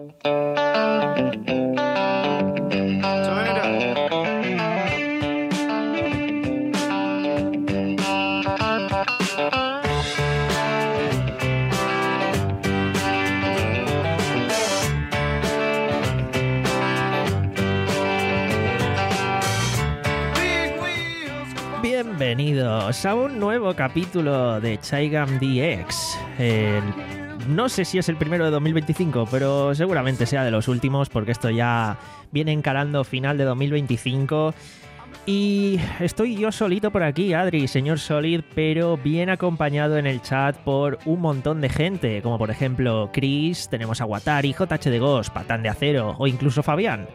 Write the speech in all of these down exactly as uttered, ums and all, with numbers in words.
Bienvenidos a un nuevo capítulo de Chaigam D X. Eh, no sé si es el primero de dos mil veinticinco, pero seguramente sea de los últimos, porque esto ya viene encarando final de dos mil veinticinco. Y estoy yo solito por aquí, Adri, señor Solid, pero bien acompañado en el chat por un montón de gente, como por ejemplo Chris, tenemos a Watari, J H de Ghost, Patán de Acero o incluso Fabián.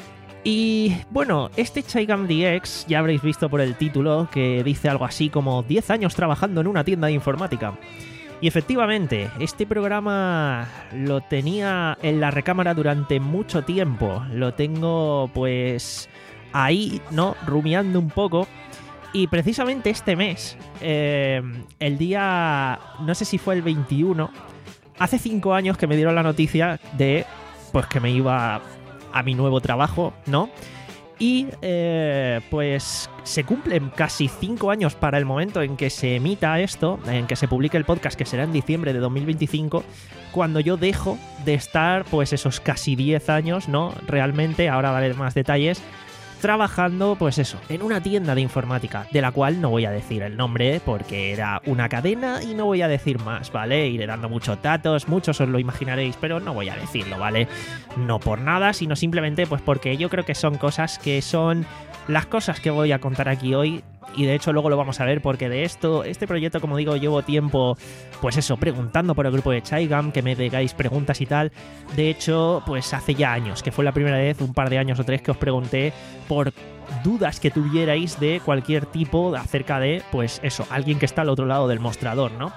Y bueno, este Chaigam D X ya habréis visto por el título que dice algo así como diez años trabajando en una tienda de informática. Y efectivamente, este programa lo tenía en la recámara durante mucho tiempo. Lo tengo pues ahí, ¿no? Rumiando un poco. Y precisamente este mes, eh, el día, no sé si fue el veintiuno, hace cinco años que me dieron la noticia de pues que me iba a mi nuevo trabajo, ¿no? Y eh, pues se cumplen casi cinco años para el momento en que se emita esto, en que se publique el podcast, que será en diciembre de dos mil veinticinco, cuando yo dejo de estar pues esos casi diez años, ¿no? Realmente, ahora daré más detalles, trabajando, pues eso, en una tienda de informática, de la cual no voy a decir el nombre porque era una cadena y no voy a decir más, ¿vale? Iré dando muchos datos, muchos os lo imaginaréis, pero no voy a decirlo, ¿vale? No por nada, sino simplemente pues porque yo creo que son cosas que son las cosas que voy a contar aquí hoy. Y de hecho luego lo vamos a ver porque de esto, este proyecto, como digo, llevo tiempo, pues eso, preguntando por el grupo de Chaigam, que me digáis preguntas y tal. De hecho, pues hace ya años, que fue la primera vez, un par de años o tres, que os pregunté por dudas que tuvierais de cualquier tipo acerca de, pues eso, alguien que está al otro lado del mostrador, ¿no?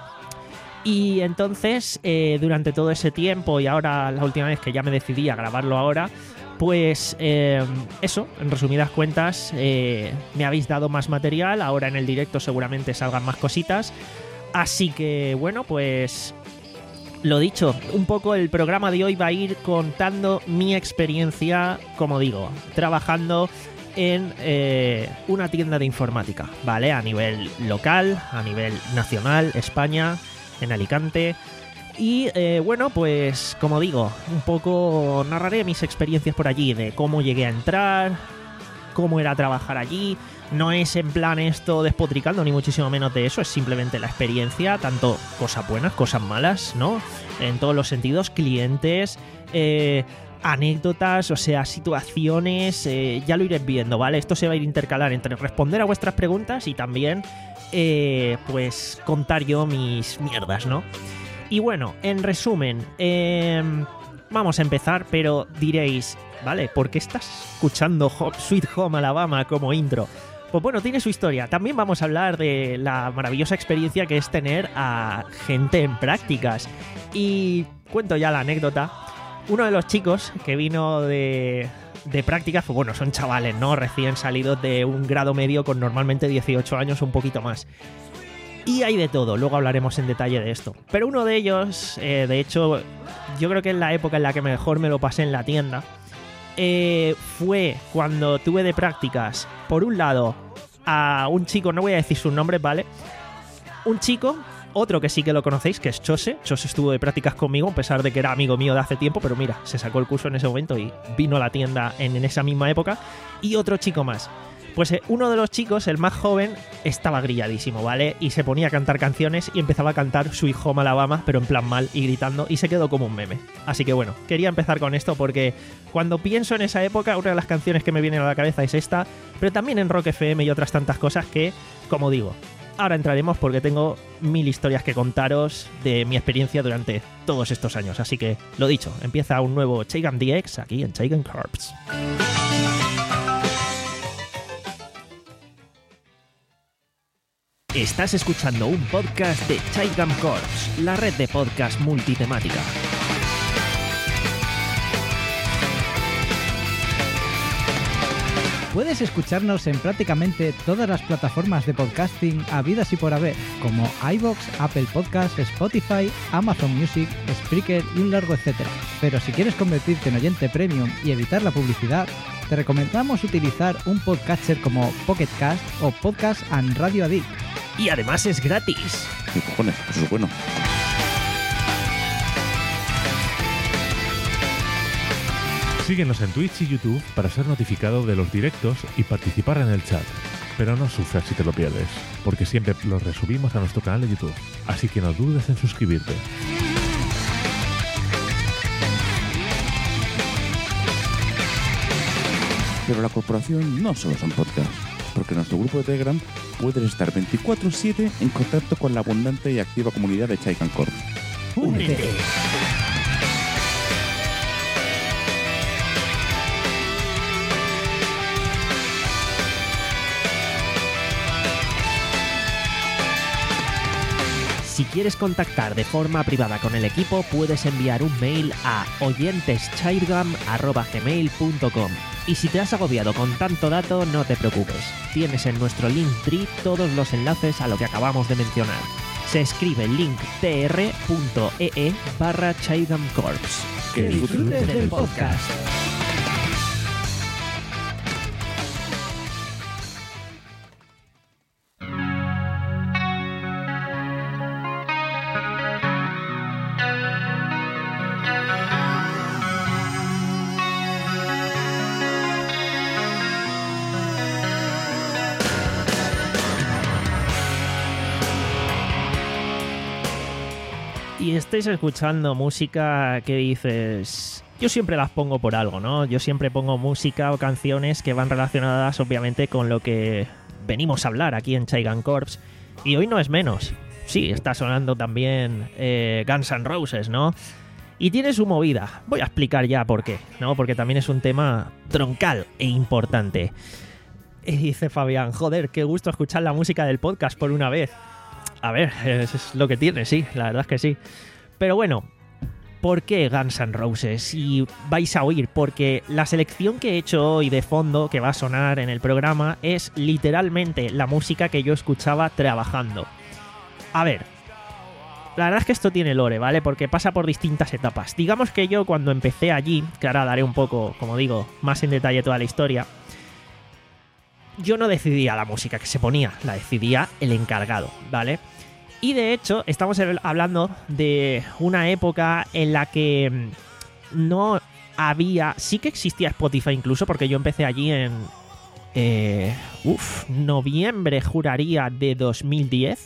Y entonces, eh, durante todo ese tiempo y ahora la última vez que ya me decidí a grabarlo ahora, pues eh, eso, en resumidas cuentas, eh, me habéis dado más material, ahora en el directo seguramente salgan más cositas, así que bueno, pues lo dicho, un poco el programa de hoy va a ir contando mi experiencia, como digo, trabajando en eh, una tienda de informática, ¿vale? A nivel local, a nivel nacional, España, en Alicante. Y eh, bueno, pues como digo, un poco narraré mis experiencias por allí, de cómo llegué a entrar, cómo era trabajar allí. No es en plan esto despotricando, ni muchísimo menos de eso, es simplemente la experiencia, tanto cosas buenas, cosas malas, ¿no? En todos los sentidos, clientes, eh, anécdotas, o sea, situaciones, eh, ya lo iréis viendo, ¿vale? Esto se va a ir intercalar entre responder a vuestras preguntas y también, eh, pues, contar yo mis mierdas, ¿no? Y bueno, en resumen, eh, vamos a empezar, pero diréis, ¿vale? ¿Por qué estás escuchando Sweet Home Alabama como intro? Pues bueno, tiene su historia. También vamos a hablar de la maravillosa experiencia que es tener a gente en prácticas. Y cuento ya la anécdota. Uno de los chicos que vino de, de prácticas, pues bueno, son chavales, ¿no? Recién salidos de un grado medio con normalmente dieciocho años o un poquito más. Y hay de todo, luego hablaremos en detalle de esto. Pero uno de ellos, eh, de hecho, yo creo que es la época en la que mejor me lo pasé en la tienda, eh, fue cuando tuve de prácticas, por un lado, a un chico, no voy a decir sus nombres, ¿vale? Un chico, otro que sí que lo conocéis, que es Chose. Chose estuvo de prácticas conmigo, a pesar de que era amigo mío de hace tiempo, pero mira, se sacó el curso en ese momento y vino a la tienda en, en esa misma época. Y otro chico más. Pues eh, uno de los chicos, el más joven, estaba grilladísimo, ¿vale? Y se ponía a cantar canciones y empezaba a cantar Sweet Home Alabama, pero en plan mal y gritando, y se quedó como un meme. Así que bueno, quería empezar con esto porque cuando pienso en esa época, una de las canciones que me vienen a la cabeza es esta, pero también en Rock F M y otras tantas cosas que, como digo, ahora entraremos porque tengo mil historias que contaros de mi experiencia durante todos estos años. Así que, lo dicho, empieza un nuevo Chaigam D X aquí en Chaigam Corps. Estás escuchando un podcast de Chaigam Corps, la red de podcast multitemática. Puedes escucharnos en prácticamente todas las plataformas de podcasting habidas y por haber, como iVoox, Apple Podcasts, Spotify, Amazon Music, Spreaker y un largo etcétera. Pero si quieres convertirte en oyente premium y evitar la publicidad, te recomendamos utilizar un podcatcher como Pocket Cast o Podcast and Radio Addict. Y además es gratis. ¿Qué cojones? Eso es bueno. Síguenos en Twitch y YouTube para ser notificado de los directos y participar en el chat. Pero no sufras si te lo pierdes, porque siempre los resubimos a nuestro canal de YouTube. Así que no dudes en suscribirte. Pero la corporación no solo son podcasts, porque en nuestro grupo de Telegram puedes estar veinticuatro siete en contacto con la abundante y activa comunidad de Chaigan Corp. ¡Únete! Si quieres contactar de forma privada con el equipo, puedes enviar un mail a oyenteschairgam arroba gmail punto com. Y si te has agobiado con tanto dato, no te preocupes. Tienes en nuestro Linktree todos los enlaces a lo que acabamos de mencionar. Se escribe linktr punto ee barra Chairgam Corps. Que disfrutes del podcast. Y estáis escuchando música que dices... Yo siempre las pongo por algo, ¿no? Yo siempre pongo música o canciones que van relacionadas, obviamente, con lo que venimos a hablar aquí en Chaigan Corps. Y hoy no es menos. Sí, está sonando también eh, Guns N' Roses, ¿no? Y tiene su movida. Voy a explicar ya por qué, ¿no? Porque también es un tema troncal e importante. Y dice Fabián, joder, qué gusto escuchar la música del podcast por una vez. A ver, eso es lo que tiene, sí, la verdad es que sí. Pero bueno, ¿por qué Guns N' Roses? Y vais a oír, porque la selección que he hecho hoy de fondo, que va a sonar en el programa, es literalmente la música que yo escuchaba trabajando. A ver, la verdad es que esto tiene lore, ¿vale? Porque pasa por distintas etapas. Digamos que yo cuando empecé allí, que ahora daré un poco, como digo, más en detalle toda la historia, yo no decidía la música que se ponía, la decidía el encargado, ¿vale? Y de hecho, estamos hablando de una época en la que no había... Sí que existía Spotify incluso, porque yo empecé allí en... Eh, uf, noviembre, juraría, de dos mil diez.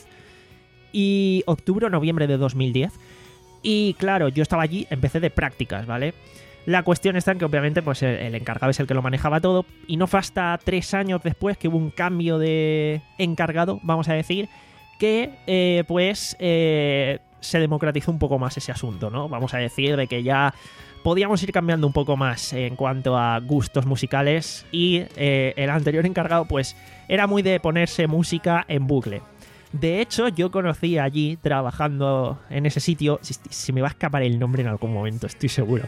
Y octubre o noviembre de dos mil diez. Y claro, yo estaba allí, empecé de prácticas, ¿vale? La cuestión está en que obviamente pues el encargado es el que lo manejaba todo y no fue hasta tres años después que hubo un cambio de encargado, vamos a decir, que eh, pues eh, se democratizó un poco más ese asunto, ¿no? Vamos a decir de que ya podíamos ir cambiando un poco más en cuanto a gustos musicales y eh, el anterior encargado pues era muy de ponerse música en bucle. De hecho, yo conocí allí trabajando en ese sitio, si, si me va a escapar el nombre en algún momento, estoy seguro.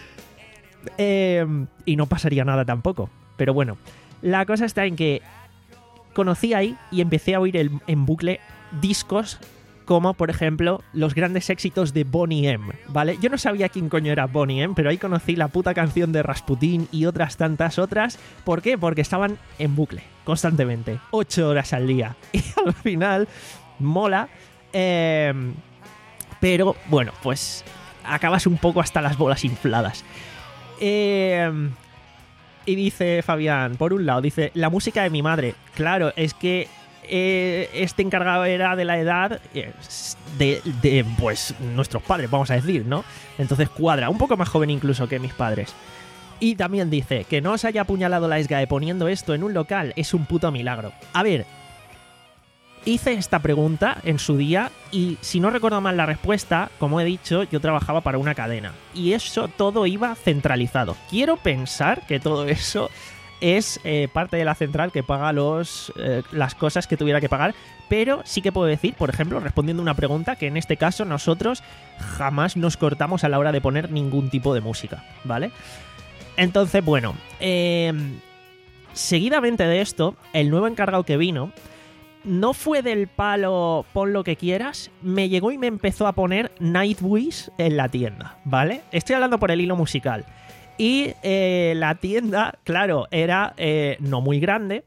Eh, y no pasaría nada tampoco. Pero bueno, la cosa está en que conocí ahí y empecé a oír el, en bucle discos como, por ejemplo, los grandes éxitos de Boney M, ¿vale? Yo no sabía quién coño era Boney M, pero ahí conocí la puta canción de Rasputin y otras tantas otras. ¿Por qué? Porque estaban en bucle, constantemente, ocho horas al día. Y al final, mola, eh, pero bueno, pues acabas un poco hasta las bolas infladas. Eh, y dice Fabián, por un lado, dice, la música de mi madre. Claro, es que eh, este encargado era de la edad eh, de, de, pues, nuestros padres, vamos a decir, ¿no? Entonces cuadra, un poco más joven incluso que mis padres. Y también dice, que no os haya apuñalado la SGAE poniendo esto en un local es un puto milagro. A ver, hice esta pregunta en su día y si no recuerdo mal la respuesta, como he dicho, yo trabajaba para una cadena y eso todo iba centralizado. Quiero pensar que todo eso es eh, parte de la central que paga los eh, las cosas que tuviera que pagar, pero sí que puedo decir, por ejemplo, respondiendo una pregunta, que en este caso nosotros jamás nos cortamos a la hora de poner ningún tipo de música, ¿vale? Entonces, bueno, eh, seguidamente de esto, el nuevo encargado que vino no fue del palo pon lo que quieras, me llegó y me empezó a poner Nightwish en la tienda, ¿vale? Estoy hablando por el hilo musical. Y eh, la tienda, claro, era eh, no muy grande.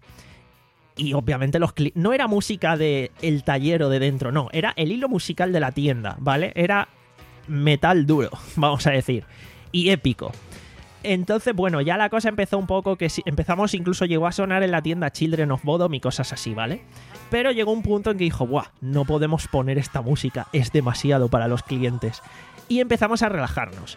Y obviamente los cli- no era música de el taller o de dentro, no. Era el hilo musical de la tienda, ¿vale? Era metal duro, vamos a decir. Y épico. Entonces, bueno, ya la cosa empezó un poco que si, empezamos, incluso llegó a sonar en la tienda Children of Bodom y cosas así, ¿vale? Pero llegó un punto en que dijo, ¡buah! No podemos poner esta música, es demasiado para los clientes. Y empezamos a relajarnos.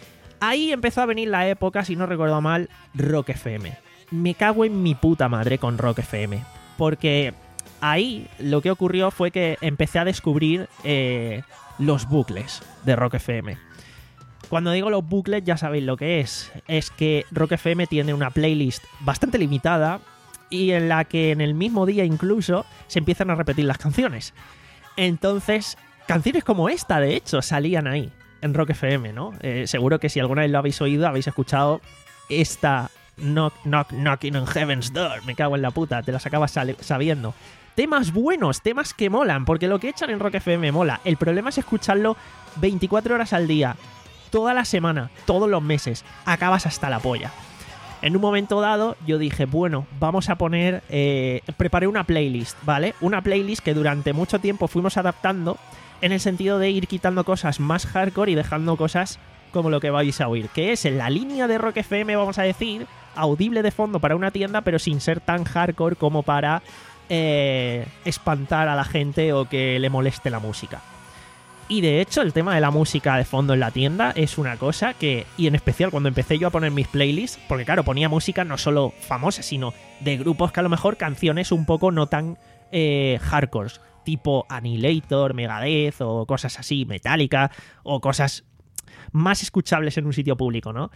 Ahí empezó a venir la época, si no recuerdo mal, Rock F M. Me cago en mi puta madre con Rock F M. Porque ahí lo que ocurrió fue que empecé a descubrir eh, los bucles de Rock F M. Cuando digo los bucles ya sabéis lo que es. Es que Rock F M tiene una playlist bastante limitada y en la que en el mismo día incluso se empiezan a repetir las canciones. Entonces, canciones como esta, de hecho, salían ahí, en Rock F M, ¿no? Eh, seguro que si alguna vez lo habéis oído, habéis escuchado esta Knock, Knock, Knocking on Heaven's Door. Me cago en la puta, te las acabas sal- sabiendo. Temas buenos, temas que molan, porque lo que echan en Rock F M mola. El problema es escucharlo veinticuatro horas al día, toda la semana, todos los meses. Acabas hasta la polla. En un momento dado yo dije, bueno, vamos a poner... Eh, preparé una playlist, ¿vale? Una playlist que durante mucho tiempo fuimos adaptando en el sentido de ir quitando cosas más hardcore y dejando cosas como lo que vais a oír, que es en la línea de Rock F M, vamos a decir, audible de fondo para una tienda, pero sin ser tan hardcore como para eh, espantar a la gente o que le moleste la música. Y de hecho el tema de la música de fondo en la tienda es una cosa que, y en especial cuando empecé yo a poner mis playlists, porque claro, ponía música no solo famosa, sino de grupos que a lo mejor canciones un poco no tan eh, hardcore, tipo Annihilator, Megadeth o cosas así, Metallica, o cosas más escuchables en un sitio público, ¿no?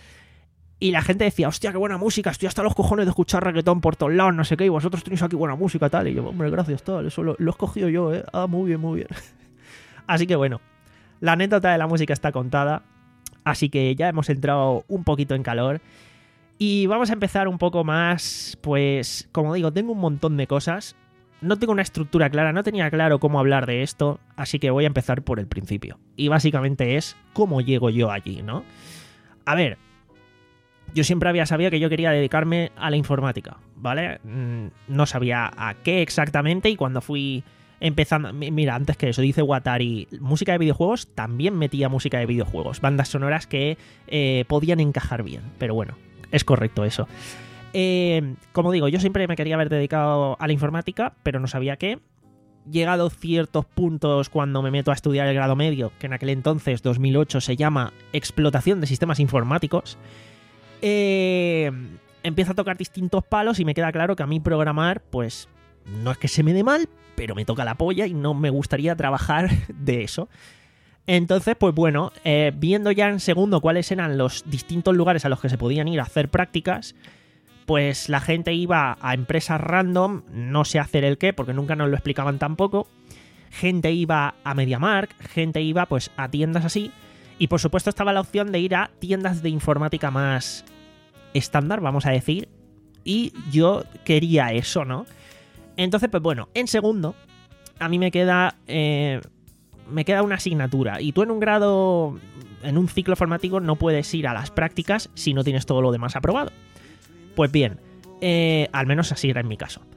Y la gente decía, hostia, qué buena música, estoy hasta los cojones de escuchar reggaetón por todos lados, no sé qué, y vosotros tenéis aquí buena música, tal. Y yo, hombre, gracias, tal, eso lo, lo he escogido yo, ¿eh? Ah, muy bien, muy bien. Así que bueno, la anécdota de la música está contada, así que ya hemos entrado un poquito en calor. Y vamos a empezar un poco más, pues, como digo, tengo un montón de cosas. No tengo una estructura clara, no tenía claro cómo hablar de esto, así que voy a empezar por el principio. Y básicamente es cómo llego yo allí, ¿no? A ver, yo siempre había sabido que yo quería dedicarme a la informática, ¿vale? No sabía a qué exactamente y cuando fui empezando... Mira, antes que eso, dice Watari, música de videojuegos, también metía música de videojuegos, bandas sonoras que eh, podían encajar bien, pero bueno, es correcto eso. Eh, como digo, yo siempre me quería haber dedicado a la informática, pero no sabía qué. Llegado ciertos puntos cuando me meto a estudiar el grado medio, que en aquel entonces, dos mil ocho, se llama Explotación de Sistemas Informáticos, eh, empiezo a tocar distintos palos y me queda claro que a mí programar, pues, no es que se me dé mal, pero me toca la polla y no me gustaría trabajar de eso. Entonces, pues bueno, eh, viendo ya en segundo cuáles eran los distintos lugares a los que se podían ir a hacer prácticas, pues la gente iba a empresas random, no sé hacer el qué, porque nunca nos lo explicaban tampoco. Gente iba a MediaMarkt, gente iba pues a tiendas así. Y por supuesto estaba la opción de ir a tiendas de informática más estándar, vamos a decir. Y yo quería eso, ¿no? Entonces, pues bueno, en segundo, a mí me queda... Eh, me queda una asignatura. Y tú en un grado, en un ciclo formativo, no puedes ir a las prácticas si no tienes todo lo demás aprobado. Pues bien, eh, al menos así era en mi caso.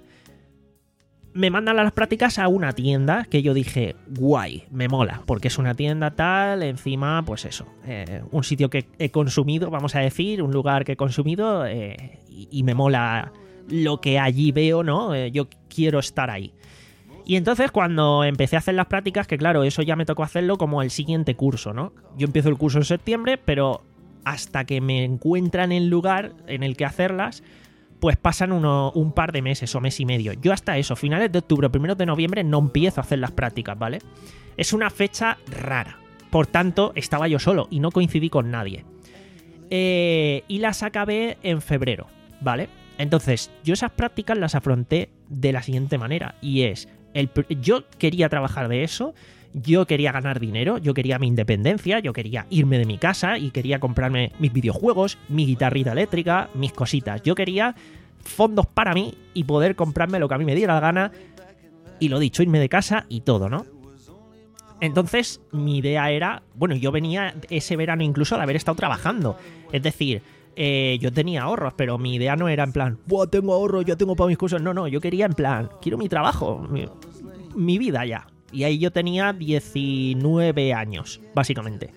Me mandan a las prácticas a una tienda que yo dije, guay, me mola, porque es una tienda tal, encima, pues eso, eh, un sitio que he consumido, vamos a decir, un lugar que he consumido eh, y, y me mola lo que allí veo, ¿no? Eh, yo quiero estar ahí. Y entonces cuando empecé a hacer las prácticas, que claro, eso ya me tocó hacerlo como el siguiente curso, ¿no? Yo empiezo el curso en septiembre, pero hasta que me encuentran el lugar en el que hacerlas, pues pasan uno, un par de meses o mes y medio. Yo hasta eso, finales de octubre, primeros de noviembre, no empiezo a hacer las prácticas, ¿vale? Es una fecha rara. Por tanto, estaba yo solo y no coincidí con nadie. Eh, y las acabé en febrero, ¿vale? Entonces, yo esas prácticas las afronté de la siguiente manera. Y es, el, yo quería trabajar de eso, yo quería ganar dinero, yo quería mi independencia, yo quería irme de mi casa y quería comprarme mis videojuegos, mi guitarrita eléctrica, mis cositas. Yo quería fondos para mí y poder comprarme lo que a mí me diera la gana. Y lo dicho, irme de casa y todo, ¿no? Entonces, mi idea era... Bueno, yo venía ese verano incluso de haber estado trabajando. Es decir, eh, yo tenía ahorros, pero mi idea no era en plan... ¡Buah, tengo ahorros, yo tengo para mis cursos! No, no, yo quería en plan... Quiero mi trabajo, mi, mi vida ya. Y ahí yo tenía diecinueve años, básicamente.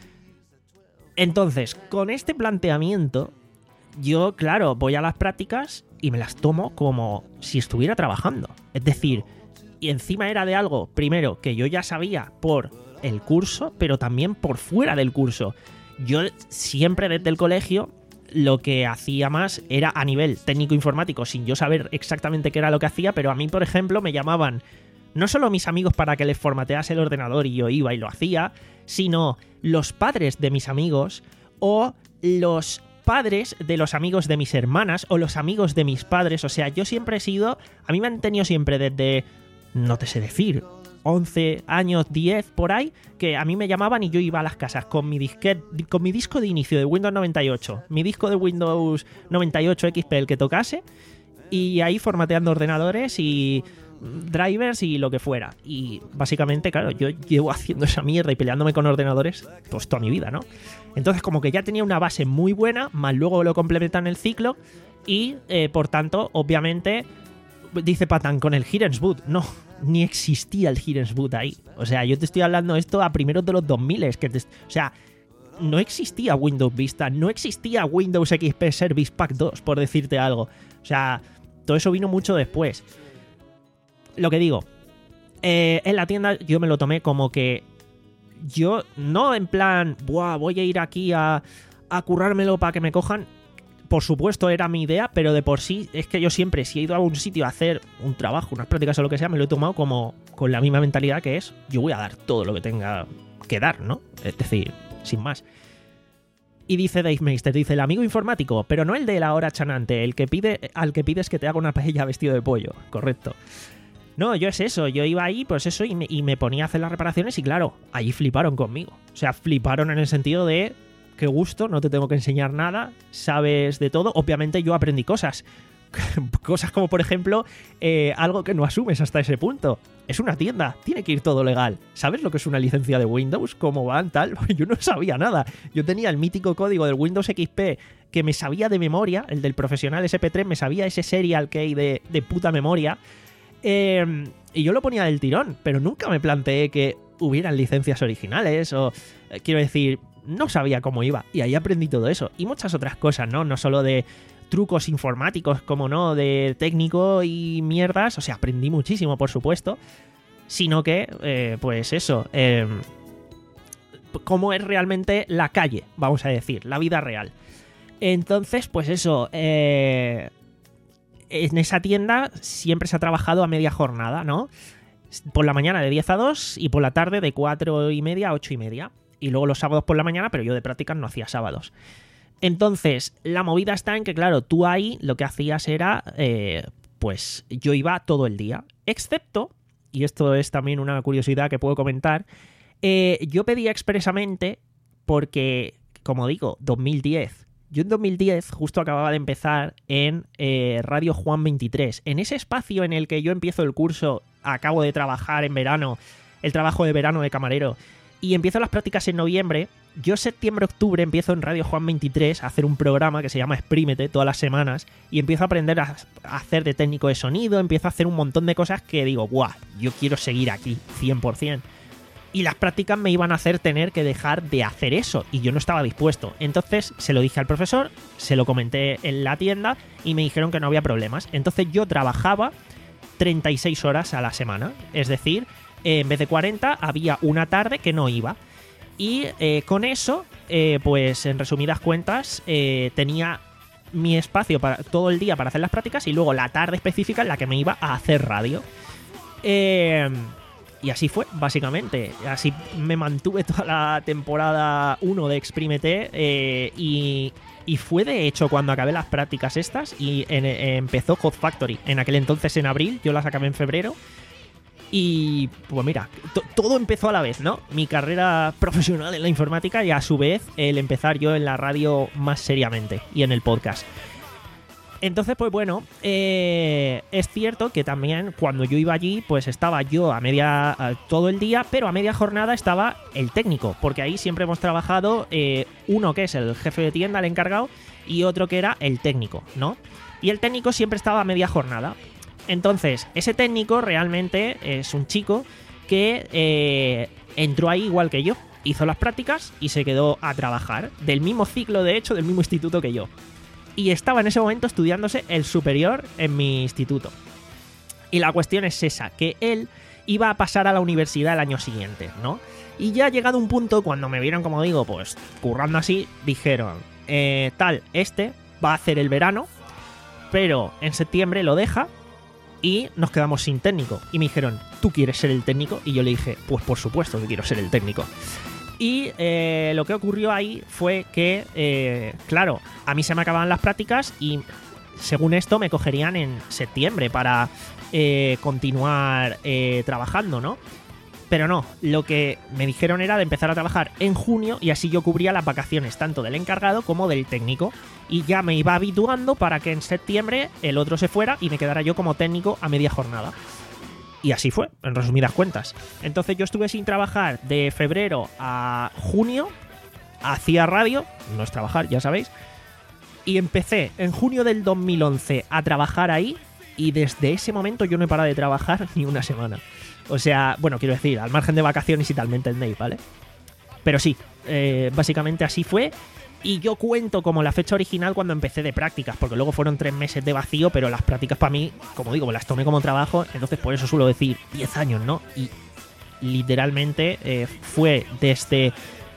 Entonces, con este planteamiento... Yo, claro, voy a las prácticas y me las tomo como si estuviera trabajando. Es decir... Y encima era de algo, primero, que yo ya sabía por el curso, pero también por fuera del curso. Yo siempre desde el colegio lo que hacía más era a nivel técnico informático, sin yo saber exactamente qué era lo que hacía, pero a mí, por ejemplo, me llamaban no solo mis amigos para que les formatease el ordenador y yo iba y lo hacía, sino los padres de mis amigos o los padres de los amigos de mis hermanas o los amigos de mis padres. O sea, yo siempre he sido... A mí me han tenido siempre desde... No te sé decir, once años, diez por ahí, que a mí me llamaban y yo iba a las casas con mi disquete, con mi disco de inicio de Windows noventa y ocho, mi disco de Windows noventa y ocho X P, el que tocase, y ahí formateando ordenadores y drivers y lo que fuera. Y básicamente, claro, yo llevo haciendo esa mierda y peleándome con ordenadores pues toda mi vida, ¿no? Entonces como que ya tenía una base muy buena, más luego lo complementan el ciclo y, eh, por tanto, obviamente... Dice Patán, con el Hirensboot. No, ni existía el Hirensboot ahí. O sea, yo te estoy hablando esto a primeros de los dos mil. Que te, o sea, no existía Windows Vista, no existía Windows X P Service Pack dos, por decirte algo. O sea, todo eso vino mucho después. Lo que digo, eh, en la tienda yo me lo tomé como que yo, no en plan, buah, voy a ir aquí a, a currármelo para que me cojan. Por supuesto era mi idea, pero de por sí es que yo siempre, si he ido a un sitio a hacer un trabajo, unas prácticas o lo que sea, me lo he tomado como con la misma mentalidad que es, yo voy a dar todo lo que tenga que dar, ¿no? Es decir, sin más. Y dice Dave Meister, dice, el amigo informático, pero no el de la hora chanante, el que pide, al que pides que te haga una paella vestido de pollo, correcto. No, yo es eso, yo iba ahí, pues eso, y me, y me ponía a hacer las reparaciones y claro, allí fliparon conmigo. O sea, fliparon en el sentido de... Qué gusto, no te tengo que enseñar nada, sabes de todo. Obviamente yo aprendí cosas. Cosas como, por ejemplo, eh, algo que no asumes hasta ese punto. Es una tienda, tiene que ir todo legal. ¿Sabes lo que es una licencia de Windows? ¿Cómo van? Tal. Yo no sabía nada. Yo tenía el mítico código del Windows X P que me sabía de memoria, el del profesional S P tres, me sabía ese serial key de, de puta memoria. Eh, y yo lo ponía del tirón, pero nunca me planteé que hubieran licencias originales o, eh, quiero decir... No sabía cómo iba y ahí aprendí todo eso y muchas otras cosas, ¿no? No solo de trucos informáticos, como no, de técnico y mierdas, o sea, aprendí muchísimo, por supuesto, sino que, eh, pues eso, eh, cómo es realmente la calle, vamos a decir, la vida real. Entonces, pues eso, eh, en esa tienda siempre se ha trabajado a media jornada, ¿no? Por la mañana de diez a dos y por la tarde de cuatro y media a ocho y media. Y luego los sábados por la mañana, pero yo de prácticas no hacía sábados. Entonces, la movida está en que, claro, tú ahí lo que hacías era, eh, pues yo iba todo el día. Excepto, y esto es también una curiosidad que puedo comentar, eh, yo pedía expresamente porque, como digo, dos mil diez. Yo en dos mil diez justo acababa de empezar en eh, Radio Juan veintitrés. En ese espacio en el que yo empiezo el curso, acabo de trabajar en verano, el trabajo de verano de camarero, y empiezo las prácticas en noviembre. Yo septiembre-octubre empiezo en Radio Juan veintitrés a hacer un programa que se llama Exprímete todas las semanas y empiezo a aprender a, a hacer de técnico de sonido, empiezo a hacer un montón de cosas que digo, ¡buah! Yo quiero seguir aquí, cien por ciento. Y las prácticas me iban a hacer tener que dejar de hacer eso y yo no estaba dispuesto. Entonces se lo dije al profesor, se lo comenté en la tienda y me dijeron que no había problemas. Entonces yo trabajaba treinta y seis horas a la semana, es decir... en vez de cuarenta, había una tarde que no iba. Y eh, con eso, eh, pues en resumidas cuentas, eh, tenía mi espacio para todo el día para hacer las prácticas y luego la tarde específica en la que me iba a hacer radio. Eh, y así fue, básicamente. Así me mantuve toda la temporada uno de Exprímete eh, y, y fue de hecho cuando acabé las prácticas estas y en, en, empezó Hot Factory. En aquel entonces en abril, yo las acabé en febrero. Y pues mira, to- todo empezó a la vez, ¿no? Mi carrera profesional en la informática y a su vez el empezar yo en la radio más seriamente y en el podcast. Entonces, pues bueno, eh, es cierto que también cuando yo iba allí, pues estaba yo a media a todo el día, pero a media jornada estaba el técnico, porque ahí siempre hemos trabajado eh, uno que es el jefe de tienda, el encargado, y otro que era el técnico, ¿no? Y el técnico siempre estaba a media jornada. Entonces, ese técnico realmente es un chico que eh, entró ahí igual que yo, hizo las prácticas y se quedó a trabajar, del mismo ciclo, de hecho, del mismo instituto que yo. Y estaba en ese momento estudiándose el superior en mi instituto. Y la cuestión es esa, que él iba a pasar a la universidad el año siguiente, ¿no? Y ya ha llegado un punto, cuando me vieron, como digo, pues currando así, dijeron, eh, tal, este va a hacer el verano, pero en septiembre lo deja y nos quedamos sin técnico. Y me dijeron, ¿tú quieres ser el técnico? Y yo le dije, pues por supuesto que quiero ser el técnico. Y eh, lo que ocurrió ahí fue que, eh, claro, a mí se me acababan las prácticas y según esto me cogerían en septiembre para eh, continuar eh, trabajando, ¿no? Pero no, lo que me dijeron era de empezar a trabajar en junio y así yo cubría las vacaciones tanto del encargado como del técnico. Y ya me iba habituando para que en septiembre el otro se fuera y me quedara yo como técnico a media jornada. Y así fue, en resumidas cuentas. Entonces yo estuve sin trabajar de febrero a junio, hacía radio, no es trabajar, ya sabéis, y empecé en junio del dos mil once a trabajar ahí y desde ese momento yo no he parado de trabajar ni una semana. O sea, bueno, quiero decir, al margen de vacaciones y tal, me entendéis, ¿vale? Pero sí, eh, básicamente así fue. Y yo cuento como la fecha original cuando empecé de prácticas, porque luego fueron tres meses de vacío, pero las prácticas para mí, como digo, me las tomé como trabajo, entonces por eso suelo decir diez años, ¿no? Y literalmente eh, fue desde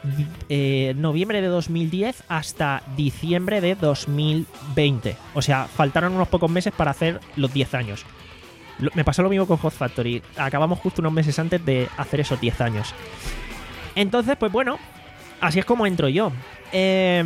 eh, noviembre de dos mil diez hasta diciembre de dos mil veinte. O sea, faltaron unos pocos meses para hacer los diez años. Lo, me pasó lo mismo con Hot Factory, acabamos justo unos meses antes de hacer esos diez años. Entonces, pues bueno, así es como entro yo. Eh,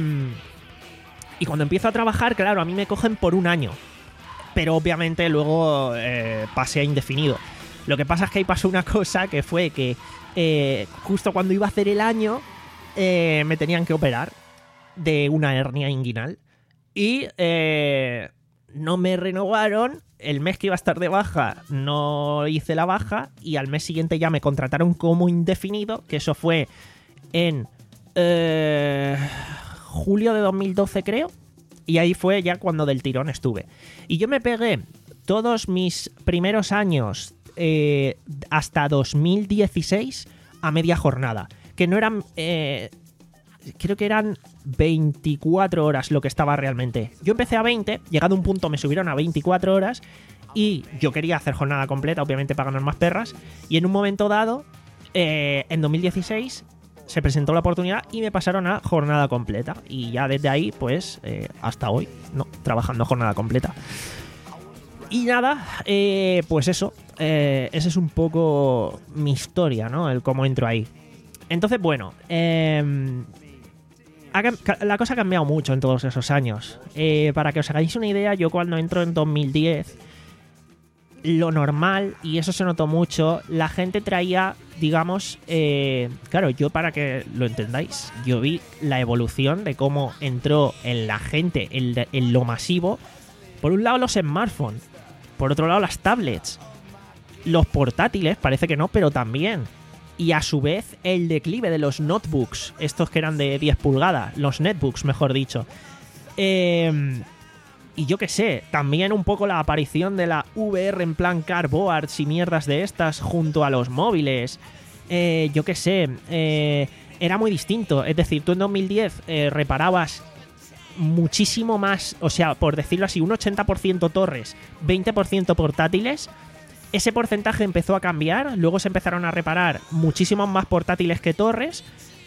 y cuando empiezo a trabajar, claro, a mí me cogen por un año. Pero obviamente luego eh, pasé a indefinido. Lo que pasa es que ahí pasó una cosa que fue que eh, justo cuando iba a hacer el año eh, me tenían que operar de una hernia inguinal. Y eh, no me renovaron. El mes que iba a estar de baja no hice la baja. Y al mes siguiente ya me contrataron como indefinido. Que eso fue en... Eh, julio de dos mil doce, creo. Y ahí fue ya cuando del tirón estuve. Y yo me pegué todos mis primeros años eh, hasta dos mil dieciséis a media jornada. Que no eran... Eh, creo que eran veinticuatro horas lo que estaba realmente. Yo empecé a veinte, llegado a un punto me subieron a veinticuatro horas. Y yo quería hacer jornada completa, obviamente para ganar más perras. Y en un momento dado, eh, en dos mil dieciséis... se presentó la oportunidad y me pasaron a jornada completa. Y ya desde ahí, pues, eh, hasta hoy, ¿no? Trabajando jornada completa. Y nada, eh, pues eso. Eh, esa es un poco mi historia, ¿no? El cómo entro ahí. Entonces, bueno, eh, ha, la cosa ha cambiado mucho en todos esos años. Eh, para que os hagáis una idea, yo cuando entro en dos mil diez... lo normal, y eso se notó mucho, la gente traía, digamos, eh, claro, yo para que lo entendáis, yo vi la evolución de cómo entró en la gente, en, en lo masivo, por un lado los smartphones, por otro lado las tablets, los portátiles, parece que no, pero también, y a su vez el declive de los notebooks, estos que eran de diez pulgadas, los netbooks, mejor dicho, eh... Y yo qué sé, también un poco la aparición de la V R en plan cardboards y mierdas de estas junto a los móviles. Eh, yo qué sé, eh, era muy distinto. Es decir, tú en dos mil diez eh, reparabas muchísimo más, o sea, por decirlo así, un ochenta por ciento torres, veinte por ciento portátiles. Ese porcentaje empezó a cambiar, luego se empezaron a reparar muchísimos más portátiles que torres.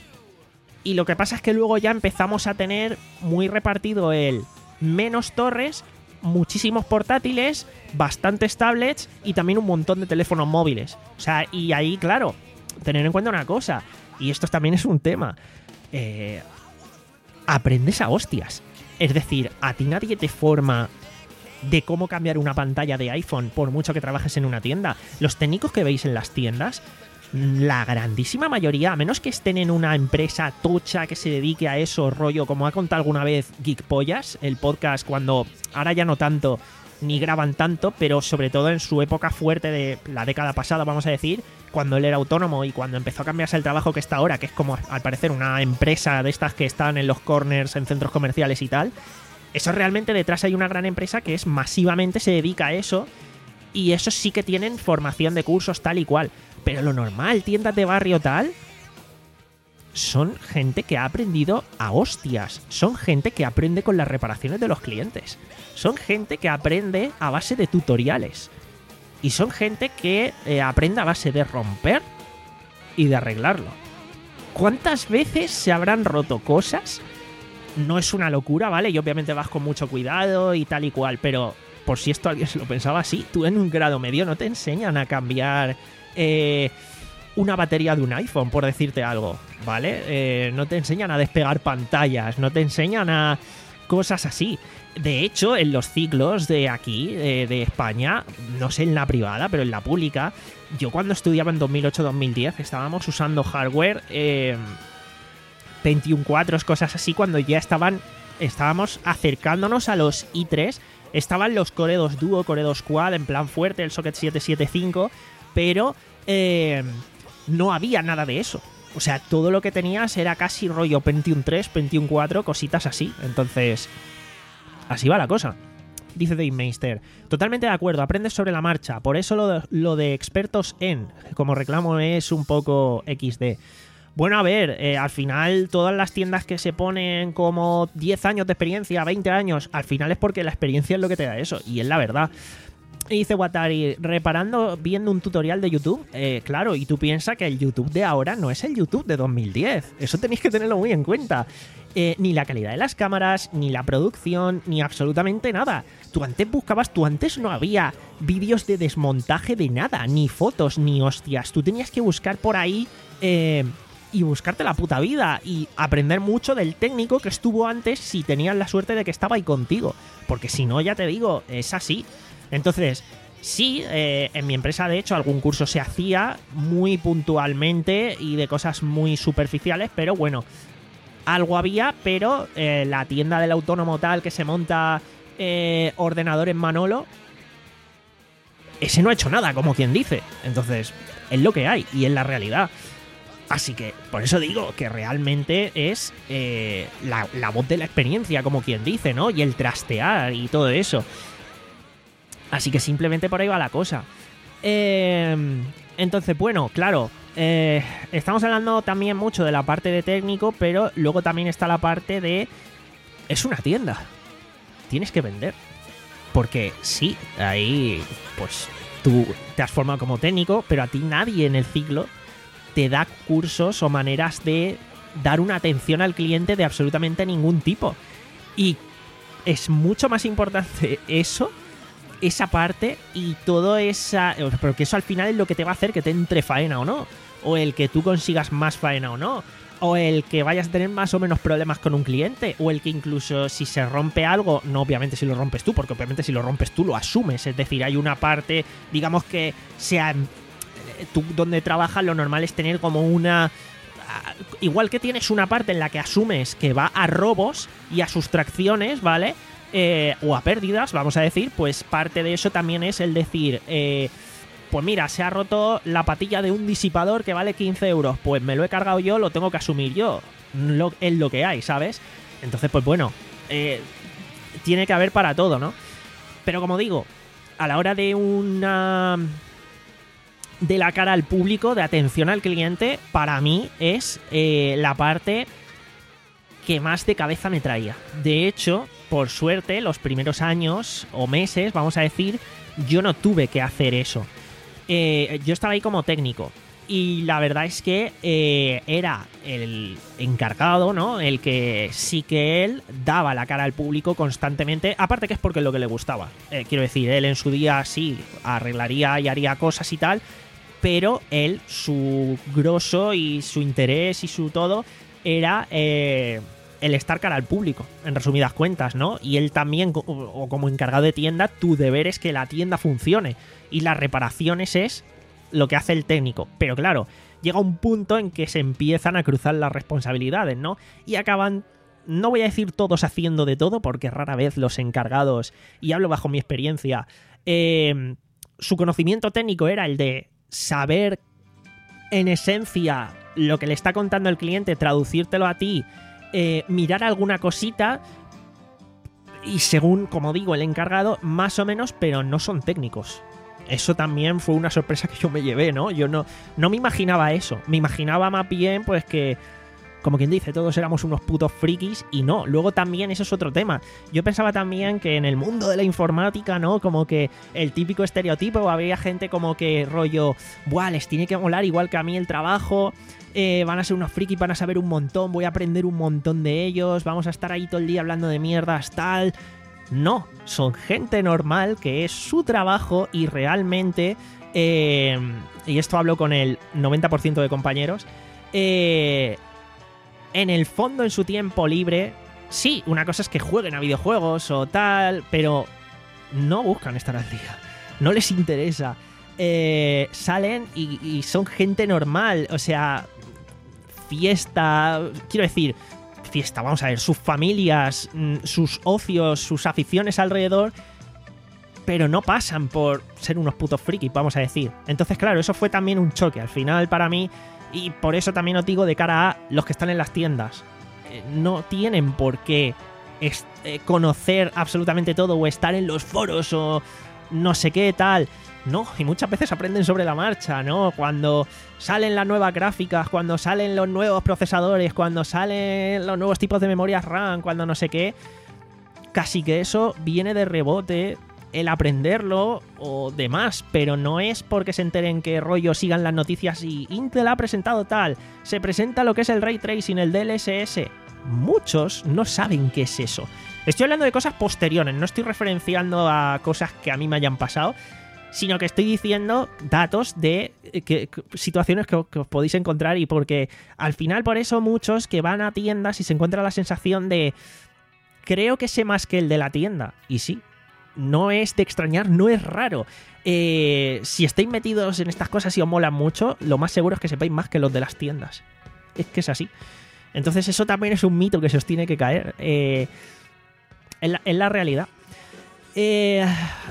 Y lo que pasa es que luego ya empezamos a tener muy repartido el... menos torres, muchísimos portátiles, bastantes tablets y también un montón de teléfonos móviles. O sea, y ahí, claro, tener en cuenta una cosa, y esto también es un tema, eh, aprendes a hostias. Es decir, a ti nadie te forma de cómo cambiar una pantalla de iPhone por mucho que trabajes en una tienda. Los técnicos que veis en las tiendas la grandísima mayoría, a menos que estén en una empresa tocha que se dedique a eso, rollo, como ha contado alguna vez Geek Pollas, el podcast, cuando ahora ya no tanto, ni graban tanto, pero sobre todo en su época fuerte de la década pasada, vamos a decir, cuando él era autónomo y cuando empezó a cambiarse el trabajo que está ahora, que es como al parecer una empresa de estas que están en los corners, en centros comerciales y tal. Eso realmente detrás hay una gran empresa que es masivamente se dedica a eso, y esos sí que tienen formación de cursos tal y cual. Pero lo normal, tiendas de barrio tal, son gente que ha aprendido a hostias. Son gente que aprende con las reparaciones de los clientes. Son gente que aprende a base de tutoriales. Y son gente que eh, aprende a base de romper y de arreglarlo. ¿Cuántas veces se habrán roto cosas? No es una locura, ¿vale? Y obviamente vas con mucho cuidado y tal y cual, pero por si esto alguien se lo pensaba así, tú en un grado medio no te enseñan a cambiar eh, una batería de un iPhone, por decirte algo, ¿vale? Eh, no te enseñan a despegar pantallas, no te enseñan a cosas así. De hecho, en los ciclos de aquí, de, de España, no sé en la privada, pero en la pública, yo cuando estudiaba en dos mil ocho dos mil diez estábamos usando hardware eh, Pentium cuatro, cosas así, cuando ya estaban estábamos acercándonos a los i tres. Estaban los Core dos Duo, Core dos Quad, en plan fuerte, el Socket siete setenta y cinco, pero eh, no había nada de eso. O sea, todo lo que tenías era casi rollo Pentium tres, Pentium cuatro, cositas así. Entonces, así va la cosa. Dice Dave Meister, totalmente de acuerdo, aprendes sobre la marcha. Por eso lo de, lo de expertos en, como reclamo, es un poco equis de. Bueno, a ver, eh, al final todas las tiendas que se ponen como diez años de experiencia, veinte años, al final es porque la experiencia es lo que te da eso, y es la verdad. Y dice Watari, reparando viendo un tutorial de YouTube, eh, claro, y tú piensas que el YouTube de ahora no es el YouTube de dos mil diez, eso tenéis que tenerlo muy en cuenta. Eh, ni la calidad de las cámaras, ni la producción, ni absolutamente nada. Tú antes buscabas, tú antes no había vídeos de desmontaje de nada, ni fotos, ni hostias, tú tenías que buscar por ahí... Eh, y buscarte la puta vida y aprender mucho del técnico que estuvo antes si tenías la suerte de que estaba ahí contigo. Porque si no, ya te digo, es así. Entonces, sí, eh, en mi empresa de hecho algún curso se hacía muy puntualmente y de cosas muy superficiales, pero bueno, algo había, pero eh, la tienda del autónomo tal que se monta eh, ordenador en Manolo, ese no ha hecho nada, como quien dice. Entonces, es lo que hay y es la realidad. Así que, por eso digo que realmente es eh, la, la voz de la experiencia, como quien dice, ¿no? Y el trastear y todo eso. Así que simplemente por ahí va la cosa. Eh, entonces, bueno, claro, eh, estamos hablando también mucho de la parte de técnico, pero luego también está la parte de... Es una tienda. Tienes que vender. Porque sí, ahí, pues, tú te has formado como técnico, pero a ti nadie en el ciclo te da cursos o maneras de dar una atención al cliente de absolutamente ningún tipo. Y es mucho más importante eso, esa parte y todo esa... Porque eso al final es lo que te va a hacer que te entre faena o no. O el que tú consigas más faena o no. O el que vayas a tener más o menos problemas con un cliente. O el que incluso si se rompe algo, no obviamente si lo rompes tú, porque obviamente si lo rompes tú lo asumes. Es decir, hay una parte, digamos que sea... Tú donde trabajas lo normal es tener como una... Igual que tienes una parte en la que asumes que va a robos y a sustracciones, ¿vale? Eh, o a pérdidas, vamos a decir, pues parte de eso también es el decir... Eh, pues mira, se ha roto la patilla de un disipador que vale quince euros. Pues me lo he cargado yo, lo tengo que asumir yo. Lo, es lo que hay, ¿sabes? Entonces, pues bueno, eh, tiene que haber para todo, ¿no? Pero como digo, a la hora de una... de la cara al público, de atención al cliente, para mí es eh, la parte que más de cabeza me traía. De hecho, por suerte, los primeros años o meses, vamos a decir, yo no tuve que hacer eso. Eh, yo estaba ahí como técnico y la verdad es que eh, era el encargado, ¿no? El que sí que él daba la cara al público constantemente, aparte que es porque es lo que le gustaba. Eh, quiero decir, él en su día sí arreglaría y haría cosas y tal, pero él, su grosso y su interés y su todo era eh, el estar cara al público, en resumidas cuentas, ¿no? Y él también, o como encargado de tienda, tu deber es que la tienda funcione. Y las reparaciones es lo que hace el técnico. Pero claro, llega un punto en que se empiezan a cruzar las responsabilidades, ¿no? Y acaban, no voy a decir todos haciendo de todo, porque rara vez los encargados, y hablo bajo mi experiencia, eh, su conocimiento técnico era el de saber en esencia lo que le está contando el cliente, traducírtelo a ti, eh, mirar alguna cosita y según, como digo, el encargado, más o menos, pero no son técnicos. Eso también fue una sorpresa que yo me llevé, ¿no? Yo no, no me imaginaba eso. Me imaginaba más bien, pues, que, como quien dice, todos éramos unos putos frikis, y no. Luego también, eso es otro tema. Yo pensaba también que en el mundo de la informática, ¿no? Como que el típico estereotipo, había gente como que rollo, buah, les tiene que molar igual que a mí el trabajo, eh, van a ser unos frikis, van a saber un montón, voy a aprender un montón de ellos, vamos a estar ahí todo el día hablando de mierdas, tal... No, son gente normal que es su trabajo y realmente, eh, y esto hablo con el noventa por ciento de compañeros, eh, en el fondo, en su tiempo libre, sí, una cosa es que jueguen a videojuegos o tal, pero no buscan estar al día, no les interesa. Eh, salen y, y son gente normal, o sea, fiesta, quiero decir... fiesta, vamos a ver, sus familias, sus ocios, sus aficiones alrededor, pero no pasan por ser unos putos frikis, vamos a decir. Entonces, claro, eso fue también un choque al final para mí, y por eso también os digo de cara a los que están en las tiendas. Eh, no tienen por qué es, eh, conocer absolutamente todo o estar en los foros o no sé qué tal. No, y muchas veces aprenden sobre la marcha, ¿no? Cuando salen las nuevas gráficas, cuando salen los nuevos procesadores, cuando salen los nuevos tipos de memorias RAM, cuando no sé qué, casi que eso viene de rebote, el aprenderlo o demás, pero no es porque se enteren que rollo sigan las noticias y Intel ha presentado tal, se presenta lo que es el Ray Tracing, el D L S S. Muchos no saben qué es eso. Estoy hablando de cosas posteriores, no estoy referenciando a cosas que a mí me hayan pasado, sino que estoy diciendo datos de que, que, situaciones que, que os podéis encontrar, y porque al final por eso muchos que van a tiendas y se encuentran la sensación de creo que sé más que el de la tienda, y sí, no es de extrañar, no es raro. Eh, si estáis metidos en estas cosas y os molan mucho, lo más seguro es que sepáis más que los de las tiendas, es que es así. Entonces eso también es un mito que se os tiene que caer, eh, en, la, en la realidad. eh...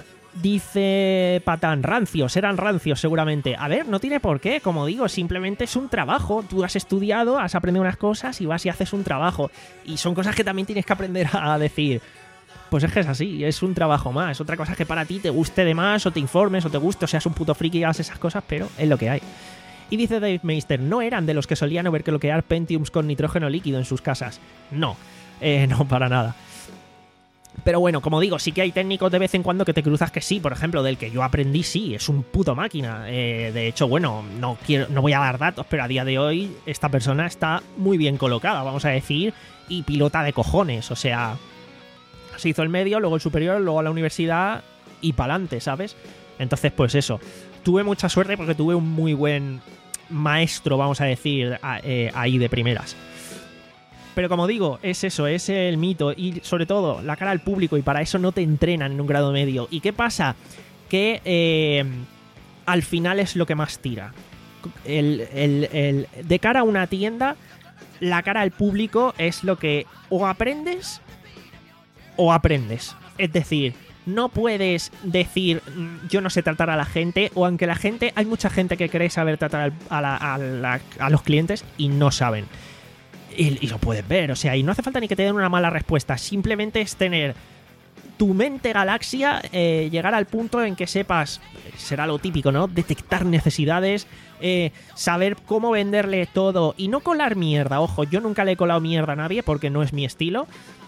Dice Patán, rancios, eran rancios seguramente. A ver, no tiene por qué, como digo, simplemente es un trabajo. Tú has estudiado, has aprendido unas cosas y vas y haces un trabajo. Y son cosas que también tienes que aprender a decir. Pues es que es así, es un trabajo más. Otra cosa es que para ti te guste de más, o te informes, o te guste, o seas un puto friki y hagas esas cosas, pero es lo que hay. Y dice Dave Meister, no eran de los que solían overclockear Pentiums con nitrógeno líquido en sus casas. No, eh, no para nada. Pero bueno, como digo, sí que hay técnicos de vez en cuando que te cruzas que sí, por ejemplo, del que yo aprendí, sí, es un puto máquina. Eh, de hecho, bueno, no quiero, no voy a dar datos, pero a día de hoy esta persona está muy bien colocada, vamos a decir, y pilota de cojones. O sea, se hizo el medio, luego el superior, luego la universidad y pa'lante, ¿sabes? Entonces, pues eso. Tuve mucha suerte porque tuve un muy buen maestro, vamos a decir, a, eh, ahí de primeras. Pero como digo, es eso, es el mito y sobre todo la cara al público, y para eso no te entrenan en un grado medio. ¿Y qué pasa? Que eh, al final es lo que más tira. El, el, el, de cara a una tienda, la cara al público es lo que o aprendes o aprendes. Es decir, no puedes decir yo no sé tratar a la gente, o aunque la gente, hay mucha gente que cree saber tratar a, la, a, la, a los clientes y no saben. Y, y lo puedes ver, o sea, y no hace falta ni que te den una mala respuesta, simplemente es tener tu mente galaxia, eh, llegar al punto en que sepas, será lo típico, ¿no? Detectar necesidades, eh, saber cómo venderle todo y no colar mierda. Ojo, yo nunca le he colado mierda a nadie porque no es mi estilo,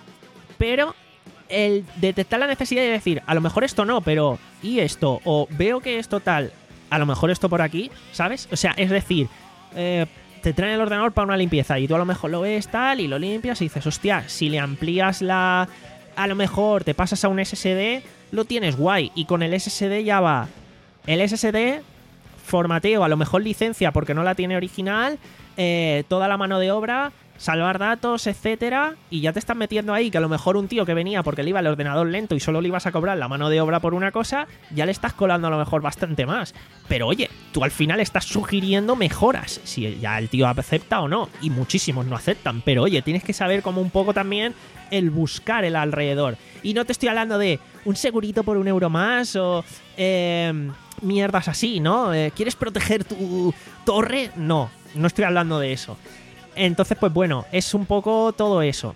pero el detectar la necesidad y decir, a lo mejor esto no, pero ¿y esto? O veo que esto tal, a lo mejor esto por aquí, ¿sabes? O sea, es decir, eh, te traen el ordenador para una limpieza y tú a lo mejor lo ves tal y lo limpias y dices, hostia, si le amplías la... a lo mejor te pasas a un S S D, lo tienes guay, y con el S S D ya va el S S D, formateo, a lo mejor licencia porque no la tiene original, eh, toda la mano de obra, salvar datos, etcétera, y ya te están metiendo ahí que a lo mejor un tío que venía porque le iba el ordenador lento y solo le ibas a cobrar la mano de obra por una cosa, ya le estás colando a lo mejor bastante más. Pero oye, tú al final estás sugiriendo mejoras, si ya el tío acepta o no, y muchísimos no aceptan, pero oye, tienes que saber como un poco también el buscar el alrededor. Y no te estoy hablando de un segurito por un euro más o eh, mierdas así, ¿no? Eh, ¿Quieres proteger tu torre? No, no estoy hablando de eso. Entonces, pues bueno, es un poco todo eso.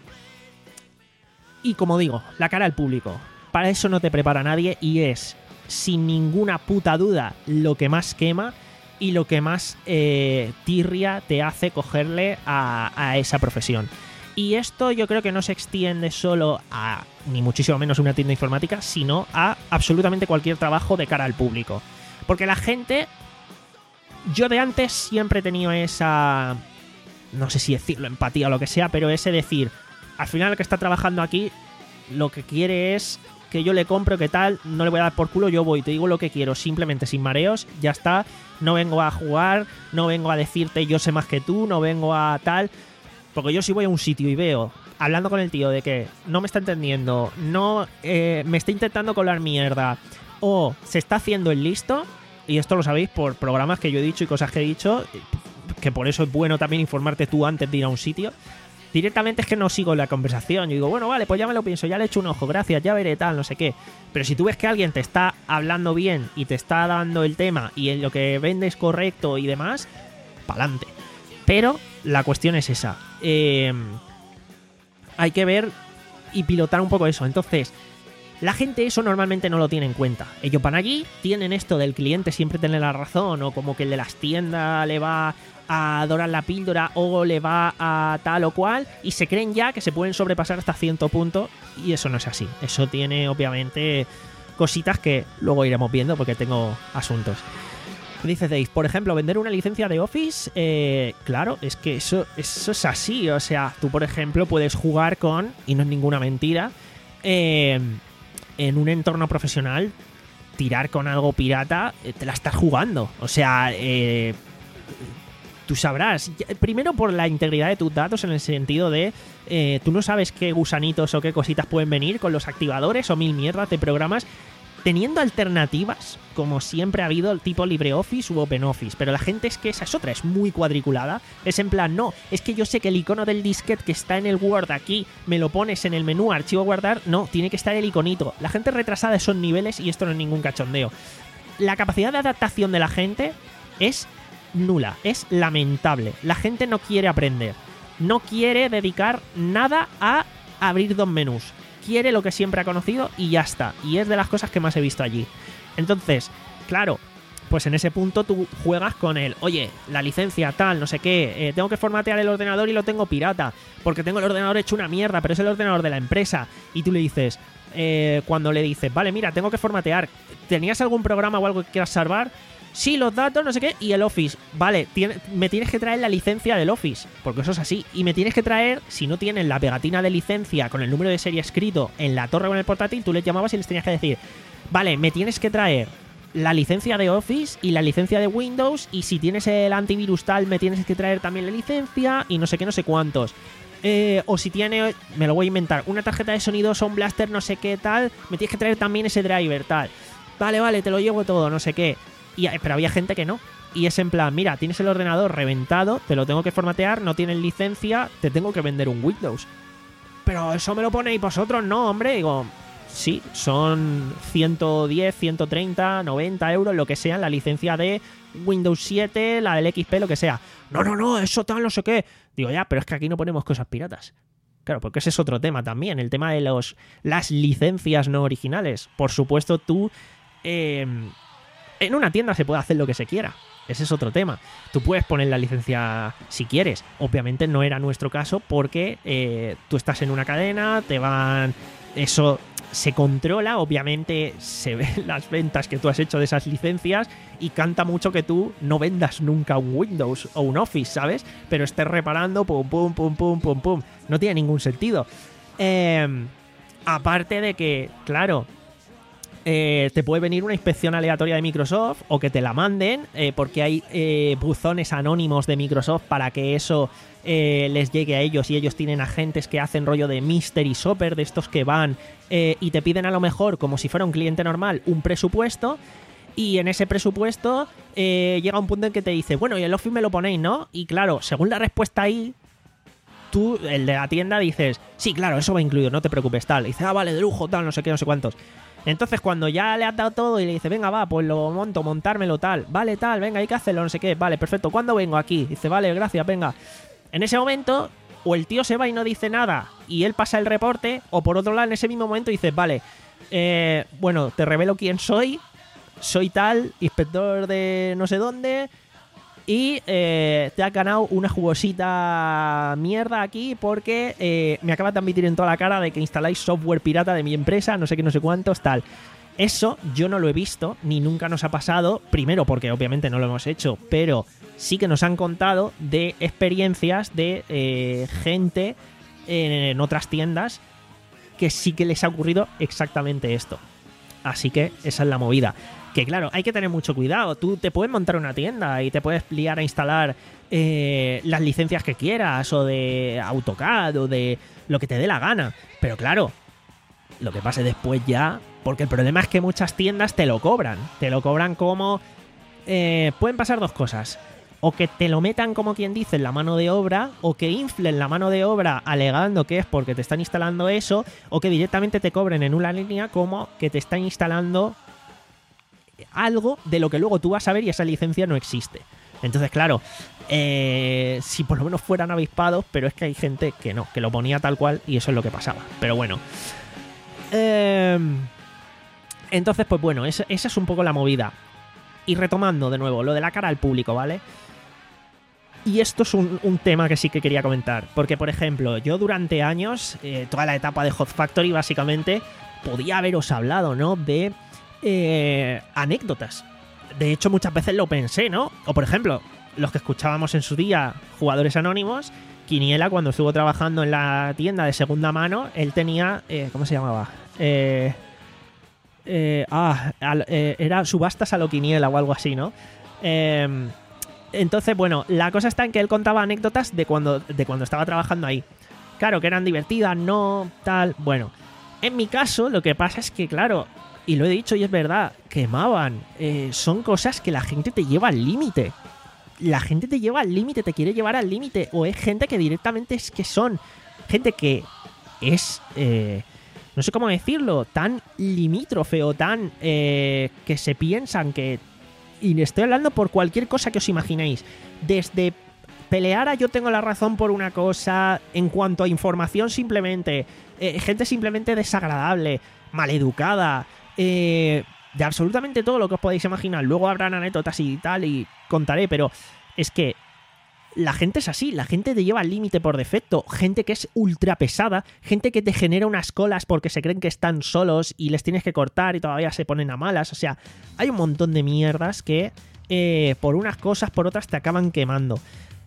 Y como digo, la cara al público. Para eso no te prepara nadie y es, sin ninguna puta duda, lo que más quema y lo que más eh, tirria te hace cogerle a, a esa profesión. Y esto yo creo que no se extiende solo a, ni muchísimo menos una tienda informática, sino a absolutamente cualquier trabajo de cara al público. Porque la gente... Yo de antes siempre he tenido esa... no sé si decirlo, empatía o lo que sea, pero ese decir, al final el que está trabajando aquí lo que quiere es que yo le compro, que tal, no le voy a dar por culo, yo voy, te digo lo que quiero, simplemente sin mareos, ya está, no vengo a jugar, no vengo a decirte yo sé más que tú, no vengo a tal, porque yo si voy a un sitio y veo, hablando con el tío de que no me está entendiendo, no eh, me está intentando colar mierda, o se está haciendo el listo, y esto lo sabéis por programas que yo he dicho y cosas que he dicho, que por eso es bueno también informarte tú antes de ir a un sitio, directamente es que no sigo la conversación. Yo digo, bueno, vale, pues ya me lo pienso, ya le echo un ojo, gracias, ya veré tal, no sé qué. Pero si tú ves que alguien te está hablando bien y te está dando el tema y en lo que vende es correcto y demás, pa'lante. Pero la cuestión es esa. Eh, hay que ver y pilotar un poco eso. Entonces, la gente eso normalmente no lo tiene en cuenta. Ellos van allí, tienen esto del cliente siempre tener la razón, o como que el de las tiendas le va a dorar la píldora o le va a tal o cual, y se creen ya que se pueden sobrepasar hasta cierto punto, y eso no es así. Eso tiene obviamente cositas que luego iremos viendo porque tengo asuntos. Dice Dave, por ejemplo, vender una licencia de Office, eh, claro, es que eso, eso es así. O sea, tú por ejemplo puedes jugar con, y no es ninguna mentira, eh, en un entorno profesional, tirar con algo pirata, eh, te la estás jugando. O sea, eh, tú sabrás, primero por la integridad de tus datos, en el sentido de eh, tú no sabes qué gusanitos o qué cositas pueden venir con los activadores o mil mierdas de programas, teniendo alternativas, como siempre ha habido, tipo LibreOffice u OpenOffice. Pero la gente es que esa es otra, es muy cuadriculada. Es en plan, no, es que yo sé que el icono del disquete que está en el Word aquí, me lo pones en el menú archivo guardar, no, tiene que estar el iconito. La gente retrasada de esos niveles y esto no es ningún cachondeo. La capacidad de adaptación de la gente es nula, es lamentable. La gente no quiere aprender, no quiere dedicar nada a abrir dos menús. Quiere lo que siempre ha conocido y ya está. Y es de las cosas que más he visto allí. Entonces, claro, pues en ese punto tú juegas con el, oye, la licencia tal, no sé qué, eh, tengo que formatear el ordenador y lo tengo pirata, porque tengo el ordenador hecho una mierda, pero es el ordenador de la empresa. Y tú le dices, eh, cuando le dices, vale, mira, tengo que formatear, ¿tenías algún programa o algo que quieras salvar? Sí, los datos, no sé qué, y el Office. Vale, tiene, me tienes que traer la licencia del Office, porque eso es así. Y me tienes que traer, si no tienen la pegatina de licencia con el número de serie escrito en la torre con el portátil, tú les llamabas y les tenías que decir, vale, me tienes que traer la licencia de Office y la licencia de Windows, y si tienes el antivirus tal, me tienes que traer también la licencia, y no sé qué, no sé cuántos. Eh, o si tiene, me lo voy a inventar, una tarjeta de sonido, Sound Blaster, no sé qué tal, me tienes que traer también ese driver tal. Vale, vale, te lo llevo todo, no sé qué. Y, pero había gente que no. Y es en plan, mira, tienes el ordenador reventado, te lo tengo que formatear, no tienes licencia, te tengo que vender un Windows. Pero eso me lo ponéis vosotros, ¿no, hombre? Digo, sí, son ciento diez, ciento treinta, noventa euros, lo que sea, la licencia de Windows siete, la del X P, lo que sea. No, no, no, eso tal, no sé qué. Digo, ya, pero es que aquí no ponemos cosas piratas. Claro, porque ese es otro tema también, el tema de los las licencias no originales. Por supuesto, tú... Eh, en una tienda se puede hacer lo que se quiera. Ese es otro tema. Tú puedes poner la licencia si quieres. Obviamente no era nuestro caso porque eh, tú estás en una cadena, te van... Eso se controla, obviamente se ven las ventas que tú has hecho de esas licencias y canta mucho que tú no vendas nunca un Windows o un Office, ¿sabes? Pero estés reparando, pum, pum, pum, pum, pum, pum. No tiene ningún sentido. Eh, aparte de que, claro... eh, te puede venir una inspección aleatoria de Microsoft o que te la manden eh, porque hay eh, buzones anónimos de Microsoft para que eso eh, les llegue a ellos, y ellos tienen agentes que hacen rollo de mystery shopper, de estos que van eh, y te piden a lo mejor, como si fuera un cliente normal, un presupuesto. Y en ese presupuesto eh, llega un punto en que te dice, bueno, y el Office me lo ponéis, ¿no? Y claro, según la respuesta ahí, tú, el de la tienda, dices, sí, claro, eso va incluido, no te preocupes, tal. Y dice, ah, vale, de lujo, tal, no sé qué, no sé cuántos. Entonces, cuando ya le has dado todo y le dice, venga, va, pues lo monto, montármelo, tal. Vale, tal, venga, hay que hacerlo, no sé qué. Vale, perfecto, ¿cuándo vengo aquí? Dice, vale, gracias, venga. En ese momento, o el tío se va y no dice nada y él pasa el reporte, o por otro lado, en ese mismo momento dices, vale, eh, bueno, te revelo quién soy. Soy tal, inspector de no sé dónde, y eh, te has ganado una jugosita mierda aquí porque eh, me acabas de admitir en toda la cara de que instaláis software pirata de mi empresa, no sé qué, no sé cuántos, tal. Eso yo no lo he visto, ni nunca nos ha pasado, primero porque obviamente no lo hemos hecho, pero sí que nos han contado de experiencias de eh, gente en otras tiendas que sí que les ha ocurrido exactamente esto. Así que esa es la movida. Que claro, hay que tener mucho cuidado. Tú te puedes montar una tienda y te puedes liar a instalar eh, las licencias que quieras, o de AutoCAD, o de lo que te dé la gana. Pero claro, lo que pase después ya... Porque el problema es que muchas tiendas te lo cobran. Te lo cobran como... Eh, pueden pasar dos cosas. O que te lo metan, como quien dice, en la mano de obra, o que inflen la mano de obra alegando que es porque te están instalando eso, o que directamente te cobren en una línea como que te están instalando algo de lo que luego tú vas a ver y esa licencia no existe. Entonces, claro, eh, si por lo menos fueran avispados, pero es que hay gente que no, que lo ponía tal cual y eso es lo que pasaba. Pero bueno. Eh, entonces, pues bueno, esa, esa es un poco la movida. Y retomando de nuevo, lo de la cara al público, ¿vale? Y esto es un, un tema que sí que quería comentar. Porque, por ejemplo, yo durante años, eh, toda la etapa de Hot Factory, básicamente, podía haberos hablado, ¿no? De eh, anécdotas. De hecho, muchas veces lo pensé, ¿no? O, por ejemplo, los que escuchábamos en su día, Jugadores Anónimos, Quiniela, cuando estuvo trabajando en la tienda de segunda mano, él tenía... Eh, ¿Cómo se llamaba? Eh... Eh, ah, al, eh, era subastas a lo Quiniela o algo así, ¿no? Eh, entonces, bueno, la cosa está en que él contaba anécdotas de cuando, de cuando estaba trabajando ahí. Claro, que eran divertidas, no, tal. Bueno, en mi caso, lo que pasa es que, claro, y lo he dicho y es verdad, quemaban. Eh, son cosas que la gente te lleva al límite. La gente te lleva al límite, te quiere llevar al límite. O es gente que directamente es que son gente que es... Eh, no sé cómo decirlo, tan limítrofe o tan eh, que se piensan que... Y estoy hablando por cualquier cosa que os imaginéis. Desde pelear a yo tengo la razón por una cosa, en cuanto a información simplemente, eh, gente simplemente desagradable, maleducada, eh, de absolutamente todo lo que os podéis imaginar. Luego habrán anécdotas y tal y contaré, pero es que la gente es así, la gente te lleva al límite por defecto, gente que es ultra pesada, gente que te genera unas colas porque se creen que están solos y les tienes que cortar y todavía se ponen a malas. O sea, hay un montón de mierdas que eh, por unas cosas, por otras te acaban quemando.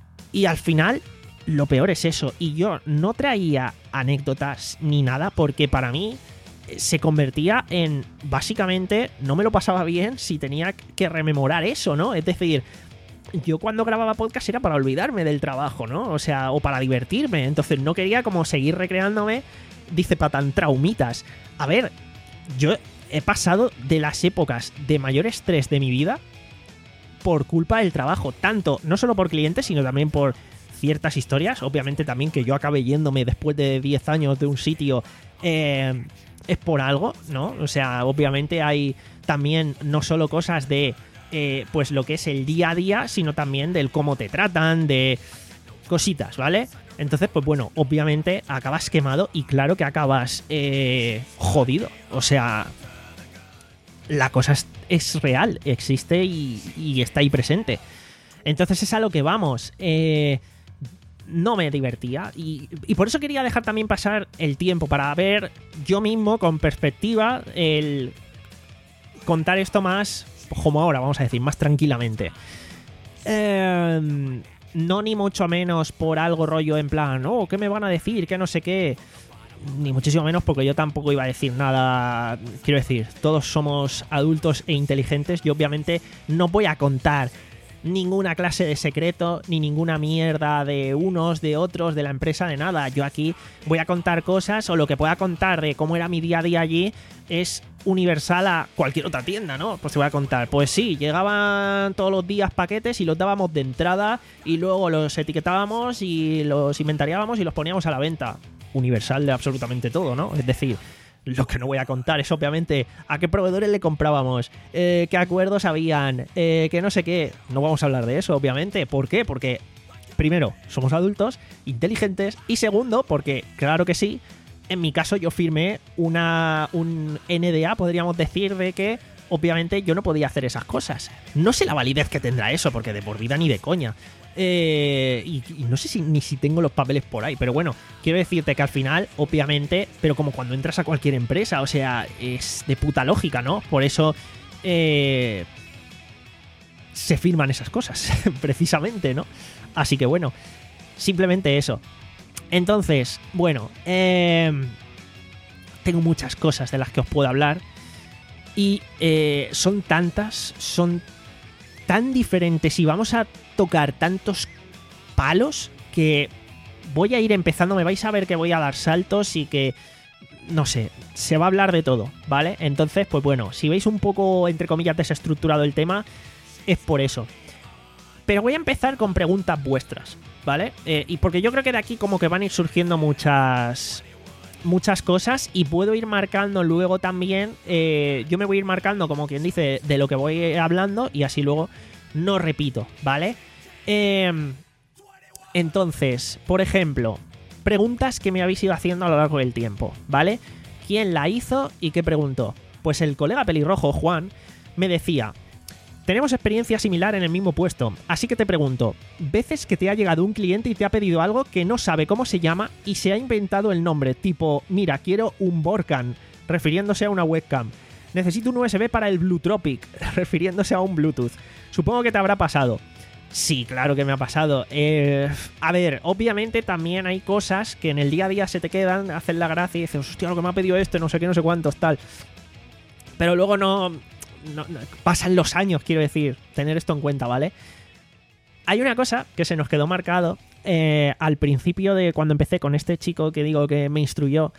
Y al final, lo peor es eso. Y yo no traía anécdotas ni nada porque para mí se convertía en, básicamente, no me lo pasaba bien si tenía que rememorar eso, ¿no? Es decir... Yo cuando grababa podcast era para olvidarme del trabajo, ¿no? O sea, o para divertirme. Entonces no quería como seguir recreándome, dice Patán, traumitas. A ver, yo he pasado de las épocas de mayor estrés de mi vida por culpa del trabajo. Tanto, no solo por clientes, sino también por ciertas historias. Obviamente también que yo acabe yéndome después de diez años de un sitio eh, es por algo, ¿no? O sea, obviamente hay también no solo cosas de... Eh, pues lo que es el día a día, sino también del cómo te tratan, de cositas, ¿vale? Entonces, pues bueno, obviamente acabas quemado y claro que acabas eh, jodido. O sea, la cosa es, es real, existe y, y está ahí presente. Entonces es a lo que vamos. Eh, no me divertía y, y por eso quería dejar también pasar el tiempo para ver yo mismo con perspectiva el contar esto más... como ahora, vamos a decir, más tranquilamente. Eh, no ni mucho menos por algo rollo en plan, oh, ¿qué me van a decir? Que no sé qué. ni muchísimo menos, porque yo tampoco iba a decir nada. Quiero decir, todos somos adultos e inteligentes y obviamente no voy a contar ninguna clase de secreto, ni ninguna mierda de unos, de otros, de la empresa, de nada. Yo aquí voy a contar cosas, o lo que pueda contar de cómo era mi día a día allí es universal a cualquier otra tienda, ¿no? Pues te voy a contar. Pues sí, llegaban todos los días paquetes y los dábamos de entrada y luego los etiquetábamos y los inventariábamos y los poníamos a la venta. Universal de absolutamente todo, ¿no? Es decir, lo que no voy a contar es obviamente a qué proveedores le comprábamos, eh, qué acuerdos habían, eh, que no sé qué. No vamos a hablar de eso, obviamente. ¿Por qué? Porque, primero, somos adultos, inteligentes, y segundo, porque, claro que sí, en mi caso yo firmé una, un N D A, podríamos decir, de que obviamente yo no podía hacer esas cosas. No sé la validez que tendrá eso, porque de por vida ni de coña. Eh, y, y no sé si ni si tengo los papeles por ahí, pero bueno, quiero decirte que al final, obviamente, pero como cuando entras a cualquier empresa, o sea, es de puta lógica, ¿no? Por eso eh, se firman esas cosas, precisamente, ¿no? Así que bueno, simplemente eso. Entonces, bueno, eh, tengo muchas cosas de las que os puedo hablar y eh, son tantas, son tan diferentes y vamos a tocar tantos palos que voy a ir empezando, me vais a ver que voy a dar saltos y que, no sé, se va a hablar de todo, ¿vale? Entonces, pues bueno, si veis un poco, entre comillas, desestructurado el tema, es por eso. Pero voy a empezar con preguntas vuestras, ¿vale? Eh, y porque yo creo que de aquí como que van a ir surgiendo muchas muchas cosas y puedo ir marcando luego también, eh, yo me voy a ir marcando como quien dice de lo que voy hablando y así luego no repito, ¿vale? Eh, entonces, por ejemplo, preguntas que me habéis ido haciendo a lo largo del tiempo, ¿vale? ¿Quién la hizo y qué preguntó? Pues el colega pelirrojo, Juan, me decía: tenemos experiencia similar en el mismo puesto, así que te pregunto, veces que te ha llegado un cliente y te ha pedido algo que no sabe cómo se llama y se ha inventado el nombre, tipo, mira, quiero un Borkan, refiriéndose a una webcam. Necesito un U S B para el Bluetropic, refiriéndose a un Bluetooth. Supongo que te habrá pasado. Sí, claro que me ha pasado. Eh, a ver, obviamente también hay cosas que en el día a día se te quedan, hacen la gracia y dices, hostia, lo que me ha pedido este, no sé qué, no sé cuántos, tal. Pero luego no... No, no, pasan los años, quiero decir, tener esto en cuenta, ¿vale? Hay una cosa que se nos quedó marcado eh, al principio de cuando empecé con este chico que digo que me instruyó,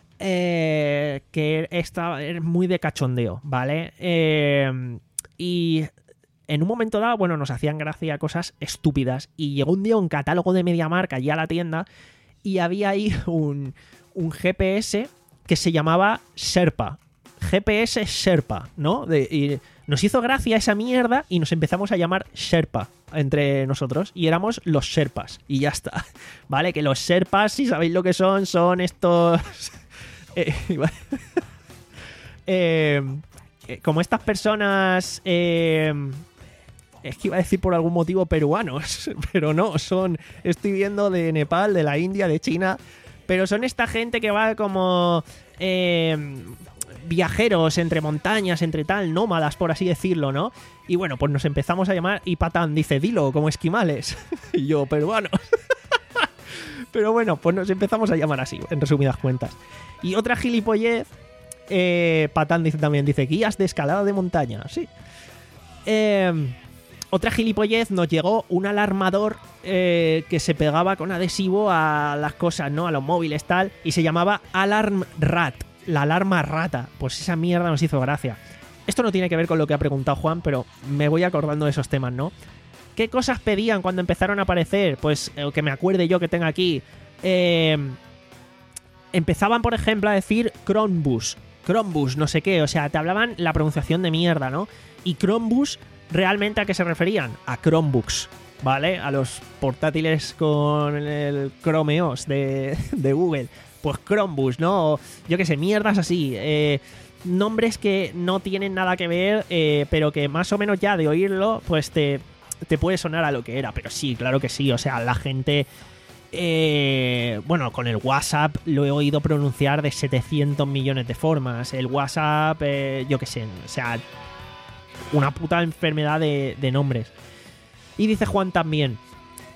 eh, que estaba era muy de cachondeo, ¿vale? Eh, y en un momento dado, bueno, nos hacían gracia cosas estúpidas y llegó un día un catálogo de MediaMarkt allí a la tienda y había ahí un, un G P S que se llamaba Sherpa. G P S Sherpa, ¿no? De, y nos hizo gracia esa mierda y nos empezamos a llamar Sherpa entre nosotros y éramos los Sherpas y ya está, ¿vale? Que los Sherpas, si sabéis lo que son, son estos... eh, eh, como estas personas... Eh, es que iba a decir por algún motivo peruanos, pero no, son... Estoy viendo de Nepal, de la India, de China, pero son esta gente que va como... Eh, viajeros entre montañas, entre tal, nómadas, por así decirlo, ¿no? Y bueno, pues nos empezamos a llamar y Patán dice, dilo, como esquimales. Y yo, peruanos. Pero bueno, pues nos empezamos a llamar así, en resumidas cuentas. Y otra gilipollez, eh, Patán dice también, dice, guías de escalada de montaña, sí. Eh, otra gilipollez, nos llegó un alarmador eh, que se pegaba con adhesivo a las cosas, ¿no? A los móviles, tal, y se llamaba Alarm Rat. La alarma rata, pues esa mierda nos hizo gracia. Esto no tiene que ver con lo que ha preguntado Juan, pero me voy acordando de esos temas, ¿no? ¿Qué cosas pedían cuando empezaron a aparecer? Pues eh, que me acuerde yo que tenga aquí. Eh, empezaban, por ejemplo, a decir Cronbus, Cronbus, no sé qué, o sea, te hablaban la pronunciación de mierda, ¿no? Y Cronbus, ¿realmente a qué se referían? A Chromebooks, ¿vale? A los portátiles con el Chrome O S de, de Google. Pues Chromebooks, ¿no? O, yo qué sé, mierdas así. Eh, nombres que no tienen nada que ver, eh, pero que más o menos ya de oírlo, pues te, te puede sonar a lo que era. Pero sí, claro que sí. O sea, la gente... Eh, bueno, con el WhatsApp lo he oído pronunciar de setecientos millones de formas. El WhatsApp, eh, yo qué sé. O sea, una puta enfermedad de, de nombres. Y dice Juan también...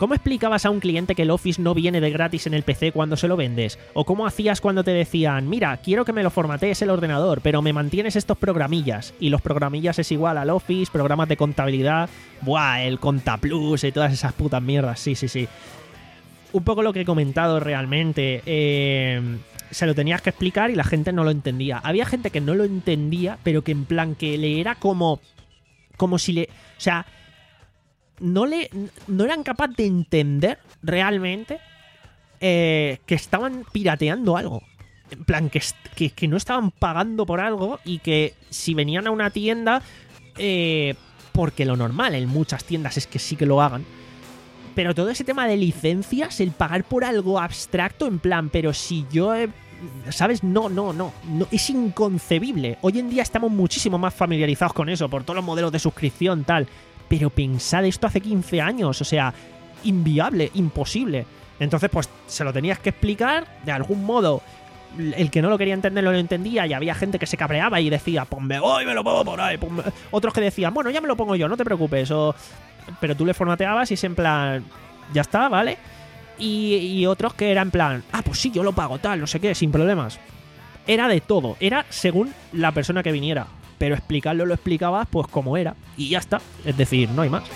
¿Cómo explicabas a un cliente que el Office no viene de gratis en el P C cuando se lo vendes? ¿O cómo hacías cuando te decían, mira, quiero que me lo formatees el ordenador, pero me mantienes estos programillas? Y los programillas es igual al Office, programas de contabilidad, buah, el Contaplus y todas esas putas mierdas, sí, sí, sí. Un poco lo que he comentado realmente, eh, se lo tenías que explicar y la gente no lo entendía. Había gente que no lo entendía, pero que en plan que le era como, como si le... O sea... No, le, no eran capaces de entender realmente eh, que estaban pirateando algo. En plan, que, que, que no estaban pagando por algo y que si venían a una tienda, eh, porque lo normal en muchas tiendas es que sí que lo hagan. Pero todo ese tema de licencias, el pagar por algo abstracto, en plan, pero si yo... He, ¿sabes? No, no, no, no. Es inconcebible. Hoy en día estamos muchísimo más familiarizados con eso, por todos los modelos de suscripción, tal... Pero pensad esto hace quince años, o sea, inviable, imposible. Entonces, pues, se lo tenías que explicar, de algún modo. El que no lo quería entender no lo entendía y había gente que se cabreaba y decía, pues me voy, me lo pongo por ahí. Ponme. Otros que decían, bueno, ya me lo pongo yo, no te preocupes. O... Pero tú le formateabas y es en plan, ya está, ¿vale? Y, y otros que era en plan, ah, pues sí, yo lo pago, tal, no sé qué, sin problemas. Era de todo, era según la persona que viniera. Pero explicarlo lo explicabas pues como era y ya está, es decir, no hay más.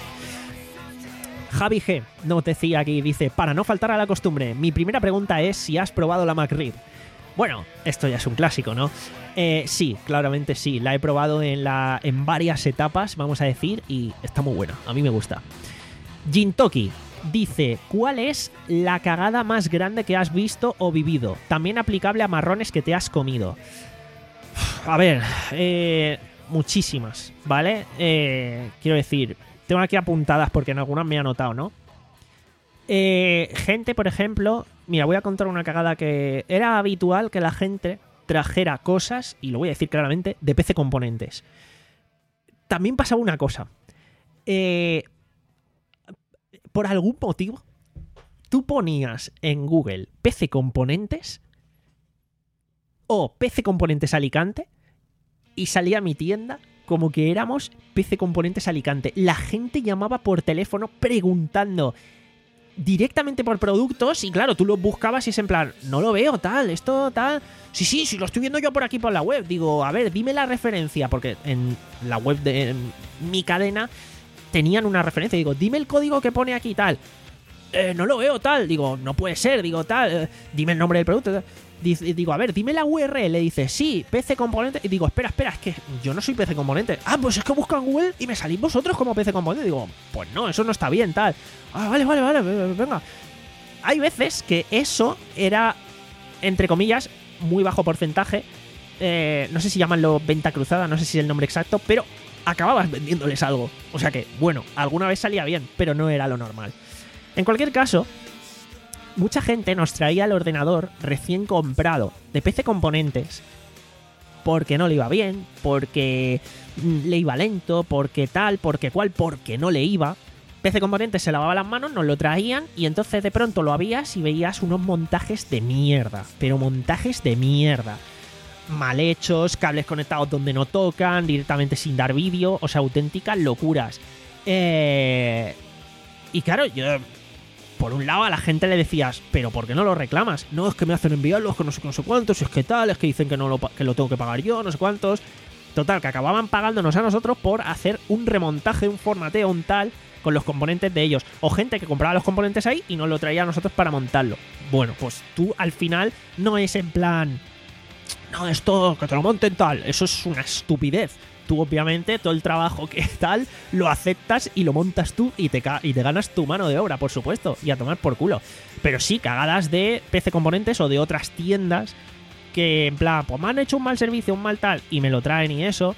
Javi G nos decía aquí, dice, para no faltar a la costumbre, mi primera pregunta es si has probado la McRib. Bueno, esto ya es un clásico, ¿no? Eh, sí, claramente sí, la he probado en, la, en varias etapas, vamos a decir, y está muy buena, a mí me gusta. Jintoki dice, ¿cuál es la cagada más grande que has visto o vivido? También aplicable a marrones que te has comido. A ver, eh, muchísimas, ¿vale? Eh, quiero decir, tengo aquí apuntadas porque en algunas me he anotado, ¿no? Eh, gente, por ejemplo, mira, voy a contar una cagada que era habitual que la gente trajera cosas, y lo voy a decir claramente, de P C Componentes. También pasaba una cosa. Eh, por algún motivo, tú ponías en Google P C Componentes o P C Componentes Alicante y salía mi tienda como que éramos P C Componentes Alicante. La gente llamaba por teléfono preguntando directamente por productos y claro, tú los buscabas y es en plan, no lo veo, tal, esto, tal... Sí, sí, sí, lo estoy viendo yo por aquí por la web. Digo, a ver, dime la referencia, porque en la web de mi cadena tenían una referencia. Digo, dime el código que pone aquí, tal. Eh, no lo veo, tal. Digo, no puede ser, digo, tal. Eh, dime el nombre del producto, tal. Digo, a ver, dime la U R L. Dice, sí, P C Componente. Y digo, espera, espera, es que yo no soy P C Componente. Ah, pues es que busco en Google y me salís vosotros como P C Componente. Digo, pues no, eso no está bien, tal. Ah, vale, vale, vale, venga. Hay veces que eso era, entre comillas, muy bajo porcentaje. Eh, no sé si llamanlo venta cruzada, no sé si es el nombre exacto, pero acababas vendiéndoles algo. O sea que, bueno, alguna vez salía bien, pero no era lo normal. En cualquier caso, mucha gente nos traía el ordenador recién comprado de P C Componentes porque no le iba bien, porque le iba lento, porque tal, porque cual, porque no le iba. P C Componentes se lavaba las manos, nos lo traían y entonces de pronto lo abrías y veías unos montajes de mierda, pero montajes de mierda. Mal hechos, cables conectados donde no tocan, directamente sin dar vídeo, o sea, auténticas locuras. Eh... Y claro, yo... Por un lado a la gente le decías, pero ¿por qué no lo reclamas? No, es que me hacen enviarlos con no sé, no sé cuántos, es que tal, es que dicen que, no lo, que lo tengo que pagar yo, no sé cuántos. Total, que acababan pagándonos a nosotros por hacer un remontaje, un formateo, un tal, con los componentes de ellos. O gente que compraba los componentes ahí y nos lo traía a nosotros para montarlo. Bueno, pues tú al final no es en plan, no, esto, que te lo monten tal, eso es una estupidez. Tú obviamente todo el trabajo que tal lo aceptas y lo montas tú y te, y te ganas tu mano de obra, por supuesto, y a tomar por culo. Pero sí, cagadas de P C Componentes o de otras tiendas que en plan, pues me han hecho un mal servicio, un mal tal, y me lo traen y eso.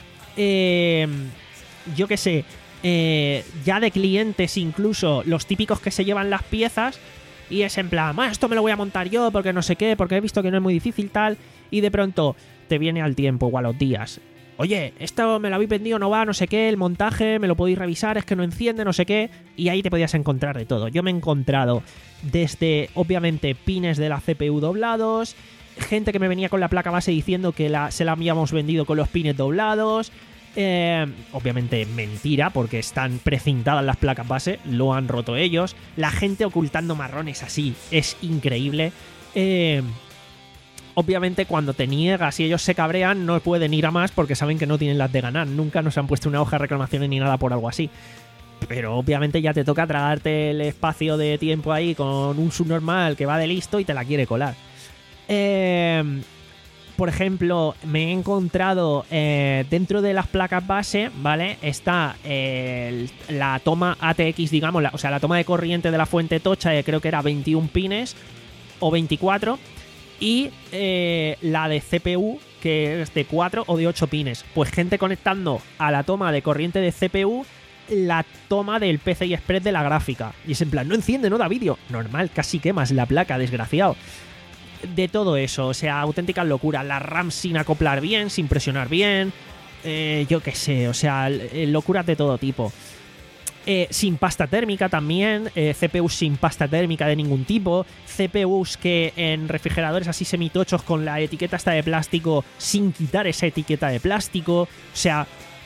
Eh, yo qué sé, eh, ya de clientes incluso, los típicos que se llevan las piezas y es en plan, ah, esto me lo voy a montar yo porque no sé qué, porque he visto que no es muy difícil tal, y de pronto te viene al tiempo o a los días. Oye, esto me lo habéis vendido, no va, no sé qué, el montaje, me lo podéis revisar, es que no enciende, no sé qué, y ahí te podías encontrar de todo. Yo me he encontrado desde, obviamente, pines de la C P U doblados, gente que me venía con la placa base diciendo que la, se la habíamos vendido con los pines doblados, Eh, obviamente mentira, porque están precintadas las placas base, lo han roto ellos. La gente ocultando marrones así es increíble. Eh, obviamente cuando te niegas y ellos se cabrean no pueden ir a más porque saben que no tienen las de ganar. Nunca nos han puesto una hoja de reclamaciones ni nada por algo así. Pero obviamente ya te toca tragarte el espacio de tiempo ahí con un subnormal que va de listo y te la quiere colar. Eh... Por ejemplo, me he encontrado eh, dentro de las placas base, ¿vale? Está eh, el, la toma A T X, digamos, la, o sea, la toma de corriente de la fuente tocha, eh, creo que era veintiún pines o veinticuatro, y eh, la de C P U, que es de cuatro o de ocho pines. Pues gente conectando a la toma de corriente de C P U la toma del P C I Express de la gráfica. Y es en plan, no enciende, no da vídeo. Normal, casi quemas la placa, desgraciado. De todo eso, o sea, auténtica locura. La RAM sin acoplar bien, sin presionar bien, eh, yo qué sé, o sea, locuras de todo tipo. Eh, sin pasta térmica también, eh, C P Us sin pasta térmica de ningún tipo, C P Us que en refrigeradores así semitochos con la etiqueta esta de plástico sin quitar esa etiqueta de plástico, o sea,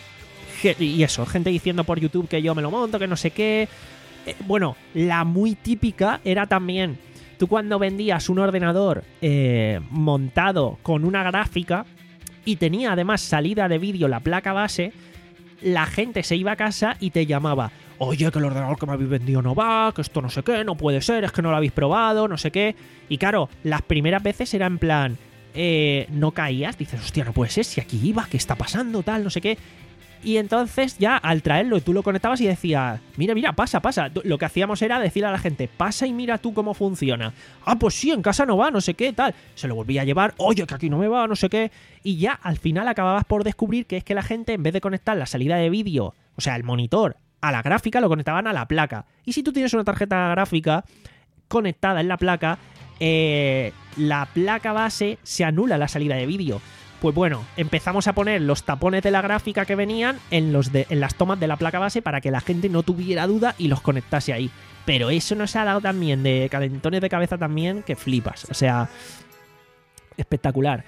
y eso, gente diciendo por YouTube que yo me lo monto, que no sé qué. Eh, bueno, la muy típica era también... Tú cuando vendías un ordenador eh, montado con una gráfica y tenía además salida de vídeo la placa base, la gente se iba a casa y te llamaba: oye, que el ordenador que me habéis vendido no va, que esto no sé qué, no puede ser, es que no lo habéis probado, no sé qué. Y claro, las primeras veces era en plan, eh, no caías, dices, hostia, no puede ser, si aquí iba, ¿qué está pasando? Tal, no sé qué. Y entonces ya al traerlo tú lo conectabas y decías, mira, mira, pasa, pasa. Lo que hacíamos era decirle a la gente, pasa y mira tú cómo funciona. Ah, pues sí, en casa no va, no sé qué, tal. Se lo volvía a llevar, oye, que aquí no me va, no sé qué. Y ya al final acababas por descubrir que es que la gente, en vez de conectar la salida de vídeo, o sea, el monitor, a la gráfica, lo conectaban a la placa. Y si tú tienes una tarjeta gráfica conectada en la placa, eh, la placa base se anula la salida de vídeo. Pues bueno, empezamos a poner los tapones de la gráfica que venían en, los de, en las tomas de la placa base para que la gente no tuviera duda y los conectase ahí. Pero eso nos ha dado también de calentones de cabeza también que flipas. O sea, espectacular.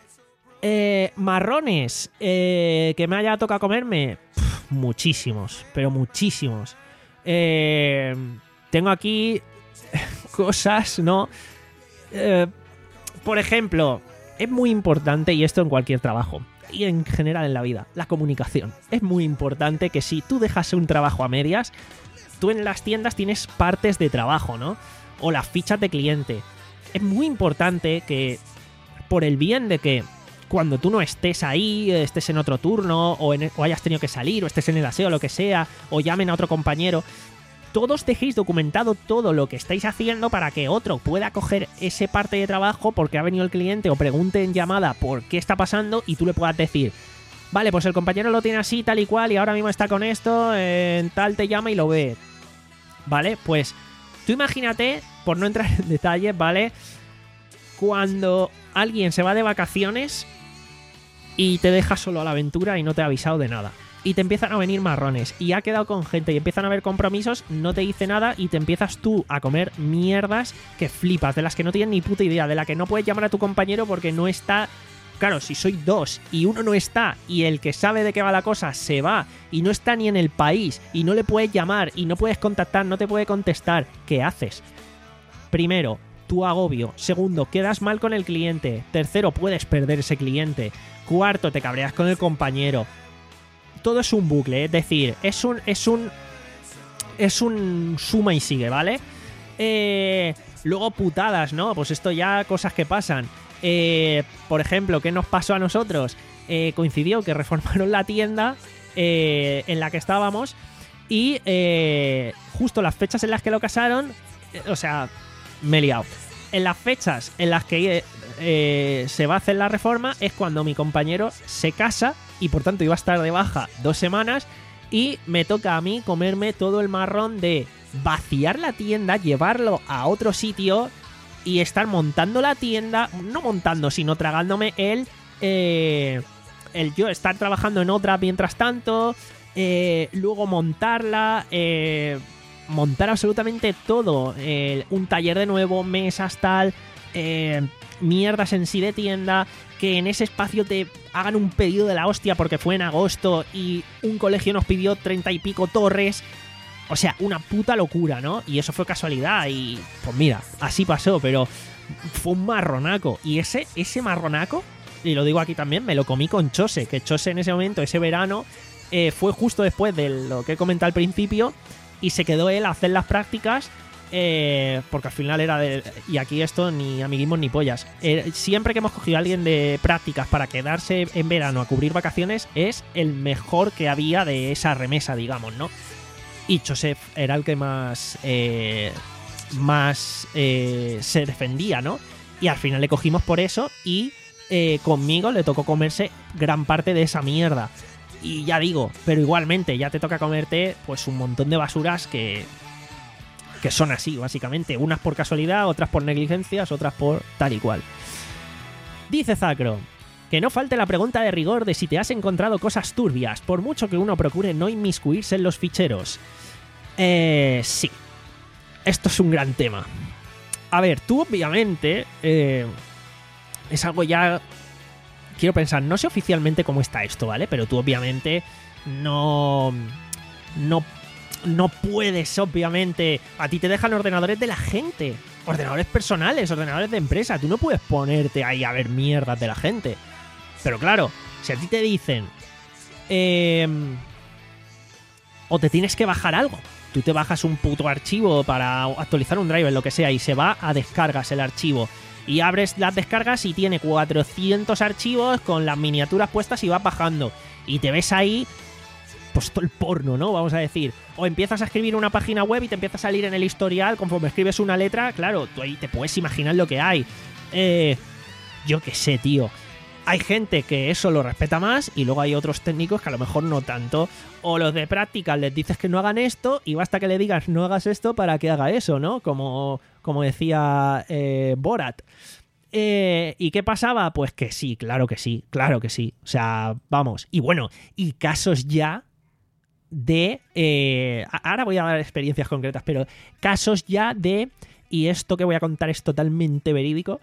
Eh, marrones eh, que me haya tocado comerme, pff, muchísimos, pero muchísimos. Eh, tengo aquí cosas, ¿no? Eh, por ejemplo... Es muy importante, y esto en cualquier trabajo, y en general en la vida, la comunicación. Es muy importante que si tú dejas un trabajo a medias, tú en las tiendas tienes partes de trabajo, ¿no? O las fichas de cliente. Es muy importante que, por el bien de que cuando tú no estés ahí, estés en otro turno, o, en, o hayas tenido que salir, o estés en el aseo, o lo que sea, o llamen a otro compañero... Todos dejéis documentado todo lo que estáis haciendo para que otro pueda coger ese parte de trabajo porque ha venido el cliente o pregunte en llamada por qué está pasando y tú le puedas decir, vale, pues el compañero lo tiene así, tal y cual, y ahora mismo está con esto, en tal te llama y lo ve. Vale, pues tú imagínate, por no entrar en detalles, ¿vale? Cuando alguien se va de vacaciones y te deja solo a la aventura y no te ha avisado de nada. Y te empiezan a venir marrones y ha quedado con gente y empiezan a haber compromisos, no te dice nada y te empiezas tú a comer mierdas que flipas, de las que no tienes ni puta idea, de la que no puedes llamar a tu compañero porque no está... Claro, si soy dos y uno no está y el que sabe de qué va la cosa se va y no está ni en el país y no le puedes llamar y no puedes contactar, no te puede contestar, ¿qué haces? Primero, tu agobio. Segundo, quedas mal con el cliente. Tercero, puedes perder ese cliente. Cuarto, te cabreas con el compañero. Todo es un bucle, es decir, es un es un es un suma y sigue, ¿vale? Eh, luego putadas, ¿no? Pues esto ya cosas que pasan. Eh, por ejemplo, ¿qué nos pasó a nosotros? Eh, coincidió que reformaron la tienda eh, en la que estábamos y eh, justo las fechas en las que lo casaron, eh, o sea, me he liado. En las fechas en las que eh, se va a hacer la reforma es cuando mi compañero se casa y por tanto iba a estar de baja dos semanas y me toca a mí comerme todo el marrón de vaciar la tienda, llevarlo a otro sitio y estar montando la tienda, no montando, sino tragándome el, eh, el yo estar trabajando en otra mientras tanto, eh, luego montarla, eh, montar absolutamente todo, eh, un taller de nuevo, mesas, tal... eh, mierdas en sí de tienda, que en ese espacio te hagan un pedido de la hostia porque fue en agosto y un colegio nos pidió treinta y pico torres. O sea, una puta locura, ¿no? Y eso fue casualidad y pues mira, así pasó, pero fue un marronaco. Y ese, ese marronaco, y lo digo aquí también, me lo comí con Chose, que Chose en ese momento, ese verano, eh, fue justo después de lo que he comentado al principio y se quedó él a hacer las prácticas. Eh, porque al final era de... Y aquí esto ni amiguismos ni pollas. Eh, siempre que hemos cogido a alguien de prácticas para quedarse en verano a cubrir vacaciones, es el mejor que había de esa remesa, digamos, ¿no? Y Joseph era el que más... Eh, más eh, se defendía, ¿no? Y al final le cogimos por eso y eh, conmigo le tocó comerse gran parte de esa mierda. Y ya digo, pero igualmente ya te toca comerte pues un montón de basuras que... que son así, básicamente. Unas por casualidad, otras por negligencias, otras por tal y cual. Dice Zacro, que no falte la pregunta de rigor de si te has encontrado cosas turbias, por mucho que uno procure no inmiscuirse en los ficheros. Eh, sí. Esto es un gran tema. A ver, tú obviamente... Eh, es algo ya... Quiero pensar, no sé oficialmente cómo está esto, ¿vale? Pero tú obviamente no... No No puedes, obviamente. A ti te dejan ordenadores de la gente. Ordenadores personales, ordenadores de empresa. Tú no puedes ponerte ahí a ver mierdas de la gente. Pero claro, si a ti te dicen... Eh, o te tienes que bajar algo. Tú te bajas un puto archivo para actualizar un driver, lo que sea, y se va a descargas el archivo. Y abres las descargas y tiene cuatrocientos archivos con las miniaturas puestas y vas bajando. Y te ves ahí... pues todo el porno, ¿no? Vamos a decir. O empiezas a escribir una página web y te empieza a salir en el historial conforme escribes una letra. Claro, tú ahí te puedes imaginar lo que hay. Eh, yo qué sé, tío. Hay gente que eso lo respeta más y luego hay otros técnicos que a lo mejor no tanto. O los de práctica les dices que no hagan esto y basta que le digas no hagas esto para que haga eso, ¿no? Como, como decía eh, Borat. Eh, ¿Y qué pasaba? Pues que sí, claro que sí, claro que sí. O sea, vamos. Y bueno, y casos ya... de... Eh, ahora voy a dar experiencias concretas, pero casos ya de... Y esto que voy a contar es totalmente verídico.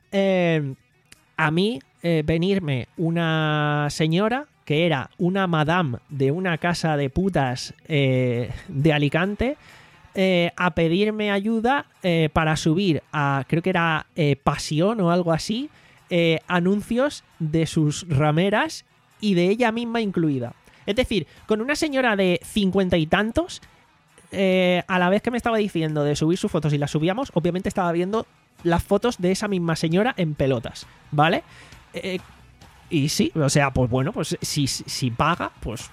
Eh, a mí, eh, venirme una señora que era una madame de una casa de putas eh, de Alicante eh, a pedirme ayuda eh, para subir a... Creo que era eh, Pasión o algo así. Eh, anuncios de sus rameras y de ella misma incluida. Es decir, con una señora de cincuenta y tantos, eh, a la vez que me estaba diciendo de subir sus fotos y las subíamos, obviamente estaba viendo las fotos de esa misma señora en pelotas, ¿vale? Eh, y sí, o sea, pues bueno, pues si, si paga, pues...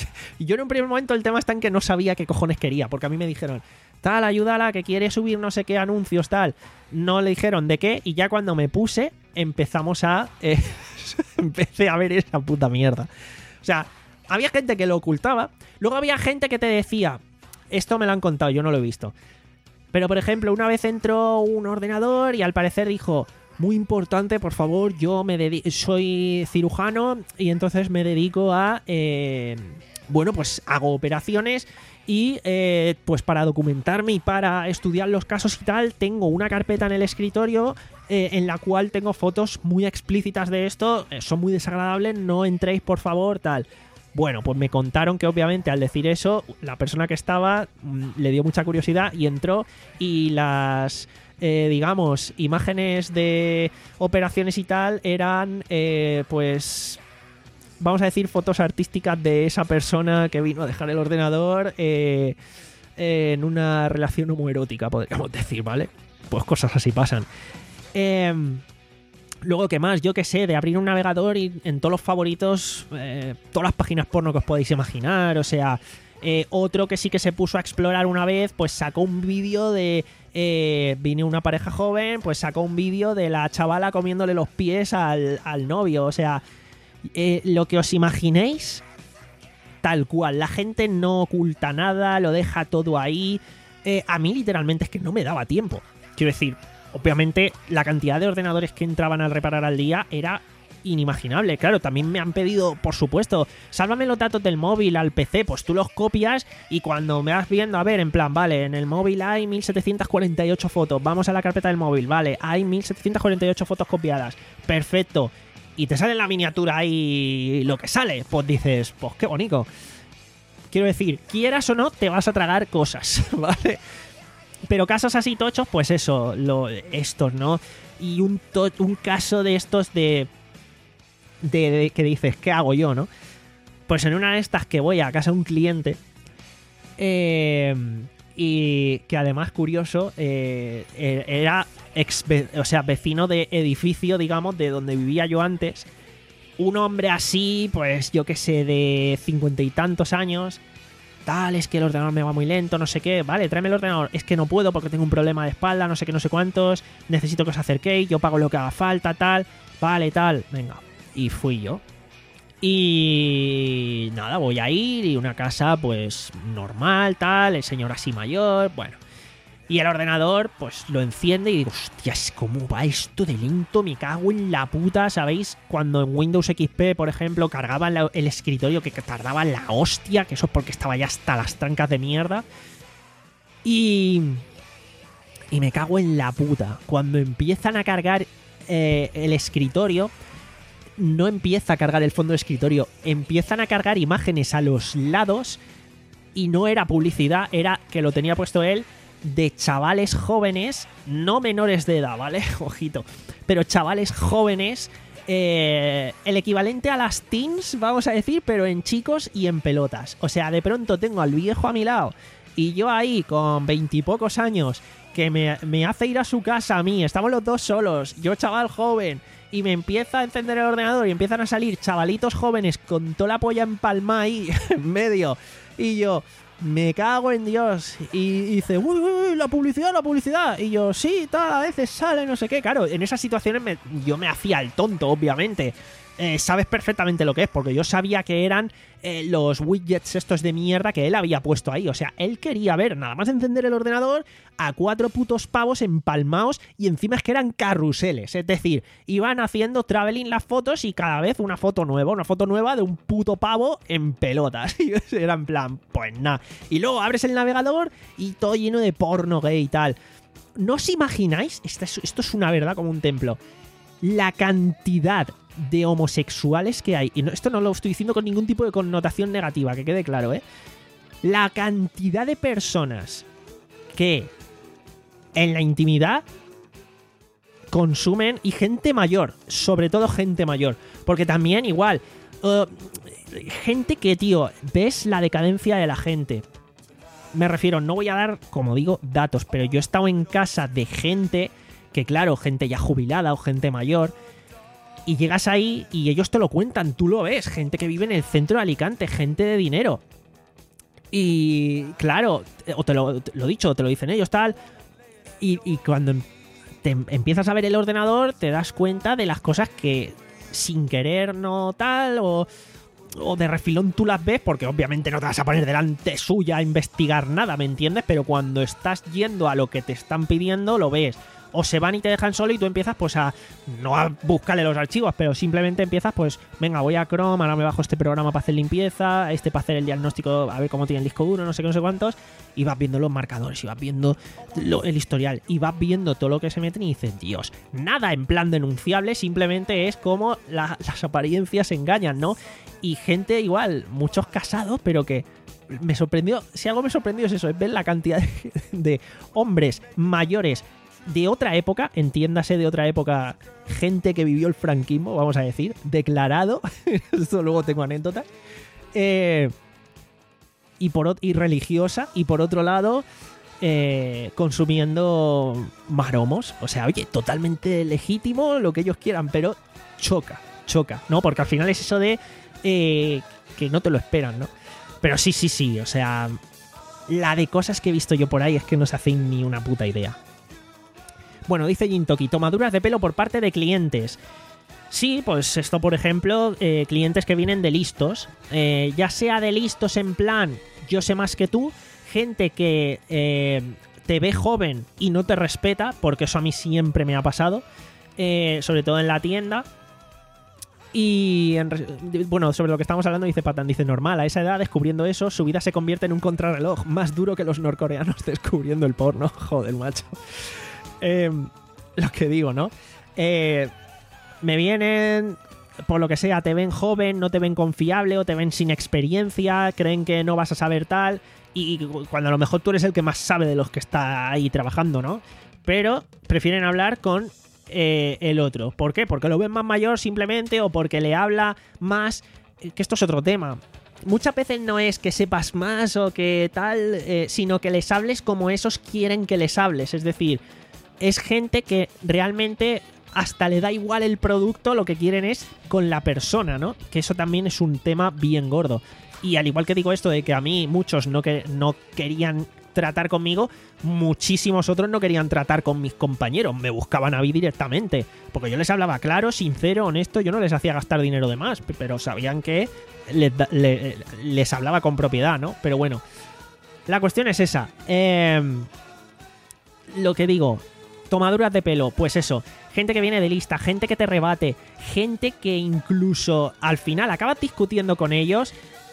Yo en un primer momento el tema está en que no sabía qué cojones quería, porque a mí me dijeron, tal, ayúdala, que quiere subir no sé qué anuncios, tal. No le dijeron de qué, y ya cuando me puse, empezamos a... Eh, empecé a ver esa puta mierda. O sea... Había gente que lo ocultaba. Luego había gente que te decía... Esto me lo han contado, yo no lo he visto. Pero, por ejemplo, una vez entró un ordenador y al parecer dijo... Muy importante, por favor, yo me dedico... Soy cirujano y entonces me dedico a... Eh, bueno, pues hago operaciones y eh, pues para documentarme y para estudiar los casos y tal, tengo una carpeta en el escritorio eh, en la cual tengo fotos muy explícitas de esto. Eh, son muy desagradables, no entréis, por favor, tal... Bueno, pues me contaron que obviamente al decir eso, la persona que estaba mmm, le dio mucha curiosidad y entró y las, eh, digamos, imágenes de operaciones y tal eran, eh, pues, vamos a decir, fotos artísticas de esa persona que vino a dejar el ordenador eh, eh, en una relación homoerótica, podríamos decir, ¿vale? Pues cosas así pasan. Eh... Luego, ¿qué más? Yo qué sé, de abrir un navegador y en todos los favoritos, eh, todas las páginas porno que os podéis imaginar. O sea, eh, otro que sí que se puso a explorar una vez, pues sacó un vídeo de... Eh, vine una pareja joven, pues sacó un vídeo de la chavala comiéndole los pies al, al novio. O sea, eh, lo que os imaginéis, tal cual. La gente no oculta nada, lo deja todo ahí. Eh, a mí literalmente es que no me daba tiempo. Quiero decir... Obviamente, la cantidad de ordenadores que entraban al reparar al día era inimaginable. Claro, también me han pedido, por supuesto, sálvame los datos del móvil al P C, pues tú los copias y cuando me vas viendo, a ver, en plan, vale, en el móvil hay mil setecientas cuarenta y ocho fotos, vamos a la carpeta del móvil, vale, hay mil setecientas cuarenta y ocho fotos copiadas, perfecto, y te sale en la miniatura ahí lo que sale, pues dices, pues qué bonito. Quiero decir, quieras o no, te vas a tragar cosas, ¿vale? Pero casos así tochos, pues eso, lo, estos, ¿no? Y un, to, un caso de estos de, de, de que dices, ¿qué hago yo, no? Pues en una de estas que voy a casa de un cliente, eh, y que además, curioso, eh, era ex, o sea, vecino de edificio, digamos, de donde vivía yo antes. Un hombre así, pues yo qué sé, de cincuenta y tantos años. Tal, es que el ordenador me va muy lento, no sé qué. Vale, tráeme el ordenador. Es que no puedo porque tengo un problema de espalda, no sé qué, no sé cuántos. Necesito que os acerquéis, yo pago lo que haga falta, tal. Vale, tal. Venga. Y fui yo. Y nada, voy a ir y una casa pues normal, tal. El señor así mayor, bueno. Y el ordenador, pues lo enciende y digo, hostias, ¿cómo va esto de lento? Me cago en la puta, ¿sabéis? Cuando en Windows X P, por ejemplo, cargaba la, el escritorio que tardaba la hostia, que eso es porque estaba ya hasta las trancas de mierda. Y... Y me cago en la puta. Cuando empiezan a cargar eh, el escritorio, no empieza a cargar el fondo del escritorio, empiezan a cargar imágenes a los lados y no era publicidad, era que lo tenía puesto él, de chavales jóvenes, no menores de edad, ¿vale? Ojito. Pero chavales jóvenes, eh, el equivalente a las teens, vamos a decir, pero en chicos y en pelotas. O sea, de pronto tengo al viejo a mi lado y yo ahí con veintipocos años que me, me hace ir a su casa a mí, estamos los dos solos, yo chaval joven, y me empieza a encender el ordenador y empiezan a salir chavalitos jóvenes con toda la polla empalmada ahí en medio. Y yo... me cago en Dios. Y dice, uy, uy, uy, la publicidad, la publicidad. Y yo, sí, tal, a veces sale, no sé qué. Claro, en esas situaciones me, yo me hacía el tonto, obviamente. Eh, sabes perfectamente lo que es, porque yo sabía que eran eh, los widgets estos de mierda que él había puesto ahí. O sea, él quería ver, nada más encender el ordenador, a cuatro putos pavos empalmados y encima es que eran carruseles. Es decir, iban haciendo traveling las fotos y cada vez una foto nueva, una foto nueva de un puto pavo en pelotas. Y era en plan, pues nada. Y luego abres el navegador y todo lleno de porno gay y tal. ¿No os imagináis? Esto es, esto es una verdad como un templo. La cantidad de homosexuales que hay, y no, esto no lo estoy diciendo con ningún tipo de connotación negativa, que quede claro, ¿eh? La cantidad de personas que en la intimidad consumen, y gente mayor, sobre todo gente mayor, porque también igual, uh, gente que, tío, ves la decadencia de la gente. Me refiero, no voy a dar, como digo, datos, pero yo he estado en casa de gente que, claro, gente ya jubilada o gente mayor, y llegas ahí y ellos te lo cuentan, tú lo ves, gente que vive en el centro de Alicante, gente de dinero. Y claro, o te lo, te lo dicho, te lo dicen ellos, tal. Y, y cuando te empiezas a ver el ordenador, te das cuenta de las cosas que sin querer no tal, o, o de refilón tú las ves, porque obviamente no te vas a poner delante suya a investigar nada, ¿me entiendes? Pero cuando estás yendo a lo que te están pidiendo, lo ves. O se van y te dejan solo y tú empiezas pues a, no a buscarle los archivos, pero simplemente empiezas pues, venga, voy a Chrome, ahora me bajo este programa para hacer limpieza, este para hacer el diagnóstico, a ver cómo tiene el disco duro, no sé qué, no sé cuántos, y vas viendo los marcadores, y vas viendo lo, el historial, y vas viendo todo lo que se meten y dices, Dios, nada en plan denunciable, simplemente es como la, las apariencias engañan, ¿no? Y gente igual, muchos casados, pero que me sorprendió, si algo me sorprendió es eso, es ver la cantidad de, de hombres mayores de otra época, entiéndase de otra época, gente que vivió el franquismo, vamos a decir, declarado, esto luego tengo anécdotas, eh, y, por, y religiosa, y por otro lado, eh, consumiendo maromos, o sea, oye, totalmente legítimo lo que ellos quieran, pero choca, choca, ¿no? Porque al final es eso de eh, que no te lo esperan, ¿no? Pero sí, sí, sí, o sea, la de cosas que he visto yo por ahí es que no se hacen ni una puta idea. Bueno, dice Jintoki, tomaduras de pelo por parte de clientes. Sí, pues esto, por ejemplo, eh, clientes que vienen de listos. Eh, ya sea de listos en plan, yo sé más que tú. Gente que eh, te ve joven y no te respeta, porque eso a mí siempre me ha pasado. Eh, sobre todo en la tienda. Y, en, bueno, sobre lo que estamos hablando, dice Patán, dice, normal, a esa edad, descubriendo eso, su vida se convierte en un contrarreloj más duro que los norcoreanos descubriendo el porno. Joder, macho. Eh, lo que digo, ¿no? Eh, me vienen, por lo que sea, te ven joven, no te ven confiable o te ven sin experiencia, creen que no vas a saber tal, y cuando a lo mejor tú eres el que más sabe de los que está ahí trabajando, ¿no? Pero prefieren hablar con Eh, el otro. ¿Por qué? Porque lo ven más mayor simplemente o porque le habla más, que esto es otro tema. Muchas veces no es que sepas más o que tal, eh, sino que les hables como esos quieren que les hables. Es decir, es gente que realmente hasta le da igual el producto, lo que quieren es con la persona, ¿no? Que eso también es un tema bien gordo. Y al igual que digo esto de que a mí muchos no, que, no querían tratar conmigo, muchísimos otros no querían tratar con mis compañeros, me buscaban a mí directamente, porque yo les hablaba claro, sincero, honesto, yo no les hacía gastar dinero de más, pero sabían que les, les, les hablaba con propiedad, ¿no? Pero bueno, la cuestión es esa. Eh, lo que digo, tomaduras de pelo, pues eso, gente que viene de lista, gente que te rebate, gente que incluso al final acabas discutiendo con ellos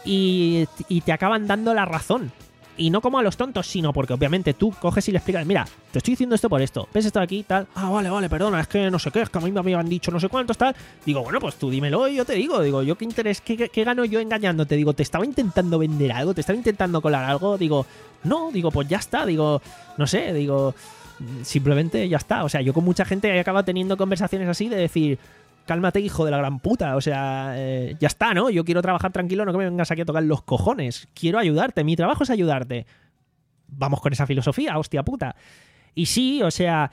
y, y te acaban dando la razón. Y no como a los tontos, sino porque obviamente tú coges y le explicas, mira, te estoy diciendo esto por esto, ves esto de aquí, tal, ah, vale, vale, perdona, es que no sé qué, es que a mí me habían dicho no sé cuántos, tal. Digo, bueno, pues tú dímelo y yo te digo, digo, yo qué interés, qué, qué, qué gano yo engañándote, digo, te estaba intentando vender algo, te estaba intentando colar algo, digo, no, digo, pues ya está, digo, no sé, digo, simplemente ya está. O sea, yo con mucha gente he acabado teniendo conversaciones así de decir, cálmate, hijo de la gran puta, o sea, eh, ya está, ¿no? Yo quiero trabajar tranquilo, no que me vengas aquí a tocar los cojones. Quiero ayudarte, mi trabajo es ayudarte. Vamos con esa filosofía, hostia puta. Y sí, o sea,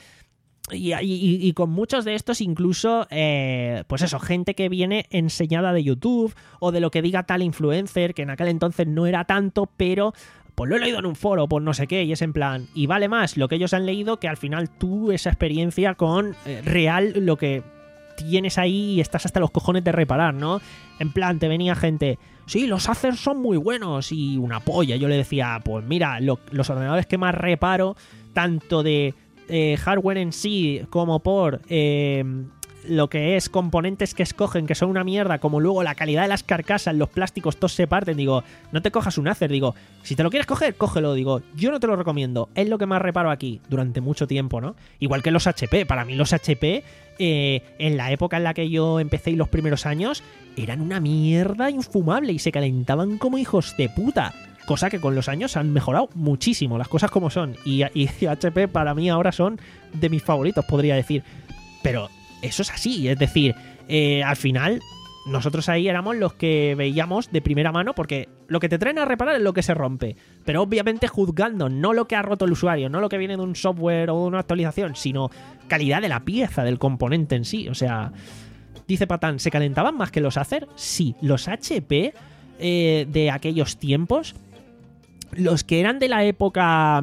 y, y, y con muchos de estos incluso, eh, pues eso, gente que viene enseñada de YouTube o de lo que diga tal influencer, que en aquel entonces no era tanto, pero pues lo he leído en un foro, pues no sé qué, y es en plan, y vale más lo que ellos han leído que al final tú esa experiencia con eh, real lo que tienes ahí y estás hasta los cojones de reparar, ¿no? En plan, te venía gente, sí, los Acer son muy buenos y una polla. Yo le decía, pues mira, lo, los ordenadores que más reparo, tanto de eh, hardware en sí como por eh, lo que es componentes que escogen, que son una mierda, como luego la calidad de las carcasas, los plásticos, todos se parten. Digo, no te cojas un Acer, digo, si te lo quieres coger, cógelo. Digo, yo no te lo recomiendo, es lo que más reparo aquí durante mucho tiempo, ¿no? Igual que los H P, para mí los H P eh, en la época en la que yo empecé y los primeros años eran una mierda infumable y se calentaban como hijos de puta. Cosa que con los años han mejorado muchísimo, las cosas como son. Y, y, y H P para mí ahora son de mis favoritos, podría decir. Pero eso es así, es decir, eh, al final nosotros ahí éramos los que veíamos de primera mano, porque lo que te traen a reparar es lo que se rompe, pero obviamente juzgando no lo que ha roto el usuario, no lo que viene de un software o de una actualización, sino calidad de la pieza, del componente en sí. O sea, dice Patán, ¿se calentaban más que los Acer? Sí, los H P eh, de aquellos tiempos, los que eran de la época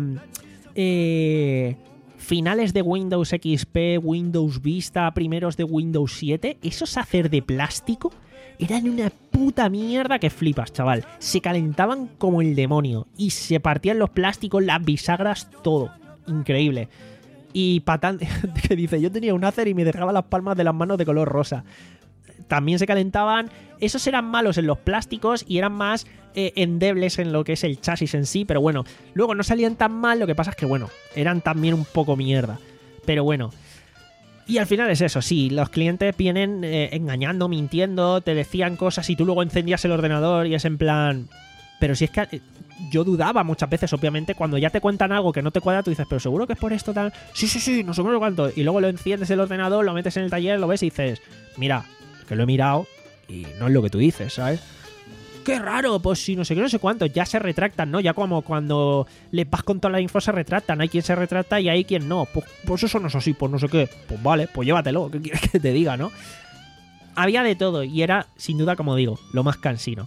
eh, finales de Windows X P, Windows Vista, primeros de Windows siete, esos Acer de plástico eran una puta mierda que flipas, chaval. Se calentaban como el demonio y se partían los plásticos, las bisagras, todo. Increíble. Y Patán, que dice, yo tenía un Acer y me dejaba las palmas de las manos de color rosa. También se calentaban. Esos eran malos en los plásticos y eran más eh, endebles en lo que es el chasis en sí, pero bueno, luego no salían tan mal, lo que pasa es que bueno, eran también un poco mierda, pero bueno. Y al final es eso, sí, los clientes vienen eh, engañando, mintiendo, te decían cosas y tú luego encendías el ordenador y es en plan... Pero si es que eh, yo dudaba muchas veces, obviamente, cuando ya te cuentan algo que no te cuadra, tú dices, pero seguro que es por esto tal... Sí, sí, sí, no sé cuánto. Y luego lo enciendes el ordenador, lo metes en el taller, lo ves y dices, mira, que lo he mirado y no es lo que tú dices, ¿sabes? ¡Qué raro! Pues si no sé qué, no sé cuánto, ya se retractan, ¿no? Ya como cuando les vas con toda la info se retractan. Hay quien se retracta y hay quien no. Pues, pues eso no es así, pues no sé qué. Pues vale, pues llévatelo, ¿qué quieres que te diga, no? Había de todo y era, sin duda, como digo, lo más cansino.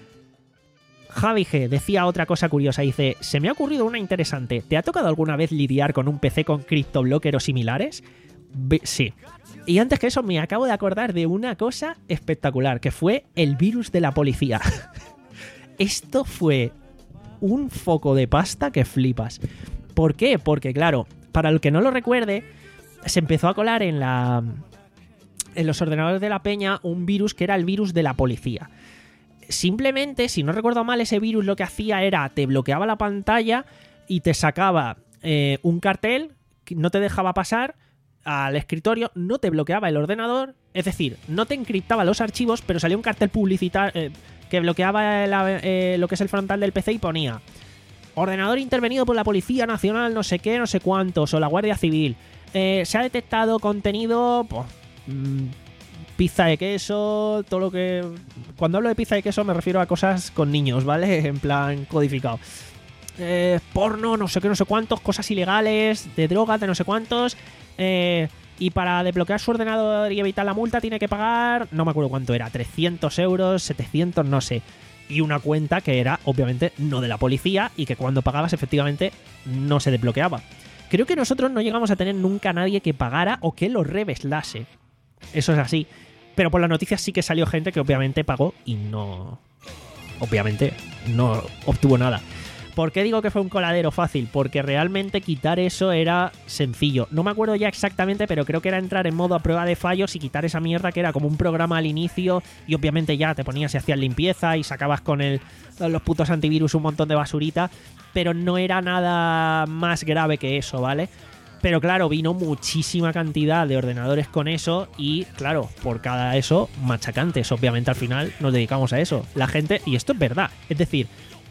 Javi G decía otra cosa curiosa, dice, se me ha ocurrido una interesante. ¿Te ha tocado alguna vez lidiar con un P C con CryptoBlocker o similares? Be- sí. Y antes que eso me acabo de acordar de una cosa espectacular, que fue el virus de la policía. Esto fue un foco de pasta que flipas. ¿Por qué? Porque claro, para el que no lo recuerde, se empezó a colar en la en los ordenadores de la peña un virus que era el virus de la policía. Simplemente, si no recuerdo mal, ese virus lo que hacía era te bloqueaba la pantalla y te sacaba eh, un cartel, no te dejaba pasar al escritorio, no te bloqueaba el ordenador, es decir, no te encriptaba los archivos, pero salía un cartel publicitario eh, que bloqueaba la, eh, lo que es el frontal del P C y ponía ordenador intervenido por la Policía Nacional, no sé qué, no sé cuántos, o la Guardia Civil. Eh, se ha detectado contenido... Pues, mmm, pizza de queso, todo lo que... Cuando hablo de pizza de queso me refiero a cosas con niños, ¿vale? En plan codificado. Eh, porno, no sé qué, no sé cuántos, cosas ilegales, de drogas, de no sé cuántos. Eh, y para desbloquear su ordenador y evitar la multa tiene que pagar, no me acuerdo cuánto era, trescientos euros, setecientos, no sé. Y una cuenta que era, obviamente, no de la policía y que cuando pagabas, efectivamente, no se desbloqueaba. Creo que nosotros no llegamos a tener nunca a nadie que pagara o que lo reveslase. Eso es así. Pero por las noticias sí que salió gente que obviamente pagó y no... Obviamente no obtuvo nada. ¿Por qué digo que fue un coladero fácil? Porque realmente quitar eso era sencillo. No me acuerdo ya exactamente, pero creo que era entrar en modo a prueba de fallos y quitar esa mierda que era como un programa al inicio y obviamente ya te ponías y hacías limpieza y sacabas con el, los putos antivirus un montón de basurita, pero no era nada más grave que eso, ¿vale? Pero claro, vino muchísima cantidad de ordenadores con eso y, claro, por cada eso, machacantes. Obviamente al final nos dedicamos a eso. La gente, y esto es verdad, es decir,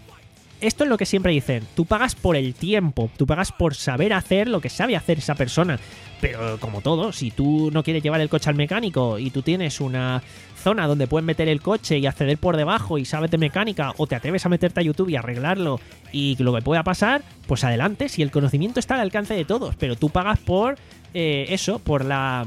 esto es lo que siempre dicen, tú pagas por el tiempo, tú pagas por saber hacer lo que sabe hacer esa persona. Pero como todo, si tú no quieres llevar el coche al mecánico y tú tienes una zona donde puedes meter el coche y acceder por debajo y sabes de mecánica, o te atreves a meterte a YouTube y arreglarlo y lo que pueda pasar, pues adelante, si el conocimiento está al alcance de todos, pero tú pagas por eh, eso, por la...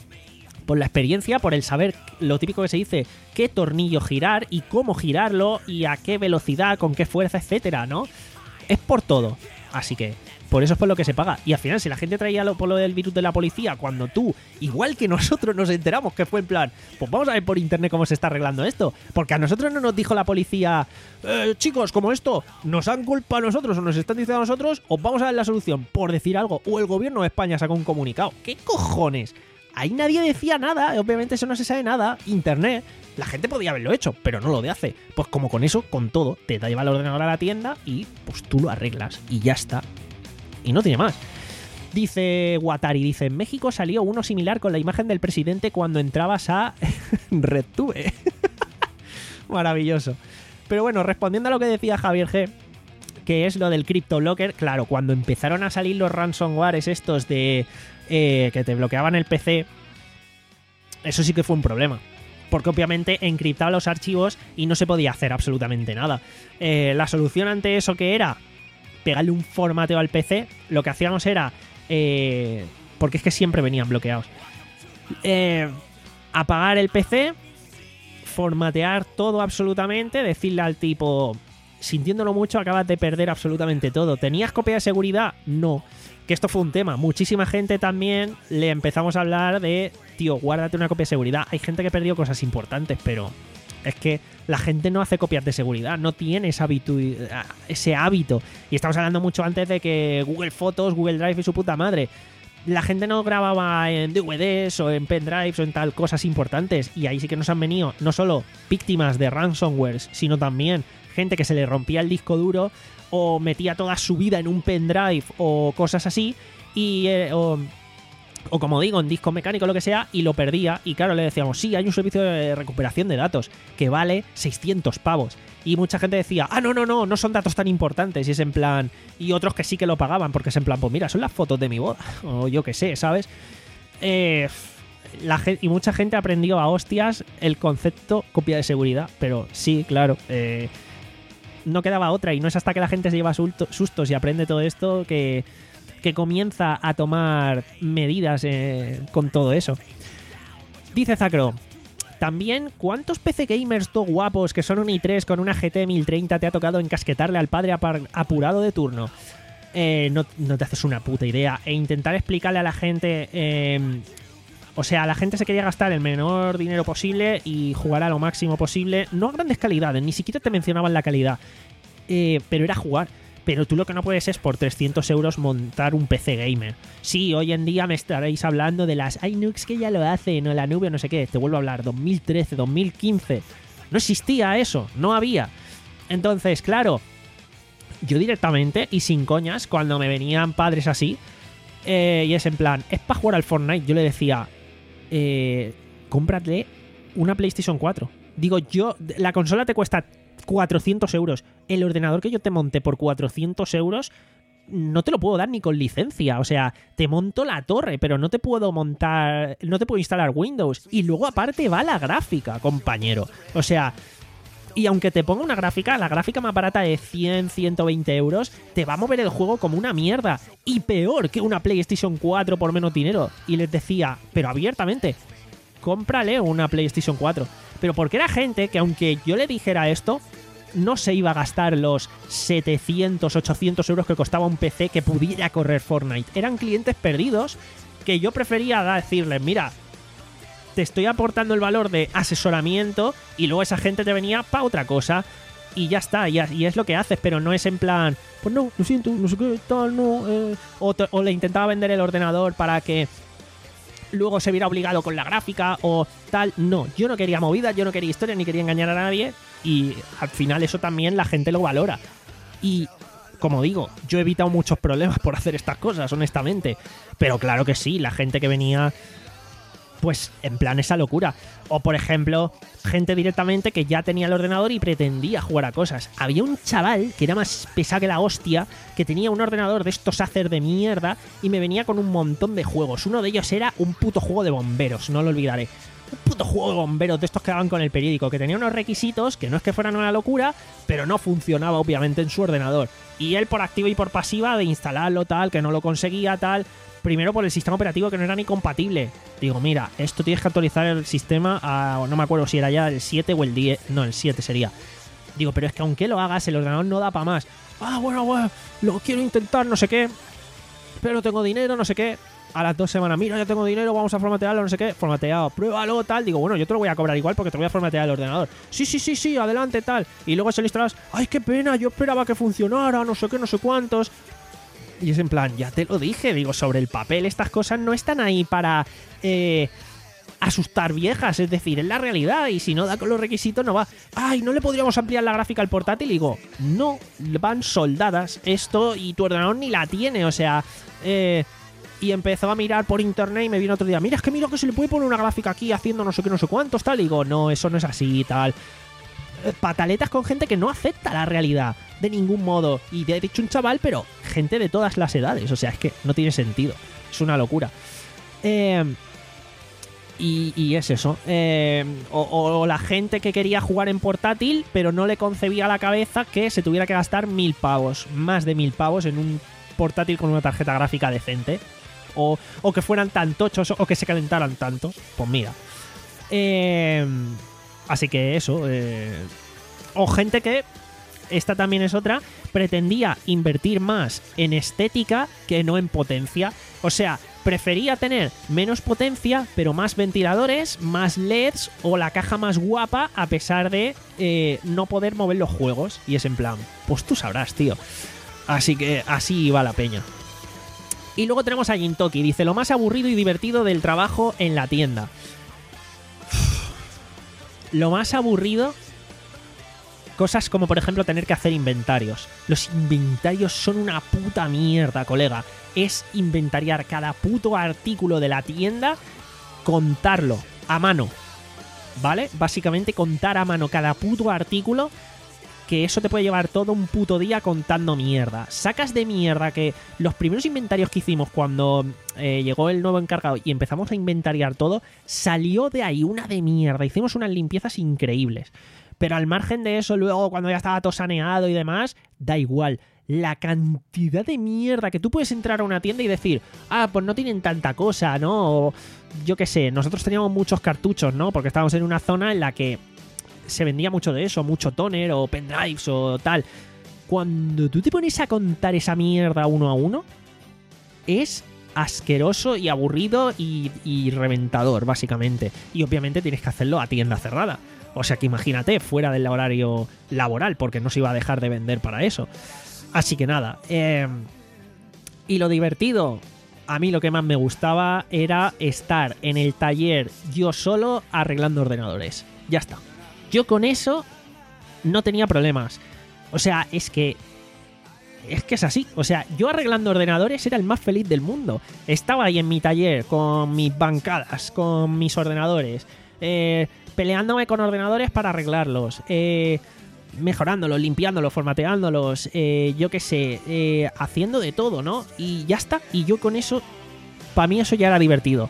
por la experiencia, por el saber lo típico que se dice, qué tornillo girar y cómo girarlo y a qué velocidad, con qué fuerza, etcétera, ¿no? Es por todo. Así que por eso es por lo que se paga. Y al final, si la gente traía lo, por lo del virus de la policía, cuando tú, igual que nosotros, nos enteramos que fue en plan, pues vamos a ver por internet cómo se está arreglando esto. Porque a nosotros no nos dijo la policía, eh, chicos, como esto nos han culpado a nosotros o nos están diciendo a nosotros, os vamos a dar la solución, por decir algo. O el gobierno de España sacó un comunicado. ¿Qué cojones? Ahí nadie decía nada, obviamente eso no se sabe nada. Internet, la gente podía haberlo hecho, pero no lo de hace. Pues como con eso, con todo, te lleva el ordenador a la tienda y pues tú lo arreglas y ya está. Y no tiene más. Dice Watari, dice, en México salió uno similar con la imagen del presidente cuando entrabas a RedTube. Maravilloso. Pero bueno, respondiendo a lo que decía Javier G, que es lo del CryptoBlocker, claro, cuando empezaron a salir los ransomwares estos de eh, que te bloqueaban el P C, eso sí que fue un problema. Porque obviamente encriptaba los archivos y no se podía hacer absolutamente nada. Eh, la solución ante eso, ¿qué era? Pegarle un formateo al P C. Lo que hacíamos era... Eh, porque es que siempre venían bloqueados. Eh, apagar el P C, formatear todo absolutamente, decirle al tipo... Sintiéndolo mucho, acabas de perder absolutamente todo. ¿Tenías copia de seguridad? No. Que esto fue un tema. Muchísima gente también le empezamos a hablar de, tío, guárdate una copia de seguridad. Hay gente que perdió cosas importantes, pero es que la gente no hace copias de seguridad, no tiene ese hábito, ese hábito. Y estamos hablando mucho antes de que Google Fotos, Google Drive y su puta madre. La gente no grababa en D V Ds o en pendrives o en tal cosas importantes. Y ahí sí que nos han venido no solo víctimas de ransomware, sino también gente que se le rompía el disco duro o metía toda su vida en un pendrive o cosas así y eh, o, o como digo, en disco mecánico o lo que sea, y lo perdía. Y claro, le decíamos, sí, hay un servicio de recuperación de datos que vale seiscientos pavos. Y mucha gente decía, ah, no, no, no, no son datos tan importantes. Y es en plan... Y otros que sí que lo pagaban porque es en plan, pues mira, son las fotos de mi boda. O yo qué sé, ¿sabes? Eh... La gente, y mucha gente aprendió a hostias el concepto copia de seguridad. Pero sí, claro, eh, no quedaba otra. Y no es hasta que la gente se lleva sustos y aprende todo esto que, que comienza a tomar medidas eh, con todo eso. Dice Zacro, también, ¿cuántos P C gamers todo guapos que son un i tres con una G T mil treinta te ha tocado encasquetarle al padre apurado de turno? Eh, no, no te haces una puta idea. E intentar explicarle a la gente... Eh, O sea, la gente se quería gastar el menor dinero posible y jugar a lo máximo posible. No a grandes calidades, ni siquiera te mencionaban la calidad. Eh, pero era jugar. pero tú lo que no puedes es por trescientos euros montar un P C gamer. Sí, hoy en día me estaréis hablando de las iNux que ya lo hacen, o la nube o no sé qué. Te vuelvo a hablar, dos mil trece, dos mil quince. No existía eso, no había. Entonces, claro, yo directamente y sin coñas, cuando me venían padres así, eh, y es en plan, es para jugar al Fortnite, yo le decía, eh, cómprate una PlayStation cuatro. Digo, yo, la consola te cuesta cuatrocientos euros. El ordenador que yo te monté por cuatrocientos euros no te lo puedo dar ni con licencia. O sea, te monto la torre, pero no te puedo montar, no te puedo instalar Windows. Y luego aparte va la gráfica, compañero. O sea, y aunque te ponga una gráfica, la gráfica más barata de cien, ciento veinte euros, te va a mover el juego como una mierda. Y peor que una PlayStation cuatro por menos dinero. Y les decía, pero abiertamente, cómprale una PlayStation cuatro. Pero porque era gente que aunque yo le dijera esto, no se iba a gastar los setecientos, ochocientos euros que costaba un P C que pudiera correr Fortnite. Eran clientes perdidos que yo prefería decirles, mira, te estoy aportando el valor de asesoramiento y luego esa gente te venía para otra cosa y ya está, y, y es lo que haces, pero no es en plan, pues no, lo siento, no sé qué, tal, no, eh, o, te, o le intentaba vender el ordenador para que luego se viera obligado con la gráfica o tal. No, yo no quería movidas, yo no quería historia, ni quería engañar a nadie y al final eso también la gente lo valora. Y como digo, yo he evitado muchos problemas por hacer estas cosas, honestamente. Pero claro que sí, la gente que venía pues en plan esa locura. O por ejemplo, gente directamente que ya tenía el ordenador y pretendía jugar a cosas. Había un chaval que era más pesado que la hostia, que tenía un ordenador de estos Acer de mierda y me venía con un montón de juegos. Uno de ellos era un puto juego de bomberos, no lo olvidaré. Un puto juego de bomberos de estos que daban con el periódico, que tenía unos requisitos que no es que fueran una locura, pero no funcionaba obviamente en su ordenador. Y él por activa y por pasiva de instalarlo tal, que no lo conseguía tal... Primero por el sistema operativo que no era ni compatible. Digo, mira, esto tienes que actualizar el sistema a... No me acuerdo si era ya el siete o el diez. No, el siete sería. Digo, pero es que aunque lo hagas, el ordenador no da para más. Ah, bueno, bueno, lo quiero intentar, no sé qué. Pero no tengo dinero, no sé qué. A las dos semanas, mira, ya tengo dinero, vamos a formatearlo, no sé qué. Formateado, pruébalo, tal. Digo, bueno, yo te lo voy a cobrar igual porque te voy a formatear el ordenador. Sí, sí, sí, sí, adelante, tal. Y luego se lo instalas. Ay, qué pena, yo esperaba que funcionara, no sé qué, no sé cuántos. Y es en plan, ya te lo dije, digo, sobre el papel estas cosas no están ahí para eh, asustar viejas, es decir, es la realidad y si no da con los requisitos no va. Ay, ¿no le podríamos ampliar la gráfica al portátil? Y digo, no, van soldadas esto y tu ordenador ni la tiene, o sea, eh, y empezó a mirar por internet y me vino otro día, mira, es que mira que se le puede poner una gráfica aquí haciendo no sé qué, no sé cuántos, tal, y digo, no, eso no es así y tal. Pataletas con gente que no acepta la realidad de ningún modo. Y te he dicho un chaval, pero gente de todas las edades. O sea, es que no tiene sentido. Es una locura. Eh, y, y es eso. Eh, o, o la gente que quería jugar en portátil, pero no le concebía a la cabeza que se tuviera que gastar mil pavos. Más de mil pavos en un portátil con una tarjeta gráfica decente. O, o que fueran tan tochos o que se calentaran tanto. Pues mira. Eh... Así que eso, eh... o gente que, esta también es otra, pretendía invertir más en estética que no en potencia. O sea, prefería tener menos potencia, pero más ventiladores, más L E Ds o la caja más guapa a pesar de eh, no poder mover los juegos. Y es en plan, pues tú sabrás, tío. Así que así va la peña. Y luego tenemos a Jintoki, dice, lo más aburrido y divertido del trabajo en la tienda. Lo más aburrido, cosas como por ejemplo tener que hacer inventarios. Los inventarios son una puta mierda, colega. Es inventariar cada puto artículo de la tienda, contarlo a mano, ¿vale? Básicamente contar a mano cada puto artículo, que eso te puede llevar todo un puto día contando mierda. Sacas de mierda que los primeros inventarios que hicimos cuando eh, llegó el nuevo encargado y empezamos a inventariar todo, salió de ahí una de mierda. Hicimos unas limpiezas increíbles. Pero al margen de eso, luego cuando ya estaba todo saneado y demás, da igual. La cantidad de mierda que tú puedes entrar a una tienda y decir, ah, pues no tienen tanta cosa, ¿no? O yo qué sé, nosotros teníamos muchos cartuchos, ¿no? Porque estábamos en una zona en la que se vendía mucho de eso, mucho toner o pendrives o tal. Cuando tú te pones a contar esa mierda uno a uno, es asqueroso y aburrido y, y reventador, básicamente. Y obviamente tienes que hacerlo a tienda cerrada. O sea que imagínate, fuera del horario laboral, porque no se iba a dejar de vender para eso. Así que nada. Eh, y lo divertido, a mí lo que más me gustaba era estar en el taller yo solo arreglando ordenadores. Ya está. Yo con eso no tenía problemas. O sea, es que... Es que es así. O sea, yo arreglando ordenadores era el más feliz del mundo. Estaba ahí en mi taller con mis bancadas, con mis ordenadores, eh, peleándome con ordenadores para arreglarlos, eh, mejorándolos, limpiándolos, formateándolos, eh, yo qué sé, eh, haciendo de todo, ¿no? Y ya está. Y yo con eso, para mí eso ya era divertido.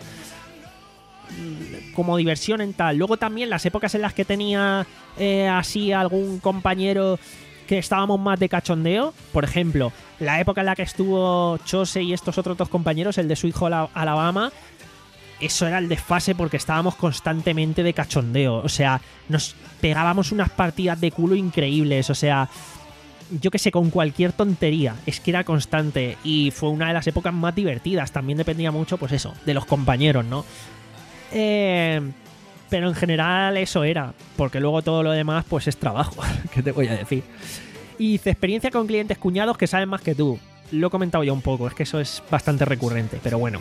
Como diversión en tal. Luego también las épocas en las que tenía eh, así algún compañero que estábamos más de cachondeo, por ejemplo, la época en la que estuvo Chose y estos otros dos compañeros, el de Sweet Home Alabama, eso era el desfase porque estábamos constantemente de cachondeo. O sea, nos pegábamos unas partidas de culo increíbles. O sea, yo que sé, con cualquier tontería. Es que era constante y fue una de las épocas más divertidas. También dependía mucho, pues eso, de los compañeros, ¿no? Eh... Pero en general eso era, porque luego todo lo demás pues es trabajo, ¿qué te voy a decir? Y hice experiencia con clientes cuñados que saben más que tú. Lo he comentado ya un poco, es que eso es bastante recurrente, pero bueno.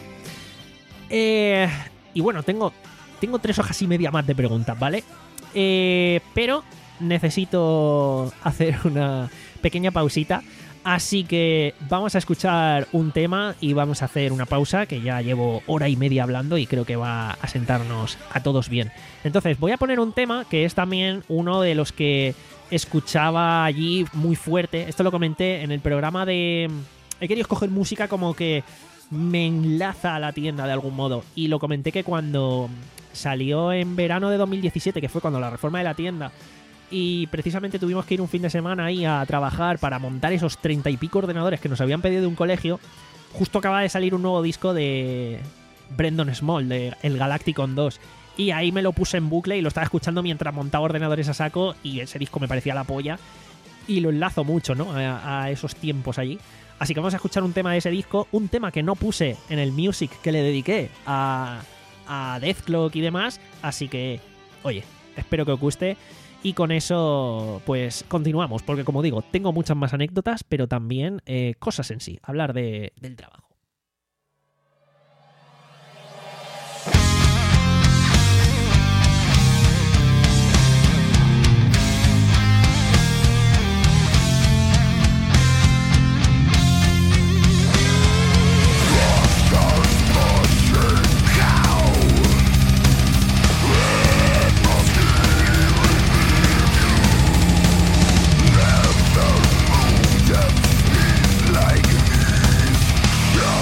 Eh, y bueno, tengo, tengo tres hojas y media más de preguntas, ¿vale? Eh, pero necesito hacer una pequeña pausita. Así que vamos a escuchar un tema y vamos a hacer una pausa, que ya llevo hora y media hablando y creo que va a sentarnos a todos bien. Entonces voy a poner un tema que es también uno de los que escuchaba allí muy fuerte. Esto lo comenté en el programa de... He querido escoger música como que me enlaza a la tienda de algún modo. Y lo comenté que cuando salió en verano de dos mil diecisiete, que fue cuando la reforma de la tienda... Y precisamente tuvimos que ir un fin de semana ahí a trabajar para montar esos treinta y pico ordenadores que nos habían pedido de un colegio. Justo acaba de salir un nuevo disco de Brendan Small, de el Galacticon dos. Y ahí me lo puse en bucle y lo estaba escuchando mientras montaba ordenadores a saco. Y ese disco me parecía la polla. Y lo enlazo mucho, ¿no? A, a esos tiempos allí. Así que vamos a escuchar un tema de ese disco. Un tema que no puse en el music que le dediqué a, a Deathclock y demás. Así que, oye, espero que os guste. Y con eso, pues continuamos, porque como digo, tengo muchas más anécdotas, pero también eh, cosas en sí, hablar de, del trabajo. Like me, yeah.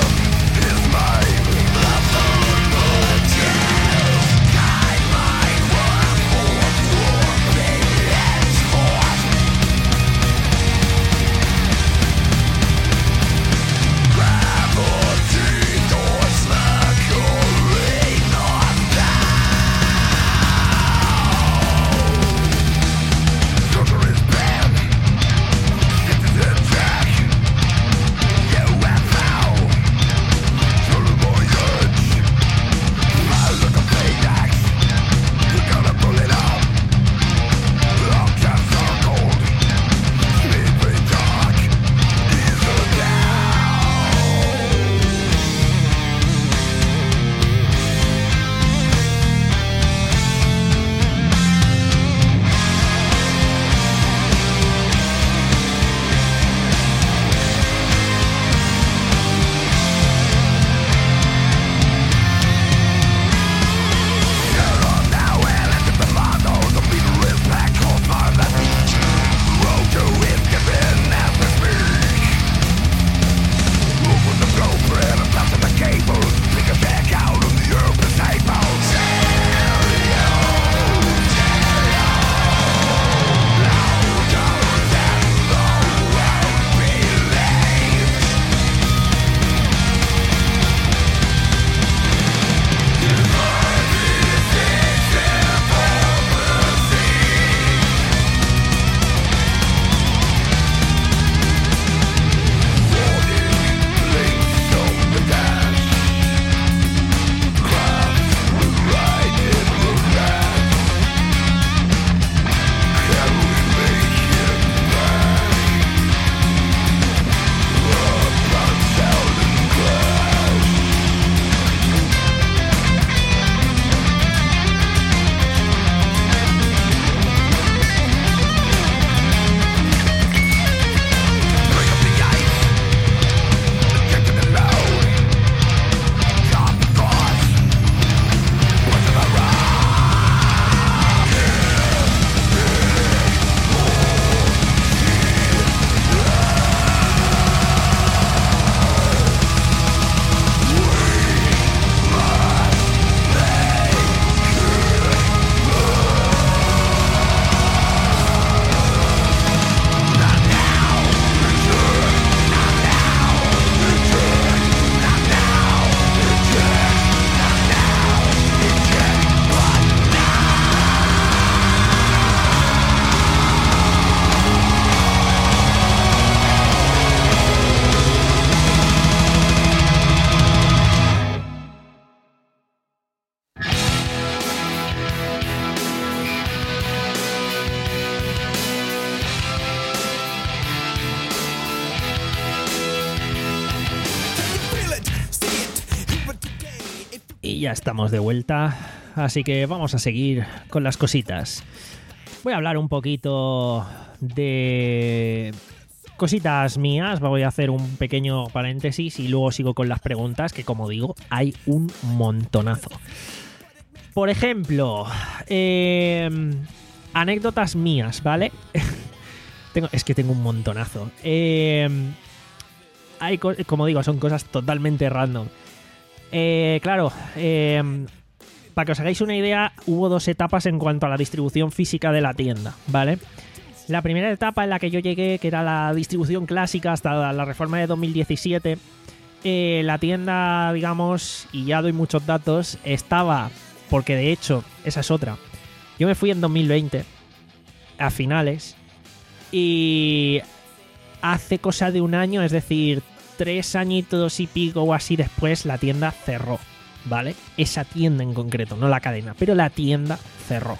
ya estamos de vuelta, así que vamos a seguir con las cositas. Voy a hablar un poquito de cositas mías, voy a hacer un pequeño paréntesis y luego sigo con las preguntas, que como digo, hay un montonazo. Por ejemplo, eh, anécdotas mías, ¿vale? tengo, es que tengo un montonazo. Eh, hay, como digo, son cosas totalmente random. Eh, claro, eh, para que os hagáis una idea, hubo dos etapas en cuanto a la distribución física de la tienda, ¿vale? La primera etapa en la que yo llegué, que era la distribución clásica hasta la reforma de dos mil diecisiete, eh, la tienda, digamos, y ya doy muchos datos, estaba, porque de hecho, esa es otra, yo me fui en dos mil veinte, a finales, y hace cosa de un año, es decir, tres añitos y pico o así después, la tienda cerró, ¿vale? Esa tienda en concreto, no la cadena, pero la tienda cerró.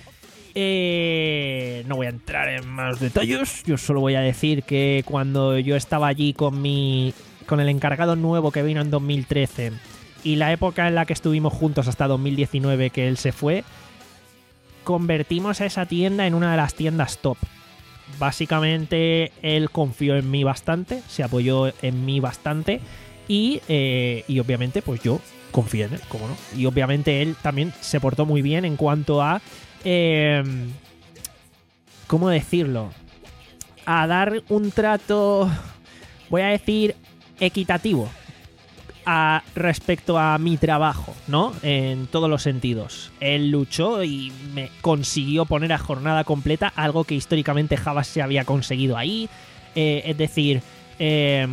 Eh, no voy a entrar en más detalles, yo solo voy a decir que cuando yo estaba allí con mi con el encargado nuevo que vino en dos mil trece y la época en la que estuvimos juntos hasta dos mil diecinueve que él se fue, convertimos a esa tienda en una de las tiendas top. Básicamente él confió en mí bastante, se apoyó en mí bastante y, eh, y obviamente pues yo confié en él, ¿cómo no? Y obviamente él también se portó muy bien en cuanto a eh, ¿cómo decirlo? A dar un trato, voy a decir, equitativo a, respecto a mi trabajo, ¿no? En todos los sentidos. Él luchó y me consiguió poner a jornada completa, algo que históricamente jamás se había conseguido ahí. Eh, es decir, eh,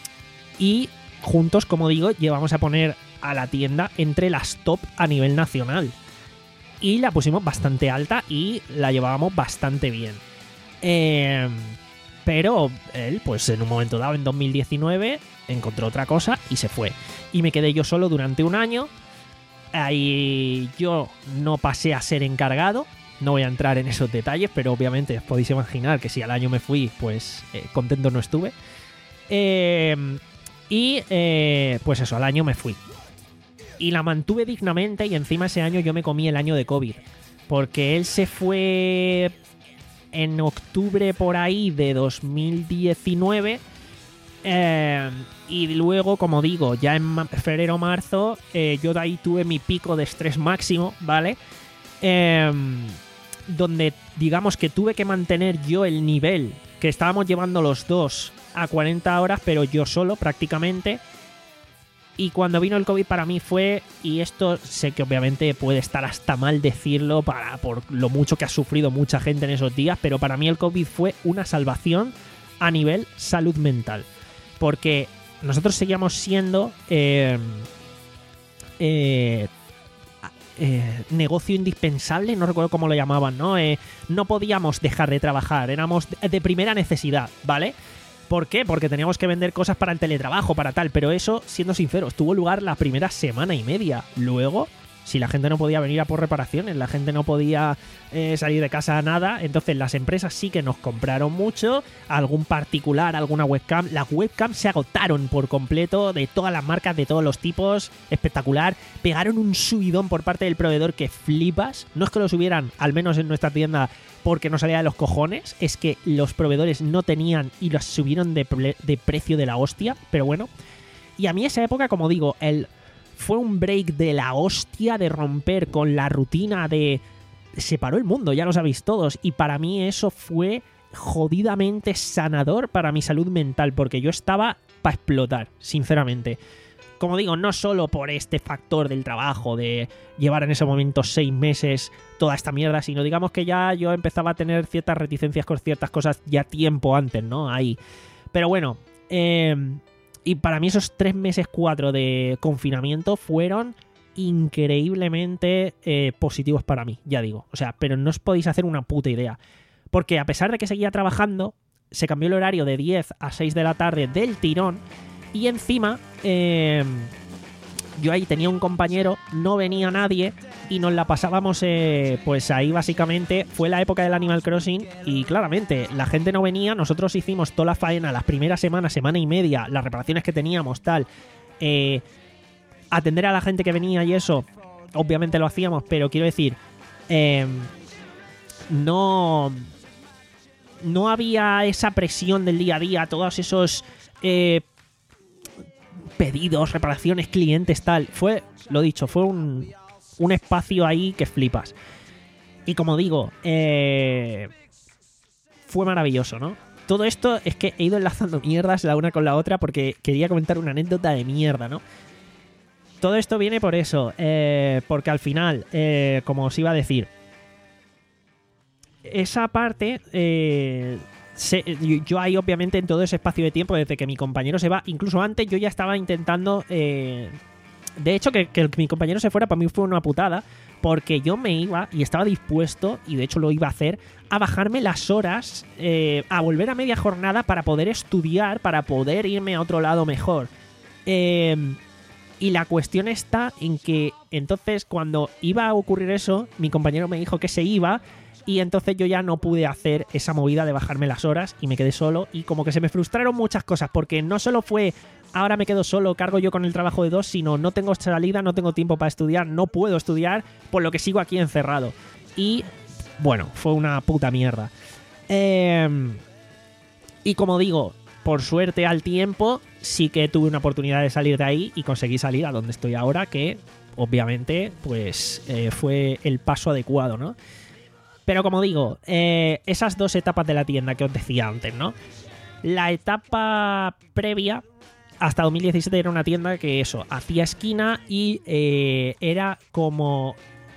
y juntos, como digo, llevamos a poner a la tienda entre las top a nivel nacional. Y la pusimos bastante alta y la llevábamos bastante bien. Eh, pero él, pues en un momento dado, en dos mil diecinueve, encontró otra cosa y se fue. Y me quedé yo solo durante un año. Ahí yo no pasé a ser encargado. No voy a entrar en esos detalles, pero obviamente os podéis imaginar que si al año me fui, pues eh, contento no estuve. Eh, y eh, pues eso, al año me fui. Y la mantuve dignamente y encima ese año yo me comí el año de COVID. Porque él se fue en octubre por ahí de dos mil diecinueve. Eh, y luego, como digo, ya en febrero o marzo, eh, yo de ahí tuve mi pico de estrés máximo, ¿vale? Eh, donde digamos que tuve que mantener yo el nivel que estábamos llevando los dos a cuarenta horas, pero yo solo prácticamente. Y cuando vino el COVID para mí fue, y esto sé que obviamente puede estar hasta mal decirlo para, por lo mucho que ha sufrido mucha gente en esos días, pero para mí el COVID fue una salvación a nivel salud mental. Porque nosotros seguíamos siendo eh, eh, eh, negocio indispensable, no recuerdo cómo lo llamaban, ¿no? Eh, no podíamos dejar de trabajar, éramos de primera necesidad, ¿vale? ¿Por qué? Porque teníamos que vender cosas para el teletrabajo, para tal, pero eso, siendo sinceros, tuvo lugar la primera semana y media. Luego, si la gente no podía venir a por reparaciones, la gente no podía eh, salir de casa a nada, entonces las empresas sí que nos compraron mucho, algún particular, alguna webcam. Las webcams se agotaron por completo, de todas las marcas, de todos los tipos, espectacular. Pegaron un subidón por parte del proveedor que flipas. No es que lo subieran, al menos en nuestra tienda, porque no salía de los cojones, es que los proveedores no tenían y los subieron de, pre- de precio de la hostia, pero bueno. Y a mí esa época, como digo, el... fue un break de la hostia, de romper con la rutina, de... se paró el mundo, ya lo sabéis todos. Y para mí eso fue jodidamente sanador para mi salud mental, porque yo estaba para explotar, sinceramente. Como digo, no solo por este factor del trabajo, de llevar en ese momento seis meses toda esta mierda, sino digamos que ya yo empezaba a tener ciertas reticencias con ciertas cosas ya tiempo antes, ¿no? Ahí. Pero bueno, eh... y para mí esos tres meses, cuatro de confinamiento fueron increíblemente eh, positivos para mí, ya digo. O sea, pero no os podéis hacer una puta idea. Porque a pesar de que seguía trabajando, se cambió el horario de diez a seis de la tarde del tirón. Y encima, eh, yo ahí tenía un compañero, no venía nadie y nos la pasábamos, eh, pues ahí básicamente fue la época del Animal Crossing y claramente la gente no venía, nosotros hicimos toda la faena las primeras semanas, semana y media, las reparaciones que teníamos, tal, eh, atender a la gente que venía y eso, obviamente lo hacíamos, pero quiero decir, eh, no, no había esa presión del día a día, todos esos eh, pedidos, reparaciones, clientes, tal. Fue, lo dicho, fue un, un espacio ahí que flipas. Y como digo, eh, fue maravilloso, ¿no? Todo esto es que he ido enlazando mierdas la una con la otra porque quería comentar una anécdota de mierda, ¿no? Todo esto viene por eso, eh, porque al final, eh, como os iba a decir, esa parte, eh, se, yo ahí obviamente en todo ese espacio de tiempo, desde que mi compañero se va, incluso antes yo ya estaba intentando, eh, de hecho que, que mi compañero se fuera para mí fue una putada, porque yo me iba y estaba dispuesto, y de hecho lo iba a hacer, a bajarme las horas, eh, a volver a media jornada para poder estudiar, para poder irme a otro lado mejor. Eh... Y la cuestión está en que entonces cuando iba a ocurrir eso, mi compañero me dijo que se iba y entonces yo ya no pude hacer esa movida de bajarme las horas y me quedé solo y como que se me frustraron muchas cosas porque no solo fue ahora me quedo solo, cargo yo con el trabajo de dos, sino no tengo salida, no tengo tiempo para estudiar, no puedo estudiar, por lo que sigo aquí encerrado. Y bueno, fue una puta mierda. Eh, y como digo, por suerte al tiempo sí que tuve una oportunidad de salir de ahí y conseguí salir a donde estoy ahora, que obviamente pues eh, fue el paso adecuado, ¿no? Pero como digo, eh, esas dos etapas de la tienda que os decía antes, ¿no? La etapa previa, hasta dos mil diecisiete, era una tienda que eso, hacía esquina y eh, era como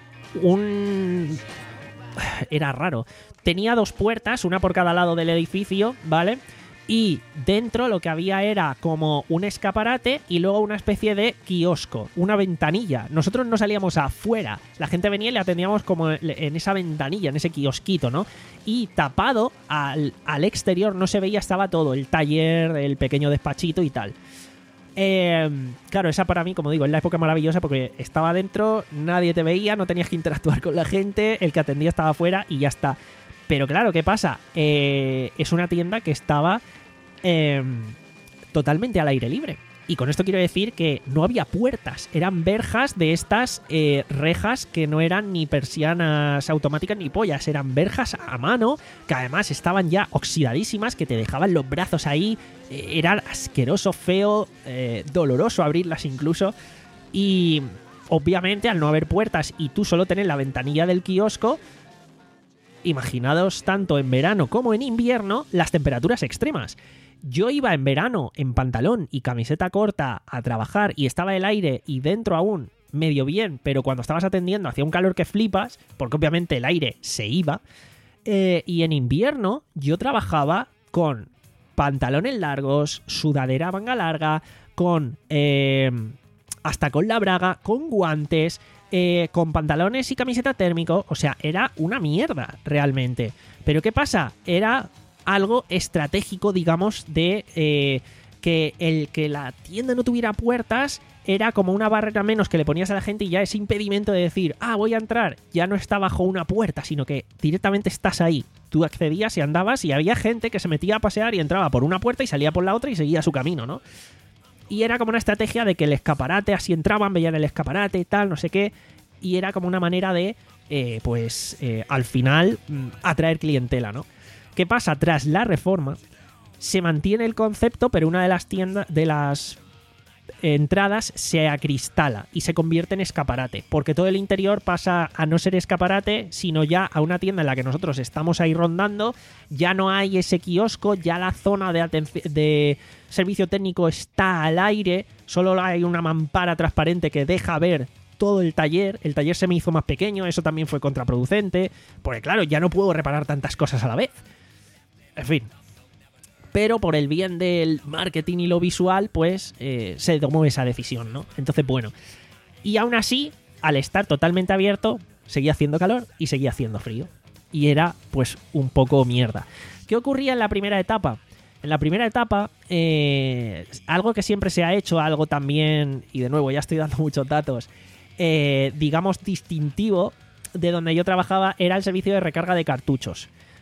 un... Era raro. Tenía dos puertas, una por cada lado del edificio, ¿vale? Y dentro lo que había era como un escaparate y luego una especie de kiosco, una ventanilla. Nosotros no salíamos afuera, la gente venía y le atendíamos como en esa ventanilla, en ese kiosquito, ¿no? Y tapado al, al exterior no se veía, estaba todo, el taller, el pequeño despachito y tal. Eh, claro, esa para mí, como digo, es la época maravillosa porque estaba dentro, nadie te veía, no tenías que interactuar con la gente, el que atendía estaba afuera y ya está. Pero claro, ¿qué pasa? Eh, es una tienda que estaba eh, totalmente al aire libre. Y con esto quiero decir que no había puertas, eran verjas de estas eh, rejas que no eran ni persianas automáticas ni pollas, eran verjas a mano que además estaban ya oxidadísimas, que te dejaban los brazos ahí, eh, era asqueroso, feo, eh, doloroso abrirlas incluso. Y obviamente al no haber puertas y tú solo tener la ventanilla del kiosco, imaginaos tanto en verano como en invierno las temperaturas extremas. Yo iba en verano en pantalón y camiseta corta a trabajar y estaba el aire y dentro aún medio bien, pero cuando estabas atendiendo hacía un calor que flipas, porque obviamente el aire se iba. Eh, y en invierno yo trabajaba con pantalones largos, sudadera manga larga, con eh, hasta con la braga, con guantes, eh, con pantalones y camiseta térmico. O sea, era una mierda realmente. Pero ¿qué pasa? Era algo estratégico, digamos, de eh, que el que la tienda no tuviera puertas era como una barrera menos que le ponías a la gente, y ya ese impedimento de decir, ah, voy a entrar, ya no está bajo una puerta, sino que directamente estás ahí. Tú accedías y andabas, y había gente que se metía a pasear y entraba por una puerta y salía por la otra y seguía su camino, ¿no? Y era como una estrategia de que el escaparate, así entraban, veían el escaparate y tal, no sé qué, y era como una manera de, eh, pues, eh, al final, atraer clientela, ¿no? ¿Qué pasa? Tras la reforma se mantiene el concepto, pero una de las tiendas, de las entradas se acristala y se convierte en escaparate, porque todo el interior pasa a no ser escaparate, sino ya a una tienda en la que nosotros estamos ahí rondando. Ya no hay ese kiosco, ya la zona de, atenc- de servicio técnico está al aire, solo hay una mampara transparente que deja ver todo el taller. El taller se me hizo más pequeño, eso también fue contraproducente, porque claro, ya no puedo reparar tantas cosas a la vez. En fin. Pero por el bien del marketing y lo visual, pues eh, se tomó esa decisión, ¿no? Entonces, bueno. Y aún así, al estar totalmente abierto, seguía haciendo calor y seguía haciendo frío. Y era, pues, un poco mierda. ¿Qué ocurría en la primera etapa? En la primera etapa, eh, algo que siempre se ha hecho, algo también, y de nuevo, ya estoy dando muchos datos, eh, digamos, distintivo de donde yo trabajaba, era el servicio de recarga de cartuchos.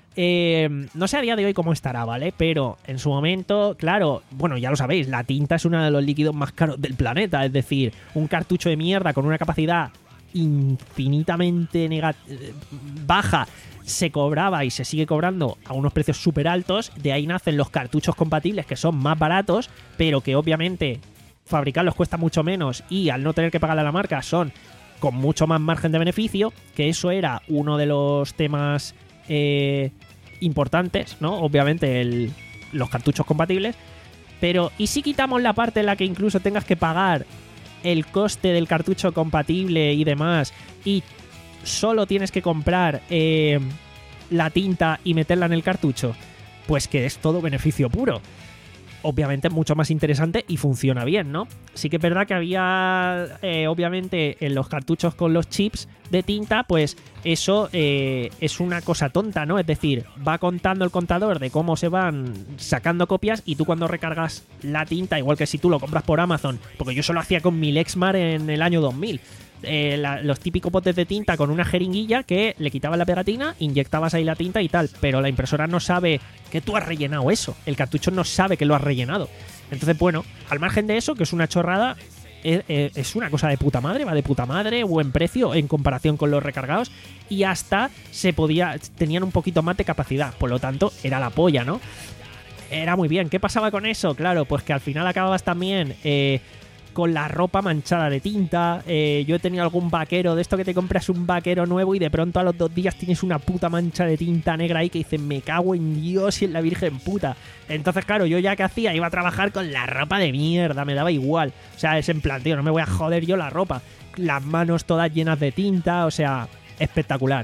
Eh, no sé a día de hoy cómo estará, ¿vale? Pero en su momento, claro, bueno, ya lo sabéis, la tinta es uno de los líquidos más caros del planeta. Es decir, un cartucho de mierda con una capacidad infinitamente negat- baja se cobraba y se sigue cobrando a unos precios súper altos. De ahí nacen los cartuchos compatibles, que son más baratos, pero que obviamente fabricarlos cuesta mucho menos y al no tener que pagarle a la marca son con mucho más margen de beneficio, que eso era uno de los temas eh, importantes, ¿no? Obviamente el, los cartuchos compatibles. Pero ¿y si quitamos la parte en la que incluso tengas que pagar el coste del cartucho compatible y demás y solo tienes que comprar eh, la tinta y meterla en el cartucho? Pues que es todo beneficio puro. Obviamente es mucho más interesante y funciona bien, ¿no? Sí que es verdad que había, eh, obviamente, en los cartuchos con los chips de tinta, pues eso eh, es una cosa tonta, ¿no? Es decir, va contando el contador de cómo se van sacando copias y tú cuando recargas la tinta, igual que si tú lo compras por Amazon, porque yo solo hacía con mi Lexmark en el año dos mil, eh, la, los típicos botes de tinta con una jeringuilla que le quitabas la pegatina, inyectabas ahí la tinta y tal, pero la impresora no sabe que tú has rellenado eso, el cartucho no sabe que lo has rellenado. Entonces, bueno, al margen de eso, que es una chorrada, es, es una cosa de puta madre, va de puta madre, buen precio en comparación con los recargados y hasta se podía, tenían un poquito más de capacidad, por lo tanto, era la polla, ¿no? Era muy bien. ¿Qué pasaba con eso? Claro, pues que al final acababas también eh, con la ropa manchada de tinta. Eh, yo he tenido algún vaquero de esto que te compras un vaquero nuevo y de pronto a los dos días tienes una puta mancha de tinta negra ahí que dices, me cago en Dios y en la Virgen puta. Entonces, claro, yo ya que hacía, iba a trabajar con la ropa de mierda, me daba igual. O sea, es en plan, tío, no me voy a joder yo la ropa. Las manos todas llenas de tinta, o sea, espectacular.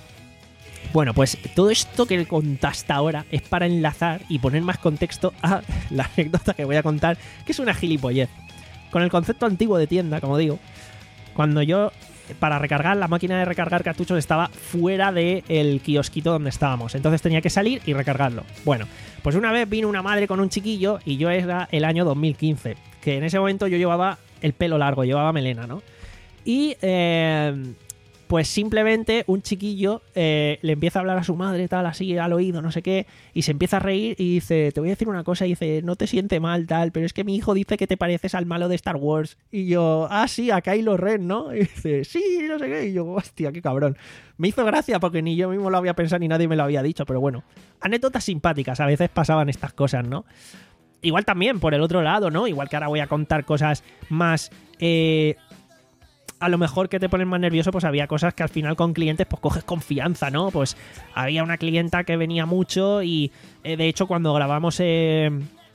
Bueno, pues todo esto que contaste ahora es para enlazar y poner más contexto a la anécdota que voy a contar, que es una gilipollez. Con el concepto antiguo de tienda, como digo, cuando yo, para recargar, la máquina de recargar cartuchos estaba fuera del kiosquito donde estábamos. Entonces tenía que salir y recargarlo. Bueno, pues una vez vino una madre con un chiquillo y yo era el año dos mil quince, que en ese momento yo llevaba el pelo largo, llevaba melena, ¿no? Y eh, pues simplemente un chiquillo eh, le empieza a hablar a su madre, tal, así, al oído, no sé qué, y se empieza a reír y dice, te voy a decir una cosa, y dice, no te siente mal, tal, pero es que mi hijo dice que te pareces al malo de Star Wars. Y yo, ah, sí, a Kylo Ren, ¿no? Y dice, sí, no sé qué, y yo, hostia, qué cabrón. Me hizo gracia porque ni yo mismo lo había pensado ni nadie me lo había dicho, pero bueno, anécdotas simpáticas, a veces pasaban estas cosas, ¿no? Igual también, por el otro lado, ¿no? Igual que ahora voy a contar cosas más... Eh, a lo mejor que te ponen más nervioso, pues había cosas que al final con clientes pues coges confianza, ¿no? Pues había una clienta que venía mucho y eh, de hecho cuando grabamos eh,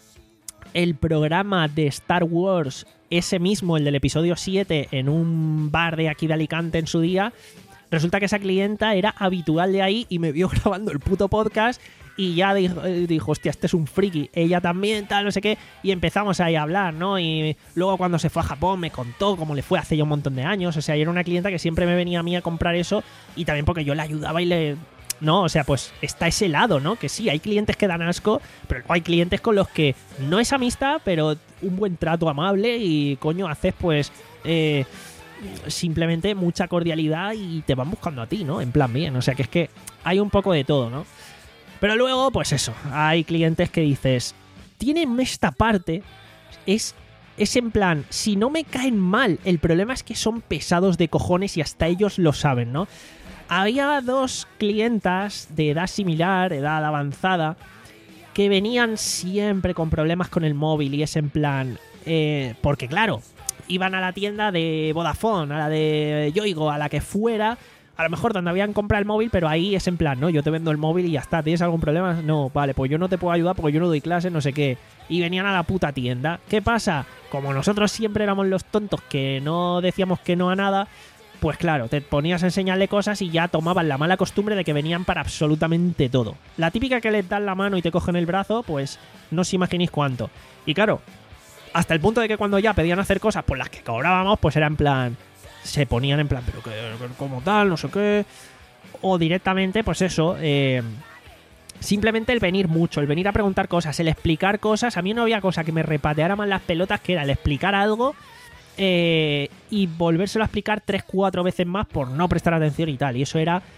el programa de Star Wars, ese mismo, el del episodio siete, en un bar de aquí de Alicante en su día, resulta que esa clienta era habitual de ahí y me vio grabando el puto podcast y ya dijo, dijo, hostia, este es un friki. Ella también, tal, no sé qué. Y empezamos ahí a hablar, ¿no? Y luego cuando se fue a Japón me contó cómo le fue hace ya un montón de años. O sea, era una clienta que siempre me venía a mí a comprar eso y también porque yo le ayudaba y le... No, o sea, pues está ese lado, ¿no? Que sí, hay clientes que dan asco, pero hay clientes con los que no es amistad, pero un buen trato amable y, coño, haces pues... Eh, simplemente mucha cordialidad y te van buscando a ti, ¿no? En plan bien, o sea que es que hay un poco de todo, ¿no? Pero luego, pues eso, hay clientes que dices, tienen esta parte, es, es en plan, si no me caen mal, el problema es que son pesados de cojones y hasta ellos lo saben, ¿no? Había dos clientas de edad similar, edad avanzada, que venían siempre con problemas con el móvil y es en plan, eh, porque claro, iban a la tienda de Vodafone, a la de Yoigo, a la que fuera, a lo mejor donde habían comprado el móvil, pero ahí es en plan, no, yo te vendo el móvil y ya está, ¿tienes algún problema? No, vale, pues yo no te puedo ayudar porque yo no doy clases, no sé qué. Y venían a la puta tienda. ¿Qué pasa? Como nosotros siempre éramos los tontos que no decíamos que no a nada, pues claro, te ponías a enseñarle cosas y ya tomaban la mala costumbre de que venían para absolutamente todo. La típica que les dan la mano y te cogen el brazo, pues no os imaginéis cuánto. Y claro, hasta el punto de que cuando ya pedían hacer cosas por las que cobrábamos, pues era en plan... Se ponían en plan, pero que como tal, no sé qué. O directamente, pues eso, eh, simplemente el venir mucho, el venir a preguntar cosas, el explicar cosas. A mí no había cosa que me repateara más las pelotas que era el explicar algo eh, y volvérselo a explicar tres, cuatro veces más por no prestar atención y tal. Y eso era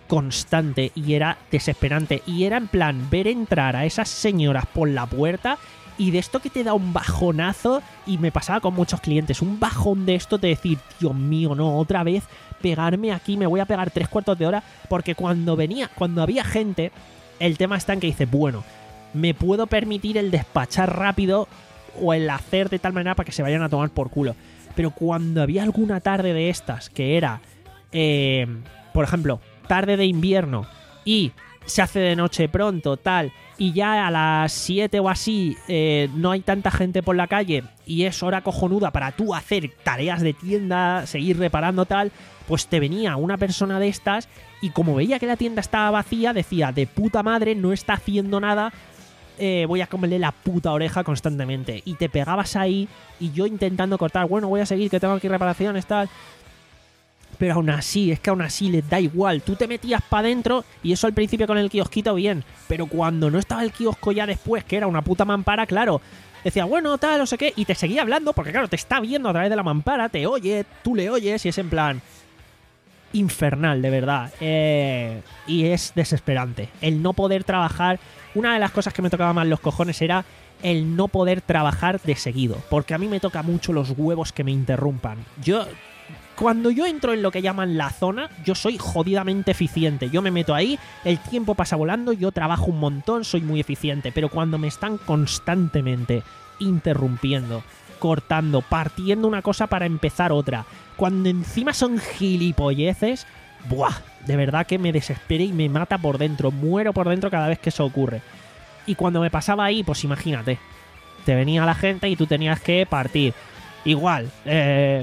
constante y era desesperante. Y era en plan ver entrar a esas señoras por la puerta y de esto que te da un bajonazo, y me pasaba con muchos clientes, un bajón de esto de decir, Dios mío, no, otra vez pegarme aquí, me voy a pegar tres cuartos de hora, porque cuando venía, cuando había gente, el tema está en que dices, bueno, me puedo permitir el despachar rápido o el hacer de tal manera para que se vayan a tomar por culo. Pero cuando había alguna tarde de estas, que era, eh, por ejemplo, tarde de invierno y se hace de noche pronto, tal, y ya a las siete o así eh, no hay tanta gente por la calle y es hora cojonuda para tú hacer tareas de tienda, seguir reparando tal, pues te venía una persona de estas y como veía que la tienda estaba vacía, decía, de puta madre, no está haciendo nada, eh, voy a comerle la puta oreja constantemente. Y te pegabas ahí y yo intentando cortar, bueno, voy a seguir, que tengo aquí reparaciones, tal... Pero aún así, es que aún así les da igual. Tú te metías para adentro y eso al principio con el kiosquito bien. Pero cuando no estaba el kiosco ya después, que era una puta mampara, claro, decía, bueno, tal, no sé qué, y te seguía hablando porque claro, te está viendo a través de la mampara, te oye, tú le oyes y es en plan... infernal, de verdad. Eh, y es desesperante. El no poder trabajar... Una de las cosas que me tocaba más los cojones era el no poder trabajar de seguido. Porque a mí me toca mucho los huevos que me interrumpan. Yo... Cuando yo entro en lo que llaman la zona, yo soy jodidamente eficiente. Yo me meto ahí, el tiempo pasa volando, yo trabajo un montón, soy muy eficiente. Pero cuando me están constantemente interrumpiendo, cortando, partiendo una cosa para empezar otra, cuando encima son gilipolleces, ¡buah! De verdad que me desespera y me mata por dentro. Muero por dentro cada vez que eso ocurre. Y cuando me pasaba ahí, pues imagínate, te venía la gente y tú tenías que partir. Igual, eh...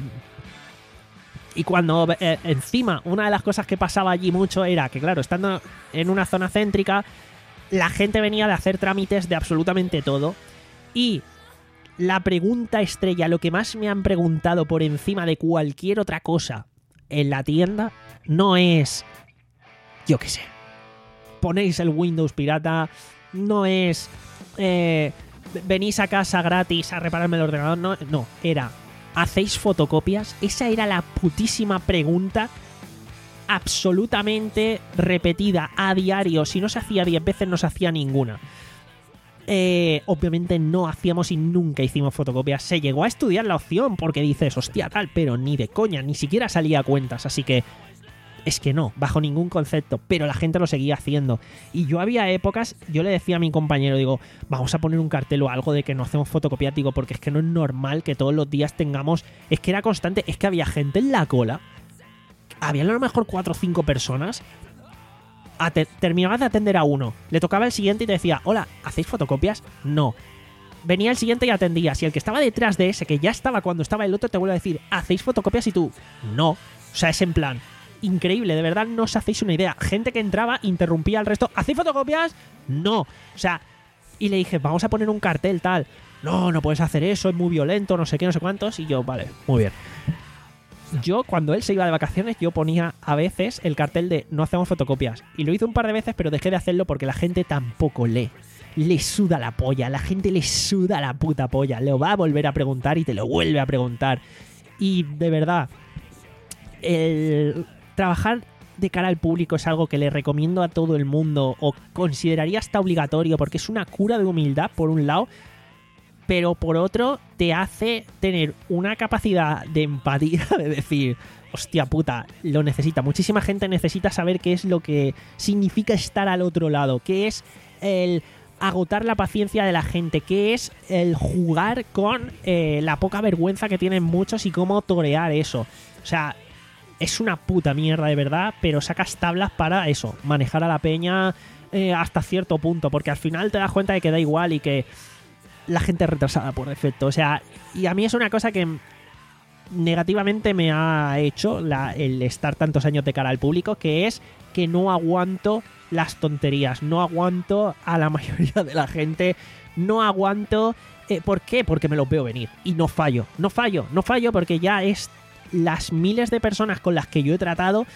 Y cuando eh, encima una de las cosas que pasaba allí mucho era que, claro, estando en una zona céntrica, la gente venía de hacer trámites de absolutamente todo. Y la pregunta estrella, lo que más me han preguntado por encima de cualquier otra cosa en la tienda, no es, yo qué sé, ponéis el Windows pirata, no es, eh, venís a casa gratis a repararme el ordenador, no, no, era... ¿Hacéis fotocopias? Esa era la putísima pregunta absolutamente repetida a diario. Si no se hacía diez veces, no se hacía ninguna. Eh, obviamente no hacíamos y nunca hicimos fotocopias. Se llegó a estudiar la opción porque dices, hostia, tal, pero ni de coña, ni siquiera salía a cuentas. Así que es que no, bajo ningún concepto, pero la gente lo seguía haciendo. Y yo había épocas, yo le decía a mi compañero, digo, vamos a poner un cartel o algo de que no hacemos fotocopias, digo, porque es que no es normal que todos los días tengamos, es que era constante, es que había gente en la cola, había a lo mejor cuatro o cinco personas, Ate- terminabas de atender a uno, le tocaba el siguiente y te decía, hola, ¿hacéis fotocopias? No. Venía el siguiente y atendías, y el que estaba detrás de ese, que ya estaba cuando estaba el otro, te vuelve a decir, ¿hacéis fotocopias? Y tú, no. O sea, es en plan... Increíble, de verdad no os hacéis una idea. Gente que entraba, interrumpía al resto. ¿Hacéis fotocopias? No. O sea, y le dije, vamos a poner un cartel tal. No, no puedes hacer eso, es muy violento, no sé qué, no sé cuántos. Y yo, vale, muy bien. Yo, cuando él se iba de vacaciones, yo ponía a veces el cartel de no hacemos fotocopias. Y lo hice un par de veces, pero dejé de hacerlo porque la gente tampoco lee. Le suda la polla, la gente le suda la puta polla. Le va a volver a preguntar y te lo vuelve a preguntar. Y de verdad, el... trabajar de cara al público es algo que le recomiendo a todo el mundo o consideraría hasta obligatorio porque es una cura de humildad por un lado, pero por otro te hace tener una capacidad de empatía de decir, hostia puta, lo necesita. Muchísima gente necesita saber qué es lo que significa estar al otro lado, qué es el agotar la paciencia de la gente, qué es el jugar con eh, la poca vergüenza que tienen muchos y cómo torear eso. O sea, es una puta mierda de verdad, pero sacas tablas para eso, manejar a la peña eh, hasta cierto punto, porque al final te das cuenta de que da igual y que la gente es retrasada por defecto. O sea, y a mí es una cosa que negativamente me ha hecho la, el estar tantos años de cara al público, que es que no aguanto las tonterías, no aguanto a la mayoría de la gente, no aguanto... Eh, ¿Por qué? Porque me lo veo venir y no fallo, no fallo, no fallo porque ya es... Las miles de personas con las que yo he tratado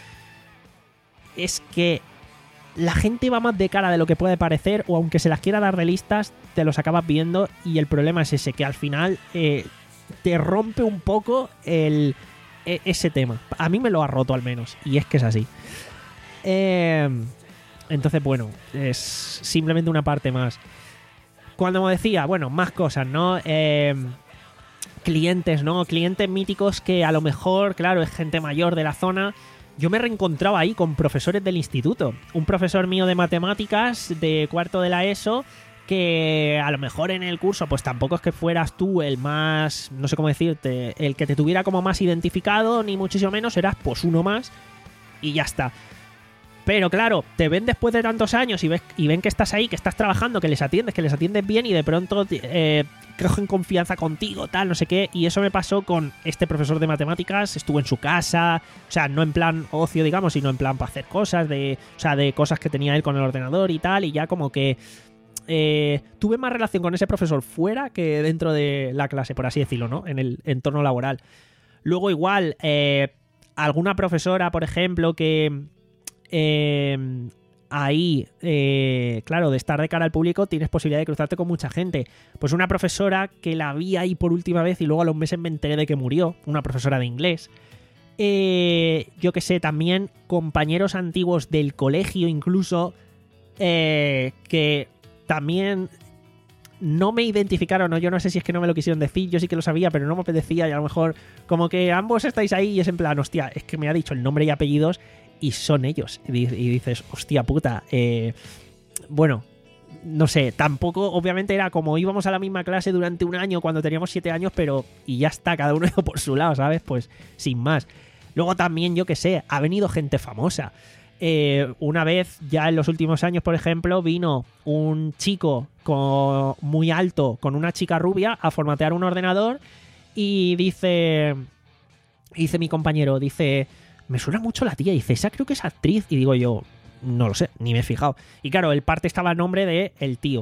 es que la gente va más de cara de lo que puede parecer, o aunque se las quiera dar de listas, te los acabas viendo, y el problema es ese, que al final eh, te rompe un poco el, e- ese tema. A mí me lo ha roto al menos, y es que es así. Eh, entonces, bueno, es simplemente una parte más. Cuando me decía, bueno, más cosas, ¿no? Eh, clientes, ¿no? Clientes míticos que a lo mejor, claro, es gente mayor de la zona. Yo me reencontraba ahí con profesores del instituto. Un profesor mío de matemáticas de cuarto de la ESO, que a lo mejor en el curso pues tampoco es que fueras tú el más, no sé cómo decirte, el que te tuviera como más identificado, ni muchísimo menos, eras pues uno más y ya está. Pero claro, te ven después de tantos años y, ves, y ven que estás ahí, que estás trabajando, que les atiendes, que les atiendes bien y de pronto eh, cogen confianza contigo, tal, no sé qué. Y eso me pasó con este profesor de matemáticas. Estuve en su casa, o sea, no en plan ocio, digamos, sino en plan para hacer cosas, de, o sea, de cosas que tenía él con el ordenador y tal. Y ya como que eh, tuve más relación con ese profesor fuera que dentro de la clase, por así decirlo, ¿no? En el entorno laboral. Luego igual, eh, alguna profesora, por ejemplo, que... Eh, ahí, eh, claro, de estar de cara al público tienes posibilidad de cruzarte con mucha gente. Pues una profesora que la vi ahí por última vez y luego a los meses me enteré de que murió, una profesora de inglés. Eh, yo que sé, también compañeros antiguos del colegio incluso, eh, que también no me identificaron, o yo no sé si es que no me lo quisieron decir, yo sí que lo sabía, pero no me apetecía y a lo mejor como que ambos estáis ahí y es en plan, hostia, es que me ha dicho el nombre y apellidos y son ellos. Y dices, hostia puta, eh, bueno, no sé, tampoco, obviamente era como íbamos a la misma clase durante un año cuando teníamos siete años, pero y ya está, cada uno iba por su lado, ¿sabes? Pues sin más. Luego también, yo que sé, ha venido gente famosa. Eh, una vez, ya en los últimos años, por ejemplo, vino un chico con, muy alto con una chica rubia a formatear un ordenador y dice, dice mi compañero, dice... me suena mucho la tía, dice, esa creo que es actriz. Y digo yo, no lo sé, ni me he fijado. Y claro, el parte estaba el nombre de el tío.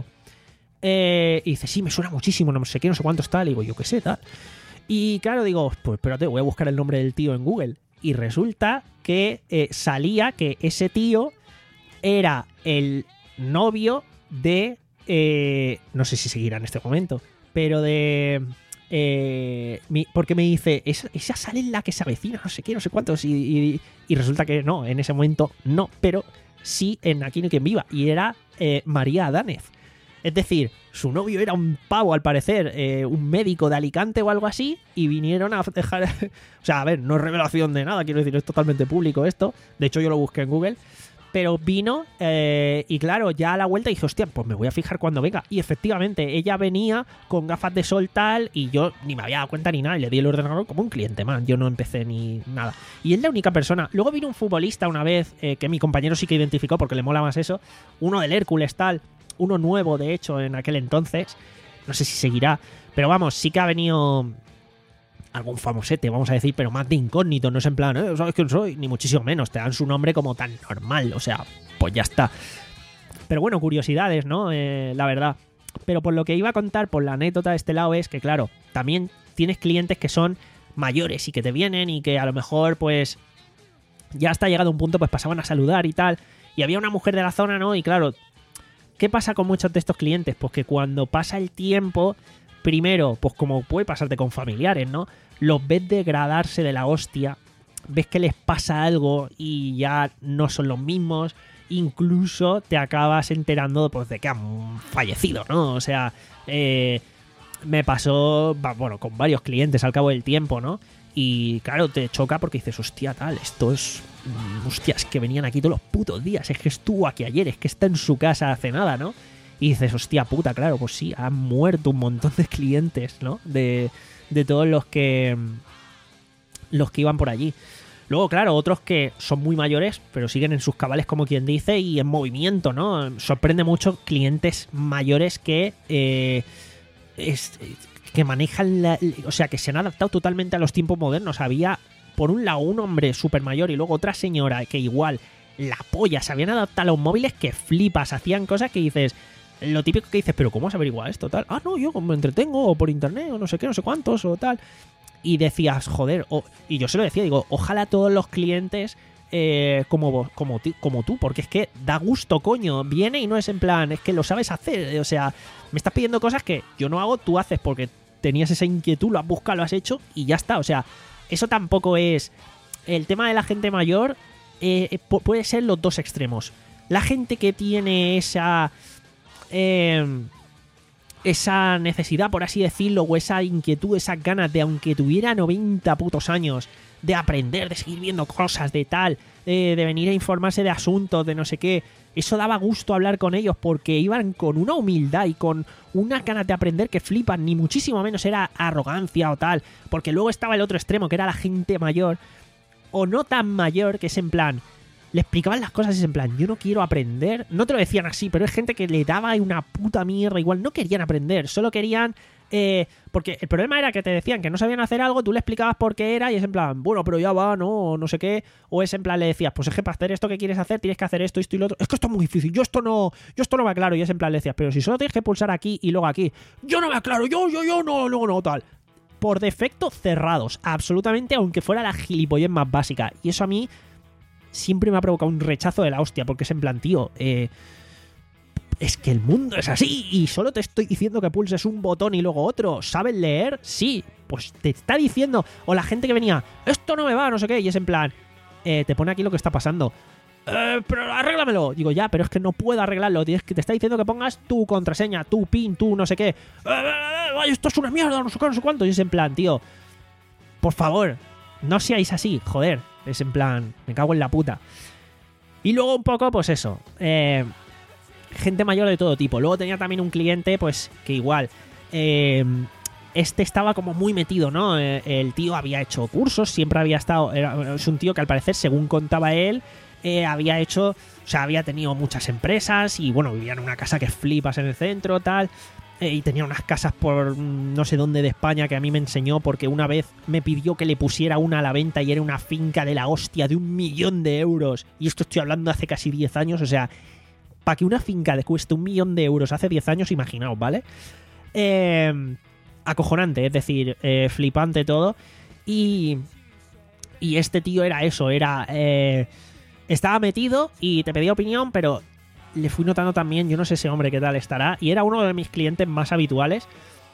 Eh, y dice, sí, me suena muchísimo, no sé qué, no sé cuánto está. Le digo, yo qué sé, tal. Y claro, digo, pues espérate, voy a buscar el nombre del tío en Google. Y resulta que eh, salía que ese tío era el novio de... Eh, no sé si seguirá en este momento, pero de... Eh, mi, porque me dice, esa, esa sale en la que se avecina, no sé qué, no sé cuántos, y, y, y resulta que no, en ese momento no, pero sí en Aquí no hay quien viva, y era eh, María Adánez. Es decir, su novio era un pavo, al parecer, eh, un médico de Alicante o algo así, y vinieron a dejar... o sea, a ver, no es revelación de nada, quiero decir, es totalmente público esto, de hecho yo lo busqué en Google. Pero vino eh, y claro, ya a la vuelta dije, hostia, pues me voy a fijar cuando venga. Y efectivamente, ella venía con gafas de sol tal y yo ni me había dado cuenta ni nada. Y le di el ordenador como un cliente, man. Yo no empecé ni nada. Y es la única persona. Luego vino un futbolista una vez eh, que mi compañero sí que identificó porque le mola más eso. Uno del Hércules tal. Uno nuevo, de hecho, en aquel entonces. No sé si seguirá. Pero vamos, sí que ha venido... algún famosete, vamos a decir, pero más de incógnito, no es en plan, ¿eh? ¿Sabes quién soy? Ni muchísimo menos, te dan su nombre como tan normal, o sea, pues ya está. Pero bueno, curiosidades, ¿no? Eh, la verdad. Pero por lo que iba a contar, por la anécdota de este lado, es que, claro, también tienes clientes que son mayores y que te vienen y que a lo mejor, pues, ya hasta llegado a un punto, pues pasaban a saludar y tal. Y había una mujer de la zona, ¿no? Y claro, ¿qué pasa con muchos de estos clientes? Pues que cuando pasa el tiempo... primero, pues como puede pasarte con familiares, ¿no? Los ves degradarse de la hostia, ves que les pasa algo y ya no son los mismos, incluso te acabas enterando pues de que han fallecido, ¿no? O sea, eh, me pasó, bueno, con varios clientes al cabo del tiempo, ¿no? Y claro, te choca porque dices, hostia, tal, esto es... hostia, es que venían aquí todos los putos días, es que estuvo aquí ayer, es que está en su casa hace nada, ¿no? Y dices, hostia puta, claro, pues sí, han muerto un montón de clientes, ¿no? De, de todos los que los que iban por allí. Luego, claro, otros que son muy mayores, pero siguen en sus cabales, como quien dice, y en movimiento, ¿no? Sorprende mucho clientes mayores que eh, es, que manejan, la, o sea, que se han adaptado totalmente a los tiempos modernos. Había, por un lado, un hombre súper mayor y luego otra señora que igual, la polla, se habían adaptado a los móviles que flipas, hacían cosas que dices... Lo típico que dices, pero ¿cómo has averiguado esto? Tal. Ah, no, yo me entretengo, o por internet, o no sé qué, no sé cuántos, o tal. Y decías, joder, o, y yo se lo decía, digo, ojalá todos los clientes eh, como vos, como, como tú, porque es que da gusto, coño. Viene y no es en plan, es que lo sabes hacer. O sea, me estás pidiendo cosas que yo no hago, tú haces porque tenías esa inquietud, lo has buscado, lo has hecho y ya está. O sea, eso tampoco es... El tema de la gente mayor... eh, puede ser los dos extremos. La gente que tiene esa... Eh, esa necesidad, por así decirlo, o esa inquietud, esas ganas de, aunque tuviera noventa putos años, de aprender, de seguir viendo cosas, de tal, de, de venir a informarse de asuntos, de no sé qué. Eso daba gusto hablar con ellos porque iban con una humildad y con unas ganas de aprender que flipan, ni muchísimo menos era arrogancia o tal, porque luego estaba el otro extremo, que era la gente mayor, o no tan mayor, que es en plan... Le explicaban las cosas y es en plan, yo no quiero aprender. No te lo decían así, pero es gente que le daba una puta mierda. Igual no querían aprender, solo querían... Eh, porque el problema era que te decían que no sabían hacer algo, tú le explicabas por qué era y es en plan, bueno, pero ya va, no, no sé qué. O es en plan, le decías, pues es que para hacer esto que quieres hacer tienes que hacer esto, esto y lo otro. Es que esto es muy difícil, yo esto no yo esto no me aclaro. Y es en plan, le decías, pero si solo tienes que pulsar aquí y luego aquí. Yo no me aclaro, yo, yo, yo, no, no, no, tal. Por defecto cerrados, absolutamente, aunque fuera la gilipollez más básica. Y eso a mí... siempre me ha provocado un rechazo de la hostia, porque es en plan, tío, eh, es que el mundo es así y solo te estoy diciendo que pulses un botón y luego otro. ¿Sabes leer? Sí, pues te está diciendo. O la gente que venía, esto no me va, no sé qué, y es en plan, eh, te pone aquí lo que está pasando. Eh, pero arréglamelo. Digo, ya, pero es que no puedo arreglarlo. Tienes que te está diciendo que pongas tu contraseña, tu pin, tu no sé qué. Eh, eh, esto es una mierda, no sé qué, no sé cuánto. Y es en plan, tío, por favor, no seáis así, joder. Es en plan, me cago en la puta. Y luego un poco, pues eso, eh, gente mayor de todo tipo. Luego tenía también un cliente, pues, que igual, eh, este estaba como muy metido, ¿no? Eh, el tío había hecho cursos, siempre había estado... Era, es un tío que al parecer, según contaba él, eh, había hecho... O sea, había tenido muchas empresas y, bueno, vivía en una casa que flipas en el centro, tal... Eh, y tenía unas casas por no sé dónde de España que a mí me enseñó porque una vez me pidió que le pusiera una a la venta y era una finca de la hostia de un millón de euros. Y esto estoy hablando hace casi diez años, o sea, para que una finca le cueste un millón de euros hace diez años, imaginaos, ¿vale? Eh, acojonante, es decir, eh, flipante todo. Y, y este tío era eso, era... Eh, estaba metido y te pedía opinión, pero... le fui notando también, yo no sé ese hombre qué tal estará, y era uno de mis clientes más habituales,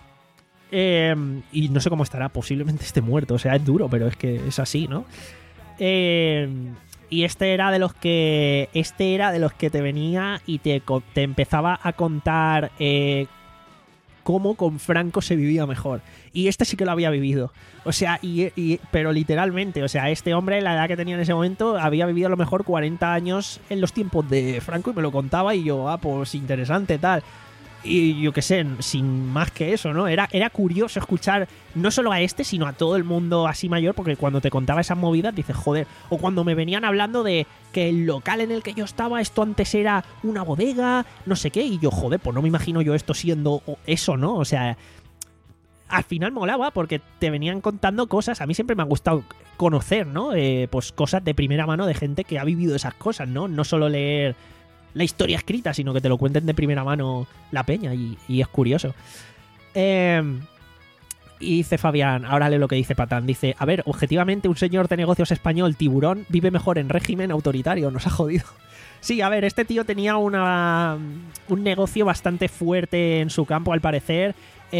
eh, y no sé cómo estará, posiblemente esté muerto, o sea, es duro, pero es que es así, ¿no? Eh, y este era de los que este era de los que te venía y te, te empezaba a contar eh, cómo con Franco se vivía mejor. Y este sí que lo había vivido. O sea, y, y, pero literalmente, o sea, este hombre, la edad que tenía en ese momento, había vivido a lo mejor cuarenta años en los tiempos de Franco y me lo contaba y yo, ah, pues interesante, tal. Y yo qué sé, sin más que eso, ¿no? Era, era curioso escuchar no solo a este, sino a todo el mundo así mayor, porque cuando te contaba esas movidas dices, joder, o cuando me venían hablando de que el local en el que yo estaba, esto antes era una bodega, no sé qué, y yo, joder, pues no me imagino yo esto siendo eso, ¿no? O sea, al final molaba porque te venían contando cosas, a mí siempre me ha gustado conocer, ¿no? Eh, pues cosas de primera mano de gente que ha vivido esas cosas, ¿no? No solo leer la historia escrita, sino que te lo cuenten de primera mano la peña, y, y es curioso. Eh, y dice Fabián, ahora lee lo que dice Patán, dice, a ver, objetivamente un señor de negocios español, Tiburón, vive mejor en régimen autoritario, nos ha jodido. Sí, a ver, este tío tenía una un negocio bastante fuerte en su campo, al parecer,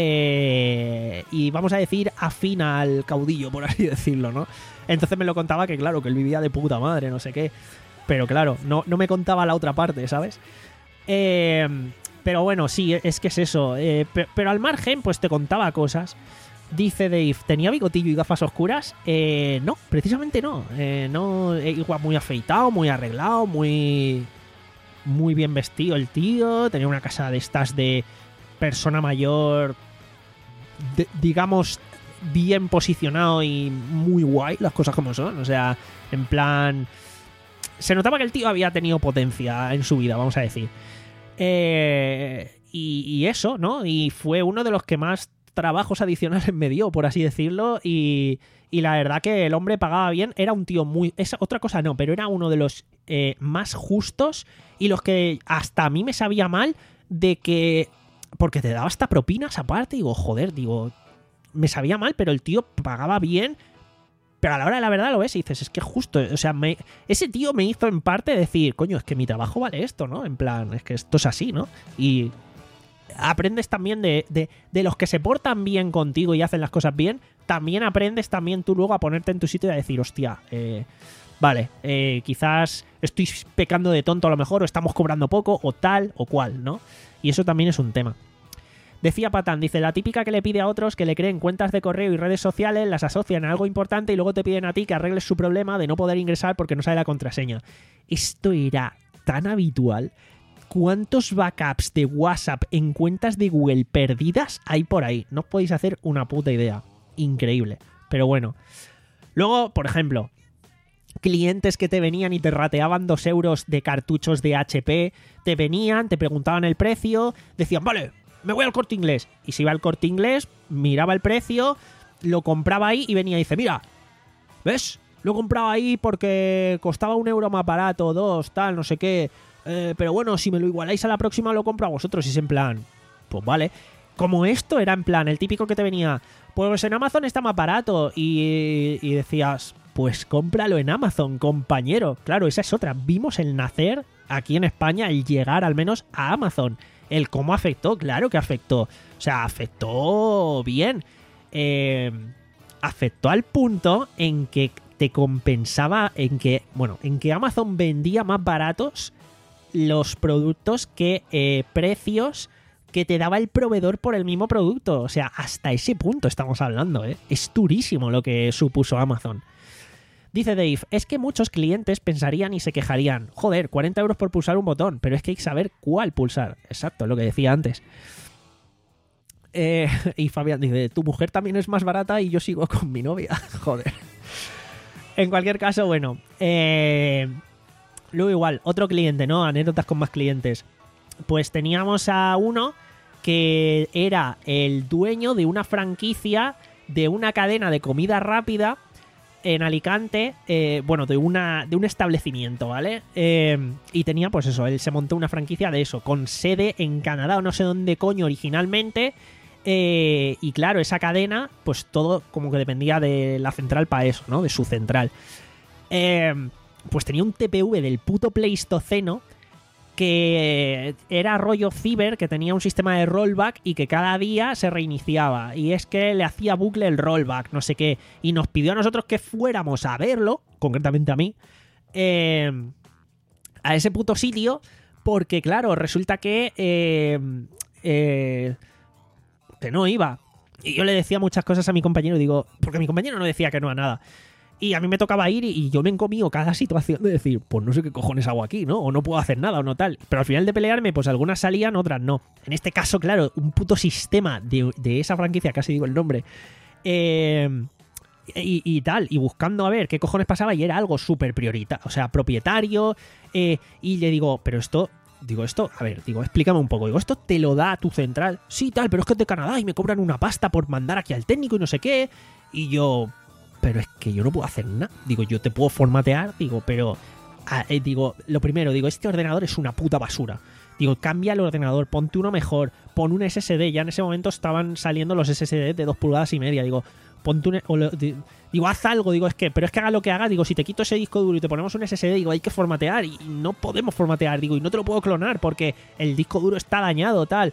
eh, y vamos a decir, afín al caudillo, por así decirlo, ¿no? Entonces me lo contaba que, claro, que él vivía de puta madre, no sé qué. Pero claro, no, no me contaba la otra parte, ¿sabes? Eh, pero bueno, sí, es que es eso. Eh, pero, pero al margen, pues te contaba cosas. Dice Dave, ¿tenía bigotillo y gafas oscuras? Eh, no, precisamente no. Eh, no, igual muy afeitado, muy arreglado, muy, muy bien vestido el tío. Tenía una casa de estas de persona mayor, de, digamos, bien posicionado y muy guay, las cosas como son. O sea, en plan... Se notaba que el tío había tenido potencia en su vida, vamos a decir. Eh, y, y eso, ¿no? Y fue uno de los que más trabajos adicionales me dio, por así decirlo. Y, y la verdad que el hombre pagaba bien. Era un tío muy... Esa, otra cosa no, pero era uno de los eh, más justos y los que hasta a mí me sabía mal de que... Porque te daba hasta propinas aparte. Digo, joder, digo... Me sabía mal, pero el tío pagaba bien... Pero a la hora de la verdad lo ves y dices, es que justo, o sea, me, ese tío me hizo en parte decir, coño, es que mi trabajo vale esto, ¿no? En plan, es que esto es así, ¿no? Y aprendes también de, de, de los que se portan bien contigo y hacen las cosas bien, también aprendes también tú luego a ponerte en tu sitio y a decir, hostia, eh, vale, eh, quizás estoy pecando de tonto a lo mejor, o estamos cobrando poco, o tal, o cual, ¿no? Y eso también es un tema. Decía Patán, dice, la típica que le pide a otros que le creen cuentas de correo y redes sociales, las asocian a algo importante y luego te piden a ti que arregles su problema de no poder ingresar porque no sabe la contraseña. Esto era tan habitual. ¿Cuántos backups de WhatsApp en cuentas de Google perdidas hay por ahí? No os podéis hacer una puta idea. Increíble. Pero bueno. Luego, por ejemplo, clientes que te venían y te rateaban dos euros de cartuchos de H P, te venían, te preguntaban el precio, decían, vale, me voy al Corte Inglés. Y se iba al Corte Inglés, miraba el precio, lo compraba ahí y venía y dice, mira, ¿ves? Lo compraba ahí porque costaba un euro más barato, dos, tal, no sé qué. Eh, pero bueno, si me lo igualáis a la próxima lo compro a vosotros. Y es en plan, pues vale. Como esto era en plan, el típico que te venía, pues en Amazon está más barato. Y, y decías, pues cómpralo en Amazon, compañero. Claro, esa es otra. Vimos el nacer aquí en España, el llegar al menos a Amazon. El cómo afectó, claro que afectó. O sea, afectó bien. Eh, afectó al punto en que te compensaba, en que, bueno, en que Amazon vendía más baratos los productos que eh, precios que te daba el proveedor por el mismo producto. O sea, hasta ese punto estamos hablando, ¿eh? Es durísimo lo que supuso Amazon. Dice Dave, es que muchos clientes pensarían y se quejarían, joder, cuarenta euros por pulsar un botón, pero es que hay que saber cuál pulsar. Exacto, lo que decía antes. Eh, y Fabián dice, tu mujer también es más barata y yo sigo con mi novia. Joder. En cualquier caso, bueno. Eh, luego igual, otro cliente, ¿no? Anécdotas con más clientes. Pues teníamos a uno que era el dueño de una franquicia de una cadena de comida rápida en Alicante, eh, bueno, de una de un establecimiento, ¿vale? Eh, y tenía, pues eso, él se montó una franquicia de eso, con sede en Canadá o no sé dónde coño originalmente. Eh, y claro, esa cadena, pues todo como que dependía de la central para eso, ¿no? De su central. Eh, pues tenía un T P V del puto Pleistoceno que era rollo ciber, que tenía un sistema de rollback y que cada día se reiniciaba. Y es que le hacía bucle el rollback, no sé qué. Y nos pidió a nosotros que fuéramos a verlo, concretamente a mí, eh, a ese puto sitio, porque claro, resulta que... Eh, eh, que no iba. Y yo le decía muchas cosas a mi compañero, digo, porque mi compañero no decía que no a nada. Y a mí me tocaba ir y yo me encomío cada situación de decir, pues no sé qué cojones hago aquí, ¿no? O no puedo hacer nada o no tal. Pero al final de pelearme, pues algunas salían, otras no. En este caso, claro, un puto sistema de, de esa franquicia, casi digo el nombre, eh, y, y tal, y buscando a ver qué cojones pasaba y era algo súper prioritario, o sea, propietario, eh, y le digo, pero esto... Digo, esto, a ver, digo, explícame un poco. Digo, ¿esto te lo da tu central? Sí, tal, pero es que es de Canadá y me cobran una pasta por mandar aquí al técnico y no sé qué. Y yo, pero es que yo no puedo hacer nada. Digo, yo te puedo formatear, digo, pero... Eh, digo, lo primero, digo, este ordenador es una puta basura. Digo, cambia el ordenador, ponte uno mejor, pon un S S D. Ya en ese momento estaban saliendo los S S D de dos pulgadas y media. Digo, ponte un... O lo, digo, haz algo, digo, es que, pero es que haga lo que haga, digo, si te quito ese disco duro y te ponemos un S S D, digo, hay que formatear y no podemos formatear, digo, y no te lo puedo clonar porque el disco duro está dañado, tal.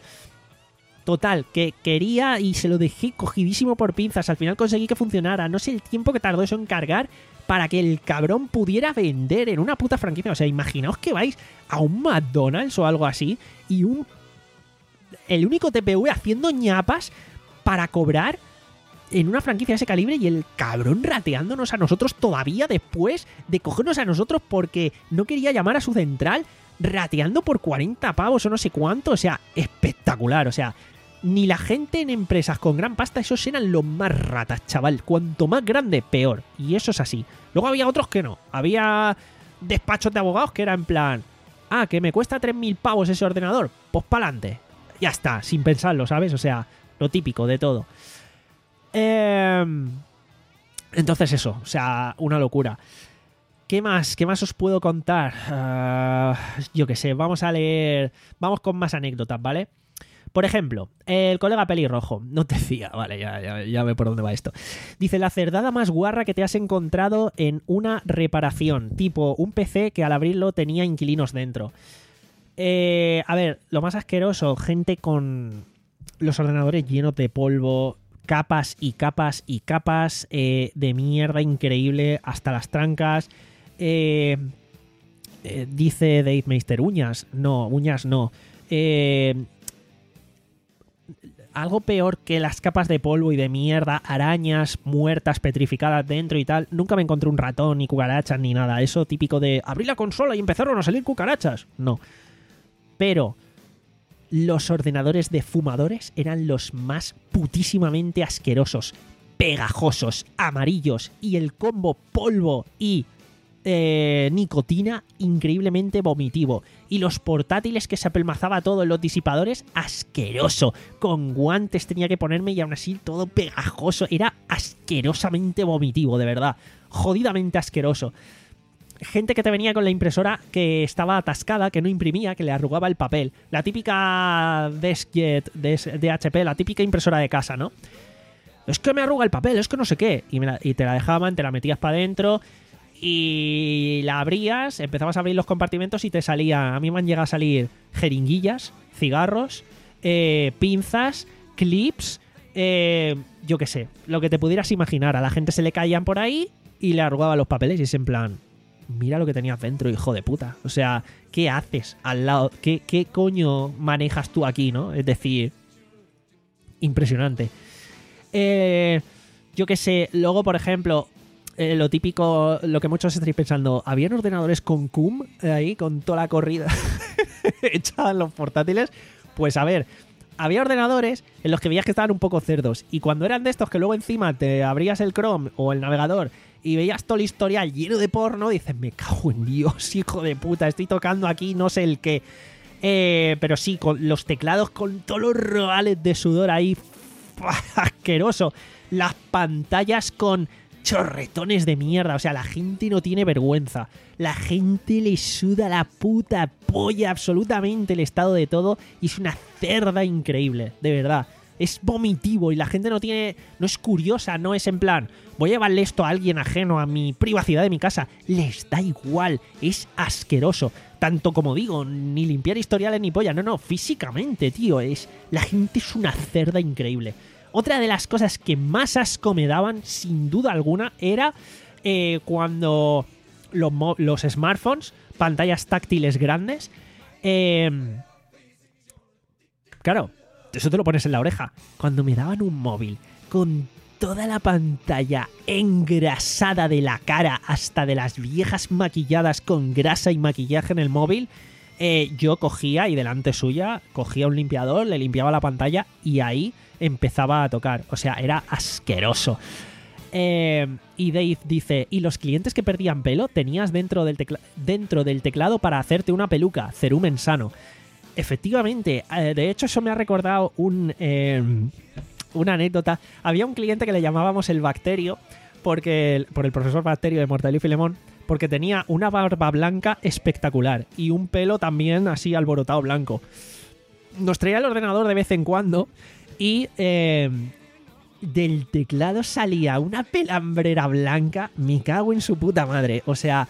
Total, que quería y se lo dejé cogidísimo por pinzas, al final conseguí que funcionara, no sé el tiempo que tardó eso en cargar para que el cabrón pudiera vender en una puta franquicia, o sea, imaginaos que vais a un McDonald's o algo así y un... el único T P V haciendo ñapas para cobrar en una franquicia de ese calibre y el cabrón rateándonos a nosotros todavía después de cogernos a nosotros porque no quería llamar a su central, rateando por cuarenta pavos o no sé cuánto. O sea, espectacular. O sea, ni la gente en empresas con gran pasta, esos eran los más ratas, chaval. Cuanto más grande, peor. Y eso es así. Luego había otros que no. Había despachos de abogados que era en plan, ah, que me cuesta tres mil pavos ese ordenador, pues pa'lante. Ya está, sin pensarlo, ¿sabes? O sea, lo típico de todo. Eh, entonces eso, o sea, una locura. ¿Qué más? ¿Qué más os puedo contar? Uh, yo qué sé, vamos a leer... Vamos con más anécdotas, ¿vale? Por ejemplo, el colega pelirrojo nos decía... Vale, ya, ya, ya ve por dónde va esto. Dice, la cerdada más guarra que te has encontrado en una reparación. Tipo, un P C que al abrirlo tenía inquilinos dentro. Eh, a ver, lo más asqueroso, gente con los ordenadores llenos de polvo... Capas y capas y capas eh, de mierda increíble hasta las trancas. Eh, eh, dice Dave Meister, uñas. No, uñas no. Eh, algo peor que las capas de polvo y de mierda, arañas muertas, petrificadas dentro y tal. Nunca me encontré un ratón, ni cucarachas, ni nada. Eso típico de abrir la consola y empezaron a salir cucarachas. No. Pero los ordenadores de fumadores eran los más putísimamente asquerosos, pegajosos, amarillos, y el combo polvo y eh, nicotina increíblemente vomitivo. Y los portátiles que se apelmazaba todo en los disipadores, asqueroso. Con guantes tenía que ponerme y aún así todo pegajoso. Era asquerosamente vomitivo, de verdad. Jodidamente asqueroso. Gente que te venía con la impresora que estaba atascada, que no imprimía, que le arrugaba el papel. La típica DeskJet de H P, la típica impresora de casa, ¿no? Es que me arruga el papel, es que no sé qué. Y, me la, y te la dejaban, te la metías para adentro y la abrías, empezabas a abrir los compartimentos y te salía... A mí me han llegado a salir jeringuillas, cigarros, eh, pinzas, clips, eh, yo qué sé, lo que te pudieras imaginar. A la gente se le caían por ahí y le arrugaban los papeles y es en plan... Mira lo que tenías dentro, hijo de puta. O sea, ¿qué haces al lado? ¿Qué, qué coño manejas tú aquí, no? Es decir, impresionante. Eh, yo qué sé, luego, por ejemplo, eh, lo típico, lo que muchos estaréis pensando, ¿habían ordenadores con C U M ahí, con toda la corrida hecha en los portátiles? Pues a ver, había ordenadores en los que veías que estaban un poco cerdos. Y cuando eran de estos que luego encima te abrías el Chrome o el navegador y veías todo el historial lleno de porno, dices, me cago en Dios, hijo de puta, estoy tocando aquí no sé el qué. Eh, pero sí, con los teclados con todos los roales de sudor ahí, asqueroso. Las pantallas con chorretones de mierda, o sea, la gente no tiene vergüenza. La gente le suda la puta polla absolutamente el estado de todo y es una cerda increíble, de verdad. Es vomitivo y la gente no tiene, no es curiosa, no es en plan, voy a llevarle esto a alguien ajeno a mi privacidad de mi casa. Les da igual, es asqueroso. Tanto como digo, ni limpiar historiales ni polla, no, no, físicamente, tío, es la gente es una cerda increíble. Otra de las cosas que más asco me daban, sin duda alguna, era eh, cuando los, los smartphones, pantallas táctiles grandes, eh, claro, eso te lo pones en la oreja. Cuando me daban un móvil con toda la pantalla engrasada de la cara hasta de las viejas maquilladas con grasa y maquillaje en el móvil, eh, yo cogía y delante suya cogía un limpiador, le limpiaba la pantalla y ahí empezaba a tocar. O sea, era asqueroso. Eh, y Dave dice, y los clientes que perdían pelo tenías dentro del, tecla- dentro del teclado para hacerte una peluca, cerumen sano. Efectivamente, eh, de hecho eso me ha recordado un, eh, una anécdota. Había un cliente que le llamábamos el Bacterio, porque por el profesor Bacterio de Mortadelo y Filemón, porque tenía una barba blanca espectacular y un pelo también así alborotado blanco. Nos traía el ordenador de vez en cuando y eh, del teclado salía una pelambrera blanca, me cago en su puta madre. O sea,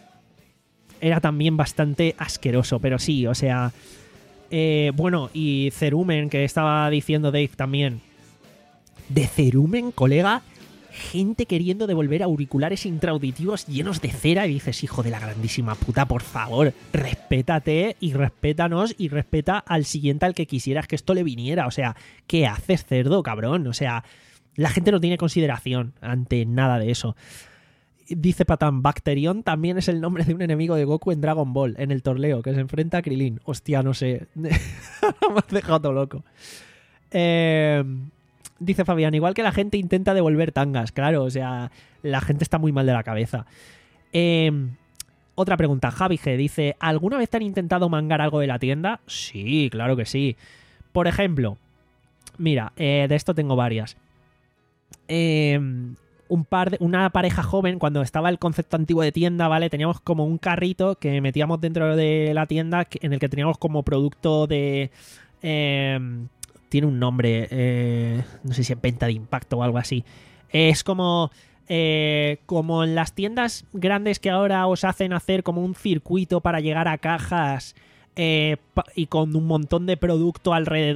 era también bastante asqueroso, pero sí, o sea... Eh, bueno, y cerumen, que estaba diciendo Dave también. De cerumen, colega, gente queriendo devolver auriculares intraauditivos llenos de cera y dices, hijo de la grandísima puta, por favor, respétate y respétanos y respeta al siguiente al que quisieras que esto le viniera. O sea, ¿qué haces, cerdo, cabrón? O sea, la gente no tiene consideración ante nada de eso. Dice Patán, Bacterión también es el nombre de un enemigo de Goku en Dragon Ball, en el torneo, que se enfrenta a Krilin. Hostia, no sé. Me has dejado todo loco. Eh, dice Fabián, igual que la gente intenta devolver tangas. Claro, o sea, la gente está muy mal de la cabeza. Eh, otra pregunta, Javi G dice, ¿alguna vez te han intentado mangar algo de la tienda? Sí, claro que sí. Por ejemplo, mira, eh, de esto tengo varias. Eh... Un par de, una pareja joven, cuando estaba el concepto antiguo de tienda, ¿vale? Teníamos como un carrito que metíamos dentro de la tienda en el que teníamos como producto de... Eh, tiene un nombre, eh, no sé si es venta de impacto o algo así. Es como... Eh, como en las tiendas grandes que ahora os hacen hacer como un circuito para llegar a cajas eh, y con un montón de producto alrededor,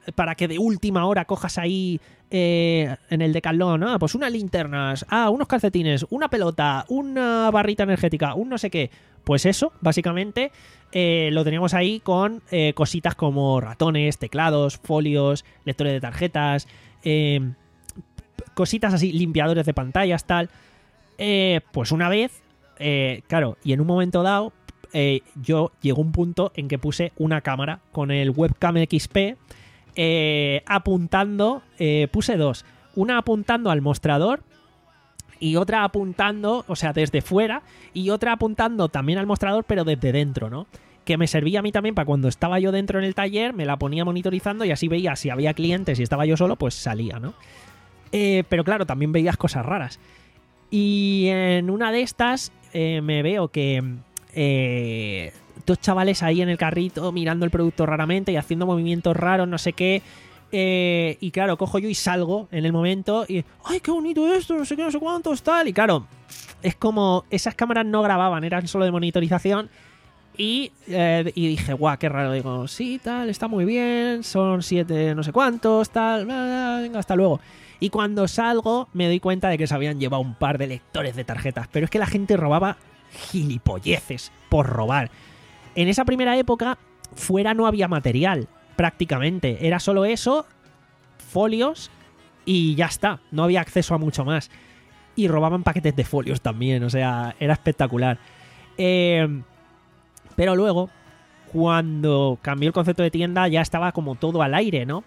para que de última hora cojas ahí eh, en el Decathlon, ¿no? Pues unas linternas, ah, unos calcetines, una pelota, una barrita energética, un no sé qué. Pues eso, básicamente, eh, lo teníamos ahí con eh, cositas como ratones, teclados, folios, lectores de tarjetas, eh, cositas así, limpiadores de pantallas, tal. Eh, pues una vez, eh, claro, y en un momento dado, eh, yo llegó un punto en que puse una cámara con el webcam X P eh, apuntando, eh, puse dos, una apuntando al mostrador y otra apuntando, o sea, desde fuera, y otra apuntando también al mostrador, pero desde dentro, ¿no? Que me servía a mí también para cuando estaba yo dentro en el taller, me la ponía monitorizando y así veía si había clientes y estaba yo solo, pues salía, ¿no? Eh, pero claro, también veías cosas raras. Y en una de estas eh, me veo que eh, dos chavales ahí en el carrito mirando el producto raramente y haciendo movimientos raros, no sé qué. Eh, y claro, cojo yo y salgo en el momento y ¡ay, qué bonito esto! No sé qué, no sé cuántos, tal. Y claro, es como esas cámaras no grababan, eran solo de monitorización. Y, eh, y dije, guau, qué raro. Digo, sí, tal, está muy bien, son siete no sé cuántos, tal, bla, bla, venga, hasta luego. Y cuando salgo me doy cuenta de que se habían llevado un par de lectores de tarjetas. Pero es que la gente robaba gilipolleces por robar. En esa primera época, fuera no había material, prácticamente. Era solo eso, folios y ya está. No había acceso a mucho más. Y robaban paquetes de folios también, o sea, era espectacular. Eh... Pero luego, cuando cambió el concepto de tienda, ya estaba como todo al aire, ¿no?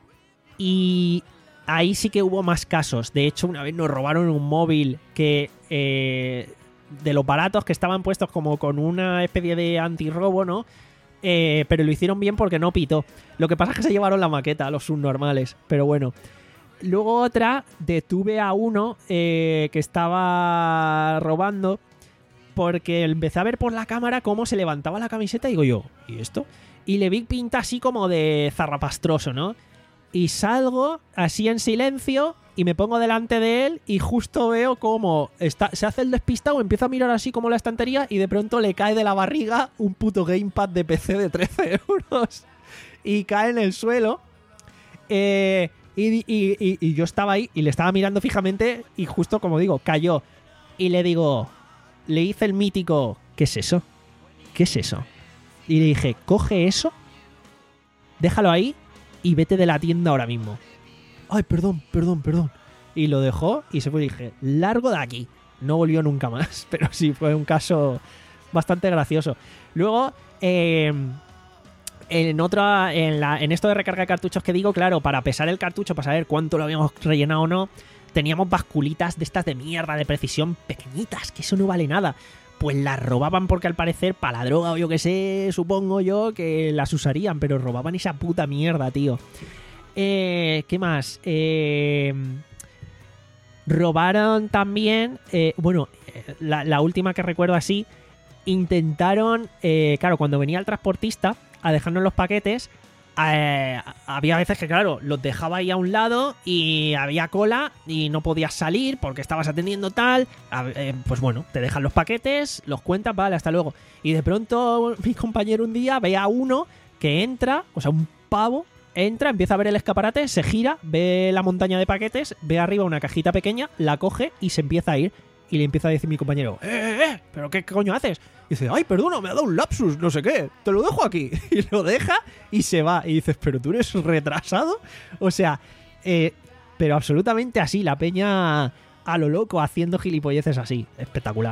Y ahí sí que hubo más casos. De hecho, una vez nos robaron un móvil que eh, de los baratos que estaban puestos como con una especie de antirrobo, ¿no? Eh, pero lo hicieron bien porque no pitó. Lo que pasa es que se llevaron la maqueta, los subnormales. Pero bueno. Luego otra, detuve a uno eh, que estaba robando, porque empecé a ver por la cámara cómo se levantaba la camiseta y digo yo, ¿y esto? Y le vi pinta así como de zarrapastroso, ¿no? Y salgo así en silencio y me pongo delante de él y justo veo cómo está, se hace el despistado, empieza a mirar así como la estantería y de pronto le cae de la barriga un puto gamepad de P C de trece euros y cae en el suelo. Eh, y, y, y, y yo estaba ahí y le estaba mirando fijamente y justo, como digo, cayó. Y le digo... Le hice el mítico, ¿qué es eso? ¿Qué es eso? Y le dije, coge eso, déjalo ahí y vete de la tienda ahora mismo. Ay, perdón, perdón, perdón. Y lo dejó y se fue y dije, largo de aquí. No volvió nunca más, pero sí, fue un caso bastante gracioso. Luego, eh, en otra, en, la, en esto de recarga de cartuchos que digo, claro, para pesar el cartucho, para saber cuánto lo habíamos rellenado o no, teníamos basculitas de estas de mierda, de precisión, pequeñitas, que eso no vale nada. Pues las robaban porque al parecer para la droga o yo que sé, supongo yo que las usarían, pero robaban esa puta mierda, tío. Eh, ¿Qué más? Eh, robaron también, eh, bueno, la, la última que recuerdo así, intentaron, eh, claro, cuando venía el transportista a dejarnos los paquetes, Eh, había veces que, claro, los dejaba ahí a un lado y había cola y no podías salir porque estabas atendiendo tal. Eh, pues bueno, te dejan los paquetes, los cuentas, vale, hasta luego. Y de pronto mi compañero un día ve a uno que entra, o sea, un pavo, entra, empieza a ver el escaparate, se gira, ve la montaña de paquetes, ve arriba una cajita pequeña, la coge y se empieza a ir. Y le empieza a decir mi compañero, ¡eh, eh, eh! ¿Pero qué coño haces? Y dice, ¡ay, perdona, me ha dado un lapsus, no sé qué! Te lo dejo aquí. Y lo deja y se va. Y dices, ¿pero tú eres retrasado? O sea, eh, pero absolutamente así, la peña a lo loco haciendo gilipolleces así. Espectacular.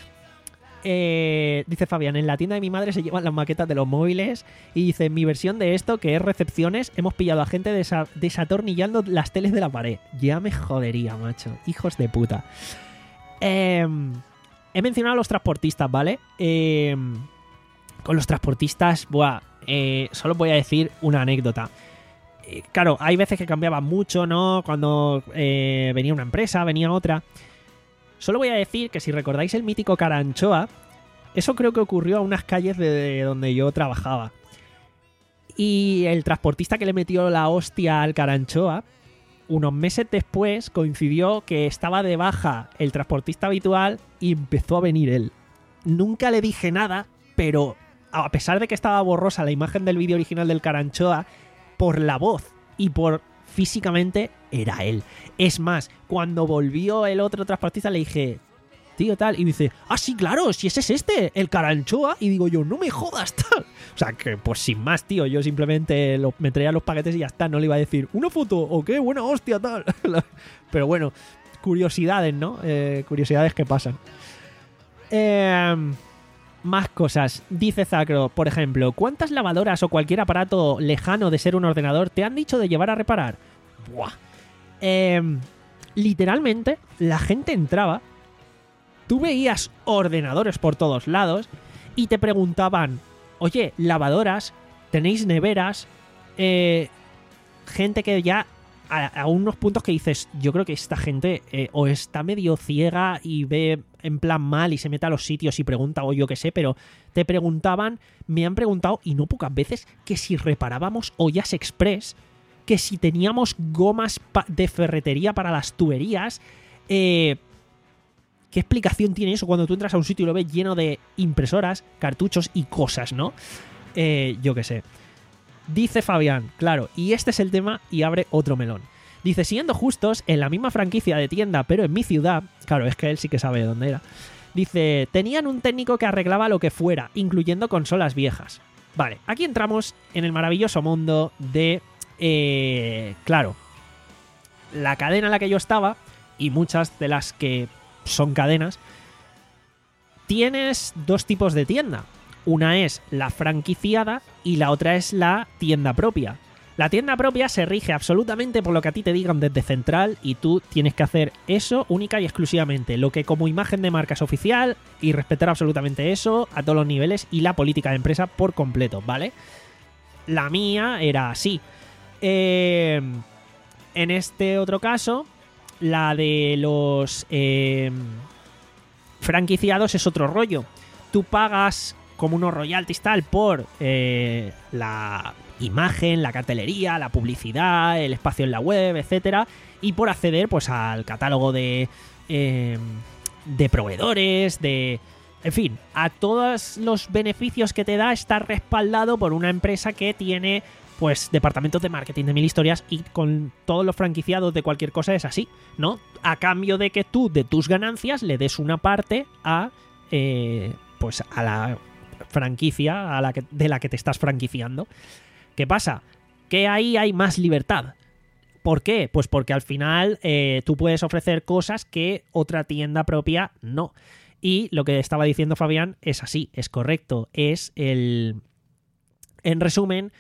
Eh, dice Fabián, en la tienda de mi madre se llevan las maquetas de los móviles. Y dice, en mi versión de esto, que es recepciones, hemos pillado a gente desa- desatornillando las teles de la pared. Ya me jodería, macho. Hijos de puta. Eh, he mencionado a los transportistas, ¿vale? Eh, con los transportistas, buah, eh, solo voy a decir una anécdota. Eh, claro, hay veces que cambiaba mucho, ¿no? Cuando eh, venía una empresa, venía otra. Solo voy a decir que si recordáis el mítico Caranchoa, eso creo que ocurrió a unas calles de, de donde yo trabajaba. Y el transportista que le metió la hostia al Caranchoa, unos meses después coincidió que estaba de baja el transportista habitual y empezó a venir él. Nunca le dije nada, pero a pesar de que estaba borrosa la imagen del vídeo original del Caranchoa, por la voz y por físicamente era él. Es más, cuando volvió el otro transportista le dije, tío, tal, y me dice, ah, sí, claro, si ese es este, el Caranchoa, y digo yo, no me jodas, tal. O sea, que pues sin más, tío, yo simplemente lo, me traía los paquetes y ya está, no le iba a decir, ¿una foto o qué? Buena hostia, tal. Pero bueno, curiosidades, ¿no? Eh, curiosidades que pasan. Eh, más cosas. Dice Zacro, por ejemplo, ¿cuántas lavadoras o cualquier aparato lejano de ser un ordenador te han dicho de llevar a reparar? Buah. Eh, literalmente, la gente entraba, tú veías ordenadores por todos lados y te preguntaban, oye, lavadoras, tenéis neveras, eh, gente que ya a, a unos puntos que dices, yo creo que esta gente eh, o está medio ciega y ve en plan mal y se mete a los sitios y pregunta o yo qué sé, pero te preguntaban, me han preguntado, y no pocas veces, que si reparábamos ollas express, que si teníamos gomas de ferretería para las tuberías. eh... ¿Qué explicación tiene eso cuando tú entras a un sitio y lo ves lleno de impresoras, cartuchos y cosas, ¿no? Eh, yo qué sé. Dice Fabián, claro, y este es el tema y abre otro melón. Dice, siendo justos, en la misma franquicia de tienda, pero en mi ciudad, claro, es que él sí que sabe de dónde era, dice, tenían un técnico que arreglaba lo que fuera, incluyendo consolas viejas. Vale, aquí entramos en el maravilloso mundo de, eh, claro, la cadena en la que yo estaba y muchas de las que son cadenas, tienes dos tipos de tienda. Una es la franquiciada y la otra es la tienda propia. La tienda propia se rige absolutamente por lo que a ti te digan desde central y tú tienes que hacer eso única y exclusivamente, lo que como imagen de marca es oficial, y respetar absolutamente eso a todos los niveles y la política de empresa por completo, ¿vale? La mía era así. Eh, en este otro caso, la de los eh, franquiciados es otro rollo. Tú pagas como unos royalties tal por eh, la imagen, la cartelería, la publicidad, el espacio en la web, etcétera, y por acceder pues al catálogo de eh, de proveedores, de en fin, a todos los beneficios que te da estar respaldado por una empresa que tiene pues departamentos de marketing de mil historias, y con todos los franquiciados de cualquier cosa es así, ¿no? A cambio de que tú de tus ganancias le des una parte a eh, pues a la franquicia a la que, de la que te estás franquiciando. ¿Qué pasa? Que ahí hay más libertad. ¿Por qué? Pues porque al final eh, tú puedes ofrecer cosas que otra tienda propia no. Y lo que estaba diciendo Fabián es así, es correcto. Es el... En resumen,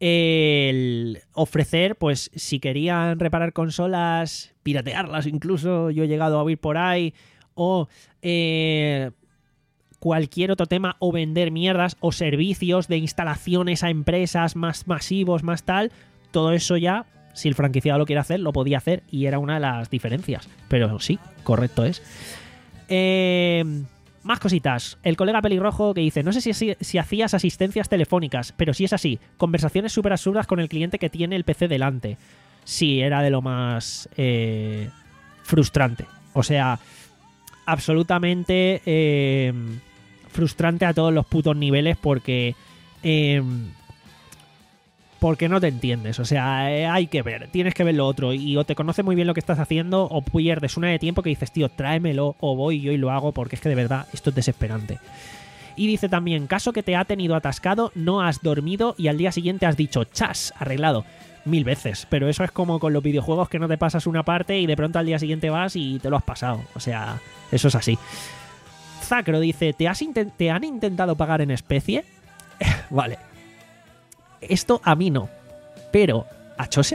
el ofrecer, pues si querían reparar consolas, piratearlas incluso, yo he llegado a oír por ahí, o eh, cualquier otro tema, o vender mierdas o servicios de instalaciones a empresas más masivos, más tal, todo eso ya, si el franquiciado lo quiere hacer, lo podía hacer, y era una de las diferencias. Pero sí, correcto es. Eh... Más cositas. El colega pelirrojo que dice, no sé si, si, si hacías asistencias telefónicas, pero si es así, conversaciones súper absurdas con el cliente que tiene el P C delante. Sí, era de lo más eh, frustrante. O sea, absolutamente eh, frustrante a todos los putos niveles porque... Eh, porque no te entiendes, o sea, eh, hay que ver, tienes que ver lo otro, y o te conoce muy bien lo que estás haciendo o pierdes una de tiempo que dices, tío, tráemelo, o voy yo y lo hago, porque es que de verdad esto es desesperante. Y dice también, caso que te ha tenido atascado, no has dormido y al día siguiente has dicho, chas, arreglado, mil veces, pero eso es como con los videojuegos que no te pasas una parte y de pronto al día siguiente vas y te lo has pasado, o sea, eso es así. Zacro dice, ¿te, has intent- ¿te han intentado pagar en especie? Vale. Esto a mí no, pero a Chose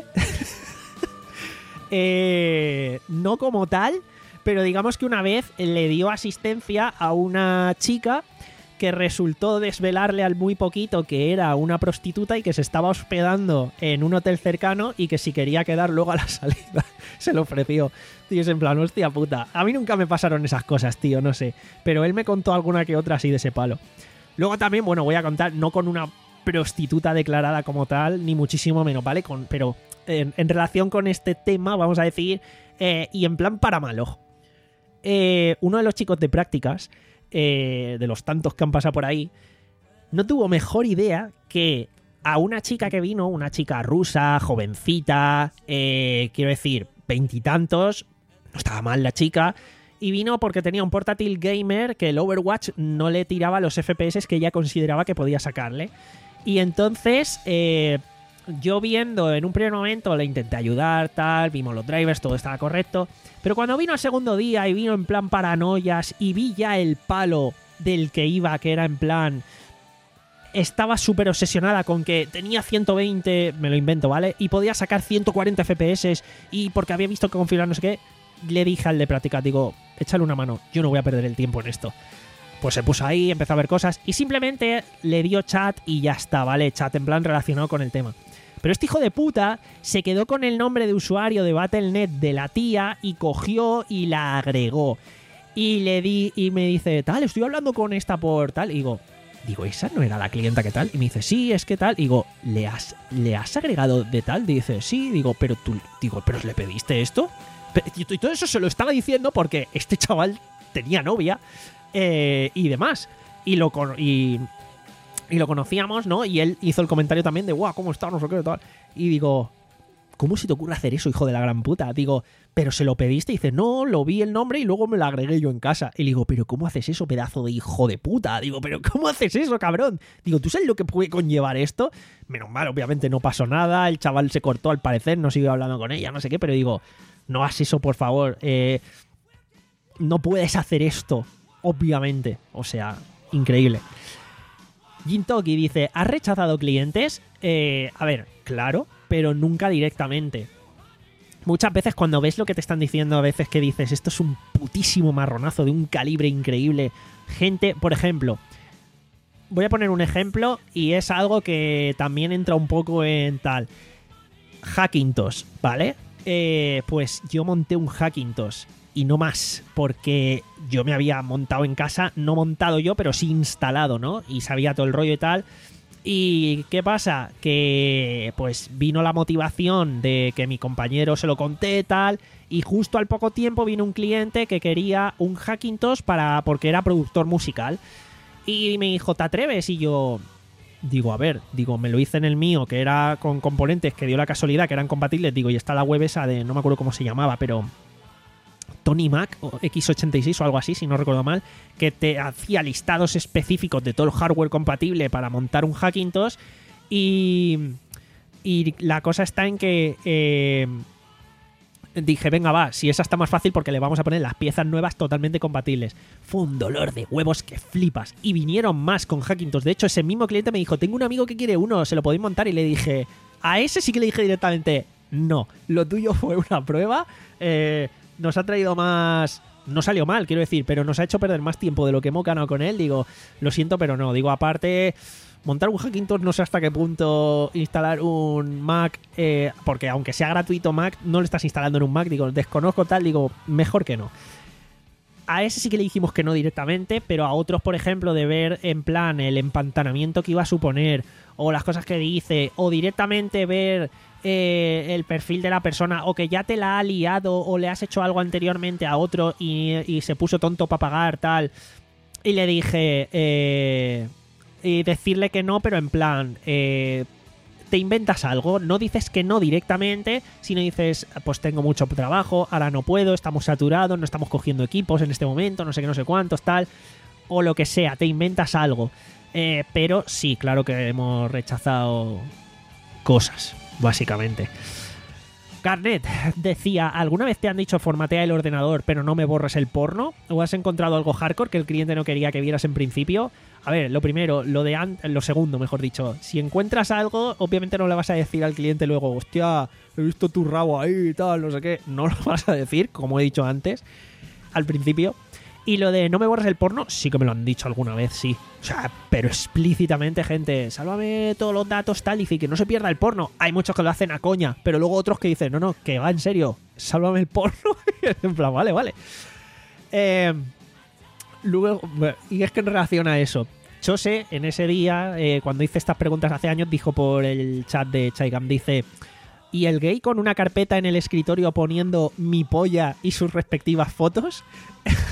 eh, no como tal, pero digamos que una vez le dio asistencia a una chica que resultó desvelarle al muy poquito que era una prostituta y que se estaba hospedando en un hotel cercano y que si quería quedar luego a la salida se lo ofreció. Tío, es en plan, hostia puta, a mí nunca me pasaron esas cosas, tío, no sé, pero él me contó alguna que otra así de ese palo. Luego también, bueno, voy a contar, no con una prostituta declarada como tal, ni muchísimo menos, ¿vale? Con, pero en, en relación con este tema, vamos a decir, eh, y en plan para mal ojo. Eh, uno de los chicos de prácticas, eh, de los tantos que han pasado por ahí, no tuvo mejor idea que a una chica que vino, una chica rusa, jovencita, eh, quiero decir, veintitantos, no estaba mal la chica, y vino porque tenía un portátil gamer que el Overwatch no le tiraba los F P S que ella consideraba que podía sacarle. Y entonces, eh, yo viendo en un primer momento le intenté ayudar, tal, vimos los drivers, todo estaba correcto, pero cuando vino el segundo día y vino en plan paranoias y vi ya el palo del que iba, que era en plan... Estaba súper obsesionada con que tenía ciento veinte, me lo invento, ¿vale? Y podía sacar ciento cuarenta F P S y porque había visto que configurar no sé qué, le dije al de práctica, digo, échale una mano, yo no voy a perder el tiempo en esto. Pues se puso ahí, empezó a ver cosas y simplemente le dio chat y ya está, ¿vale? Chat en plan relacionado con el tema. Pero este hijo de puta se quedó con el nombre de usuario de Battle punto net de la tía y cogió y la agregó. Y le di, y me dice, tal, estoy hablando con esta por tal, y digo... Digo, ¿esa no era la clienta que tal? Y me dice, sí, es que tal. Y digo, ¿le has, ¿le has agregado de tal? Dice, sí. Digo, pero tú, digo, ¿pero le pediste esto? Y todo eso se lo estaba diciendo porque este chaval tenía novia eh, y demás. Y lo, y, y lo conocíamos, ¿no? Y él hizo el comentario también de, guau, ¿cómo está? No sé qué, tal. Y digo, ¿cómo se te ocurre hacer eso, hijo de la gran puta? Digo, ¿pero se lo pediste? Y dice, no, lo vi el nombre y luego me lo agregué yo en casa. Y le digo, ¿pero cómo haces eso, pedazo de hijo de puta? Digo, ¿pero cómo haces eso, cabrón? Digo, ¿tú sabes lo que puede conllevar esto? Menos mal, obviamente no pasó nada, el chaval se cortó al parecer, no siguió hablando con ella, no sé qué, pero digo, no hagas eso, por favor. Eh, no puedes hacer esto, obviamente. O sea, increíble. Jintoki dice, ¿has rechazado clientes? Eh, a ver, claro, pero nunca directamente. Muchas veces cuando ves lo que te están diciendo, a veces que dices, esto es un putísimo marronazo de un calibre increíble. Gente, por ejemplo, voy a poner un ejemplo y es algo que también entra un poco en tal. Hackintosh, ¿vale? Eh, pues yo monté un Hackintosh y no más, porque yo me había montado en casa, no montado yo, pero sí instalado, ¿no? Y sabía todo el rollo y tal. ¿Y qué pasa? Que pues vino la motivación de que mi compañero se lo conté tal, y justo al poco tiempo vino un cliente que quería un Hackintosh para, porque era productor musical. Y me dijo, ¿te atreves? Y yo digo, a ver, digo, me lo hice en el mío, que era con componentes que dio la casualidad que eran compatibles, digo, y está la web esa de, no me acuerdo cómo se llamaba, pero... Tony Mac o equis ochenta y seis o algo así, si no recuerdo mal, que te hacía listados específicos de todo el hardware compatible para montar un Hackintosh. Y, y la cosa está en que eh, dije, venga, va, si esa está más fácil porque le vamos a poner las piezas nuevas totalmente compatibles. Fue un dolor de huevos que flipas. Y vinieron más con Hackintosh. De hecho, ese mismo cliente me dijo, tengo un amigo que quiere uno, ¿se lo podéis montar? Y le dije, a ese sí que le dije directamente, no, lo tuyo fue una prueba, eh... nos ha traído más... No salió mal, quiero decir, pero nos ha hecho perder más tiempo de lo que hemos ganado con él. Digo, lo siento, pero no. Digo, aparte, montar un Hackintosh no sé hasta qué punto instalar un Mac, eh, porque aunque sea gratuito Mac, no lo estás instalando en un Mac. Digo, desconozco tal, digo, mejor que no. A ese sí que le dijimos que no directamente, pero a otros, por ejemplo, de ver en plan el empantanamiento que iba a suponer, o las cosas que dice, o directamente ver... Eh, el perfil de la persona, o que ya te la ha liado o le has hecho algo anteriormente a otro y, y se puso tonto para pagar tal, y le dije eh, y decirle que no, pero en plan eh, te inventas algo, no dices que no directamente, sino dices, pues tengo mucho trabajo, ahora no puedo, estamos saturados, no estamos cogiendo equipos en este momento, no sé qué, no sé cuántos, tal, o lo que sea, te inventas algo. Eh, pero sí, claro que hemos rechazado cosas, básicamente. Garnet decía, ¿alguna vez te han dicho formatea el ordenador pero no me borres el porno? ¿O has encontrado algo hardcore que el cliente no quería que vieras en principio? A ver, lo primero, lo de an- lo segundo, mejor dicho. Si encuentras algo, obviamente no le vas a decir al cliente luego, hostia, he visto tu rabo ahí y tal, no sé qué. No lo vas a decir, como he dicho antes, al principio. Y lo de no me borres el porno, sí que me lo han dicho alguna vez, sí. O sea, pero explícitamente, gente, sálvame todos los datos, tal, y que no se pierda el porno. Hay muchos que lo hacen a coña, pero luego otros que dicen, no, no, que va en serio, sálvame el porno. En plan, vale, vale. Eh, luego, y es que en relación a eso, Chose, en ese día, eh, cuando hice estas preguntas hace años, dijo por el chat de Chaigam, dice... ¿Y el gay con una carpeta en el escritorio poniendo mi polla y sus respectivas fotos?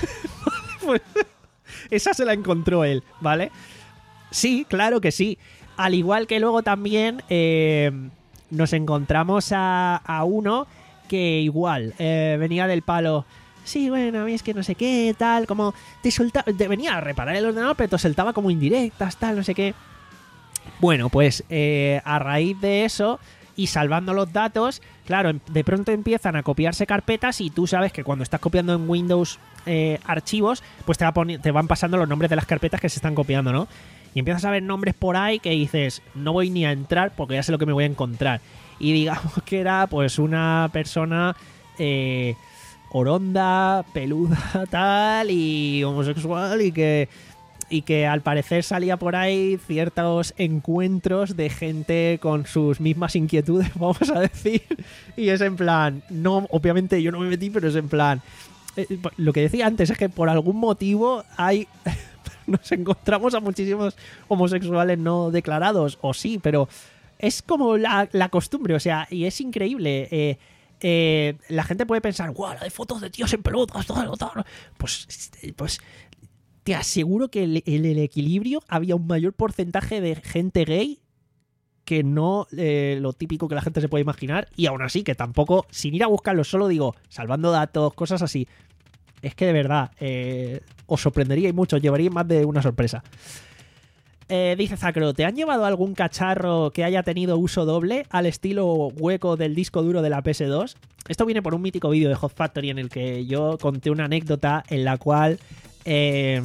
Pues, esa se la encontró él, ¿vale? Sí, claro que sí. Al igual que luego también eh, nos encontramos a, a uno que igual eh, venía del palo. Sí, bueno, a mí es que no sé qué, tal, como te soltaba, te venía a reparar el ordenador, pero te soltaba como indirectas, tal, no sé qué. Bueno, pues eh, a raíz de eso y salvando los datos, claro, de pronto empiezan a copiarse carpetas y tú sabes que cuando estás copiando en Windows eh, archivos, pues te, va poni- te van pasando los nombres de las carpetas que se están copiando, ¿no? Y empiezas a ver nombres por ahí que dices, no voy ni a entrar porque ya sé lo que me voy a encontrar. Y digamos que era pues una persona... Eh, oronda, peluda, tal, y homosexual, y que y que al parecer salía por ahí ciertos encuentros de gente con sus mismas inquietudes, vamos a decir, y es en plan, no, obviamente yo no me metí, pero es en plan, eh, lo que decía antes es que por algún motivo hay, nos encontramos a muchísimos homosexuales no declarados, o sí, pero es como la, la costumbre, o sea, y es increíble, eh, Eh, la gente puede pensar, guau, hay fotos de tíos en pelotas, tal, tal. Pues, pues te aseguro que en el, el equilibrio había un mayor porcentaje de gente gay que no eh, lo típico que la gente se puede imaginar, y aún así que tampoco, sin ir a buscarlo, solo digo, salvando datos, cosas así, es que de verdad eh, os sorprendería y mucho, llevaría más de una sorpresa. Eh, dice Zacro, ¿te han llevado algún cacharro que haya tenido uso doble al estilo hueco del disco duro de la P S dos? Esto viene por un mítico vídeo de Hot Factory en el que yo conté una anécdota en la cual... Eh,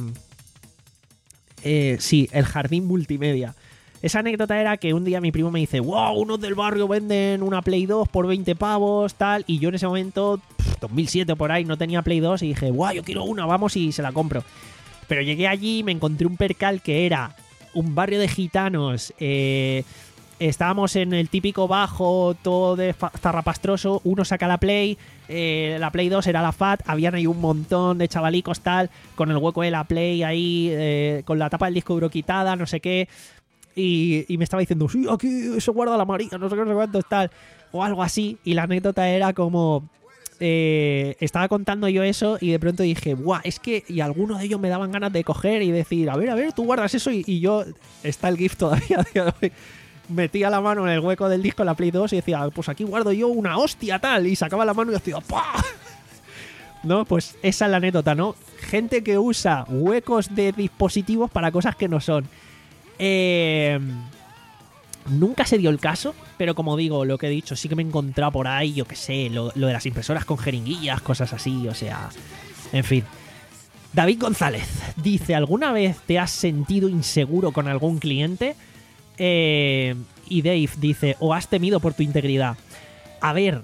eh, sí, el jardín multimedia. Esa anécdota era que un día mi primo me dice, wow, unos del barrio venden una Play dos por veinte pavos, tal, y yo en ese momento, pff, dos mil siete por ahí, no tenía Play dos y dije, wow, yo quiero una, vamos, y se la compro. Pero llegué allí y me encontré un percal que era... un barrio de gitanos, eh, estábamos en el típico bajo, todo de zarrapastroso, uno saca la Play, eh, la Play dos era la F A T, habían ahí un montón de chavalicos tal, con el hueco de la Play ahí, eh, con la tapa del disco duro quitada, no sé qué, y, y me estaba diciendo, sí, aquí se guarda la María, no sé qué, no sé cuánto, tal, o algo así, y la anécdota era como... Eh, estaba contando yo eso y de pronto dije, guau, es que y algunos de ellos me daban ganas de coger y decir, a ver, a ver, tú guardas eso y, y yo, está el GIF todavía a día de hoy, metía la mano en el hueco del disco en la Play dos y decía, pues aquí guardo yo una hostia tal, y sacaba la mano y decía, ¡pah! ¿No? Pues esa es la anécdota, ¿no? Gente que usa huecos de dispositivos para cosas que no son. Eh... Nunca se dio el caso, pero como digo, lo que he dicho, sí que me he encontrado por ahí, yo qué sé, lo, lo de las impresoras con jeringuillas, cosas así, o sea, en fin. David González dice, ¿alguna vez te has sentido inseguro con algún cliente? Eh, y Dave dice, ¿o has temido por tu integridad? A ver,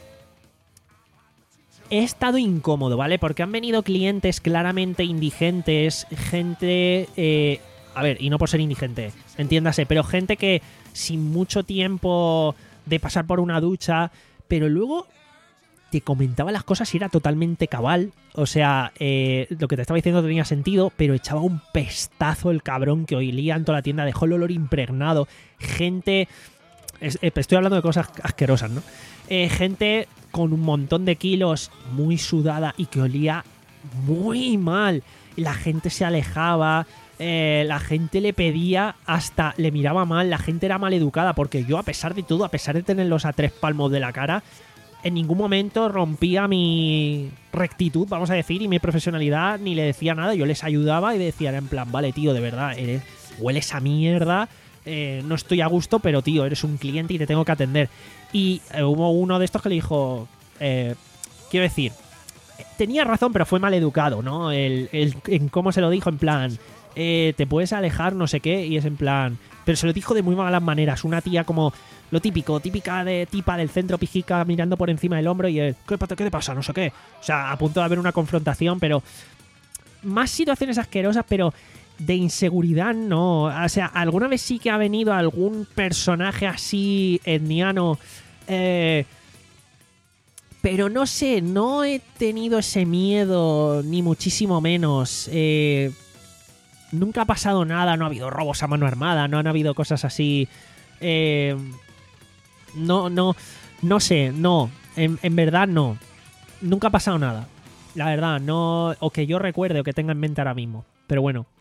he estado incómodo, ¿vale? Porque han venido clientes claramente indigentes, gente... Eh, a ver, y no por ser indigente, entiéndase, pero gente que sin mucho tiempo de pasar por una ducha, pero luego te comentaba las cosas y era totalmente cabal. O sea, eh, lo que te estaba diciendo tenía sentido, pero echaba un pestazo el cabrón que olía en toda la tienda, dejó el olor impregnado. Gente... Es, eh, estoy hablando de cosas asquerosas, ¿no? Eh, gente con un montón de kilos, muy sudada y que olía muy mal. La gente se alejaba... Eh, la gente le pedía, hasta le miraba mal, la gente era mal educada, porque yo, a pesar de todo, a pesar de tenerlos a tres palmos de la cara, en ningún momento rompía mi rectitud, vamos a decir, y mi profesionalidad, ni le decía nada. Yo les ayudaba y decía, en plan, vale, tío, de verdad, eres, hueles a mierda, eh, no estoy a gusto, pero tío, eres un cliente y te tengo que atender. Y eh, hubo uno de estos que le dijo, eh, quiero decir, tenía razón, pero fue mal educado, ¿no? El, el, en cómo se lo dijo, en plan... Eh, te puedes alejar, no sé qué, y es en plan... Pero se lo dijo de muy malas maneras. Una tía como lo típico, típica de tipa del centro pijica mirando por encima del hombro y él, ¿qué, qué te pasa? No sé qué. O sea, a punto de haber una confrontación, pero... Más situaciones asquerosas, pero de inseguridad no. O sea, alguna vez sí que ha venido algún personaje así etniano... Eh... Pero no sé, no he tenido ese miedo, ni muchísimo menos. Eh... Nunca ha pasado nada, no ha habido robos a mano armada, no han habido cosas así. Eh, no, no, no sé, no. En, en verdad no. Nunca ha pasado nada. La verdad, no. O que yo recuerde o que tenga en mente ahora mismo. Pero bueno.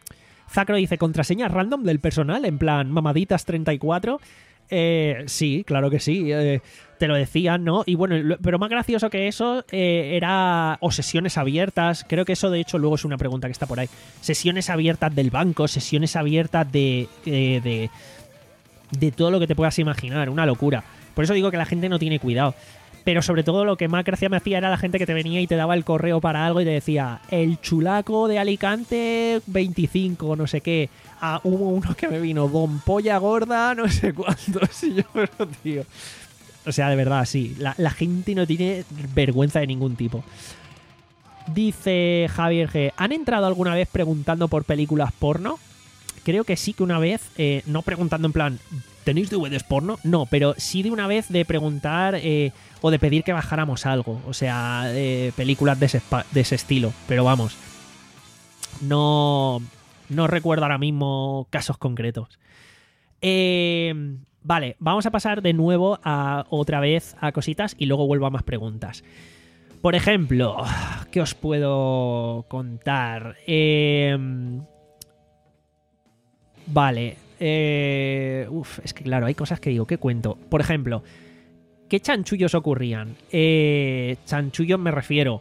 Zacro dice, contraseña random del personal, en plan, mamaditas treinta y cuatro. Eh, sí, claro que sí. Eh, te lo decían, ¿no? Y bueno, lo, pero más gracioso que eso eh, era... O sesiones abiertas. Creo que eso, de hecho, luego es una pregunta que está por ahí. Sesiones abiertas del banco, sesiones abiertas de... de, de, de todo lo que te puedas imaginar. Una locura. Por eso digo que la gente no tiene cuidado. Pero sobre todo lo que más gracia me hacía era la gente que te venía y te daba el correo para algo y te decía, el chulaco de Alicante veinticinco, no sé qué. Ah, hubo uno que me vino, Don Polla Gorda, no sé cuántos. Y yo, pero tío. O sea, de verdad, sí. La, la gente no tiene vergüenza de ningún tipo. Dice Javier G. ¿Han entrado alguna vez preguntando por películas porno? Creo que sí que una vez, eh, no preguntando en plan, ¿tenéis D V Ds porno? No, pero sí de una vez de preguntar eh, o de pedir que bajáramos algo. O sea, eh, películas de ese, de ese estilo. Pero vamos, no, no recuerdo ahora mismo casos concretos. Eh, vale, vamos a pasar de nuevo a otra vez a cositas y luego vuelvo a más preguntas. Por ejemplo, ¿qué os puedo contar? Eh... Vale, eh, uf, es que claro, hay cosas que digo, ¿qué cuento? Por ejemplo, ¿qué chanchullos ocurrían? Eh, chanchullos me refiero.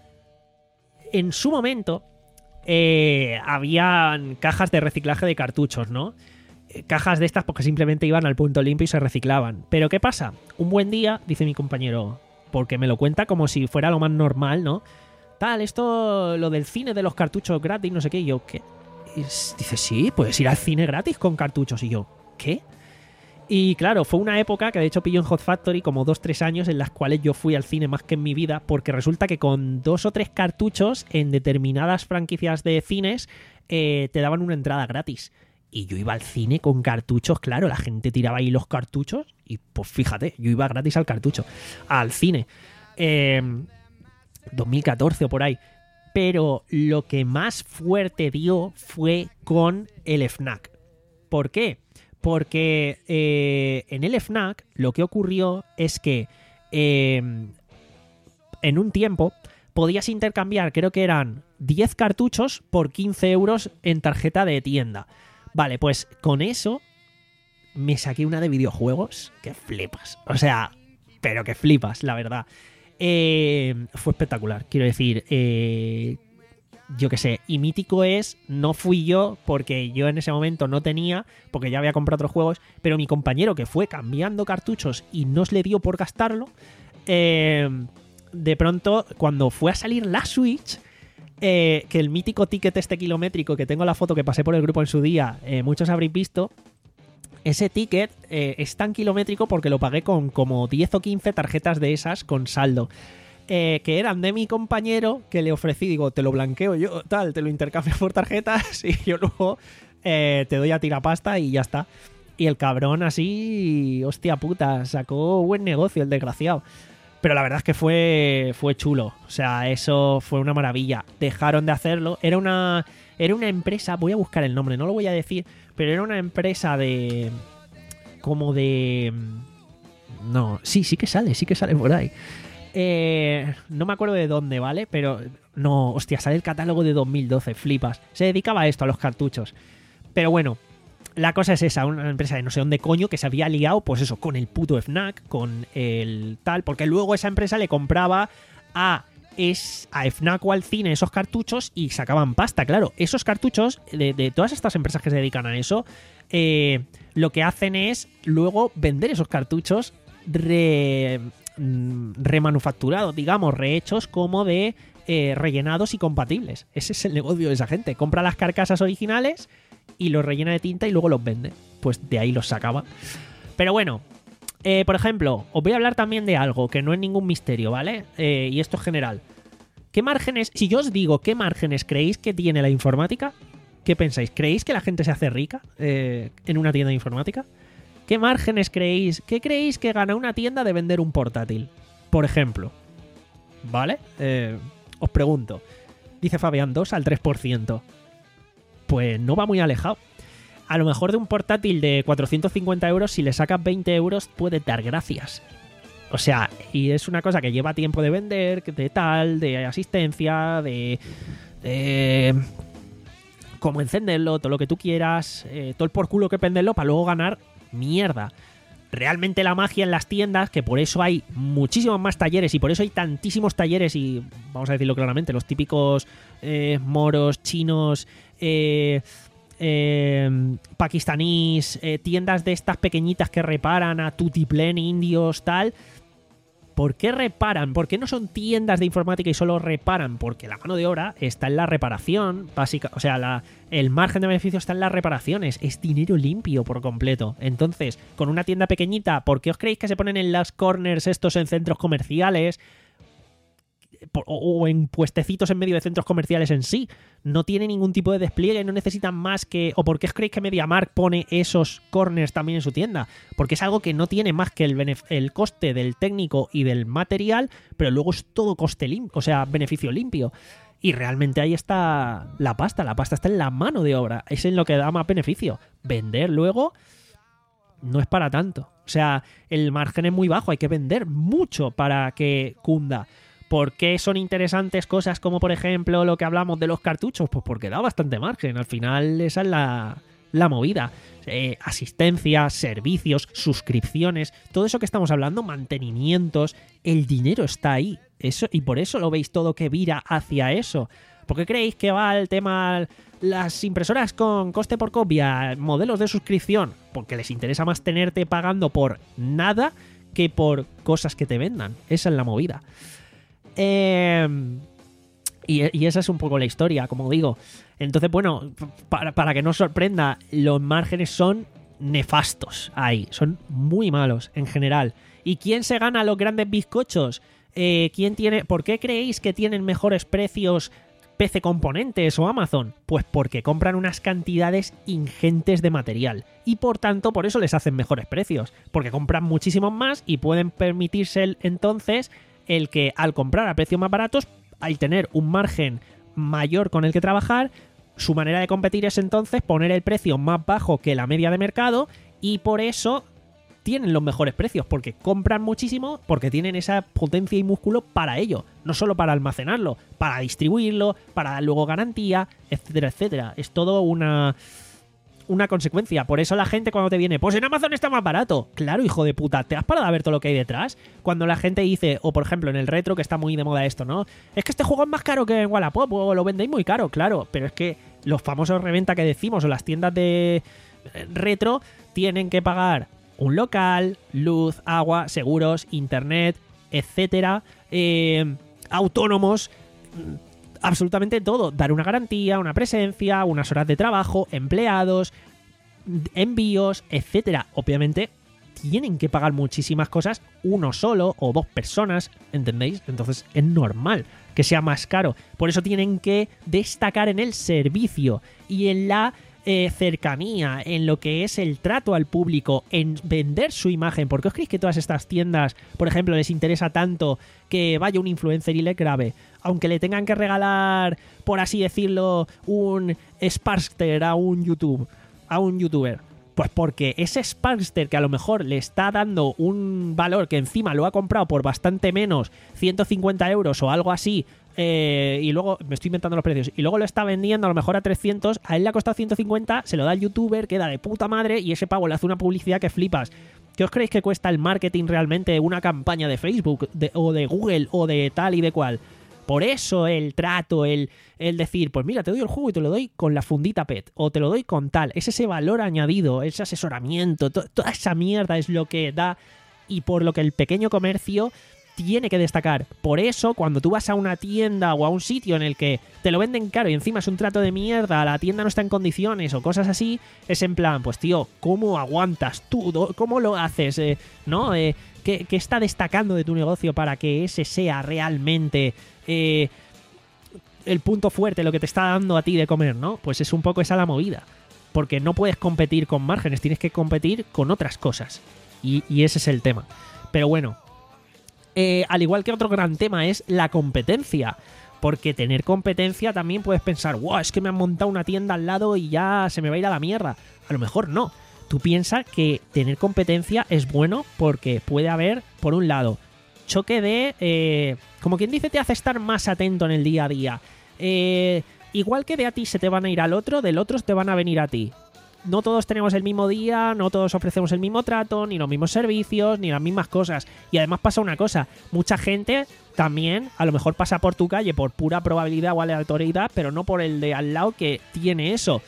En su momento, eh, habían cajas de reciclaje de cartuchos, ¿no? Eh, cajas de estas porque simplemente iban al punto limpio y se reciclaban. Pero ¿qué pasa? Un buen día, dice mi compañero, porque me lo cuenta como si fuera lo más normal, ¿no? Tal, esto, lo del cine de los cartuchos gratis, no sé qué, y yo, ¿qué? Y dice, sí, puedes ir al cine gratis con cartuchos. Y yo, ¿qué? Y claro, fue una época que de hecho pilló en Hot Factory como dos, tres años en las cuales yo fui al cine más que en mi vida, porque resulta que con dos o tres cartuchos en determinadas franquicias de cines eh, te daban una entrada gratis. Y yo iba al cine con cartuchos, claro, la gente tiraba ahí los cartuchos y pues fíjate, yo iba gratis al cartucho, al cine. Eh, dos mil catorce o por ahí. Pero lo que más fuerte dio fue con el FNAC. ¿Por qué? Porque eh, en el FNAC lo que ocurrió es que eh, en un tiempo podías intercambiar, creo que eran diez cartuchos por quince euros en tarjeta de tienda. Vale, pues con eso me saqué una de videojuegos que flipas. O sea, pero que flipas, la verdad. Eh, fue espectacular, quiero decir, eh, yo qué sé, y mítico es, no fui yo porque yo en ese momento no tenía, porque ya había comprado otros juegos, pero mi compañero que fue cambiando cartuchos y no le dio por gastarlo, eh, de pronto cuando fue a salir la Switch, eh, que el mítico ticket este kilométrico que tengo la foto que pasé por el grupo en su día, eh, muchos habréis visto. Ese ticket eh, es tan kilométrico porque lo pagué con como diez o quince tarjetas de esas con saldo. Eh, que eran de mi compañero, que le ofrecí, digo, te lo blanqueo yo, tal, te lo intercambio por tarjetas y yo luego eh, te doy a tirapasta y ya está. Y el cabrón así, hostia puta, sacó buen negocio el desgraciado. Pero la verdad es que fue, fue chulo. O sea, eso fue una maravilla. Dejaron de hacerlo. Era una, era una empresa, voy a buscar el nombre, no lo voy a decir, pero era una empresa de... como de... No, sí, sí que sale, sí que sale por ahí. Eh, no me acuerdo de dónde, ¿vale? Pero no, hostia, sale el catálogo de dos mil doce, flipas. Se dedicaba a esto, a los cartuchos. Pero bueno, la cosa es esa, una empresa de no sé dónde coño que se había liado, pues eso, con el puto FNAC, con el tal, porque luego esa empresa le compraba a, es, a FNAC o al cine esos cartuchos y sacaban pasta, claro. Esos cartuchos, de, de todas estas empresas que se dedican a eso, eh, lo que hacen es luego vender esos cartuchos re... remanufacturados, digamos, rehechos como de eh, rellenados y compatibles. Ese es el negocio de esa gente. Compra las carcasas originales y los rellena de tinta y luego los vende. Pues de ahí los sacaba. Pero bueno, eh, por ejemplo, os voy a hablar también de algo que no es ningún misterio, ¿vale? Eh, y esto es general. ¿Qué márgenes, si yo os digo qué márgenes creéis que tiene la informática? ¿Qué pensáis? ¿Creéis que la gente se hace rica eh, en una tienda de informática? ¿Qué márgenes creéis? ¿Qué creéis que gana una tienda de vender un portátil? Por ejemplo. ¿Vale? Eh, os pregunto. Dice Fabián, dos al tres por ciento. Pues no va muy alejado. A lo mejor de un portátil de cuatrocientos cincuenta euros, si le sacas veinte euros, puede dar gracias. O sea, y es una cosa que lleva tiempo de vender, de tal, de asistencia, de... de como encenderlo, todo lo que tú quieras, eh, todo el por culo que prenderlo para luego ganar mierda. Realmente la magia en las tiendas, que por eso hay muchísimos más talleres y por eso hay tantísimos talleres y, vamos a decirlo claramente, los típicos eh, moros, chinos, eh, eh, pakistaníes, eh, tiendas de estas pequeñitas que reparan a tutiplén, indios, tal. ¿Por qué reparan? ¿Por qué no son tiendas de informática y solo reparan? Porque la mano de obra está en la reparación, básica, o sea, la, el margen de beneficio está en las reparaciones, es dinero limpio por completo. Entonces, con una tienda pequeñita, ¿por qué os creéis que se ponen en las corners estos en centros comerciales? O en puestecitos en medio de centros comerciales en sí. No tiene ningún tipo de despliegue, no necesitan más que... ¿O por qué os creéis que MediaMarkt pone esos corners también en su tienda? Porque es algo que no tiene más que el, benef- el coste del técnico y del material, pero luego es todo coste limpio, o sea, beneficio limpio. Y realmente ahí está la pasta, la pasta está en la mano de obra, es en lo que da más beneficio. Vender luego no es para tanto. O sea, el margen es muy bajo, hay que vender mucho para que cunda. ¿Por qué son interesantes cosas como, por ejemplo, lo que hablamos de los cartuchos? Pues porque da bastante margen. Al final esa es la, la movida. Eh, asistencia, servicios, suscripciones, todo eso que estamos hablando, mantenimientos, el dinero está ahí. Eso, y por eso lo veis todo que vira hacia eso. ¿Por qué creéis que va el tema las impresoras con coste por copia, modelos de suscripción? Porque les interesa más tenerte pagando por nada que por cosas que te vendan. Esa es la movida. Eh, y, y esa es un poco la historia, como digo. Entonces, bueno, para, para que no os sorprenda, los márgenes son nefastos ahí, son muy malos en general. ¿Y quién se gana los grandes bizcochos? Eh, ¿quién tiene? ¿Por qué creéis que tienen mejores precios P C Componentes o Amazon? Pues porque compran unas cantidades ingentes de material y por tanto por eso les hacen mejores precios, porque compran muchísimos más y pueden permitirse el, entonces el que al comprar a precios más baratos, al tener un margen mayor con el que trabajar, su manera de competir es entonces poner el precio más bajo que la media de mercado y por eso tienen los mejores precios, porque compran muchísimo, porque tienen esa potencia y músculo para ello, no solo para almacenarlo, para distribuirlo, para dar luego garantía, etcétera, etcétera. Es todo una... una consecuencia. Por eso la gente cuando te viene, pues en Amazon está más barato. Claro, hijo de puta, ¿te has parado a ver todo lo que hay detrás? Cuando la gente dice, o por ejemplo en el retro, que está muy de moda esto, ¿no? Es que este juego es más caro que en Wallapop, o lo vendéis muy caro, claro. Pero es que los famosos reventa que decimos, o las tiendas de retro, tienen que pagar un local, luz, agua, seguros, internet, etcétera, eh, autónomos, absolutamente todo, dar una garantía, una presencia, unas horas de trabajo, empleados, envíos, etcétera. Obviamente tienen que pagar muchísimas cosas uno solo o dos personas, ¿entendéis? Entonces es normal que sea más caro. Por eso tienen que destacar en el servicio y en la eh, cercanía, en lo que es el trato al público, en vender su imagen. ¿Por qué os creéis que todas estas tiendas, por ejemplo, les interesa tanto que vaya un influencer y le grabe? Aunque le tengan que regalar, por así decirlo, un Sparkster a un YouTube, a un youtuber. Pues porque ese Sparkster que a lo mejor le está dando un valor que encima lo ha comprado por bastante menos, ciento cincuenta euros o algo así, eh, y luego, me estoy inventando los precios, y luego lo está vendiendo a lo mejor a trescientos, a él le ha costado ciento cincuenta, se lo da al youtuber, queda de puta madre y ese pavo le hace una publicidad que flipas. ¿Qué os creéis que cuesta el marketing realmente una campaña de Facebook de, o de Google o de tal y de cual? Por eso el trato, el, el decir, pues mira, te doy el juego y te lo doy con la fundita P E T, o te lo doy con tal, es ese valor añadido, ese asesoramiento, to, toda esa mierda es lo que da y por lo que el pequeño comercio tiene que destacar. Por eso, cuando tú vas a una tienda o a un sitio en el que te lo venden caro y encima es un trato de mierda, la tienda no está en condiciones o cosas así, es en plan, pues tío, ¿cómo aguantas tú? ¿Cómo lo haces? Eh, ¿No? Eh, ¿qué, ¿Qué está destacando de tu negocio para que ese sea realmente eh, el punto fuerte, lo que te está dando a ti de comer, ¿no? Pues es un poco esa la movida. Porque no puedes competir con márgenes, tienes que competir con otras cosas. Y, y ese es el tema. Pero bueno, Eh, al igual que otro gran tema es la competencia, porque tener competencia también puedes pensar, wow, es que me han montado una tienda al lado y ya se me va a ir a la mierda. A lo mejor no. Tú piensas que tener competencia es bueno porque puede haber, por un lado, choque de, eh, como quien dice, te hace estar más atento en el día a día. Eh, igual que de a ti se te van a ir al otro, del otro te van a venir a ti. No todos tenemos el mismo día, no todos ofrecemos el mismo trato, ni los mismos servicios, ni las mismas cosas. Y además pasa una cosa, mucha gente también a lo mejor pasa por tu calle por pura probabilidad o aleatoriedad, pero no por el de al lado que tiene eso.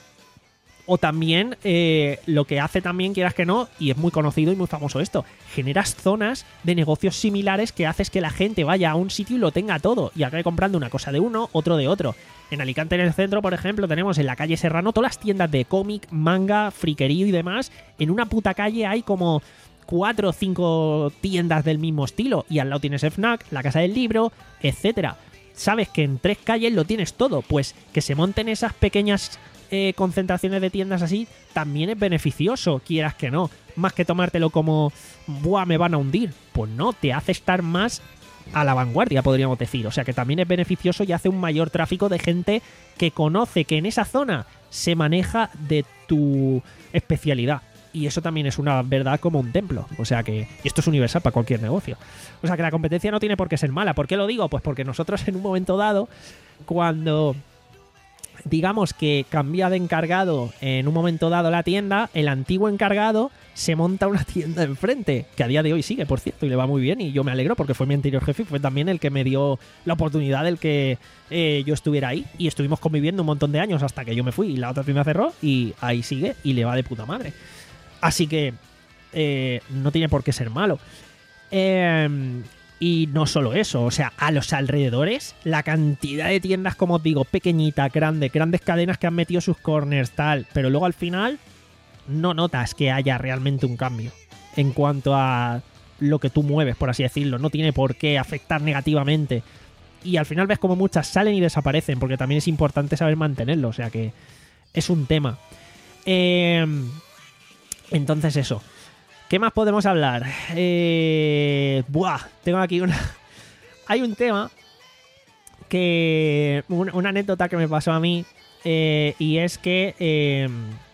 O también eh, lo que hace también, quieras que no, y es muy conocido y muy famoso esto, generas zonas de negocios similares que haces que la gente vaya a un sitio y lo tenga todo y acabe comprando una cosa de uno, otro de otro. En Alicante, en el centro, por ejemplo, tenemos en la calle Serrano todas las tiendas de cómic, manga, friquerío y demás. En una puta calle hay como cuatro o cinco tiendas del mismo estilo y al lado tienes FNAC, la Casa del Libro, etcétera. Sabes que en tres calles lo tienes todo, pues que se monten esas pequeñas eh, concentraciones de tiendas así también es beneficioso, quieras que no. Más que tomártelo como, buah, me van a hundir. Pues no, te hace estar más a la vanguardia, podríamos decir. O sea que también es beneficioso y hace un mayor tráfico de gente que conoce que en esa zona se maneja de tu especialidad. Y eso también es una verdad como un templo. O sea que... Y esto es universal para cualquier negocio. O sea que la competencia no tiene por qué ser mala. ¿Por qué lo digo? Pues porque nosotros en un momento dado, cuando digamos que cambia de encargado en un momento dado la tienda, el antiguo encargado se monta una tienda enfrente, que a día de hoy sigue, por cierto, y le va muy bien, y yo me alegro porque fue mi anterior jefe y fue también el que me dio la oportunidad del que eh, yo estuviera ahí, y estuvimos conviviendo un montón de años hasta que yo me fui y la otra tienda cerró, y ahí sigue y le va de puta madre. Así que eh, no tiene por qué ser malo. Eh, y no solo eso, o sea, a los alrededores, la cantidad de tiendas, como os digo, pequeñitas, grandes, grandes cadenas que han metido sus corners, tal, pero luego al final no notas que haya realmente un cambio en cuanto a lo que tú mueves, por así decirlo. No tiene por qué afectar negativamente. Y al final ves como muchas salen y desaparecen, porque también es importante saber mantenerlo, o sea que es un tema. Eh... Entonces eso. ¿Qué más podemos hablar? Eh... Buah, tengo aquí una... Hay un tema que... Una, una anécdota que me pasó a mí eh, y es que... Eh,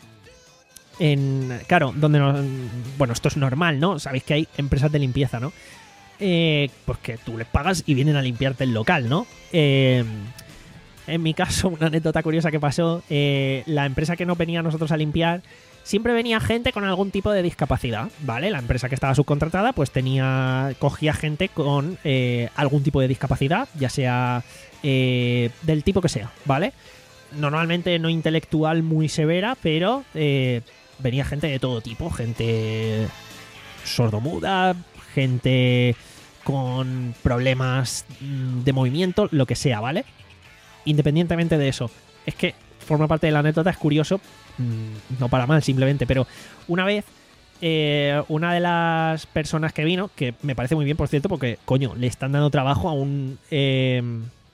en, claro, donde nos... Bueno, esto es normal, ¿no? Sabéis que hay empresas de limpieza, ¿no? Eh, pues que tú les pagas y vienen a limpiarte el local, ¿no? Eh... En mi caso, una anécdota curiosa que pasó, eh, la empresa que nos venía a nosotros a limpiar, siempre venía gente con algún tipo de discapacidad, ¿vale? La empresa que estaba subcontratada, pues tenía, cogía gente con eh, algún tipo de discapacidad, ya sea eh, del tipo que sea, ¿vale? Normalmente no intelectual muy severa, pero eh, venía gente de todo tipo, gente sordomuda, gente con problemas de movimiento, lo que sea, ¿vale? Independientemente de eso, es que forma parte de la anécdota, es curioso, mmm, no para mal simplemente, pero una vez eh, una de las personas que vino, que me parece muy bien por cierto, porque coño, le están dando trabajo a un eh,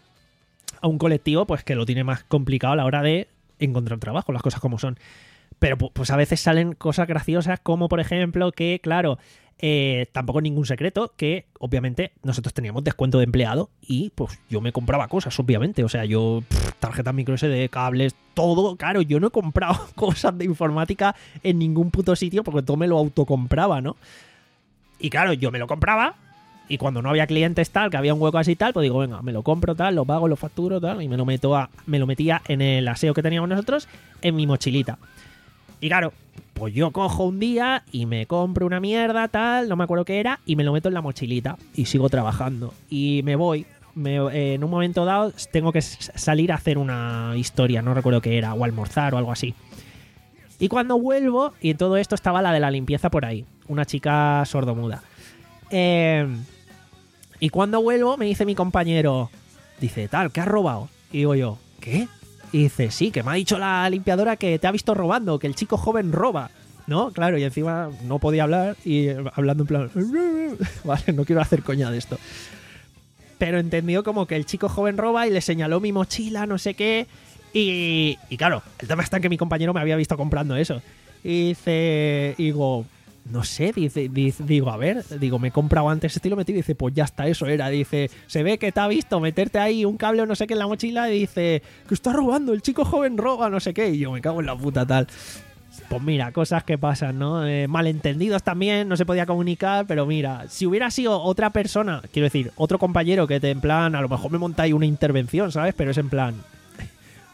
a un colectivo pues que lo tiene más complicado a la hora de encontrar trabajo, las cosas como son, pero pues a veces salen cosas graciosas, como por ejemplo que, claro, Eh, tampoco es ningún secreto que obviamente nosotros teníamos descuento de empleado y pues yo me compraba cosas, obviamente, o sea, yo pff, tarjetas micro ese de cables, todo, claro, yo no he comprado cosas de informática en ningún puto sitio porque todo me lo autocompraba, ¿no? Y claro, yo me lo compraba y cuando no había clientes tal, que había un hueco así tal, pues digo, venga, me lo compro tal, lo pago, lo facturo tal, y me lo meto a, me lo metía en el aseo que teníamos nosotros en mi mochilita. Y claro, pues yo cojo un día y me compro una mierda, tal, no me acuerdo qué era, y me lo meto en la mochilita y sigo trabajando. Y me voy, me, eh, en un momento dado tengo que salir a hacer una historia, no recuerdo qué era, o almorzar o algo así. Y cuando vuelvo, y en todo esto estaba la de la limpieza por ahí, una chica sordomuda. Eh, y cuando vuelvo me dice mi compañero, dice, tal, ¿qué has robado? Y digo yo, ¿qué? Y dice, sí, que me ha dicho la limpiadora que te ha visto robando, que el chico joven roba, ¿no? Claro, y encima no podía hablar y hablando en plan... Vale, no quiero hacer coña de esto. Pero entendió como que el chico joven roba y le señaló mi mochila, no sé qué. Y, y claro, el tema está en que mi compañero me había visto comprando eso. Y dice, y digo... No sé, dice, dice, digo, a ver, digo, me he comprado antes este y lo metí, dice, pues ya está, eso era, dice, se ve que te ha visto meterte ahí un cable o no sé qué en la mochila y dice, que está robando, el chico joven roba, no sé qué, y yo me cago en la puta tal. Pues mira, cosas que pasan, ¿no? Eh, malentendidos también, no se podía comunicar, pero mira, si hubiera sido otra persona, quiero decir, otro compañero que te en plan, a lo mejor me montáis una intervención, ¿sabes? Pero es en plan,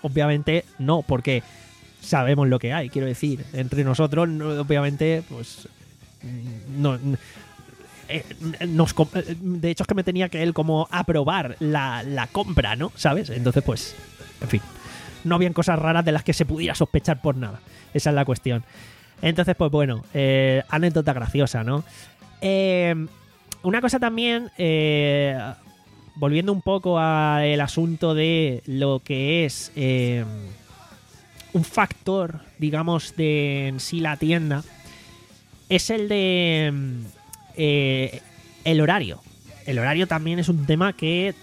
obviamente no, porque sabemos lo que hay, quiero decir. Entre nosotros, no, obviamente, pues... no... Eh, nos, de hecho es que me tenía que él como aprobar la, la compra, ¿no? ¿Sabes? Entonces pues, en fin, no habían cosas raras de las que se pudiera sospechar por nada. Esa es la cuestión. Entonces pues bueno, eh, anécdota graciosa, ¿no? Eh, una cosa también, eh, volviendo un poco al asunto de lo que es eh, un factor, digamos, de en sí la tienda, es el de... Eh, el horario. El horario también es un tema que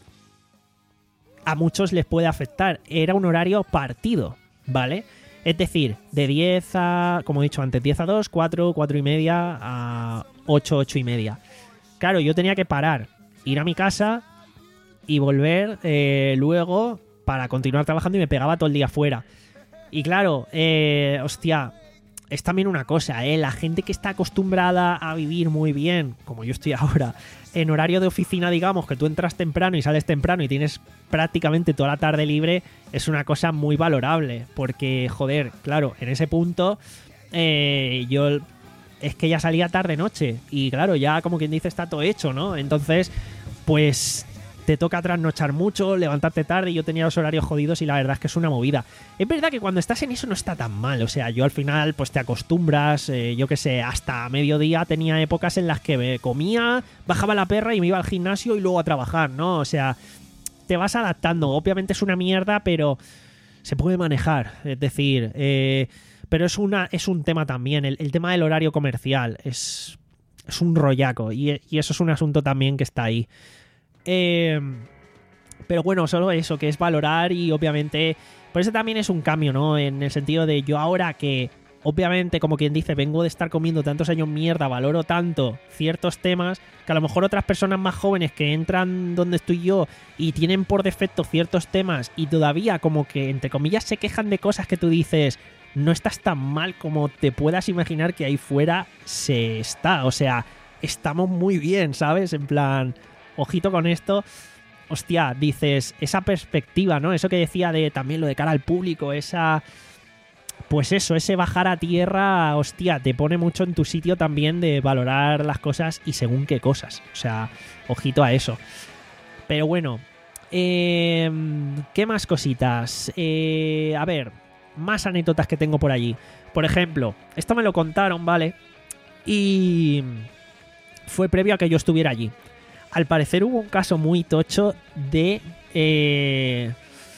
a muchos les puede afectar. Era un horario partido, ¿vale? Es decir, de diez a, como he dicho antes, diez a dos, cuatro, cuatro y media a ocho, ocho y media. Claro, yo tenía que parar, ir a mi casa y volver eh, luego para continuar trabajando y me pegaba todo el día fuera. Y claro, eh, hostia... Es también una cosa, ¿eh? La gente que está acostumbrada a vivir muy bien, como yo estoy ahora, en horario de oficina, digamos, que tú entras temprano y sales temprano y tienes prácticamente toda la tarde libre, es una cosa muy valorable. Porque, joder, claro, en ese punto eh, yo es que ya salía tarde-noche y claro, ya como quien dice está todo hecho, ¿no? Entonces, pues... te toca trasnochar mucho, levantarte tarde, y yo tenía los horarios jodidos y la verdad es que es una movida. Es verdad que cuando estás en eso no está tan mal, o sea, yo al final pues te acostumbras, eh, yo qué sé, hasta mediodía tenía épocas en las que me comía, bajaba la perra y me iba al gimnasio y luego a trabajar, ¿no? O sea, te vas adaptando, obviamente es una mierda, pero se puede manejar, es decir, eh, pero es, una, es un tema también, el, el tema del horario comercial, es, es un rollaco y, y eso es un asunto también que está ahí. Eh, pero bueno, solo eso, que es valorar y obviamente... Por eso también es un cambio, ¿no? En el sentido de yo ahora que, obviamente, como quien dice, vengo de estar comiendo tantos años mierda, valoro tanto ciertos temas que a lo mejor otras personas más jóvenes que entran donde estoy yo y tienen por defecto ciertos temas y todavía como que, entre comillas, se quejan de cosas que tú dices... No estás tan mal como te puedas imaginar que ahí fuera se está. O sea, estamos muy bien, ¿sabes? En plan... Ojito con esto, hostia, dices, esa perspectiva, ¿no? Eso que decía de también lo de cara al público, esa... Pues eso, ese bajar a tierra, hostia, te pone mucho en tu sitio también de valorar las cosas y según qué cosas. O sea, ojito a eso. Pero bueno, eh, ¿qué más cositas? Eh, a ver, más anécdotas que tengo por allí. Por ejemplo, esto me lo contaron, ¿vale? Y fue previo a que yo estuviera allí. Al parecer hubo un caso muy tocho de eh,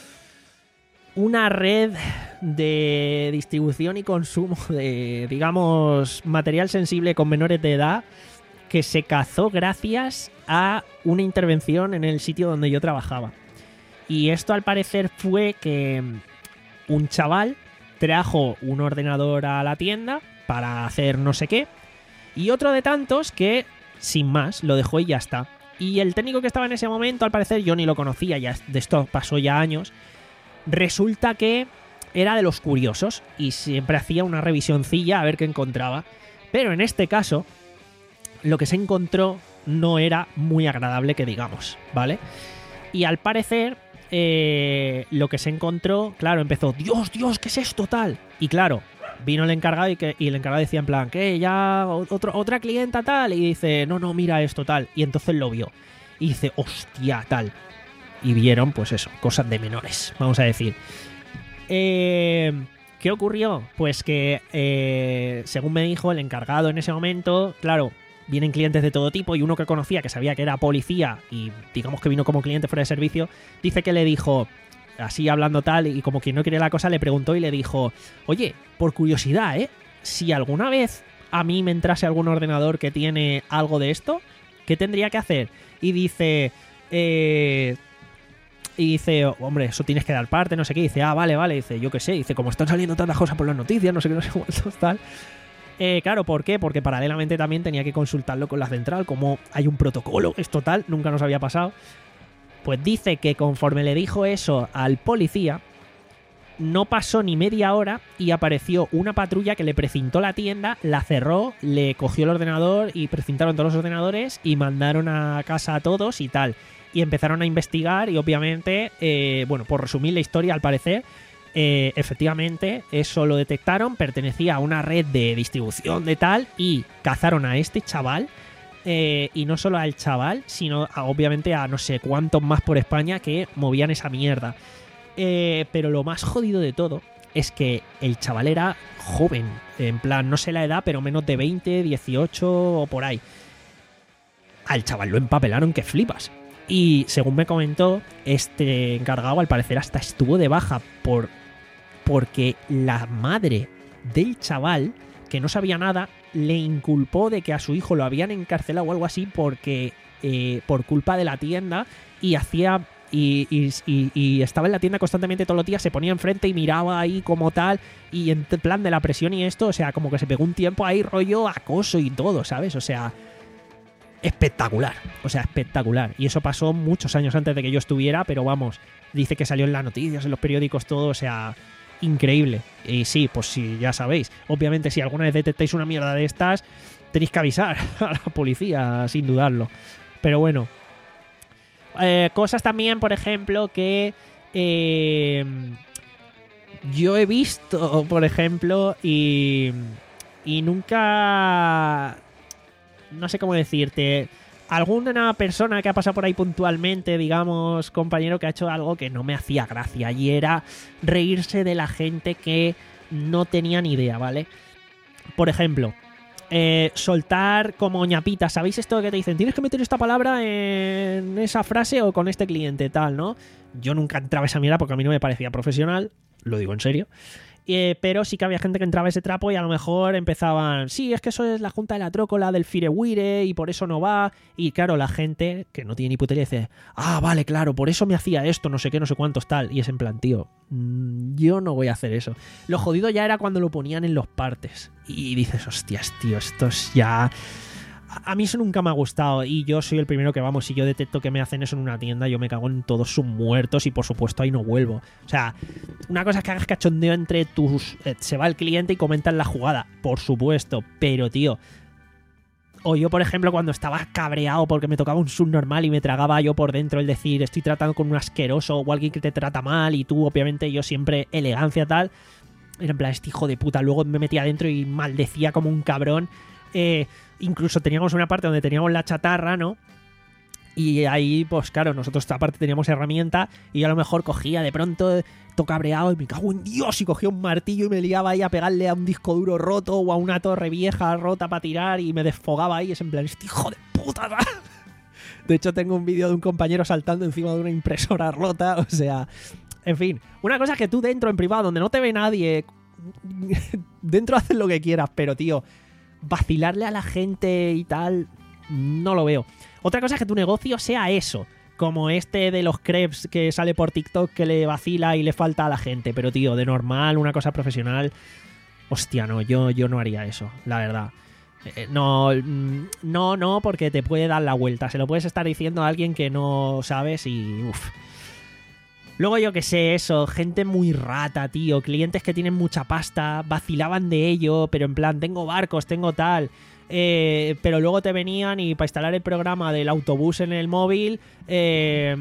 una red de distribución y consumo de, digamos, material sensible con menores de edad que se cazó gracias a una intervención en el sitio donde yo trabajaba. Y esto al parecer fue que un chaval trajo un ordenador a la tienda para hacer no sé qué y otro de tantos que, sin más, lo dejó y ya está. Y el técnico que estaba en ese momento, al parecer, yo ni lo conocía, ya de esto pasó ya años. Resulta que era de los curiosos y siempre hacía una revisioncilla a ver qué encontraba. Pero en este caso, lo que se encontró no era muy agradable que digamos, ¿vale? Y al parecer, eh, lo que se encontró, claro, empezó, Dios, Dios, ¿qué es esto tal? Y claro, vino el encargado y, que, y el encargado decía en plan, ¿qué? Ya otro, otra clienta tal. Y dice, no, no, mira esto tal. Y entonces lo vio. Y dice, hostia, tal. Y vieron, pues eso, cosas de menores, vamos a decir. Eh, ¿Qué ocurrió? Pues que, eh, según me dijo el encargado en ese momento, claro, vienen clientes de todo tipo y uno que conocía, que sabía que era policía y digamos que vino como cliente fuera de servicio, dice que le dijo... Así hablando tal, y como quien no quiere la cosa, le preguntó y le dijo, oye, por curiosidad, ¿eh? Si alguna vez a mí me entrase algún ordenador que tiene algo de esto, ¿qué tendría que hacer? Y dice, eh... Y dice, hombre, eso tienes que dar parte, no sé qué. Y dice, ah, vale, vale. Y dice, yo qué sé. Y dice, como están saliendo tantas cosas por las noticias, no sé qué, no sé cuántos, tal. Eh, claro, ¿por qué? Porque paralelamente también tenía que consultarlo con la central, como hay un protocolo, esto tal, nunca nos había pasado. Pues dice que conforme le dijo eso al policía, no pasó ni media hora y apareció una patrulla que le precintó la tienda, la cerró, le cogió el ordenador y precintaron todos los ordenadores y mandaron a casa a todos y tal. y empezaron a investigar y obviamente, eh, bueno, por resumir la historia, al parecer, eh, efectivamente eso lo detectaron, pertenecía a una red de distribución de tal y cazaron a este chaval, eh, y no solo al chaval, sino a, obviamente a no sé cuántos más por España que movían esa mierda. Eh, pero lo más jodido de todo es que el chaval era joven, en plan, no sé la edad, pero menos de veinte, dieciocho o por ahí. Al chaval lo empapelaron que flipas. Y según me comentó, este encargado al parecer hasta estuvo de baja por porque la madre del chaval, que no sabía nada, le inculpó de que a su hijo lo habían encarcelado o algo así porque eh, por culpa de la tienda y hacía y, y, y, y estaba en la tienda constantemente todos los días, se ponía enfrente y miraba ahí como tal y en plan de la presión y esto, o sea, como que se pegó un tiempo ahí rollo acoso y todo, ¿sabes? O sea, espectacular, o sea, espectacular. Y eso pasó muchos años antes de que yo estuviera, pero vamos, dice que salió en las noticias, en los periódicos, todo, o sea, increíble. Y sí, pues sí, ya sabéis. Obviamente, si alguna vez detectáis una mierda de estas, tenéis que avisar a la policía, sin dudarlo. Pero bueno. Eh, cosas también, por ejemplo, que eh, yo he visto, por ejemplo, y, y nunca... No sé cómo decirte. Alguna persona que ha pasado por ahí puntualmente, digamos, compañero, que ha hecho algo que no me hacía gracia. Y era reírse de la gente que no tenía ni idea, ¿vale? Por ejemplo, eh, soltar como ñapita. ¿Sabéis esto que te dicen? Tienes que meter esta palabra en esa frase o con este cliente, tal, ¿no? Yo nunca entraba a esa mierda porque a mí no me parecía profesional. Lo digo en serio. Eh, pero sí que había gente que entraba a ese trapo y a lo mejor empezaban, sí, es que eso es la junta de la trócola del Firewire y por eso no va. Y claro, la gente que no tiene ni puta idea dice, ah, vale, claro, por eso me hacía esto, no sé qué, no sé cuántos, tal. Y es en plan, tío, mmm, yo no voy a hacer eso. Lo jodido ya era cuando lo ponían en los partes. Y dices, hostias, tío, esto es ya... A mí eso nunca me ha gustado y yo soy el primero que, vamos, si yo detecto que me hacen eso en una tienda, yo me cago en todos sus muertos y por supuesto ahí no vuelvo. O sea, una cosa es que hagas cachondeo entre tus... Eh, se va el cliente y comentan la jugada, por supuesto, pero tío... O yo, por ejemplo, cuando estaba cabreado porque me tocaba un subnormal y me tragaba yo por dentro el decir estoy tratando con un asqueroso o alguien que te trata mal y tú, obviamente, yo siempre elegancia tal... Era en plan, este hijo de puta. Luego me metía adentro y maldecía como un cabrón. Eh... Incluso teníamos una parte donde teníamos la chatarra, ¿no? Y ahí, pues claro, nosotros aparte teníamos herramienta y yo a lo mejor cogía de pronto, tocabreado y me cago en Dios y cogía un martillo y me liaba ahí a pegarle a un disco duro roto o a una torre vieja rota para tirar y me desfogaba ahí. Es en plan, este hijo de puta. De hecho, tengo un vídeo de un compañero saltando encima de una impresora rota. O sea, en fin, una cosa es que tú dentro, en privado, donde no te ve nadie, dentro haces lo que quieras, pero tío... vacilarle a la gente y tal, no lo veo. Otra cosa es que tu negocio sea eso, como este de los crepes que sale por TikTok que le vacila y le falta a la gente, pero tío, de normal, una cosa profesional, hostia, no, yo, yo no haría eso, la verdad. Eh, no, no, no, porque te puede dar la vuelta, se lo puedes estar diciendo a alguien que no sabes y uff. Luego yo que sé, eso, gente muy rata, tío, clientes que tienen mucha pasta, vacilaban de ello, pero en plan, tengo barcos, tengo tal, eh, pero luego te venían y para instalar el programa del autobús en el móvil, eh,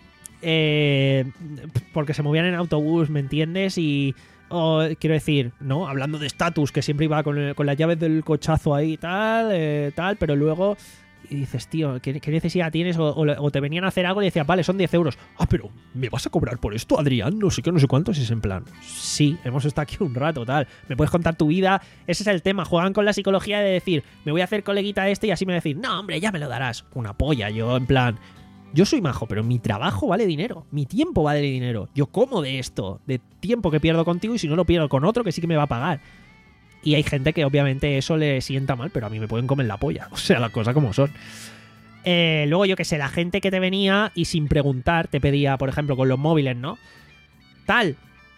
eh, porque se movían en autobús, ¿me entiendes? Y, oh, quiero decir, ¿no? Hablando de estatus, que siempre iba con, el, con las llaves del cochazo ahí, tal, eh, tal, pero luego... Y dices, tío, ¿qué, qué necesidad tienes? O, o, o te venían a hacer algo y decías, vale, son diez euros. Ah, pero ¿me vas a cobrar por esto, Adrián? No sé qué, no sé cuántos. Y es en plan, sí, hemos estado aquí un rato, tal. Me puedes contar tu vida. Ese es el tema. Juegan con la psicología de decir, me voy a hacer coleguita a este y así me va a decir, no, hombre, ya me lo darás. Una polla. Yo, en plan, yo soy majo, pero mi trabajo vale dinero. Mi tiempo vale dinero. Yo como de esto, de tiempo que pierdo contigo y si no lo pierdo con otro que sí que me va a pagar. Y hay gente que obviamente eso le sienta mal, pero a mí me pueden comer la polla. O sea, las cosas como son. Eh, luego, yo que sé, la gente que te venía y sin preguntar te pedía, por ejemplo, con los móviles, ¿no? Tal,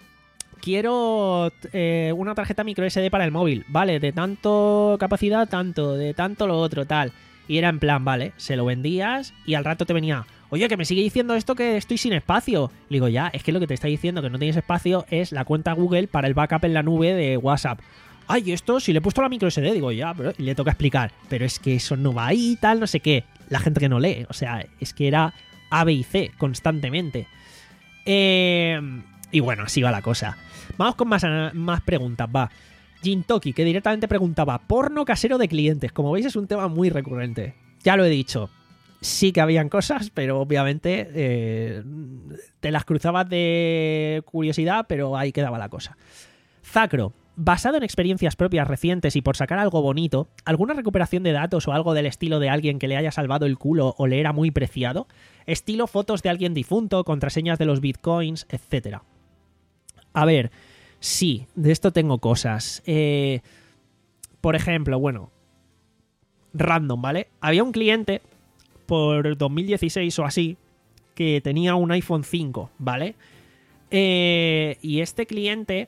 quiero eh, una tarjeta micro ese de para el móvil. Vale, de tanto capacidad, tanto, de tanto lo otro, tal. Y era en plan, vale, se lo vendías y al rato te venía, oye, que me sigue diciendo esto que estoy sin espacio. Le digo, ya, es que lo que te está diciendo que no tienes espacio es la cuenta Google para el backup en la nube de WhatsApp. Ay, esto, si le he puesto la micro ese de, digo, ya, pero y le toca explicar. Pero es que eso no va ahí, tal, no sé qué. La gente que no lee, o sea, es que era A, B y C constantemente. Eh, y bueno, así va la cosa. Vamos con más, más preguntas, va. Jintoki, que directamente preguntaba, porno casero de clientes. Como veis, es un tema muy recurrente. Ya lo he dicho. Sí que habían cosas, pero obviamente eh, te las cruzabas de curiosidad, pero ahí quedaba la cosa. Zacro, basado en experiencias propias recientes y por sacar algo bonito, ¿alguna recuperación de datos o algo del estilo de alguien que le haya salvado el culo o le era muy preciado? Estilo fotos de alguien difunto, contraseñas de los bitcoins, etcétera. A ver, sí, de esto tengo cosas. Eh, por ejemplo, bueno, random, ¿vale? Había un cliente por dos mil dieciséis o así que tenía un iPhone cinco, ¿vale? Eh, y este cliente,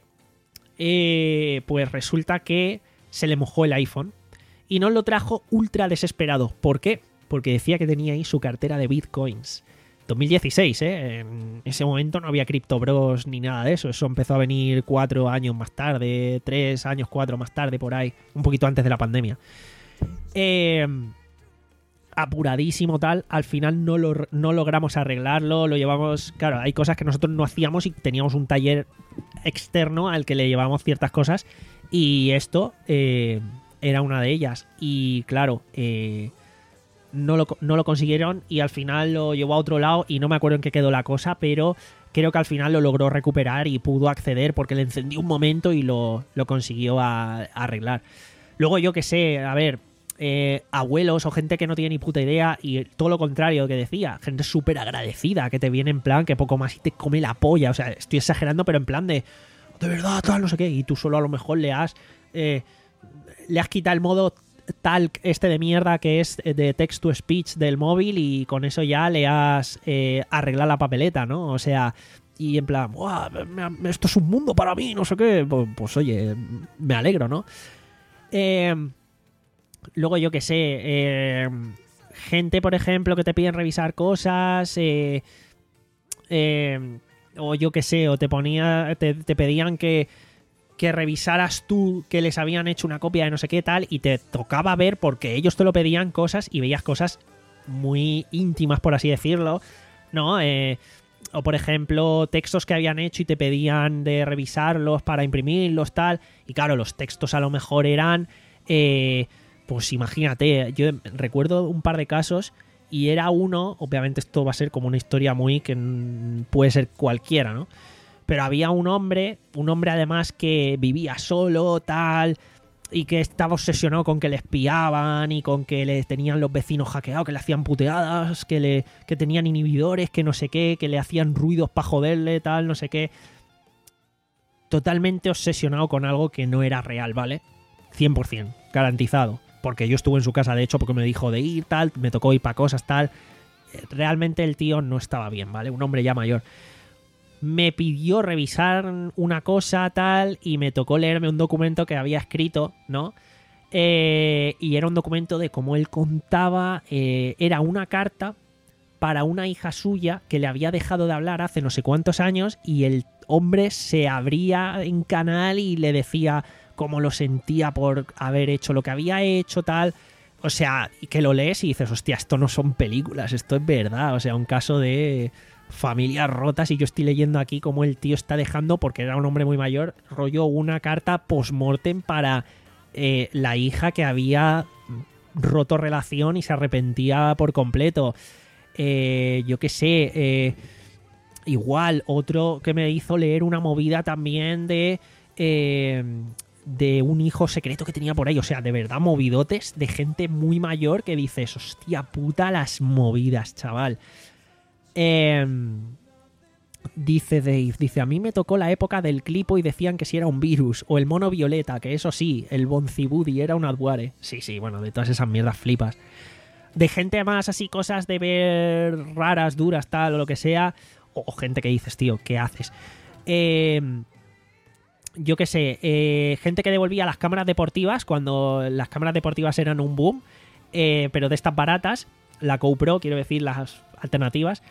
eh, pues resulta que se le mojó el iPhone y nos lo trajo ultra desesperado. ¿Por qué? Porque decía que tenía ahí su cartera de bitcoins. dos mil dieciséis, ¿eh? En ese momento no había Crypto Bros ni nada de eso. Eso empezó a venir cuatro años más tarde, tres años, cuatro más tarde, por ahí. Un poquito antes de la pandemia. Eh... apuradísimo tal, al final no, lo, no logramos arreglarlo, lo llevamos, claro, hay cosas que nosotros no hacíamos y teníamos un taller externo al que le llevábamos ciertas cosas y esto eh, era una de ellas y claro, eh, no, lo, no lo consiguieron y al final lo llevó a otro lado y no me acuerdo en qué quedó la cosa, pero creo que al final lo logró recuperar y pudo acceder porque le encendió un momento y lo, lo consiguió a, a arreglar. Luego yo que sé, a ver, Eh, abuelos o gente que no tiene ni puta idea y todo lo contrario que decía, gente súper agradecida que te viene en plan que poco más y te come la polla, o sea, estoy exagerando pero en plan de de verdad tal, no sé qué, y tú solo a lo mejor le has eh, le has quitado el modo talk este de mierda que es de text to speech del móvil y con eso ya le has eh, arreglado la papeleta, ¿no? O sea, y en plan, esto es un mundo para mí, no sé qué, pues, pues oye, me alegro, ¿no? Eh Luego yo que sé, eh, gente por ejemplo que te piden revisar cosas, eh, eh, o yo que sé, o te ponía, te, te pedían que, que revisaras tú que les habían hecho una copia de no sé qué tal y te tocaba ver porque ellos te lo pedían cosas y veías cosas muy íntimas por así decirlo, ¿no? Eh, o por ejemplo textos que habían hecho y te pedían de revisarlos para imprimirlos tal y claro, los textos a lo mejor eran... Eh, Pues imagínate, yo recuerdo un par de casos y era uno, obviamente esto va a ser como una historia muy que puede ser cualquiera, ¿no? Pero había un hombre, un hombre además que vivía solo, tal, y que estaba obsesionado con que le espiaban y con que le tenían los vecinos hackeados, que le hacían puteadas, que, le, que tenían inhibidores, que no sé qué, que le hacían ruidos para joderle, tal, no sé qué. Totalmente obsesionado con algo que no era real, ¿vale? cien por ciento, garantizado. Porque yo estuve en su casa, de hecho, porque me dijo de ir, tal, me tocó ir para cosas, tal. Realmente el tío no estaba bien, ¿vale? Un hombre ya mayor. Me pidió revisar una cosa, tal, y me tocó leerme un documento que había escrito, ¿no? Eh, y era un documento de cómo él contaba, eh, era una carta para una hija suya que le había dejado de hablar hace no sé cuántos años y el hombre se abría en canal y le decía... cómo lo sentía por haber hecho lo que había hecho, tal. O sea, y que lo lees y dices, hostia, esto no son películas, esto es verdad. O sea, un caso de familias rotas y yo estoy leyendo aquí cómo el tío está dejando, porque era un hombre muy mayor, rollo una carta post-mortem para eh, la hija que había roto relación y se arrepentía por completo. Eh, yo qué sé, eh, igual, otro que me hizo leer una movida también de... Eh, de un hijo secreto que tenía por ahí, o sea, de verdad movidotes de gente muy mayor que dices, hostia puta las movidas, chaval. Eh, dice Dave, dice, a mí me tocó la época del clipo y decían que si era un virus, o el mono violeta, que eso sí, el Boncibudi era un adware. Sí, sí, bueno, de todas esas mierdas flipas. De gente más así, cosas de ver raras, duras, tal, o lo que sea, o, o gente que dices, tío, ¿qué haces? Eh... Yo qué sé, eh, gente que devolvía las cámaras deportivas cuando las cámaras deportivas eran un boom, eh, pero de estas baratas, la GoPro, quiero decir, las alternativas,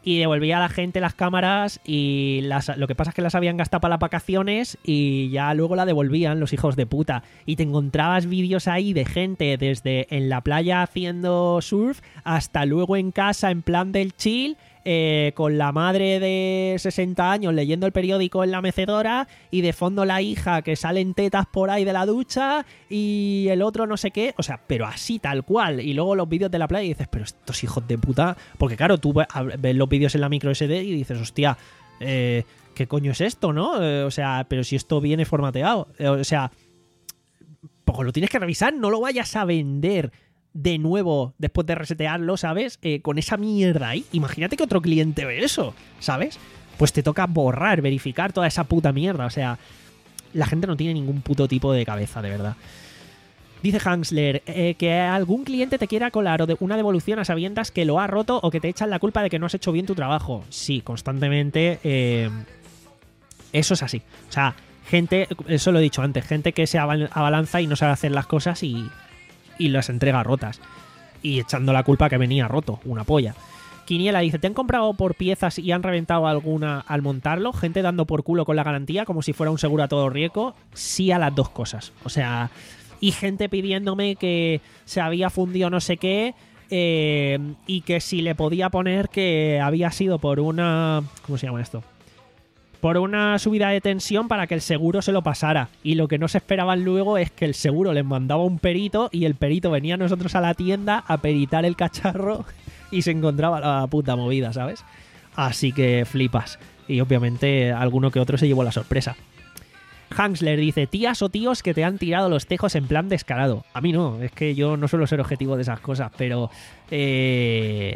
y devolvía a la gente las cámaras y las, lo que pasa es que las habían gastado para las vacaciones y ya luego la devolvían los hijos de puta. Y te encontrabas vídeos ahí de gente desde en la playa haciendo surf hasta luego en casa en plan del chill, eh, con la madre de sesenta años leyendo el periódico en la mecedora y de fondo la hija que salen tetas por ahí de la ducha y el otro no sé qué, o sea, pero así tal cual. Y luego los vídeos de la playa y dices, pero estos hijos de puta, porque claro, tú ves los vídeos en la micro ese de y dices, hostia, eh, ¿qué coño es esto, no? Eh, o sea, pero si esto viene formateado, eh, o sea, pues lo tienes que revisar, no lo vayas a vender de nuevo después de resetearlo, ¿sabes? Eh, con esa mierda ahí. Imagínate que otro cliente ve eso, ¿sabes? Pues te toca borrar, verificar toda esa puta mierda. O sea, la gente no tiene ningún puto tipo de cabeza, de verdad. Dice Hansler, eh, que algún cliente te quiera colar o de una devolución a sabiendas que lo ha roto o que te echan la culpa de que no has hecho bien tu trabajo. Sí, constantemente. Eh, eso es así. O sea, gente, eso lo he dicho antes, gente que se abalanza y no sabe hacer las cosas y... y las entrega rotas y echando la culpa que venía roto, una polla. Quiniela dice, ¿te han comprado por piezas y han reventado alguna al montarlo? Gente dando por culo con la garantía como si fuera un seguro a todo riesgo. Sí a las dos cosas, o sea, y gente pidiéndome que se había fundido no sé qué, eh, y que si le podía poner que había sido por una... ¿cómo se llama esto? Por una subida de tensión para que el seguro se lo pasara. Y lo que no se esperaban luego es que el seguro les mandaba un perito y el perito venía a nosotros a la tienda a peritar el cacharro y se encontraba la puta movida, ¿sabes? Así que flipas. Y obviamente alguno que otro se llevó la sorpresa. Hansler dice, tías o tíos que te han tirado los tejos en plan descarado. A mí no, es que yo no suelo ser objetivo de esas cosas, pero... Eh...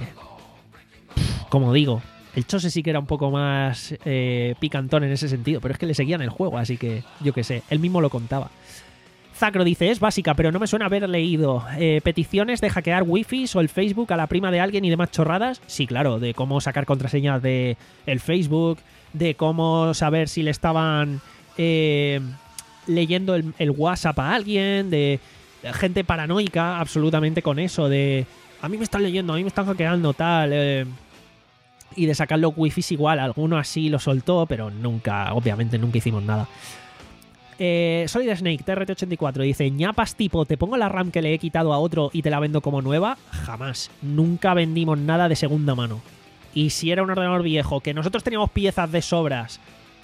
como digo... El Chose sí que era un poco más eh, picantón en ese sentido, pero es que le seguían el juego, así que yo qué sé, él mismo lo contaba. Zacro dice, es básica, pero no me suena haber leído. Eh, ¿Peticiones de hackear wifi o el Facebook a la prima de alguien y demás chorradas? Sí, claro, de cómo sacar contraseñas de el Facebook, de cómo saber si le estaban eh, leyendo el, el WhatsApp a alguien, de gente paranoica absolutamente con eso, de a mí me están leyendo, a mí me están hackeando, tal... Eh, y de sacar los wifis igual, alguno así lo soltó, pero nunca, obviamente nunca hicimos nada. Eh, Solid Snake, T R T ochenta y cuatro, dice, ñapas tipo, ¿te pongo la RAM que le he quitado a otro y te la vendo como nueva? Jamás. Nunca vendimos nada de segunda mano. Y si era un ordenador viejo, que nosotros teníamos piezas de sobras,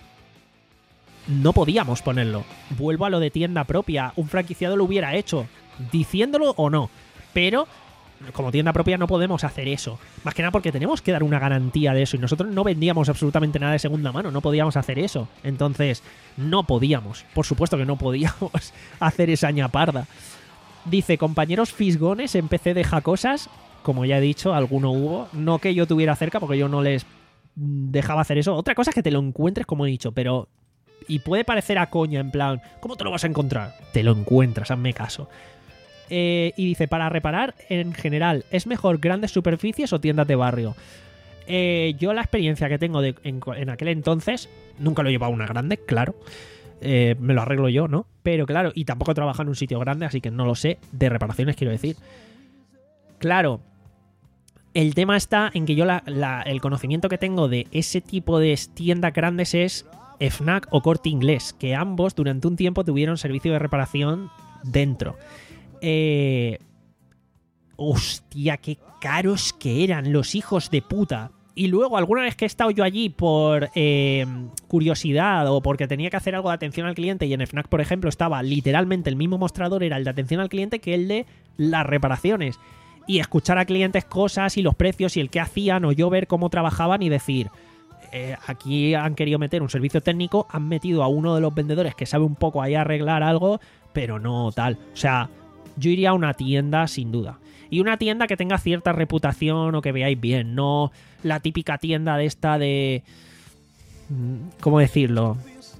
no podíamos ponerlo. Vuelvo a lo de tienda propia. Un franquiciado lo hubiera hecho, diciéndolo o no. Pero... como tienda propia no podemos hacer eso. Más que nada porque tenemos que dar una garantía de eso. Y nosotros no vendíamos absolutamente nada de segunda mano. No podíamos hacer eso. Entonces, no podíamos. Por supuesto que no podíamos hacer esa ñaparda. Dice, compañeros fisgones en P C de jacosas. Como ya he dicho, alguno hubo. No que yo tuviera cerca porque yo no les dejaba hacer eso. Otra cosa es que te lo encuentres, como he dicho. Pero... y puede parecer a coña, en plan, ¿cómo te lo vas a encontrar? Te lo encuentras, hazme caso. Eh, y dice, para reparar en general, ¿es mejor grandes superficies o tiendas de barrio? Eh, yo la experiencia que tengo de, en, en aquel entonces, nunca lo he llevado a una grande, claro. Eh, me lo arreglo yo, ¿no? Pero claro, y tampoco he trabajado en un sitio grande, así que no lo sé. De reparaciones, quiero decir. Claro, el tema está en que yo la, la, el conocimiento que tengo de ese tipo de tiendas grandes es Fnac o Corte Inglés, que ambos durante un tiempo tuvieron servicio de reparación dentro. Eh, hostia, qué caros que eran los hijos de puta. Y luego, alguna vez que he estado yo allí por eh, curiosidad o porque tenía que hacer algo de atención al cliente, y en Fnac, por ejemplo, estaba literalmente el mismo mostrador, era el de atención al cliente que el de las reparaciones. Y escuchar a clientes cosas y los precios y el que hacían, o yo ver cómo trabajaban y decir, eh, aquí han querido meter un servicio técnico, han metido a uno de los vendedores que sabe un poco ahí arreglar algo, pero no tal. O sea... yo iría a una tienda sin duda. Y una tienda que tenga cierta reputación o que veáis bien, no la típica tienda de esta de... ¿cómo decirlo?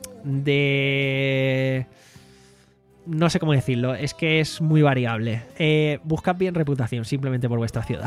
De... no sé cómo decirlo, es que es muy variable. Eh, buscad bien reputación, simplemente por vuestra ciudad.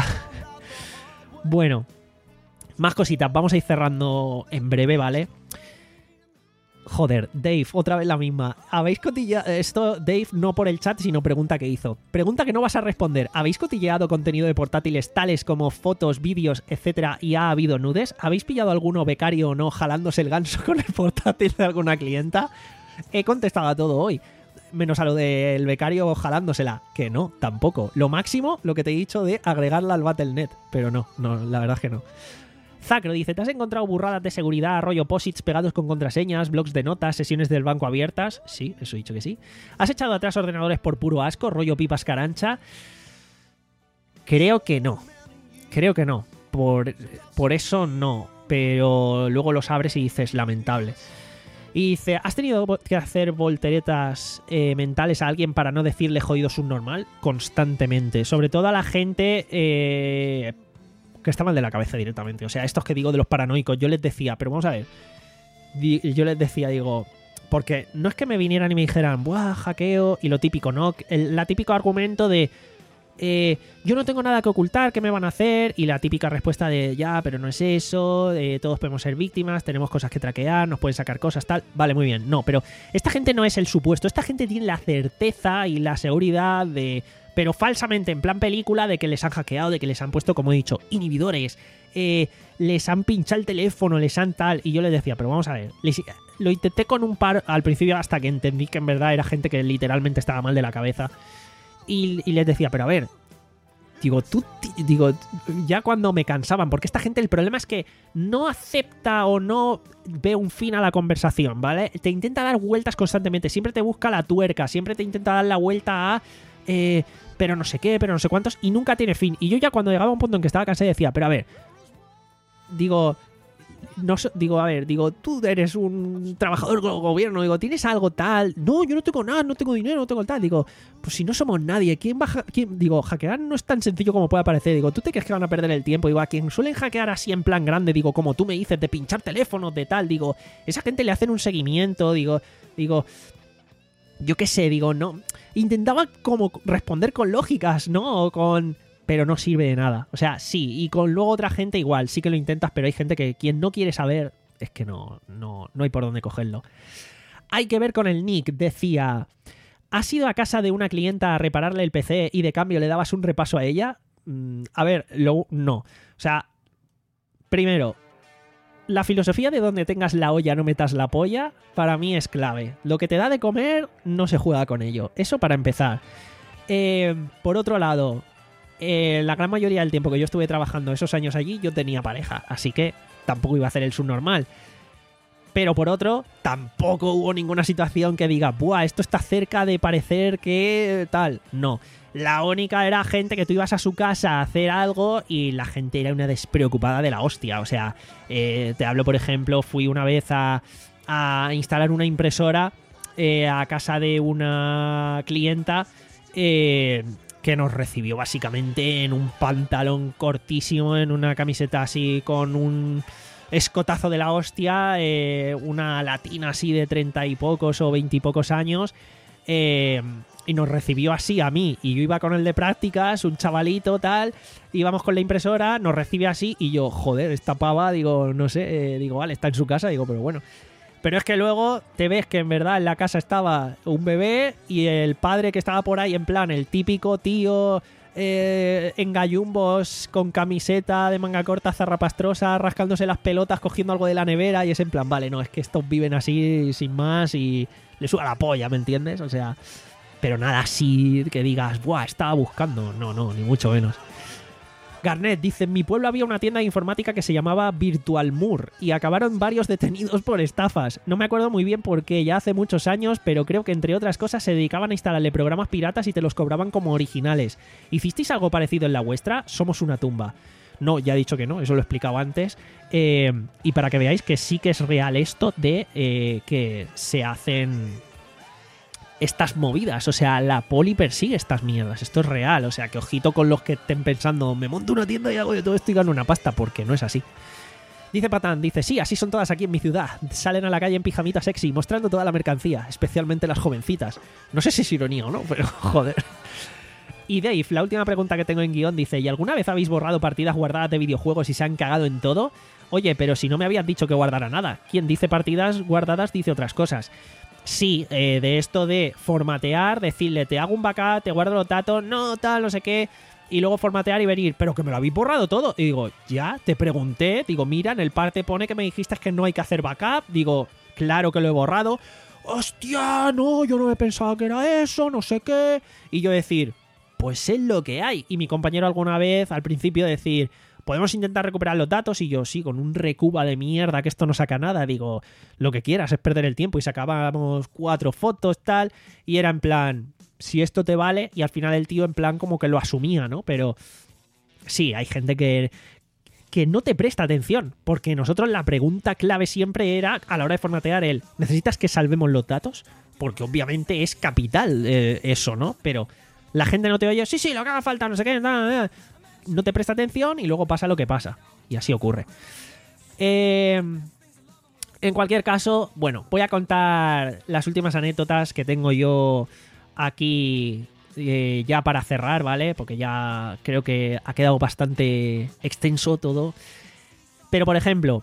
Bueno, más cositas, vamos a ir cerrando en breve, ¿vale? Joder, Dave, otra vez la misma. ¿Habéis cotilleado esto, Dave, no por el chat, sino pregunta que hizo? Pregunta que no vas a responder. ¿Habéis cotilleado contenido de portátiles tales como fotos, vídeos, etcétera, y ha habido nudes? ¿Habéis pillado alguno becario o no jalándose el ganso con el portátil de alguna clienta? He contestado a todo hoy, menos a lo del becario jalándosela, que no, tampoco. Lo máximo, lo que te he dicho de agregarla al Battle punto net, pero no, no, la verdad es que no. Zacro dice, ¿te has encontrado burradas de seguridad, rollo posits pegados con contraseñas, blogs de notas, sesiones del banco abiertas? Sí, eso he dicho que sí. ¿Has echado atrás ordenadores por puro asco, rollo pipas carancha? Creo que no. Creo que no. Por, por eso no. Pero luego los abres y dices, lamentable. Y dice, ¿has tenido que hacer volteretas eh, mentales a alguien para no decirle jodido subnormal? Constantemente. Sobre todo a la gente... Eh, que está mal de la cabeza directamente. O sea, estos que digo de los paranoicos, yo les decía, pero vamos a ver, yo les decía, digo, porque no es que me vinieran y me dijeran, buah, hackeo, y lo típico, ¿no? El la típico argumento de, eh, yo no tengo nada que ocultar, ¿qué me van a hacer? Y la típica respuesta de, ya, pero no es eso, eh, todos podemos ser víctimas, tenemos cosas que traquear, nos pueden sacar cosas, tal. Vale, muy bien, no, pero esta gente no es el supuesto, esta gente tiene la certeza y la seguridad de... pero falsamente, en plan película, de que les han hackeado, de que les han puesto, como he dicho, inhibidores, eh, les han pinchado el teléfono, les han tal, y yo les decía, pero vamos a ver, les, lo intenté con un par al principio hasta que entendí que en verdad era gente que literalmente estaba mal de la cabeza, y, y les decía, pero a ver, digo, tú, digo, ya cuando me cansaban, porque esta gente, el problema es que no acepta o no ve un fin a la conversación, ¿vale? Te intenta dar vueltas constantemente, siempre te busca la tuerca, siempre te intenta dar la vuelta a... Eh, pero no sé qué, pero no sé cuántos, y nunca tiene fin. Y yo ya cuando llegaba a un punto en que estaba cansado decía, pero a ver, digo, no so, digo, a ver, digo, tú eres un trabajador del gobierno, digo, ¿tienes algo tal? No, yo no tengo nada, no tengo dinero, no tengo tal. Digo, pues si no somos nadie, ¿quién va a quién? Digo, hackear no es tan sencillo como puede parecer. Digo, ¿tú te crees que van a perder el tiempo? Digo, a quien suelen hackear así en plan grande, digo, como tú me dices, de pinchar teléfonos, de tal, digo, esa gente le hacen un seguimiento, digo, digo, yo qué sé, digo, no... Intentaba como responder con lógicas, ¿no? O con... Pero no sirve de nada. O sea, sí, y con luego otra gente igual, sí que lo intentas, pero hay gente que quien no quiere saber, es que no, no, no hay por dónde cogerlo. Hay que ver con el nick, decía... ¿Has ido a casa de una clienta a repararle el P C y de cambio le dabas un repaso a ella? Mm, a ver, lo, no. O sea, primero... La filosofía de donde tengas la olla no metas la polla, para mí es clave. Lo que te da de comer, no se juega con ello. Eso para empezar. Eh, por otro lado, eh, la gran mayoría del tiempo que yo estuve trabajando esos años allí, yo tenía pareja. Así que tampoco iba a hacer el subnormal. Pero por otro, tampoco hubo ninguna situación que diga, buah, esto está cerca de parecer que tal. No. La única era gente que tú ibas a su casa a hacer algo y la gente era una despreocupada de la hostia. O sea, eh, te hablo, por ejemplo, fui una vez a, a instalar una impresora eh, a casa de una clienta eh, que nos recibió básicamente en un pantalón cortísimo, en una camiseta así con un escotazo de la hostia, eh, una latina así de treinta y pocos o veinte y pocos años, eh... y nos recibió así a mí, y yo iba con el de prácticas, un chavalito tal, íbamos con la impresora, nos recibe así, y yo, joder, esta pava, digo, no sé, eh, digo, vale, está en su casa, digo, pero bueno. Pero es que luego te ves que en verdad en la casa estaba un bebé y el padre que estaba por ahí, en plan, el típico tío eh, en gallumbos, con camiseta de manga corta, zarrapastrosa, rascándose las pelotas, cogiendo algo de la nevera, y es en plan, vale, no, es que estos viven así, sin más, y le suba la polla, ¿me entiendes? O sea... Pero nada así que digas, buah, estaba buscando. No, no, ni mucho menos. Garnet dice, en mi pueblo había una tienda de informática que se llamaba Virtualmur y acabaron varios detenidos por estafas. No me acuerdo muy bien por qué, ya hace muchos años, pero creo que entre otras cosas se dedicaban a instalarle programas piratas y te los cobraban como originales. ¿Hicisteis algo parecido en la vuestra? Somos una tumba. No, ya he dicho que no, eso lo he explicado antes. Eh, y para que veáis que sí que es real esto de eh, que se hacen... estas movidas, o sea, la poli persigue estas mierdas, esto es real, o sea, que ojito con los que estén pensando, me monto una tienda y hago de todo esto y gano una pasta, porque no es así. Dice Patán, dice, sí, así son todas aquí en mi ciudad, salen a la calle en pijamita sexy, mostrando toda la mercancía, especialmente las jovencitas. No sé si es ironía o no, pero joder. Y Dave, la última pregunta que tengo en guión, dice, ¿y alguna vez habéis borrado partidas guardadas de videojuegos y se han cagado en todo? Oye, pero si no me habías dicho que guardara nada. Quien dice partidas guardadas dice otras cosas. Sí, eh, de esto de formatear, decirle, te hago un backup, te guardo los datos, no, tal, no sé qué, y luego formatear y venir, pero que me lo habéis borrado todo. Y digo, ya, te pregunté, digo, mira, en el parte pone que me dijiste que no hay que hacer backup. Digo, claro que lo he borrado. Hostia, no, yo no me pensaba que era eso, no sé qué. Y yo decir, pues es lo que hay. Y mi compañero alguna vez, al principio, decir, ¿podemos intentar recuperar los datos? Y yo, sí, con un recuba de mierda que esto no saca nada. Digo, lo que quieras es perder el tiempo. Y sacábamos cuatro fotos, tal. Y era en plan, si esto te vale. Y al final el tío en plan como que lo asumía, ¿no? Pero sí, hay gente que, que no te presta atención. Porque nosotros la pregunta clave siempre era, a la hora de formatear, el ¿necesitas que salvemos los datos? Porque obviamente es capital eh, eso, ¿no? Pero la gente no te oye, sí, sí, lo que haga falta, no sé qué, nada, nada. No te presta atención y luego pasa lo que pasa. Y así ocurre. Eh, en cualquier caso, bueno, voy a contar las últimas anécdotas que tengo yo aquí eh, ya para cerrar, ¿vale? Porque ya creo que ha quedado bastante extenso todo. Pero, por ejemplo,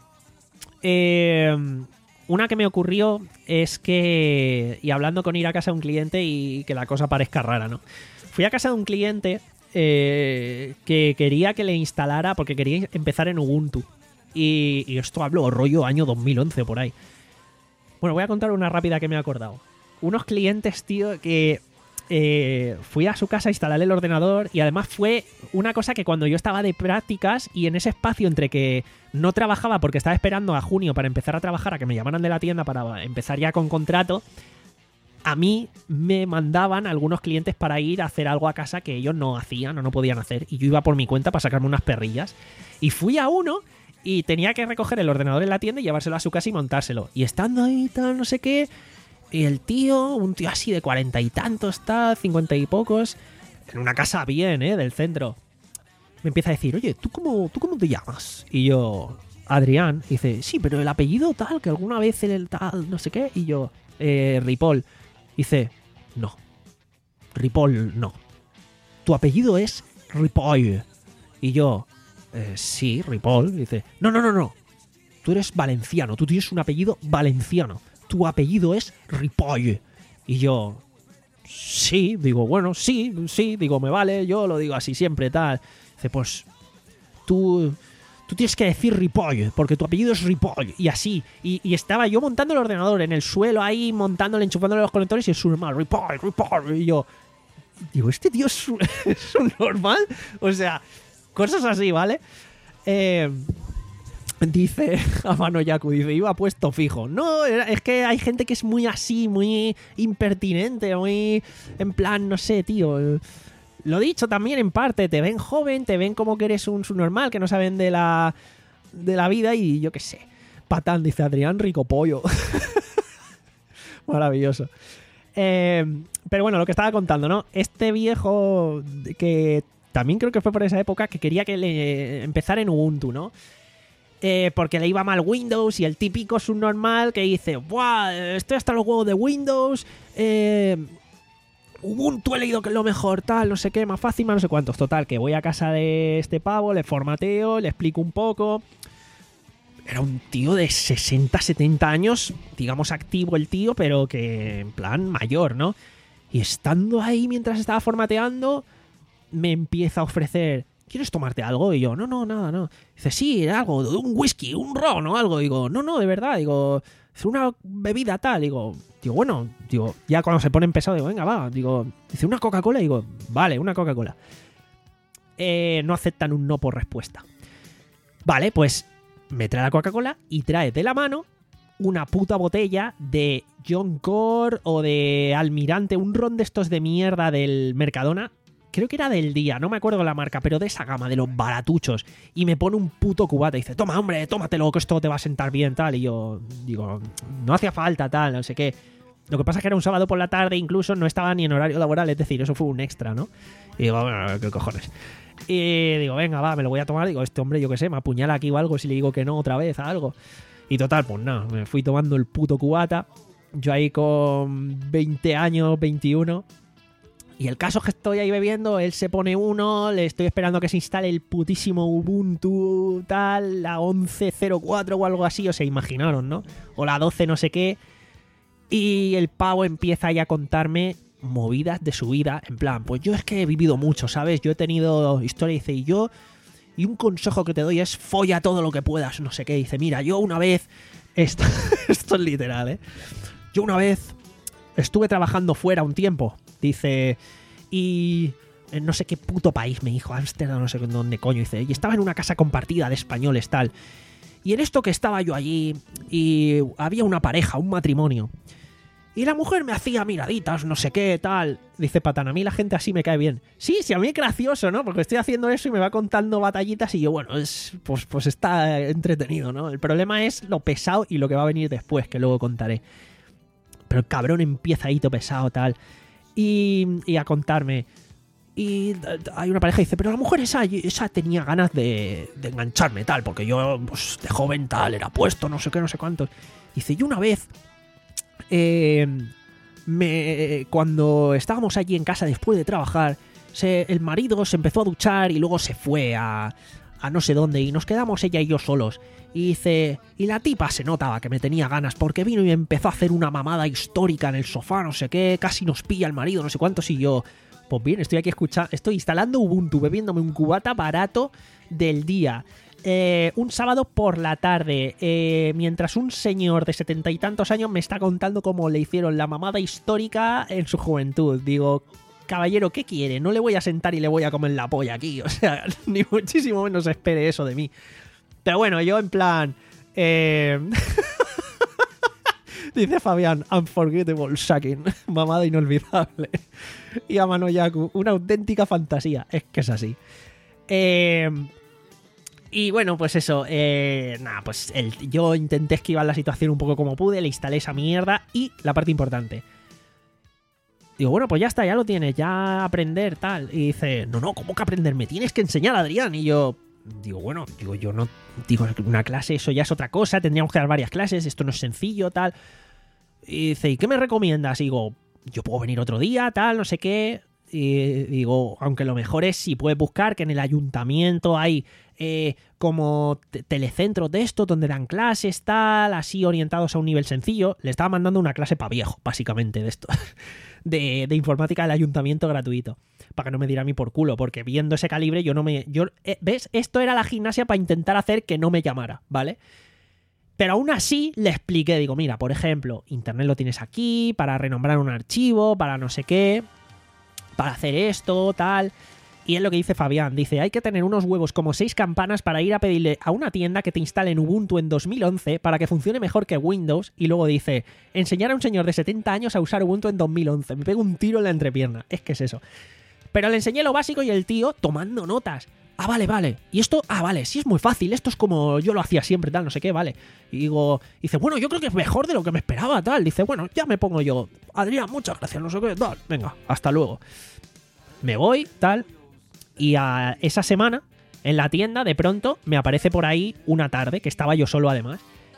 eh, una que me ocurrió es que, y hablando con ir a casa de un cliente y que la cosa parezca rara, ¿no? Fui a casa de un cliente Eh, que quería que le instalara, porque quería empezar en Ubuntu. Y, y esto hablo rollo año dos mil once por ahí. Bueno, voy a contar una rápida que me he acordado. Unos clientes, tío, que eh, fui a su casa a instalarle el ordenador. Y además fue una cosa que cuando yo estaba de prácticas y en ese espacio entre que no trabajaba porque estaba esperando a junio para empezar a trabajar, a que me llamaran de la tienda para empezar ya con contrato, a mí me mandaban algunos clientes para ir a hacer algo a casa que ellos no hacían o no podían hacer. Y yo iba por mi cuenta para sacarme unas perrillas. Y fui a uno y tenía que recoger el ordenador en la tienda y llevárselo a su casa y montárselo. Y estando ahí, tal, no sé qué. Y el tío, un tío así de cuarenta y tantos, tal, cincuenta y pocos, en una casa bien, ¿eh? Del centro. Me empieza a decir, oye, ¿tú cómo, ¿tú cómo te llamas? Y yo, Adrián. Y dice, sí, pero el apellido tal, que alguna vez el tal, no sé qué. Y yo, eh, Ripoll. Dice, no, Ripoll no. Tu apellido es Ripoll. Y yo, eh, sí, Ripoll. Dice, no, no, no, no. Tú eres valenciano, tú tienes un apellido valenciano. Tu apellido es Ripoll. Y yo, sí, digo, bueno, sí, sí, digo, me vale, yo lo digo así siempre, tal. Dice, pues, tú... Tú tienes que decir Ripoll, porque tu apellido es Ripoll. Y así. Y, y estaba yo montando el ordenador en el suelo ahí, montándole, enchufándole los conectores y es un normal, Ripoll, Ripoll. Y yo, digo, ¿este tío es un, es un normal? O sea, cosas así, ¿vale? Eh, dice, a mano Yaku, dice, iba puesto fijo. No, es que hay gente que es muy así, muy impertinente, muy en plan, no sé, tío... Lo dicho también en parte, te ven joven, te ven como que eres un subnormal, que no saben de la de la vida y yo qué sé. Patán, dice Adrián, rico pollo. Maravilloso. Eh, pero bueno, lo que estaba contando, ¿no? Este viejo que también creo que fue por esa época que quería que le empezara en Ubuntu, ¿no? Eh, porque le iba mal Windows y el típico subnormal que dice, ¡buah! Estoy hasta los huevos de Windows, eh... Ubuntu he leído que es lo mejor, tal, no sé qué, más fácil, más no sé cuántos. Total, que voy a casa de este pavo, le formateo, le explico un poco. Era un tío de sesenta, setenta años, digamos activo el tío, pero que en plan mayor, ¿no? Y estando ahí mientras estaba formateando, me empieza a ofrecer, ¿quieres tomarte algo? Y yo, no, no, nada, no. Dice, sí, algo, un whisky, un ron o algo. Digo, no, no, de verdad, digo, es una bebida tal, digo... Digo, bueno, digo, ya cuando se ponen pesado, digo, venga, va. Digo, dice, ¿una Coca-Cola? Digo, vale, una Coca-Cola. Eh, no aceptan un no por respuesta. Vale, pues me trae la Coca-Cola y trae de la mano una puta botella de John Core o de Almirante, un ron de estos de mierda del Mercadona. Creo que era del día, no me acuerdo la marca, pero de esa gama, de los baratuchos. Y me pone un puto cubata y dice, toma, hombre, tómatelo, que esto te va a sentar bien, tal. Y yo digo, no hacía falta, tal, no sé qué. Lo que pasa es que era un sábado por la tarde, incluso no estaba ni en horario laboral, es decir, eso fue un extra, ¿no? Y digo, bueno, qué cojones. Y digo, venga, va, me lo voy a tomar. Digo, este hombre, yo qué sé, me apuñala aquí o algo si le digo que no otra vez a algo. Y total, pues nada, me fui tomando el puto cubata. Yo ahí con veinte años, veintiuno. Y el caso es que estoy ahí bebiendo, él se pone uno, le estoy esperando que se instale el putísimo Ubuntu tal, la once cero cuatro o algo así, o sea, imaginaron, ¿no? O la doce no sé qué. Y el pavo empieza ya a contarme movidas de su vida, en plan, pues yo es que he vivido mucho, ¿sabes? Yo he tenido historia, dice, y yo... Y un consejo que te doy es folla todo lo que puedas, no sé qué. Dice, mira, yo una vez... Esto, esto es literal, ¿eh? Yo una vez estuve trabajando fuera un tiempo. Dice, y en no sé qué puto país, me dijo, Ámsterdam, no sé dónde coño, dice, y estaba en una casa compartida de españoles, tal. Y en esto que estaba yo allí, y había una pareja, un matrimonio, y la mujer me hacía miraditas, no sé qué, tal. Dice Patán, a mí la gente así me cae bien. Sí, sí, a mí es gracioso, ¿no? Porque estoy haciendo eso y me va contando batallitas y yo, bueno, es, pues, pues está entretenido, ¿no? El problema es lo pesado y lo que va a venir después, que luego contaré. Pero el cabrón empieza ahí todo pesado, tal. Y, y a contarme. Y hay una pareja que dice, pero la mujer esa, esa tenía ganas de, de engancharme, tal, porque yo, pues, de joven, tal, era puesto, no sé qué, no sé cuánto. Dice, yo una vez, eh, me, cuando estábamos allí en casa después de trabajar, se, el marido se empezó a duchar y luego se fue a, a no sé dónde y nos quedamos ella y yo solos. Y dice, y la tipa se notaba que me tenía ganas porque vino y me empezó a hacer una mamada histórica en el sofá, no sé qué, casi nos pilla el marido, no sé cuántos, y yo, pues bien, estoy aquí escuchando, estoy instalando Ubuntu, bebiéndome un cubata barato del día, eh, un sábado por la tarde, eh, mientras un señor de setenta y tantos años me está contando cómo le hicieron la mamada histórica en su juventud. Digo, caballero, ¿qué quiere? No le voy a sentar y le voy a comer la polla aquí, o sea, ni muchísimo menos espere eso de mí. Pero bueno, yo en plan... Eh... Dice Fabián, unforgettable sucking, mamada inolvidable. Y a Manoyaku, una auténtica fantasía. Es que es así. Eh... Y bueno, pues eso. Eh... Nada, pues el... yo intenté esquivar la situación un poco como pude, le instalé esa mierda y la parte importante. Digo, bueno, pues ya está, ya lo tienes, ya aprender, tal. Y dice, no, no, ¿cómo que aprender? Me tienes que enseñar, Adrián. Y yo... Digo, bueno, digo, yo no... Digo, una clase, eso ya es otra cosa, tendríamos que dar varias clases, esto no es sencillo, tal. Y dice, ¿y qué me recomiendas? Y digo, yo puedo venir otro día, tal, no sé qué. Y digo, aunque lo mejor es si puedes buscar que en el ayuntamiento hay eh, como telecentros de esto, donde dan clases, tal, así orientados a un nivel sencillo. Le estaba mandando una clase para viejo, básicamente, de esto. De, de informática del ayuntamiento gratuito. Para que no me diera a mí por culo, porque viendo ese calibre yo no me... Yo, eh, ¿ves? Esto era la gimnasia para intentar hacer que no me llamara, ¿vale? Pero aún así le expliqué, digo, mira, por ejemplo, internet lo tienes aquí, para renombrar un archivo, para no sé qué, para hacer esto, tal... Y es lo que dice Fabián, dice, hay que tener unos huevos como seis campanas para ir a pedirle a una tienda que te instalen Ubuntu en dos mil once para que funcione mejor que Windows. Y luego dice, enseñar a un señor de setenta años a usar Ubuntu en dos mil once. Me pego un tiro en la entrepierna. Es que es eso. Pero le enseñé lo básico y el tío tomando notas. Ah, vale, vale. Y esto, ah, vale, sí es muy fácil. Esto es como yo lo hacía siempre, tal, no sé qué, vale. Y digo, dice, bueno, yo creo que es mejor de lo que me esperaba, tal. Dice, bueno, ya me pongo yo. Adrián, muchas gracias, no sé qué, tal. Venga, hasta luego. Me voy, tal... Y a esa semana, en la tienda, de pronto, me aparece por ahí una tarde, que estaba yo solo además,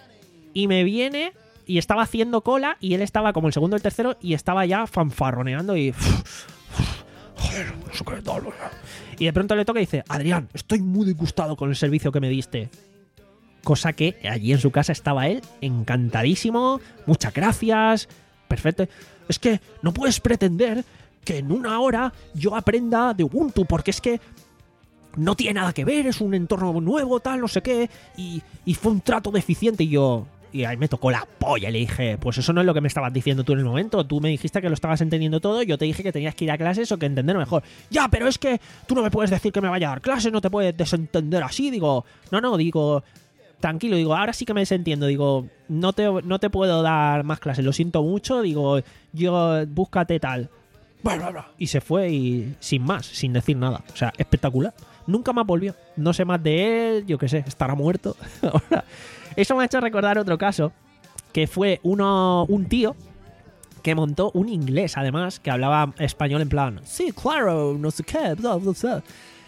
y me viene y estaba haciendo cola, y él estaba como el segundo o el tercero, y estaba ya fanfarroneando y... Joder, no sé qué tal. Y de pronto le toca y dice, Adrián, estoy muy disgustado con el servicio que me diste. Cosa que allí en su casa estaba él, encantadísimo, muchas gracias, perfecto. Es que no puedes pretender... que en una hora yo aprenda de Ubuntu, porque es que no tiene nada que ver, es un entorno nuevo, tal, no sé qué, y, y fue un trato deficiente, y yo... Y ahí me tocó la polla y le dije, pues eso no es lo que me estabas diciendo tú en el momento, tú me dijiste que lo estabas entendiendo todo, yo te dije que tenías que ir a clases o que entenderlo mejor. Ya, pero es que tú no me puedes decir que me vaya a dar clases, no te puedes desentender así, digo... No, no, digo... Tranquilo, digo, ahora sí que me desentiendo, digo, no te, no te puedo dar más clases, lo siento mucho, digo, yo, búscate tal... Y se fue y sin más, sin decir nada. O sea, espectacular. Nunca más volvió. No sé más de él, yo qué sé, estará muerto. Eso me ha hecho recordar otro caso, que fue uno, un tío que montó un inglés, además, que hablaba español en plan, sí, claro, no sé qué, bla, bla, bla.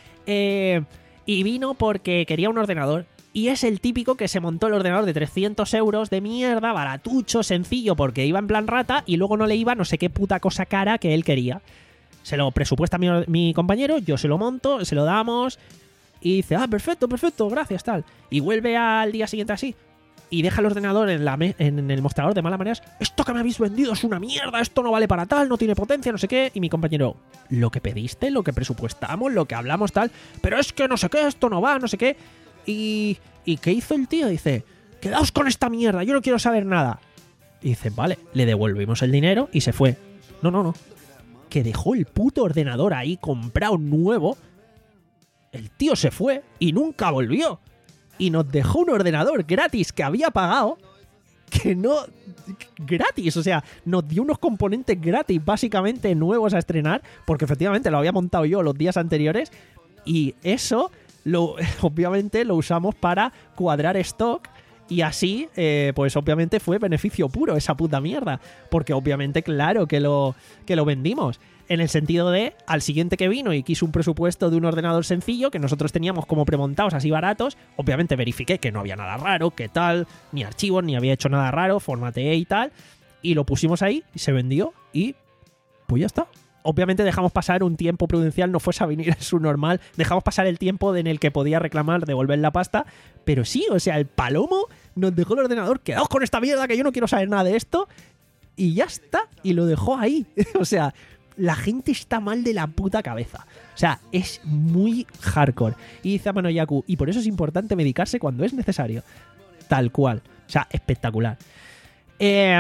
Eh, y vino porque quería un ordenador. Y es el típico que se montó el ordenador de trescientos euros de mierda, baratucho, sencillo, porque iba en plan rata y luego no le iba no sé qué puta cosa cara que él quería. Se lo presupuesta mi, mi compañero, yo se lo monto, se lo damos y dice, ah, perfecto, perfecto, gracias, tal. Y vuelve al día siguiente así y deja el ordenador en, la me- en el mostrador de malas maneras. Esto que me habéis vendido es una mierda, esto no vale para tal, no tiene potencia, no sé qué. Y mi compañero, lo que pediste, lo que presupuestamos, lo que hablamos, tal, pero es que no sé qué, esto no va, no sé qué. Y, ¿y qué hizo el tío? Dice, quedaos con esta mierda, yo no quiero saber nada. Y dice, vale, le devolvimos el dinero y se fue. No, no, no. Que dejó el puto ordenador ahí comprado nuevo. El tío se fue y nunca volvió. Y nos dejó un ordenador gratis que había pagado. Que no... Gratis, o sea, nos dio unos componentes gratis básicamente nuevos a estrenar. Porque efectivamente lo había montado yo los días anteriores. Y eso, lo, obviamente, lo usamos para cuadrar stock. Y así, eh, pues obviamente fue beneficio puro esa puta mierda. Porque obviamente, claro que lo, que lo vendimos. En el sentido de, al siguiente que vino y quiso un presupuesto de un ordenador sencillo que nosotros teníamos como premontados así baratos, obviamente verifiqué que no había nada raro, que tal, ni archivos, ni había hecho nada raro, formateé y tal, y lo pusimos ahí, y se vendió, y pues ya está. Obviamente dejamos pasar un tiempo prudencial, no fuese a venir a su normal, dejamos pasar el tiempo en el que podía reclamar, devolver la pasta, pero sí, o sea, el palomo nos dejó el ordenador, quedaos con esta mierda que yo no quiero saber nada de esto, y ya está, y lo dejó ahí, o sea... La gente está mal de la puta cabeza. O sea, es muy hardcore. Y dice Amano Yaku, y por eso es importante medicarse cuando es necesario. Tal cual. O sea, espectacular. Eh,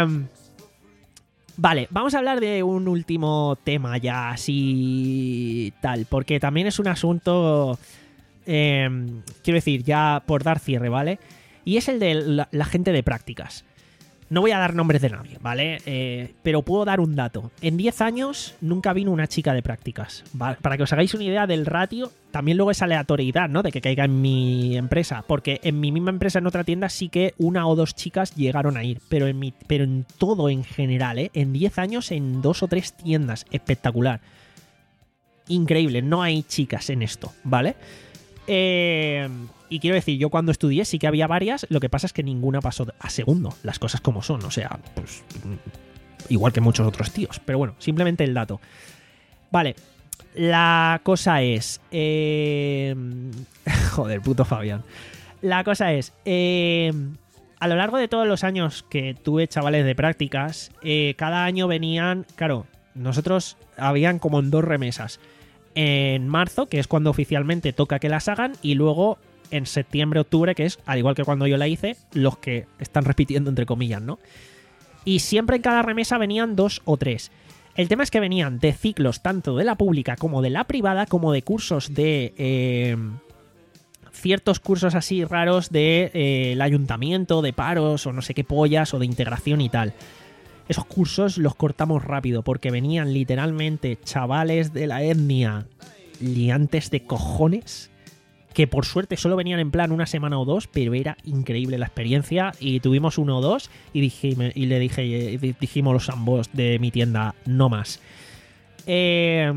vale, vamos a hablar de un último tema ya así tal. Porque también es un asunto... Eh, quiero decir, ya por dar cierre, ¿vale? Y es el de la, la gente de prácticas. No voy a dar nombres de nadie, ¿vale? Eh, pero puedo dar un dato. En diez años nunca vino una chica de prácticas, ¿vale? Para que os hagáis una idea del ratio, también luego esa aleatoriedad, ¿no? De que caiga en mi empresa. Porque en mi misma empresa, en otra tienda, sí que una o dos chicas llegaron a ir. Pero en, mi, pero en todo en general, ¿eh? En diez años, en dos o tres tiendas. Espectacular. Increíble. No hay chicas en esto, ¿vale? Eh... Y quiero decir, yo cuando estudié sí que había varias, lo que pasa es que ninguna pasó a segundo, las cosas como son, o sea, pues igual que muchos otros tíos, pero bueno, simplemente el dato. Vale, la cosa es... Eh... Joder, puto Fabián. La cosa es... Eh... A lo largo de todos los años que tuve chavales de prácticas, eh, cada año venían... Claro, nosotros habían como en dos remesas. En marzo, que es cuando oficialmente toca que las hagan, y luego... en septiembre, octubre, que es, al igual que cuando yo la hice, los que están repitiendo entre comillas, ¿no? Y siempre en cada remesa venían dos o tres. El tema es que venían de ciclos tanto de la pública como de la privada, como de cursos de... Eh, ciertos cursos así raros de eh, el ayuntamiento, de paros o no sé qué pollas, o de integración y tal. Esos cursos los cortamos rápido porque venían literalmente chavales de la etnia liantes de cojones, que por suerte solo venían en plan una semana o dos, pero era increíble la experiencia, y tuvimos uno o dos y, dije, y le dije, dijimos los ambos de mi tienda, no más. Eh,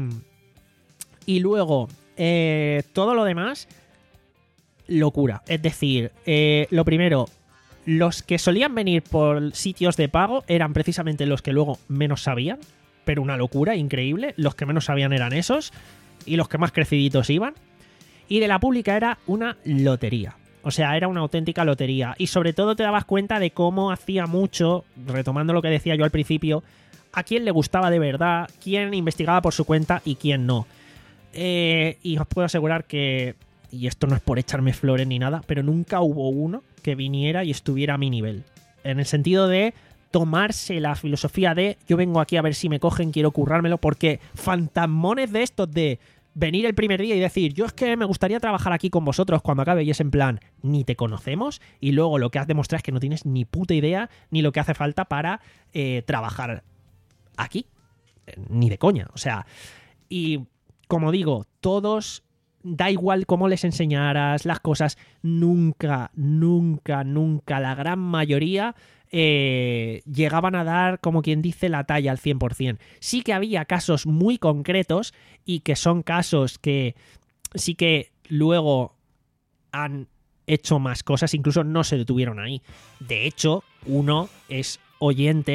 y luego, eh, todo lo demás, locura. Es decir, eh, lo primero, los que solían venir por sitios de pago eran precisamente los que luego menos sabían, pero una locura, increíble. Los que menos sabían eran esos, y los que más creciditos iban. Y de la pública era una lotería. O sea, era una auténtica lotería. Y sobre todo te dabas cuenta de cómo hacía mucho, retomando lo que decía yo al principio, a quién le gustaba de verdad, quién investigaba por su cuenta y quién no. Eh, y os puedo asegurar que, y esto no es por echarme flores ni nada, pero nunca hubo uno que viniera y estuviera a mi nivel. En el sentido de tomarse la filosofía de yo vengo aquí a ver si me cogen, quiero currármelo, porque fantasmones de estos de... venir el primer día y decir, yo es que me gustaría trabajar aquí con vosotros cuando acabe, y es en plan, ni te conocemos, y luego lo que has demostrado es que no tienes ni puta idea ni lo que hace falta para eh, trabajar aquí, ni de coña, o sea, y como digo, todos, da igual cómo les enseñaras las cosas, nunca, nunca, nunca, la gran mayoría... Eh, llegaban a dar, como quien dice, la talla al cien por ciento. Sí que había casos muy concretos y que son casos que sí que luego han hecho más cosas, incluso no se detuvieron ahí. De hecho, uno es oyente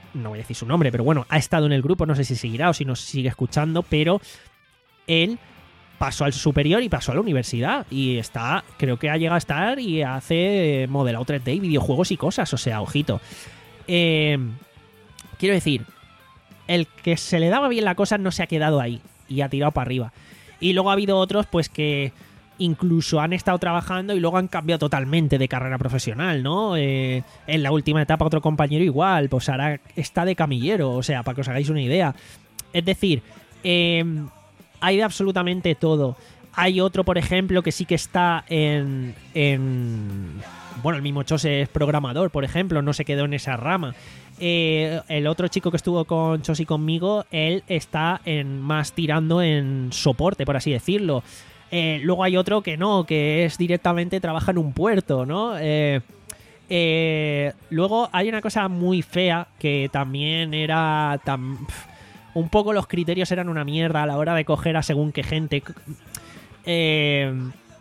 no voy a decir su nombre, pero bueno, ha estado en el grupo, no sé si seguirá o si nos sigue escuchando, pero él pasó al superior y pasó a la universidad y está, creo que ha llegado a estar y hace modelado tres D y videojuegos y cosas, o sea, ojito. Eh, quiero decir, el que se le daba bien la cosa no se ha quedado ahí y ha tirado para arriba. Y luego ha habido otros pues que incluso han estado trabajando y luego han cambiado totalmente de carrera profesional, ¿no? Eh, en la última etapa otro compañero igual, pues ahora está de camillero, o sea, para que os hagáis una idea. Es decir, eh, hay de absolutamente todo. Hay otro, por ejemplo, que sí que está en... en bueno, el mismo Chose es programador, por ejemplo, no se quedó en esa rama. Eh, el otro chico que estuvo con Chose y conmigo, él está en más tirando en soporte, por así decirlo. Eh, luego hay otro que no, que es directamente trabaja en un puerto, ¿no? Eh, eh, luego hay una cosa muy fea que también era tan... Un poco los criterios eran una mierda a la hora de coger a según qué gente. Eh,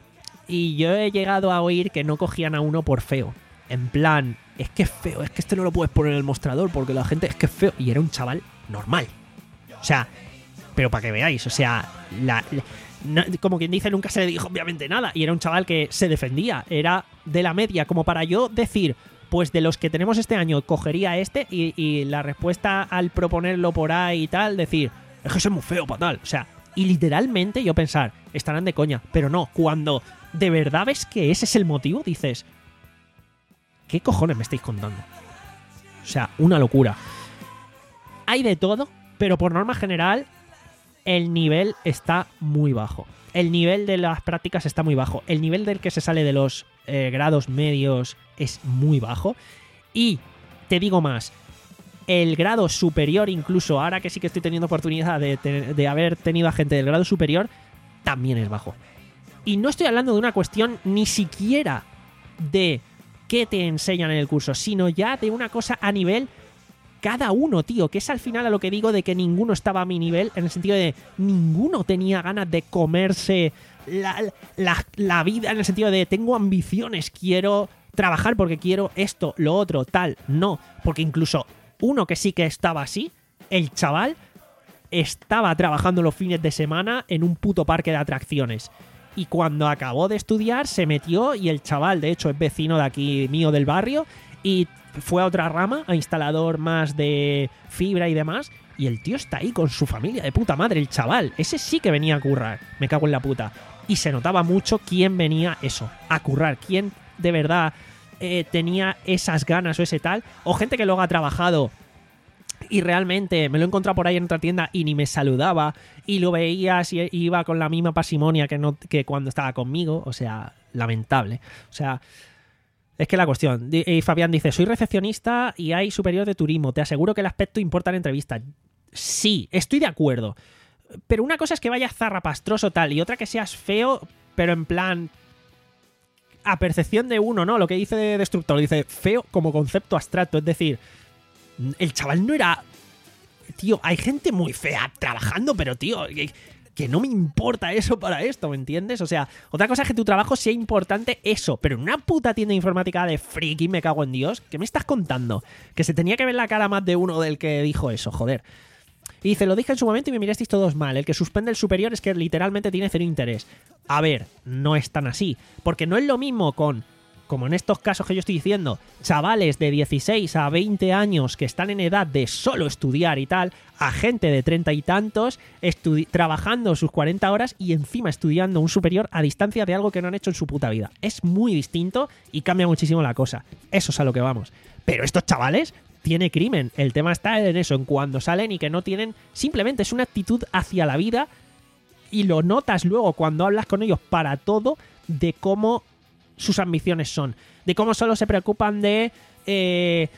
y yo he llegado a oír que no cogían a uno por feo. En plan, es que es feo, es que este no lo puedes poner en el mostrador porque la gente es que es feo. Y era un chaval normal. O sea, pero para que veáis, o sea, la... la No, como quien dice, nunca se le dijo obviamente nada. Y era un chaval que se defendía. Era de la media, como para yo decir, pues de los que tenemos este año, cogería este. Y, y la respuesta al proponerlo por ahí y tal, decir, es que soy muy feo para tal. O sea, y literalmente yo pensar, estarán de coña. Pero no, cuando de verdad ves que ese es el motivo, dices, ¿qué cojones me estáis contando? O sea, una locura. Hay de todo, pero por norma general el nivel está muy bajo. El nivel de las prácticas está muy bajo. El nivel del que se sale de los eh, grados medios es muy bajo. Y te digo más, el grado superior, incluso ahora que sí que estoy teniendo oportunidad de, de haber tenido a gente del grado superior, también es bajo. Y no estoy hablando de una cuestión ni siquiera de qué te enseñan en el curso, sino ya de una cosa a nivel... Cada uno, tío, que es al final a lo que digo de que ninguno estaba a mi nivel, en el sentido de ninguno tenía ganas de comerse la, la, la vida, en el sentido de tengo ambiciones, quiero trabajar porque quiero esto, lo otro, tal. No, porque incluso uno que sí que estaba así, el chaval estaba trabajando los fines de semana en un puto parque de atracciones. Y cuando acabó de estudiar se metió y el chaval, de hecho, es vecino de aquí mío del barrio y fue a otra rama, a instalador más de fibra y demás, y el tío está ahí con su familia de puta madre, el chaval. Ese sí que venía a currar, me cago en la puta. Y se notaba mucho quién venía eso, a currar, quién de verdad eh, tenía esas ganas o ese tal, o gente que luego ha trabajado y realmente me lo he encontrado por ahí en otra tienda y ni me saludaba, y lo veías y iba con la misma parsimonia que, no, que cuando estaba conmigo. O sea, lamentable. O sea... Es que la cuestión, y Fabián dice, soy recepcionista y hay superior de turismo, te aseguro que el aspecto importa en la entrevista. Sí, estoy de acuerdo, pero una cosa es que vayas zarrapastroso tal, y otra que seas feo, pero en plan, a percepción de uno, ¿no? Lo que dice de Destructor, dice feo como concepto abstracto, es decir, el chaval no era... Tío, hay gente muy fea trabajando, pero tío... Que, que no me importa eso para esto, ¿me entiendes? O sea, otra cosa es que tu trabajo sea importante eso, pero en una puta tienda informática de friki, me cago en Dios, ¿qué me estás contando? Que se tenía que ver la cara más de uno del que dijo eso, joder. Y dice, lo dije en su momento y me mirasteis todos mal, el que suspende el superior es que literalmente tiene cero interés. A ver, no es tan así, porque no es lo mismo con... como en estos casos que yo estoy diciendo, chavales de dieciséis a veinte años que están en edad de solo estudiar y tal, a gente de treinta y tantos trabajando sus cuarenta horas y encima estudiando un superior a distancia de algo que no han hecho en su puta vida. Es muy distinto y cambia muchísimo la cosa. Eso es a lo que vamos. Pero estos chavales tiene crimen. El tema está en eso, en cuando salen y que no tienen... Simplemente es una actitud hacia la vida y lo notas luego cuando hablas con ellos para todo de cómo... sus ambiciones son, de cómo solo se preocupan de eh,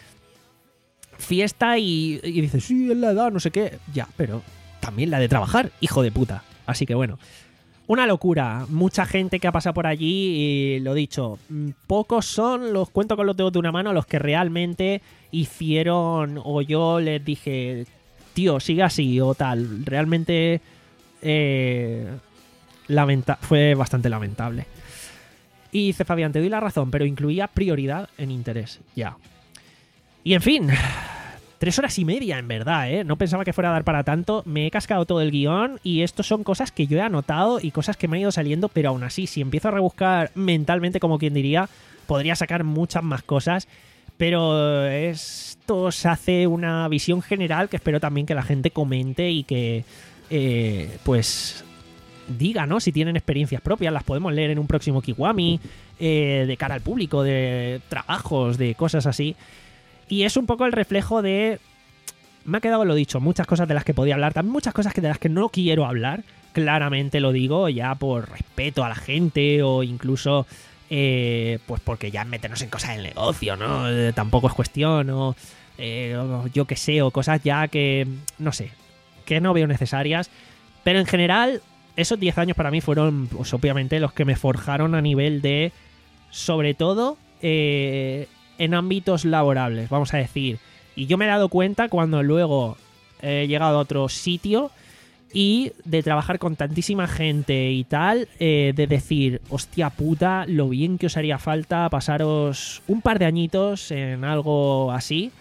fiesta y, y dices, sí, es la edad, no sé qué, ya, pero también la de trabajar, hijo de puta. Así que bueno, una locura, mucha gente que ha pasado por allí y lo dicho, pocos son, los cuento con los dedos de una mano, los que realmente hicieron o yo les dije, tío, sigue así o tal, realmente eh, lamenta- fue bastante lamentable. Y dice Fabián, te doy la razón, pero incluía prioridad en interés. Ya. Y en fin, Tres horas y media, en verdad, ¿eh? No pensaba que fuera a dar para tanto. Me he cascado todo el guión y estos son cosas que yo he anotado y cosas que me han ido saliendo, pero aún así, si empiezo a rebuscar mentalmente, como quien diría, podría sacar muchas más cosas. Pero esto se hace una visión general que espero también que la gente comente y que, eh, pues, diga, ¿no? Si tienen experiencias propias, las podemos leer en un próximo Kiwami, eh, de cara al público, de trabajos, de cosas así. Y es un poco el reflejo de... Me ha quedado lo dicho, muchas cosas de las que podía hablar, también muchas cosas que de las que no quiero hablar, claramente lo digo, ya por respeto a la gente o incluso... Eh, pues porque ya meternos en cosas del negocio, ¿no? Eh, tampoco es cuestión, o, eh, o yo qué sé, o cosas ya que, no sé, que no veo necesarias. Pero en general, esos diez años para mí fueron, pues obviamente, los que me forjaron a nivel de, sobre todo, eh, en ámbitos laborables, vamos a decir. Y yo me he dado cuenta cuando luego he llegado a otro sitio y de trabajar con tantísima gente y tal, eh, de decir, hostia puta, lo bien que os haría falta pasaros un par de añitos en algo así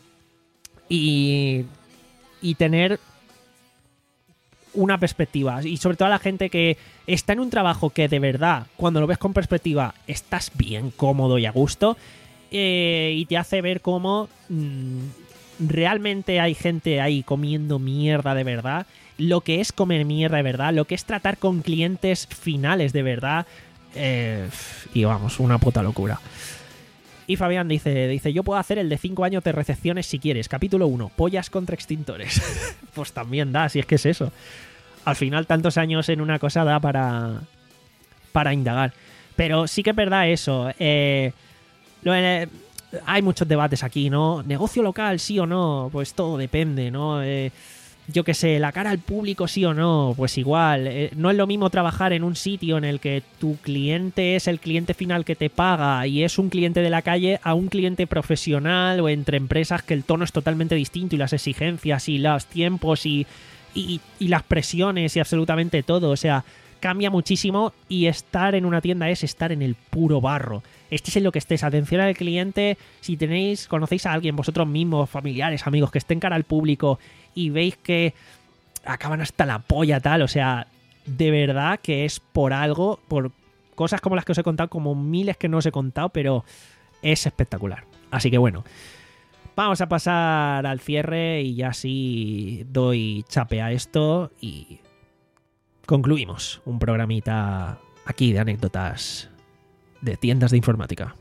y, y tener una perspectiva. Y sobre todo a la gente que está en un trabajo que de verdad, cuando lo ves con perspectiva, estás bien cómodo y a gusto, eh, y te hace ver cómo mmm, realmente hay gente ahí comiendo mierda de verdad, lo que es comer mierda de verdad, lo que es tratar con clientes finales de verdad, eh, y vamos, una puta locura. Y Fabián dice, dice, yo puedo hacer el de cinco años de recepciones si quieres. Capítulo uno, pollas contra extintores. Pues también da, si es que es eso. Al final, tantos años en una cosa da para, para indagar. Pero sí que es verdad eso. Eh, lo, eh, hay muchos debates aquí, ¿no? ¿Negocio local, sí o no? Pues todo depende, ¿no? Eh, yo qué sé, la cara al público, sí o no, pues igual. Eh, no es lo mismo trabajar en un sitio en el que tu cliente es el cliente final que te paga y es un cliente de la calle a un cliente profesional o entre empresas que el tono es totalmente distinto y las exigencias y los tiempos y, y, y las presiones y absolutamente todo. O sea, cambia muchísimo y estar en una tienda es estar en el puro barro. Estés en lo que estés, atención al cliente. Si tenéis, conocéis a alguien, vosotros mismos, familiares, amigos, que estén cara al público y veis que acaban hasta la polla tal, o sea, de verdad que es por algo, por cosas como las que os he contado, como miles que no os he contado, pero es espectacular. Así que bueno, vamos a pasar al cierre y ya sí doy chape a esto y concluimos un programita aquí de anécdotas de tiendas de informática.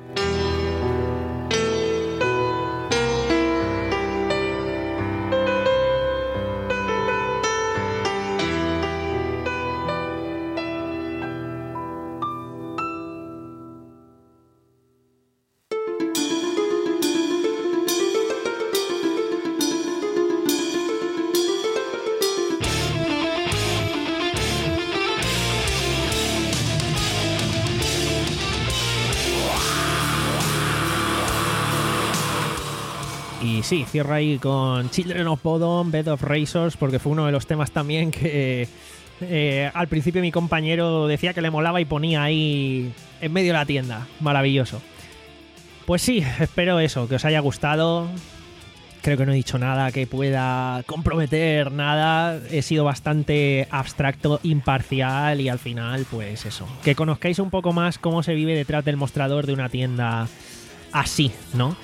Y sí, cierro ahí con Children of Bodom, Bed of Razors, porque fue uno de los temas también que eh, al principio mi compañero decía que le molaba y ponía ahí en medio de la tienda. Maravilloso. Pues sí, espero eso, que os haya gustado. Creo que no he dicho nada que pueda comprometer nada. He sido bastante abstracto, imparcial y al final, pues eso. Que conozcáis un poco más cómo se vive detrás del mostrador de una tienda así, ¿no?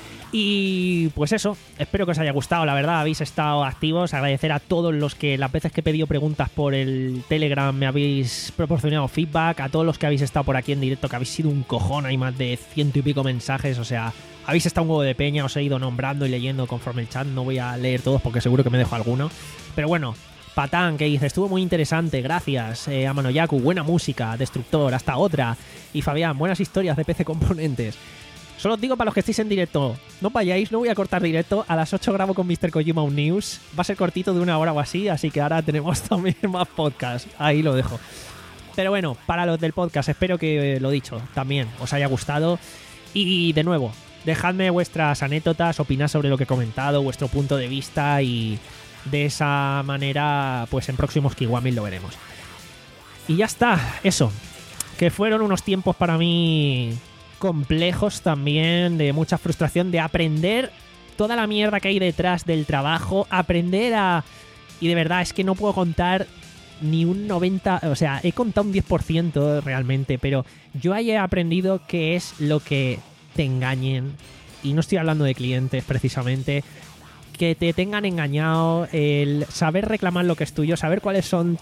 Y pues eso, espero que os haya gustado, la verdad, habéis estado activos. Agradecer a todos los que las veces que he pedido preguntas por el Telegram me habéis proporcionado feedback, a todos los que habéis estado por aquí en directo, que habéis sido un cojón, hay más de ciento y pico mensajes, o sea, habéis estado un huevo de peña, os he ido nombrando y leyendo conforme el chat, no voy a leer todos porque seguro que me dejo alguno, pero bueno. Patán, que dice, estuvo muy interesante, gracias. eh, Amanoyaku, buena música. Destructor, hasta otra. Y Fabián, buenas historias de P C Componentes. Solo os digo para los que estéis en directo, no vayáis, no voy a cortar directo. A las ocho grabo con mister Kojima un news. Va a ser cortito de una hora o así, así que ahora tenemos también más podcast. Ahí lo dejo. Pero bueno, para los del podcast, espero que, lo dicho, también os haya gustado. Y de nuevo, dejadme vuestras anécdotas, opinad sobre lo que he comentado, vuestro punto de vista y de esa manera, pues en próximos Kiwami lo veremos. Y ya está, eso. Que fueron unos tiempos para mí complejos también, de mucha frustración, de aprender toda la mierda que hay detrás del trabajo, aprender a... Y de verdad, es que no puedo contar ni un noventa... O sea, he contado un diez por ciento realmente, pero yo ahí he aprendido qué es lo que te engañen. Y no estoy hablando de clientes precisamente. Que te tengan engañado, el saber reclamar lo que es tuyo, saber cuáles son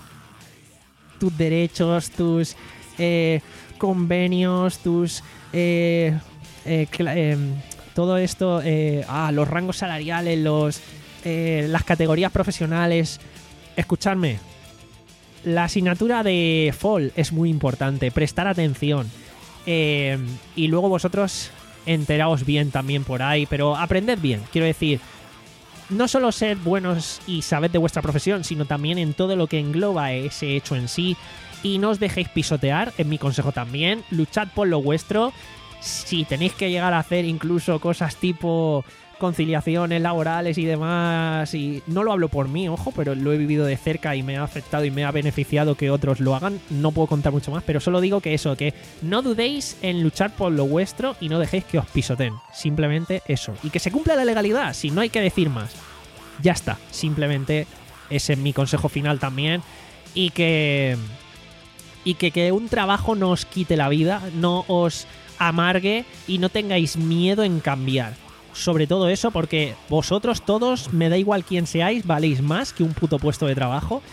tus derechos, tus eh, convenios, tus... Eh, eh, eh, todo esto, eh, ah, los rangos salariales, los, eh, las categorías profesionales. Escuchadme, la asignatura de F O L es muy importante, prestar atención. Eh, y luego vosotros enteraos bien también por ahí, pero aprended bien, quiero decir, no solo ser buenos y sabed de vuestra profesión, sino también en todo lo que engloba ese hecho en sí. Y no os dejéis pisotear, es mi consejo también, luchad por lo vuestro. Si tenéis que llegar a hacer incluso cosas tipo conciliaciones laborales y demás, y no lo hablo por mí, ojo, pero lo he vivido de cerca y me ha afectado y me ha beneficiado que otros lo hagan, no puedo contar mucho más, pero solo digo que eso, que no dudéis en luchar por lo vuestro y no dejéis que os pisoteen, simplemente eso, y que se cumpla la legalidad, si no hay que decir más, ya está, simplemente ese es mi consejo final también, y que y que, que un trabajo no os quite la vida, no os amargue y no tengáis miedo en cambiar. Sobre todo eso, porque vosotros todos, me da igual quién seáis, valéis más que un puto puesto de trabajo,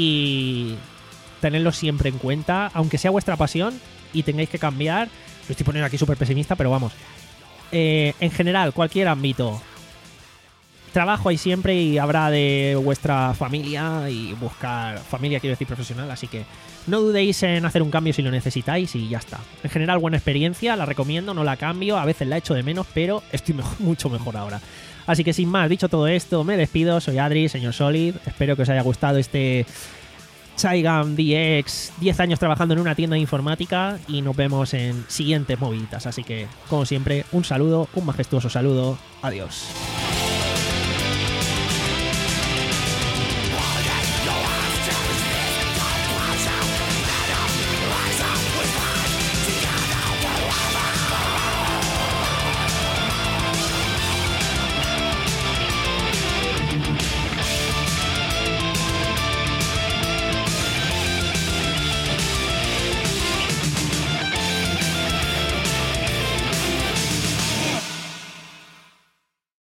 y tenedlo siempre en cuenta, aunque sea vuestra pasión y tengáis que cambiar. Lo estoy poniendo aquí súper pesimista, pero vamos, eh, en general, cualquier ámbito, trabajo hay siempre y habrá de vuestra familia, y buscar familia, quiero decir profesional, así que no dudéis en hacer un cambio si lo necesitáis y ya está. En general, buena experiencia, la recomiendo, no la cambio, a veces la echo de menos, pero estoy mejor, mucho mejor ahora. Así que sin más, dicho todo esto, me despido, soy Adri, señor Solid, espero que os haya gustado este Chaigam D X, diez años trabajando en una tienda de informática, y nos vemos en siguientes moviditas. Así que, como siempre, un saludo, un majestuoso saludo, adiós.